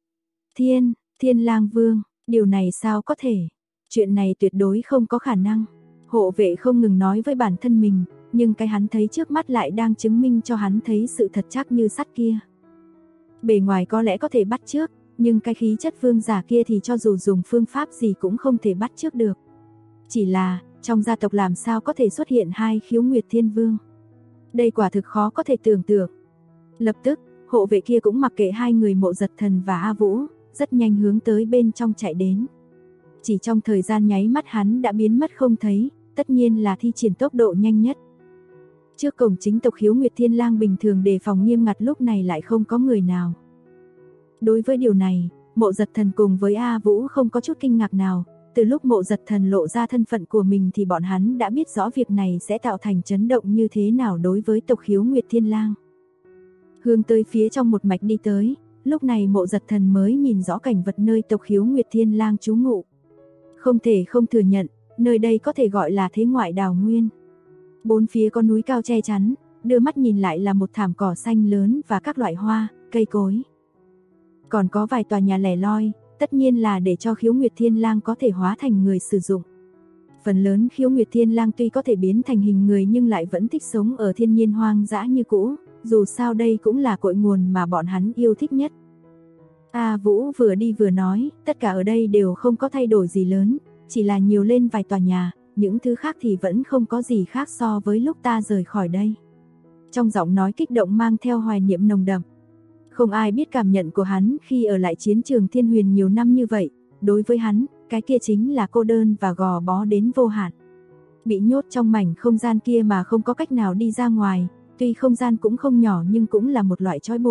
Thiên Lang Vương, điều này sao có thể? Chuyện này tuyệt đối không có khả năng. Hộ vệ không ngừng nói với bản thân mình, nhưng cái hắn thấy trước mắt lại đang chứng minh cho hắn thấy sự thật chắc như sắt kia. Bề ngoài có lẽ có thể bắt chước, nhưng cái khí chất vương giả kia thì cho dù dùng phương pháp gì cũng không thể bắt chước được. Chỉ là, trong gia tộc làm sao có thể xuất hiện hai Khiếu Nguyệt Thiên Vương? Đây quả thực khó có thể tưởng tượng. Lập tức, hộ vệ kia cũng mặc kệ hai người Mộ Giật Thần và A Vũ, rất nhanh hướng tới bên trong chạy đến. Chỉ trong thời gian nháy mắt hắn đã biến mất không thấy, tất nhiên là thi triển tốc độ nhanh nhất. Trước cổng chính tộc Khiếu Nguyệt Thiên Lang bình thường đề phòng nghiêm ngặt lúc này lại không có người nào. Đối với điều này, Mộ Giật Thần cùng với A Vũ không có chút kinh ngạc nào, từ lúc Mộ Giật Thần lộ ra thân phận của mình thì bọn hắn đã biết rõ việc này sẽ tạo thành chấn động như thế nào đối với tộc Khiếu Nguyệt Thiên Lang. Hướng tới phía trong một mạch đi tới, lúc này Mộ Giật Thần mới nhìn rõ cảnh vật nơi tộc Khiếu Nguyệt Thiên Lang trú ngụ. Không thể không thừa nhận, nơi đây có thể gọi là thế ngoại đào nguyên. Bốn phía có núi cao che chắn, đưa mắt nhìn lại là một thảm cỏ xanh lớn và các loại hoa, cây cối. Còn có vài tòa nhà lẻ loi, tất nhiên là để cho Khiếu Nguyệt Thiên Lang có thể hóa thành người sử dụng. Phần lớn Khiếu Nguyệt Thiên Lang tuy có thể biến thành hình người nhưng lại vẫn thích sống ở thiên nhiên hoang dã như cũ, dù sao đây cũng là cội nguồn mà bọn hắn yêu thích nhất. A Vũ vừa đi vừa nói, tất cả ở đây đều không có thay đổi gì lớn, chỉ là nhiều lên vài tòa nhà, những thứ khác thì vẫn không có gì khác so với lúc ta rời khỏi đây. Trong giọng nói kích động mang theo hoài niệm nồng đậm. Không ai biết cảm nhận của hắn khi ở lại chiến trường Thiên Huyền nhiều năm như vậy, đối với hắn, cái kia chính là cô đơn và gò bó đến vô hạn. Bị nhốt trong mảnh không gian kia mà không có cách nào đi ra ngoài, tuy không gian cũng không nhỏ nhưng cũng là một loại trói buộc,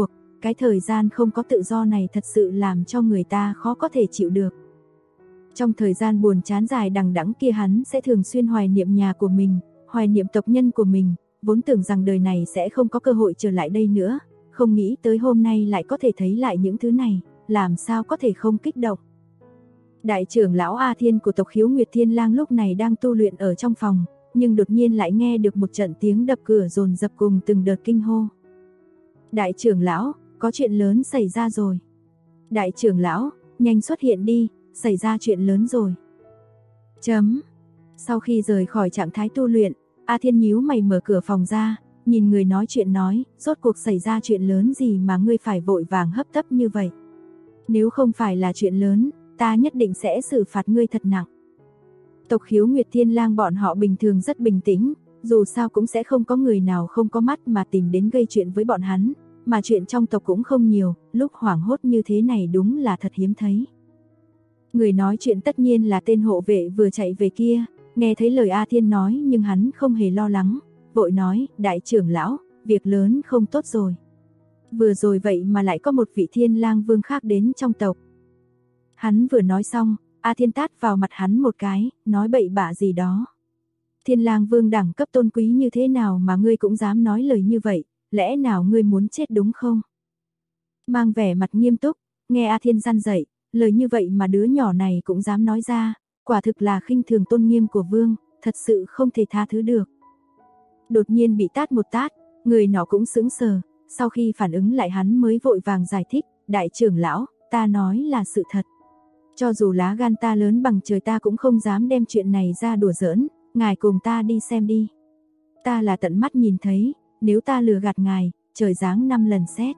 cái thời gian không có tự do này thật sự làm cho người ta khó có thể chịu được. Trong thời gian buồn chán dài đằng đẵng kia hắn sẽ thường xuyên hoài niệm nhà của mình, hoài niệm tộc nhân của mình, vốn tưởng rằng đời này sẽ không có cơ hội trở lại đây nữa, không nghĩ tới hôm nay lại có thể thấy lại những thứ này, làm sao có thể không kích động. Đại trưởng lão A Thiên của tộc Khiếu Nguyệt Thiên Lang lúc này đang tu luyện ở trong phòng, nhưng đột nhiên lại nghe được một trận tiếng đập cửa dồn dập cùng từng đợt kinh hô. Đại trưởng lão, có chuyện lớn xảy ra rồi. Đại trưởng lão, nhanh xuất hiện đi, xảy ra chuyện lớn rồi. Sau khi rời khỏi trạng thái tu luyện, A Thiên nhíu mày mở cửa phòng ra, nhìn người nói chuyện nói, rốt cuộc xảy ra chuyện lớn gì mà ngươi phải vội vàng hấp tấp như vậy? Nếu không phải là chuyện lớn, ta nhất định sẽ xử phạt ngươi thật nặng. Tộc Khiếu Nguyệt Thiên Lang bọn họ bình thường rất bình tĩnh, dù sao cũng sẽ không có người nào không có mắt mà tìm đến gây chuyện với bọn hắn, mà chuyện trong tộc cũng không nhiều, lúc hoảng hốt như thế này đúng là thật hiếm thấy. Người nói chuyện tất nhiên là tên hộ vệ vừa chạy về kia, nghe thấy lời A Thiên nói nhưng hắn không hề lo lắng, vội nói, đại trưởng lão, việc lớn không tốt rồi. Vừa rồi vậy mà lại có một vị Thiên Lang Vương khác đến trong tộc. Hắn vừa nói xong, A Thiên tát vào mặt hắn một cái, nói bậy bạ gì đó. Thiên Lang Vương đẳng cấp tôn quý như thế nào mà ngươi cũng dám nói lời như vậy, lẽ nào ngươi muốn chết đúng không? Mang vẻ mặt nghiêm túc, nghe A Thiên răn dạy, lời như vậy mà đứa nhỏ này cũng dám nói ra, quả thực là khinh thường tôn nghiêm của vương, thật sự không thể tha thứ được. Đột nhiên bị tát một tát, người nọ cũng sững sờ, sau khi phản ứng lại hắn mới vội vàng giải thích, đại trưởng lão, ta nói là sự thật. Cho dù lá gan ta lớn bằng trời ta cũng không dám đem chuyện này ra đùa giỡn, ngài cùng ta đi xem đi. Ta là tận mắt nhìn thấy, nếu ta lừa gạt ngài, trời giáng 5 lần sét.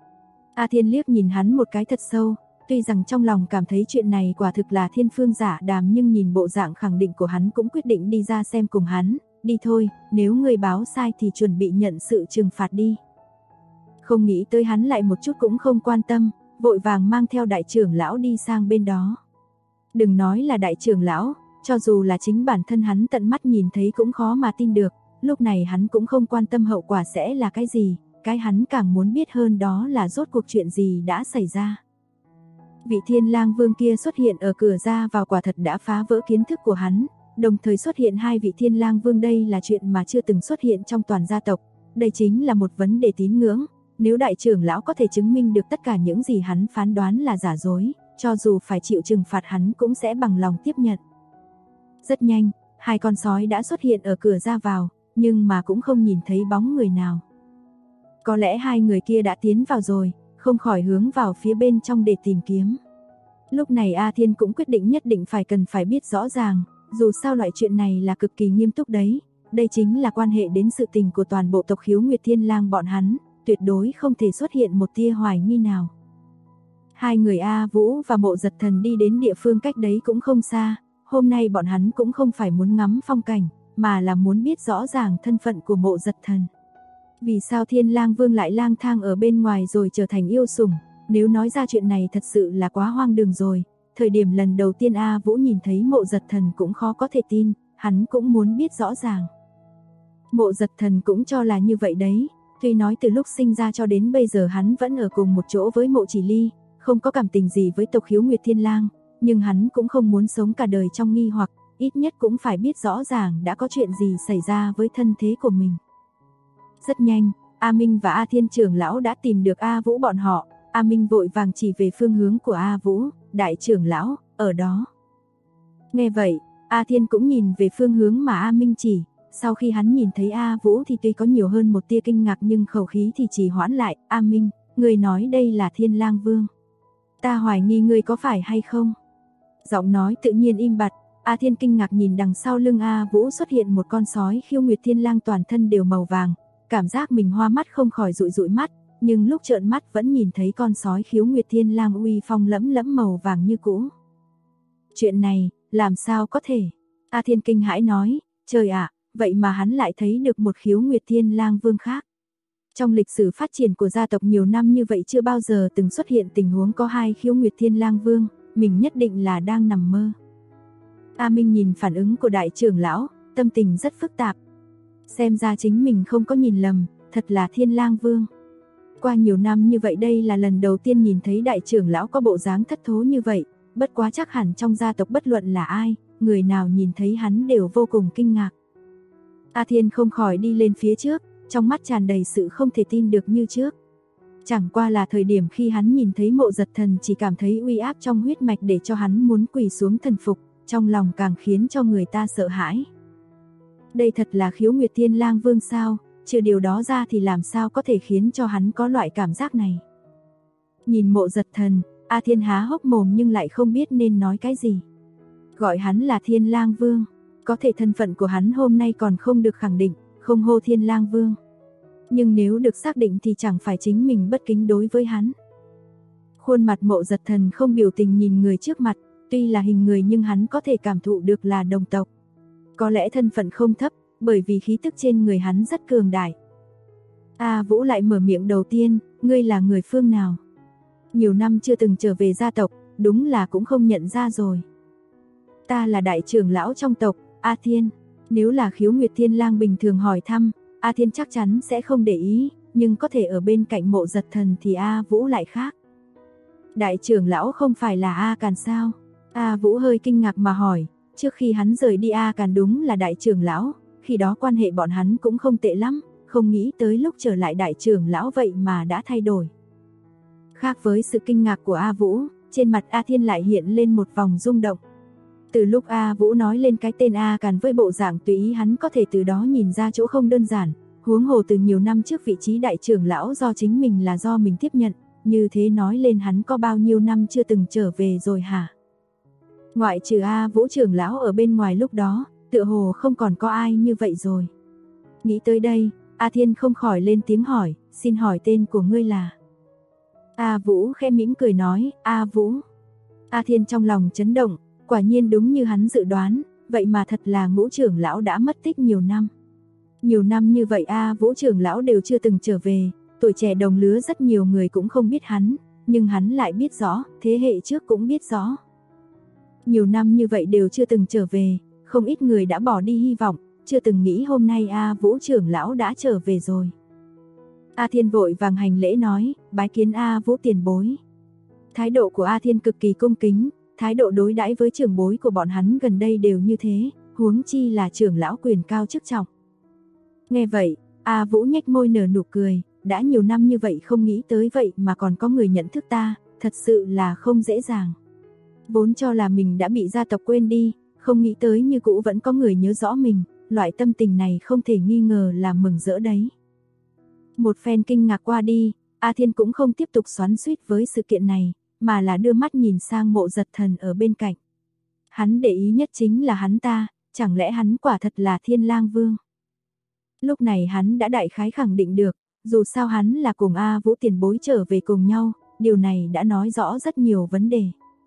A Thiên liếc nhìn hắn một cái thật sâu, tuy rằng trong lòng cảm thấy chuyện này quả thực là thiên phương giả đàm nhưng nhìn bộ dạng khẳng định của hắn cũng quyết định đi ra xem cùng hắn, đi thôi, nếu người báo sai thì chuẩn bị nhận sự trừng phạt đi. Không nghĩ tới hắn lại một chút cũng không quan tâm, vội vàng mang theo đại trưởng lão đi sang bên đó. Đừng nói là đại trưởng lão, cho dù là chính bản thân hắn tận mắt nhìn thấy cũng khó mà tin được, lúc này hắn cũng không quan tâm hậu quả sẽ là cái gì, cái hắn càng muốn biết hơn đó là rốt cuộc chuyện gì đã xảy ra. Vị Thiên Lang Vương kia xuất hiện ở cửa ra vào quả thật đã phá vỡ kiến thức của hắn, đồng thời xuất hiện hai vị Thiên Lang Vương đây là chuyện mà chưa từng xuất hiện trong toàn gia tộc, đây chính là một vấn đề tín ngưỡng, nếu đại trưởng lão có thể chứng minh được tất cả những gì hắn phán đoán là giả dối, cho dù phải chịu trừng phạt hắn cũng sẽ bằng lòng tiếp nhận. Rất nhanh, hai con sói đã xuất hiện ở cửa ra vào, nhưng mà cũng không nhìn thấy bóng người nào. Có lẽ hai người kia đã tiến vào rồi, không khỏi hướng vào phía bên trong để tìm kiếm. Lúc này A Thiên cũng quyết định nhất định phải biết rõ ràng, dù sao loại chuyện này là cực kỳ nghiêm túc đấy, đây chính là quan hệ đến sự tình của toàn bộ tộc Khiếu Nguyệt Thiên Lang bọn hắn, tuyệt đối không thể xuất hiện một tia hoài nghi nào. Hai người A Vũ và Mộ Giật Thần đi đến địa phương cách đấy cũng không xa, hôm nay bọn hắn cũng không phải muốn ngắm phong cảnh, mà là muốn biết rõ ràng thân phận của Mộ Giật Thần. Vì sao Thiên Lang Vương lại lang thang ở bên ngoài rồi trở thành yêu sủng, nếu nói ra chuyện này thật sự là quá hoang đường rồi, thời điểm lần đầu tiên A Vũ nhìn thấy Mộ Giật Thần cũng khó có thể tin, hắn cũng muốn biết rõ ràng. Mộ Giật Thần cũng cho là như vậy đấy, tuy nói từ lúc sinh ra cho đến bây giờ hắn vẫn ở cùng một chỗ với Mộ Chỉ Ly, không có cảm tình gì với tộc Khiếu Nguyệt Thiên Lang, nhưng hắn cũng không muốn sống cả đời trong nghi hoặc, ít nhất cũng phải biết rõ ràng đã có chuyện gì xảy ra với thân thế của mình. Rất nhanh, A Minh và A Thiên trưởng lão đã tìm được A Vũ bọn họ, A Minh vội vàng chỉ về phương hướng của A Vũ, đại trưởng lão, ở đó. Nghe vậy, A Thiên cũng nhìn về phương hướng mà A Minh chỉ, sau khi hắn nhìn thấy A Vũ thì tuy có nhiều hơn một tia kinh ngạc nhưng khẩu khí thì trì hoãn lại, A Minh, người nói đây là Thiên Lang Vương. Ta hoài nghi ngươi có phải hay không? Giọng nói tự nhiên im bặt, A Thiên kinh ngạc nhìn đằng sau lưng A Vũ xuất hiện một con sói Khiêu Nguyệt Thiên Lang toàn thân đều màu vàng, cảm giác mình hoa mắt không khỏi dụi mắt, nhưng lúc trợn mắt vẫn nhìn thấy con sói Khiếu Nguyệt Thiên Lang uy phong lẫm lẫm màu vàng như cũ. Chuyện này, làm sao có thể? A Thiên kinh hãi nói, trời ạ, vậy mà hắn lại thấy được một Khiếu Nguyệt Thiên Lang Vương khác. Trong lịch sử phát triển của gia tộc nhiều năm như vậy chưa bao giờ từng xuất hiện tình huống có hai Khiếu Nguyệt Thiên Lang Vương, mình nhất định là đang nằm mơ. A Minh nhìn phản ứng của đại trưởng lão, tâm tình rất phức tạp. Xem ra chính mình không có nhìn lầm, thật là Thiên Lang Vương. Qua nhiều năm như vậy đây là lần đầu tiên nhìn thấy đại trưởng lão có bộ dáng thất thố như vậy, bất quá chắc hẳn trong gia tộc bất luận là ai, người nào nhìn thấy hắn đều vô cùng kinh ngạc. A Thiên không khỏi đi lên phía trước, trong mắt tràn đầy sự không thể tin được như trước. Chẳng qua là thời điểm khi hắn nhìn thấy Mộ Giật Thần chỉ cảm thấy uy áp trong huyết mạch để cho hắn muốn quỳ xuống thần phục, trong lòng càng khiến cho người ta sợ hãi. Đây thật là Khiếu Nguyệt Thiên Lang Vương sao, trừ điều đó ra thì làm sao có thể khiến cho hắn có loại cảm giác này. Nhìn Mộ Giật Thần, A Thiên há hốc mồm nhưng lại không biết nên nói cái gì. Gọi hắn là Thiên Lang Vương, có thể thân phận của hắn hôm nay còn không được khẳng định, không hô Thiên Lang Vương. Nhưng nếu được xác định thì chẳng phải chính mình bất kính đối với hắn. Khuôn mặt Mộ Giật Thần không biểu tình nhìn người trước mặt, tuy là hình người nhưng hắn có thể cảm thụ được là đồng tộc. Có lẽ thân phận không thấp, bởi vì khí tức trên người hắn rất cường đại. A Vũ lại mở miệng đầu tiên, ngươi là người phương nào? Nhiều năm chưa từng trở về gia tộc, đúng là cũng không nhận ra rồi. Ta là đại trưởng lão trong tộc, A Thiên. Nếu là Khiếu Nguyệt Thiên Lang bình thường hỏi thăm, A Thiên chắc chắn sẽ không để ý, nhưng có thể ở bên cạnh Mộ Giật Thần thì A Vũ lại khác. Đại trưởng lão không phải là A Càn sao? A Vũ hơi kinh ngạc mà hỏi, trước khi hắn rời đi A Càn đúng là đại trưởng lão, khi đó quan hệ bọn hắn cũng không tệ lắm, không nghĩ tới lúc trở lại đại trưởng lão vậy mà đã thay đổi. Khác với sự kinh ngạc của A Vũ, trên mặt A Thiên lại hiện lên một vòng rung động. Từ lúc A Vũ nói lên cái tên A Càn với bộ dạng tùy ý hắn có thể từ đó nhìn ra chỗ không đơn giản, huống hồ từ nhiều năm trước vị trí đại trưởng lão do chính mình là do mình tiếp nhận, như thế nói lên hắn có bao nhiêu năm chưa từng trở về rồi hả? Ngoại trừ A Vũ trưởng lão ở bên ngoài lúc đó, tựa hồ không còn có ai như vậy rồi. Nghĩ tới đây, A Thiên không khỏi lên tiếng hỏi, xin hỏi tên của ngươi là? A Vũ khẽ mỉm cười nói, A Vũ. A Thiên trong lòng chấn động, quả nhiên đúng như hắn dự đoán, vậy mà thật là Ngũ trưởng lão đã mất tích nhiều năm. Nhiều năm như vậy A Vũ trưởng lão đều chưa từng trở về, tuổi trẻ đồng lứa rất nhiều người cũng không biết hắn, nhưng hắn lại biết rõ, thế hệ trước cũng biết rõ. Nhiều năm như vậy đều chưa từng trở về, không ít người đã bỏ đi hy vọng, chưa từng nghĩ hôm nay A Vũ trưởng lão đã trở về rồi. A Thiên vội vàng hành lễ nói, bái kiến A Vũ tiền bối. Thái độ của A Thiên cực kỳ cung kính, thái độ đối đãi với trưởng bối của bọn hắn gần đây đều như thế, huống chi là trưởng lão quyền cao chức trọng. Nghe vậy, A Vũ nhếch môi nở nụ cười, đã nhiều năm như vậy không nghĩ tới vậy mà còn có người nhận thức ta, thật sự là không dễ dàng. Vốn cho là mình đã bị gia tộc quên đi, không nghĩ tới như cũ vẫn có người nhớ rõ mình, loại tâm tình này không thể nghi ngờ là mừng rỡ đấy. Một phen kinh ngạc qua đi, A Thiên cũng không tiếp tục xoắn xuýt với sự kiện này, mà là đưa mắt nhìn sang Mộ Giật Thần ở bên cạnh. Hắn để ý nhất chính là hắn ta, chẳng lẽ hắn quả thật là Thiên Lang Vương? Lúc này hắn đã đại khái khẳng định được, dù sao hắn là cùng A Vũ tiền bối trở về cùng nhau, điều này đã nói rõ rất nhiều vấn đề.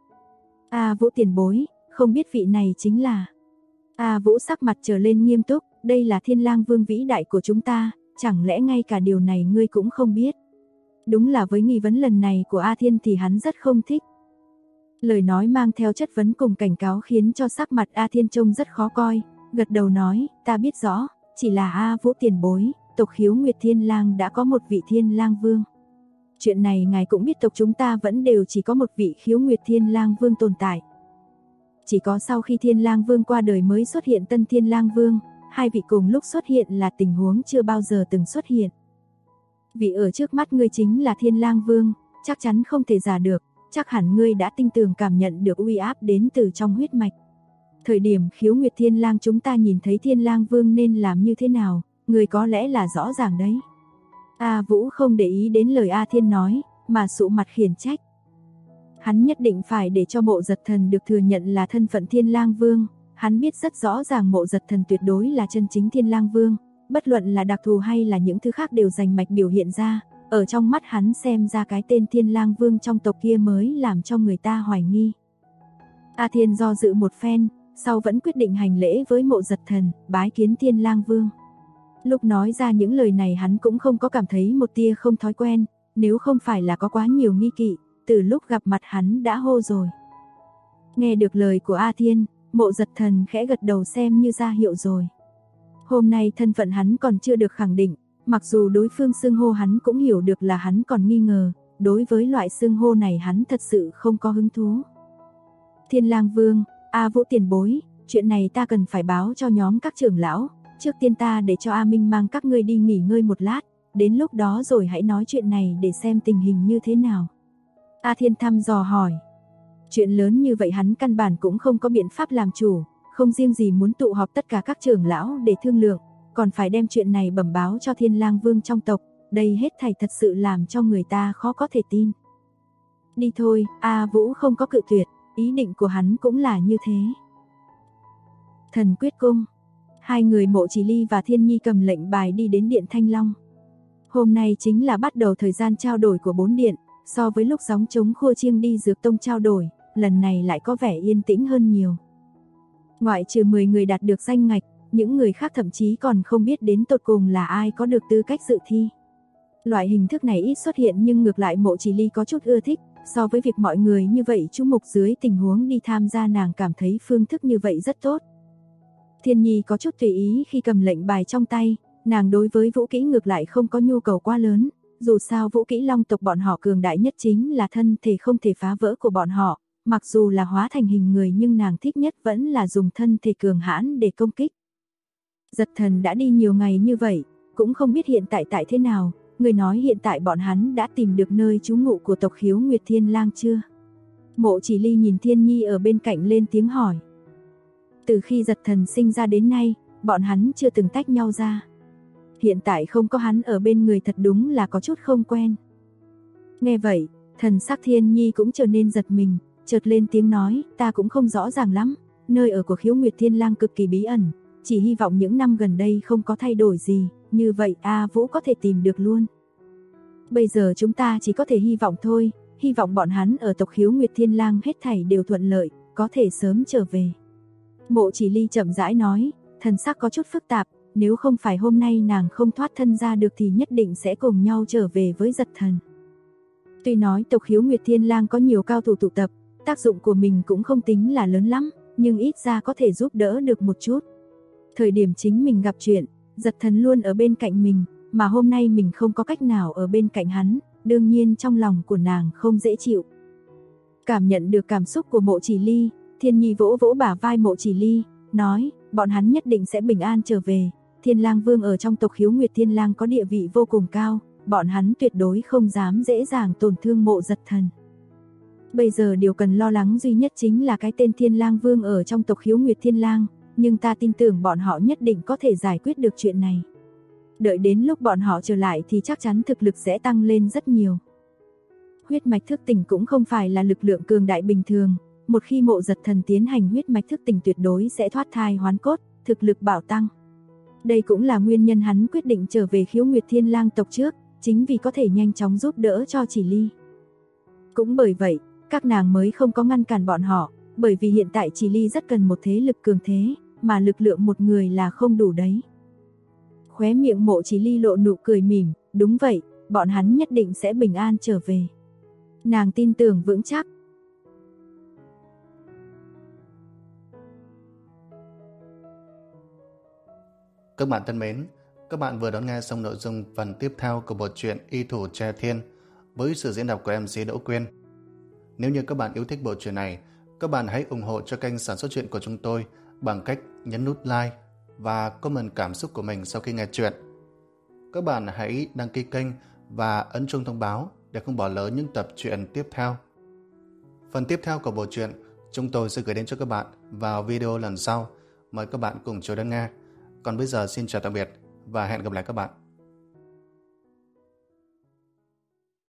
A Vũ tiền bối, không biết vị này chính là... A Vũ sắc mặt trở lên nghiêm túc, đây là Thiên Lang Vương vĩ đại của chúng ta, chẳng lẽ ngay cả điều này ngươi cũng không biết? Đúng là với nghi vấn lần này của A Thiên thì hắn rất không thích. Lời nói mang theo chất vấn cùng cảnh cáo khiến cho sắc mặt A Thiên trông rất khó coi, gật đầu nói, ta biết rõ, chỉ là A Vũ tiền bối, tộc Khiếu Nguyệt Thiên Lang đã có một vị Thiên Lang Vương. Chuyện này ngài cũng biết tộc chúng ta vẫn đều chỉ có một vị Khiếu Nguyệt Thiên Lang Vương tồn tại. Chỉ có sau khi Thiên Lang Vương qua đời mới xuất hiện tân Thiên Lang Vương, hai vị cùng lúc xuất hiện là tình huống chưa bao giờ từng xuất hiện. Vị ở trước mắt ngươi chính là Thiên Lang Vương, chắc chắn không thể giả được, chắc hẳn ngươi đã tinh tường cảm nhận được uy áp đến từ trong huyết mạch. Thời điểm Khiếu Nguyệt Thiên Lang chúng ta nhìn thấy Thiên Lang Vương nên làm như thế nào, ngươi có lẽ là rõ ràng đấy. A Vũ không để ý đến lời A Thiên nói, mà sụ mặt khiển trách. Hắn nhất định phải để cho Mộ Giật Thần được thừa nhận là thân phận Thiên Lang Vương, hắn biết rất rõ ràng Mộ Giật Thần tuyệt đối là chân chính Thiên Lang Vương, bất luận là đặc thù hay là những thứ khác đều rành mạch biểu hiện ra, ở trong mắt hắn xem ra cái tên Thiên Lang Vương trong tộc kia mới làm cho người ta hoài nghi. A Thiên do dự một phen, sau vẫn quyết định hành lễ với Mộ Giật Thần, bái kiến Thiên Lang Vương. Lúc nói ra những lời này hắn cũng không có cảm thấy một tia không thói quen, nếu không phải là có quá nhiều nghi kỵ, từ lúc gặp mặt hắn đã hô rồi. Nghe được lời của A Thiên, Mộ Giật Thần khẽ gật đầu xem như ra hiệu rồi. Hôm nay thân phận hắn còn chưa được khẳng định, Mặc dù đối phương xưng hô hắn cũng hiểu được là hắn còn nghi ngờ, đối với loại xưng hô này hắn thật sự không có hứng thú. Thiên Lang Vương, A Vũ tiền bối, chuyện này ta cần phải báo cho nhóm các trưởng lão, trước tiên ta để cho A Minh mang các ngươi đi nghỉ ngơi một lát, đến lúc đó rồi hãy nói chuyện này để xem tình hình như thế nào. A Thiên thăm dò hỏi. Chuyện lớn như vậy hắn căn bản cũng không có biện pháp làm chủ, không riêng gì muốn tụ họp tất cả các trưởng lão để thương lượng, còn phải đem chuyện này bẩm báo cho Thiên Lang Vương trong tộc, đây hết thảy thật sự làm cho người ta khó có thể tin. Đi thôi, A Vũ không có cự tuyệt, ý định của hắn cũng là như thế. Thần Quyết Cung. Hai người Mộ Chỉ Ly và Thiên Nhi cầm lệnh bài đi đến Điện Thanh Long. Hôm nay chính là bắt đầu thời gian trao đổi của 4 điện, so với lúc gióng trống khua chiêng đi Dược Tông trao đổi, lần này lại có vẻ yên tĩnh hơn nhiều. Ngoại trừ 10 người đạt được danh ngạch, những người khác thậm chí còn không biết đến tột cùng là ai có được tư cách dự thi. Loại hình thức này ít xuất hiện nhưng ngược lại Mộ Chỉ Ly có chút ưa thích, so với việc mọi người như vậy chú mục dưới tình huống đi tham gia nàng cảm thấy phương thức như vậy rất tốt. Thiên Nhi có chút tùy ý khi cầm lệnh bài trong tay, nàng đối với vũ kỹ ngược lại không có nhu cầu quá lớn, dù sao vũ kỹ long tộc bọn họ cường đại nhất chính là thân thể không thể phá vỡ của bọn họ, mặc dù là hóa thành hình người nhưng nàng thích nhất vẫn là dùng thân thể cường hãn để công kích. Giật Thần đã đi nhiều ngày như vậy, cũng không biết hiện tại thế nào, người nói hiện tại bọn hắn đã tìm được nơi trú ngụ của tộc Khiếu Nguyệt Thiên Lang chưa? Mộ Chỉ Ly nhìn Thiên Nhi ở bên cạnh lên tiếng hỏi. Từ khi Giật Thần sinh ra đến nay, bọn hắn chưa từng tách nhau ra. Hiện tại không có hắn ở bên người thật đúng là có chút không quen. Nghe vậy, thần sắc Thiên Nhi cũng trở nên giật mình, chợt lên tiếng nói, ta cũng không rõ ràng lắm, nơi ở của Khiếu Nguyệt Thiên Lang cực kỳ bí ẩn, chỉ hy vọng những năm gần đây không có thay đổi gì, như vậy A Vũ có thể tìm được luôn. Bây giờ chúng ta chỉ có thể hy vọng thôi, hy vọng bọn hắn ở tộc Khiếu Nguyệt Thiên Lang hết thảy đều thuận lợi, có thể sớm trở về. Mộ Chỉ Ly chậm rãi nói, thần sắc có chút phức tạp, nếu không phải hôm nay nàng không thoát thân ra được thì nhất định sẽ cùng nhau trở về với Giật Thần. Tuy nói tộc Khiếu Nguyệt Thiên Lang có nhiều cao thủ tụ tập, tác dụng của mình cũng không tính là lớn lắm, nhưng ít ra có thể giúp đỡ được một chút. Thời điểm chính mình gặp chuyện, Giật Thần luôn ở bên cạnh mình, mà hôm nay mình không có cách nào ở bên cạnh hắn, đương nhiên trong lòng của nàng không dễ chịu. Cảm nhận được cảm xúc của Mộ Chỉ Ly, Thiên Nhi vỗ vỗ bả vai Mộ Chỉ Ly, nói, bọn hắn nhất định sẽ bình an trở về, Thiên Lang Vương ở trong tộc Khiếu Nguyệt Thiên Lang có địa vị vô cùng cao, bọn hắn tuyệt đối không dám dễ dàng tổn thương Mộ Giật Thần. Bây giờ điều cần lo lắng duy nhất chính là cái tên Thiên Lang Vương ở trong tộc Khiếu Nguyệt Thiên Lang, nhưng ta tin tưởng bọn họ nhất định có thể giải quyết được chuyện này. Đợi đến lúc bọn họ trở lại thì chắc chắn thực lực sẽ tăng lên rất nhiều. Huyết mạch thức tỉnh cũng không phải là lực lượng cường đại bình thường, một khi Mộ Giật Thần tiến hành huyết mạch thức tỉnh tuyệt đối sẽ thoát thai hoán cốt, thực lực bạo tăng. Đây cũng là nguyên nhân hắn quyết định trở về Khiếu Nguyệt Thiên Lang tộc trước, chính vì có thể nhanh chóng giúp đỡ cho Chỉ Ly. Cũng bởi vậy, các nàng mới không có ngăn cản bọn họ, bởi vì hiện tại Chỉ Ly rất cần một thế lực cường thế, mà lực lượng một người là không đủ đấy. Khóe miệng Mộ Chỉ Ly lộ nụ cười mỉm, đúng vậy, bọn hắn nhất định sẽ bình an trở về. Nàng tin tưởng vững chắc. Các bạn thân mến, các bạn vừa đón nghe xong nội dung phần tiếp theo của bộ truyện Y Thủ Tre Thiên với sự diễn đọc của MC Đỗ Quyên. Nếu như các bạn yêu thích bộ truyện này, các bạn hãy ủng hộ cho kênh sản xuất truyện của chúng tôi bằng cách nhấn nút like và comment cảm xúc của mình sau khi nghe truyện. Các bạn hãy đăng ký kênh và ấn chuông thông báo để không bỏ lỡ những tập truyện tiếp theo. Phần tiếp theo của bộ truyện chúng tôi sẽ gửi đến cho các bạn vào video lần sau. Mời các bạn cùng chờ đón nghe. Còn bây giờ xin chào tạm biệt và hẹn gặp lại các bạn.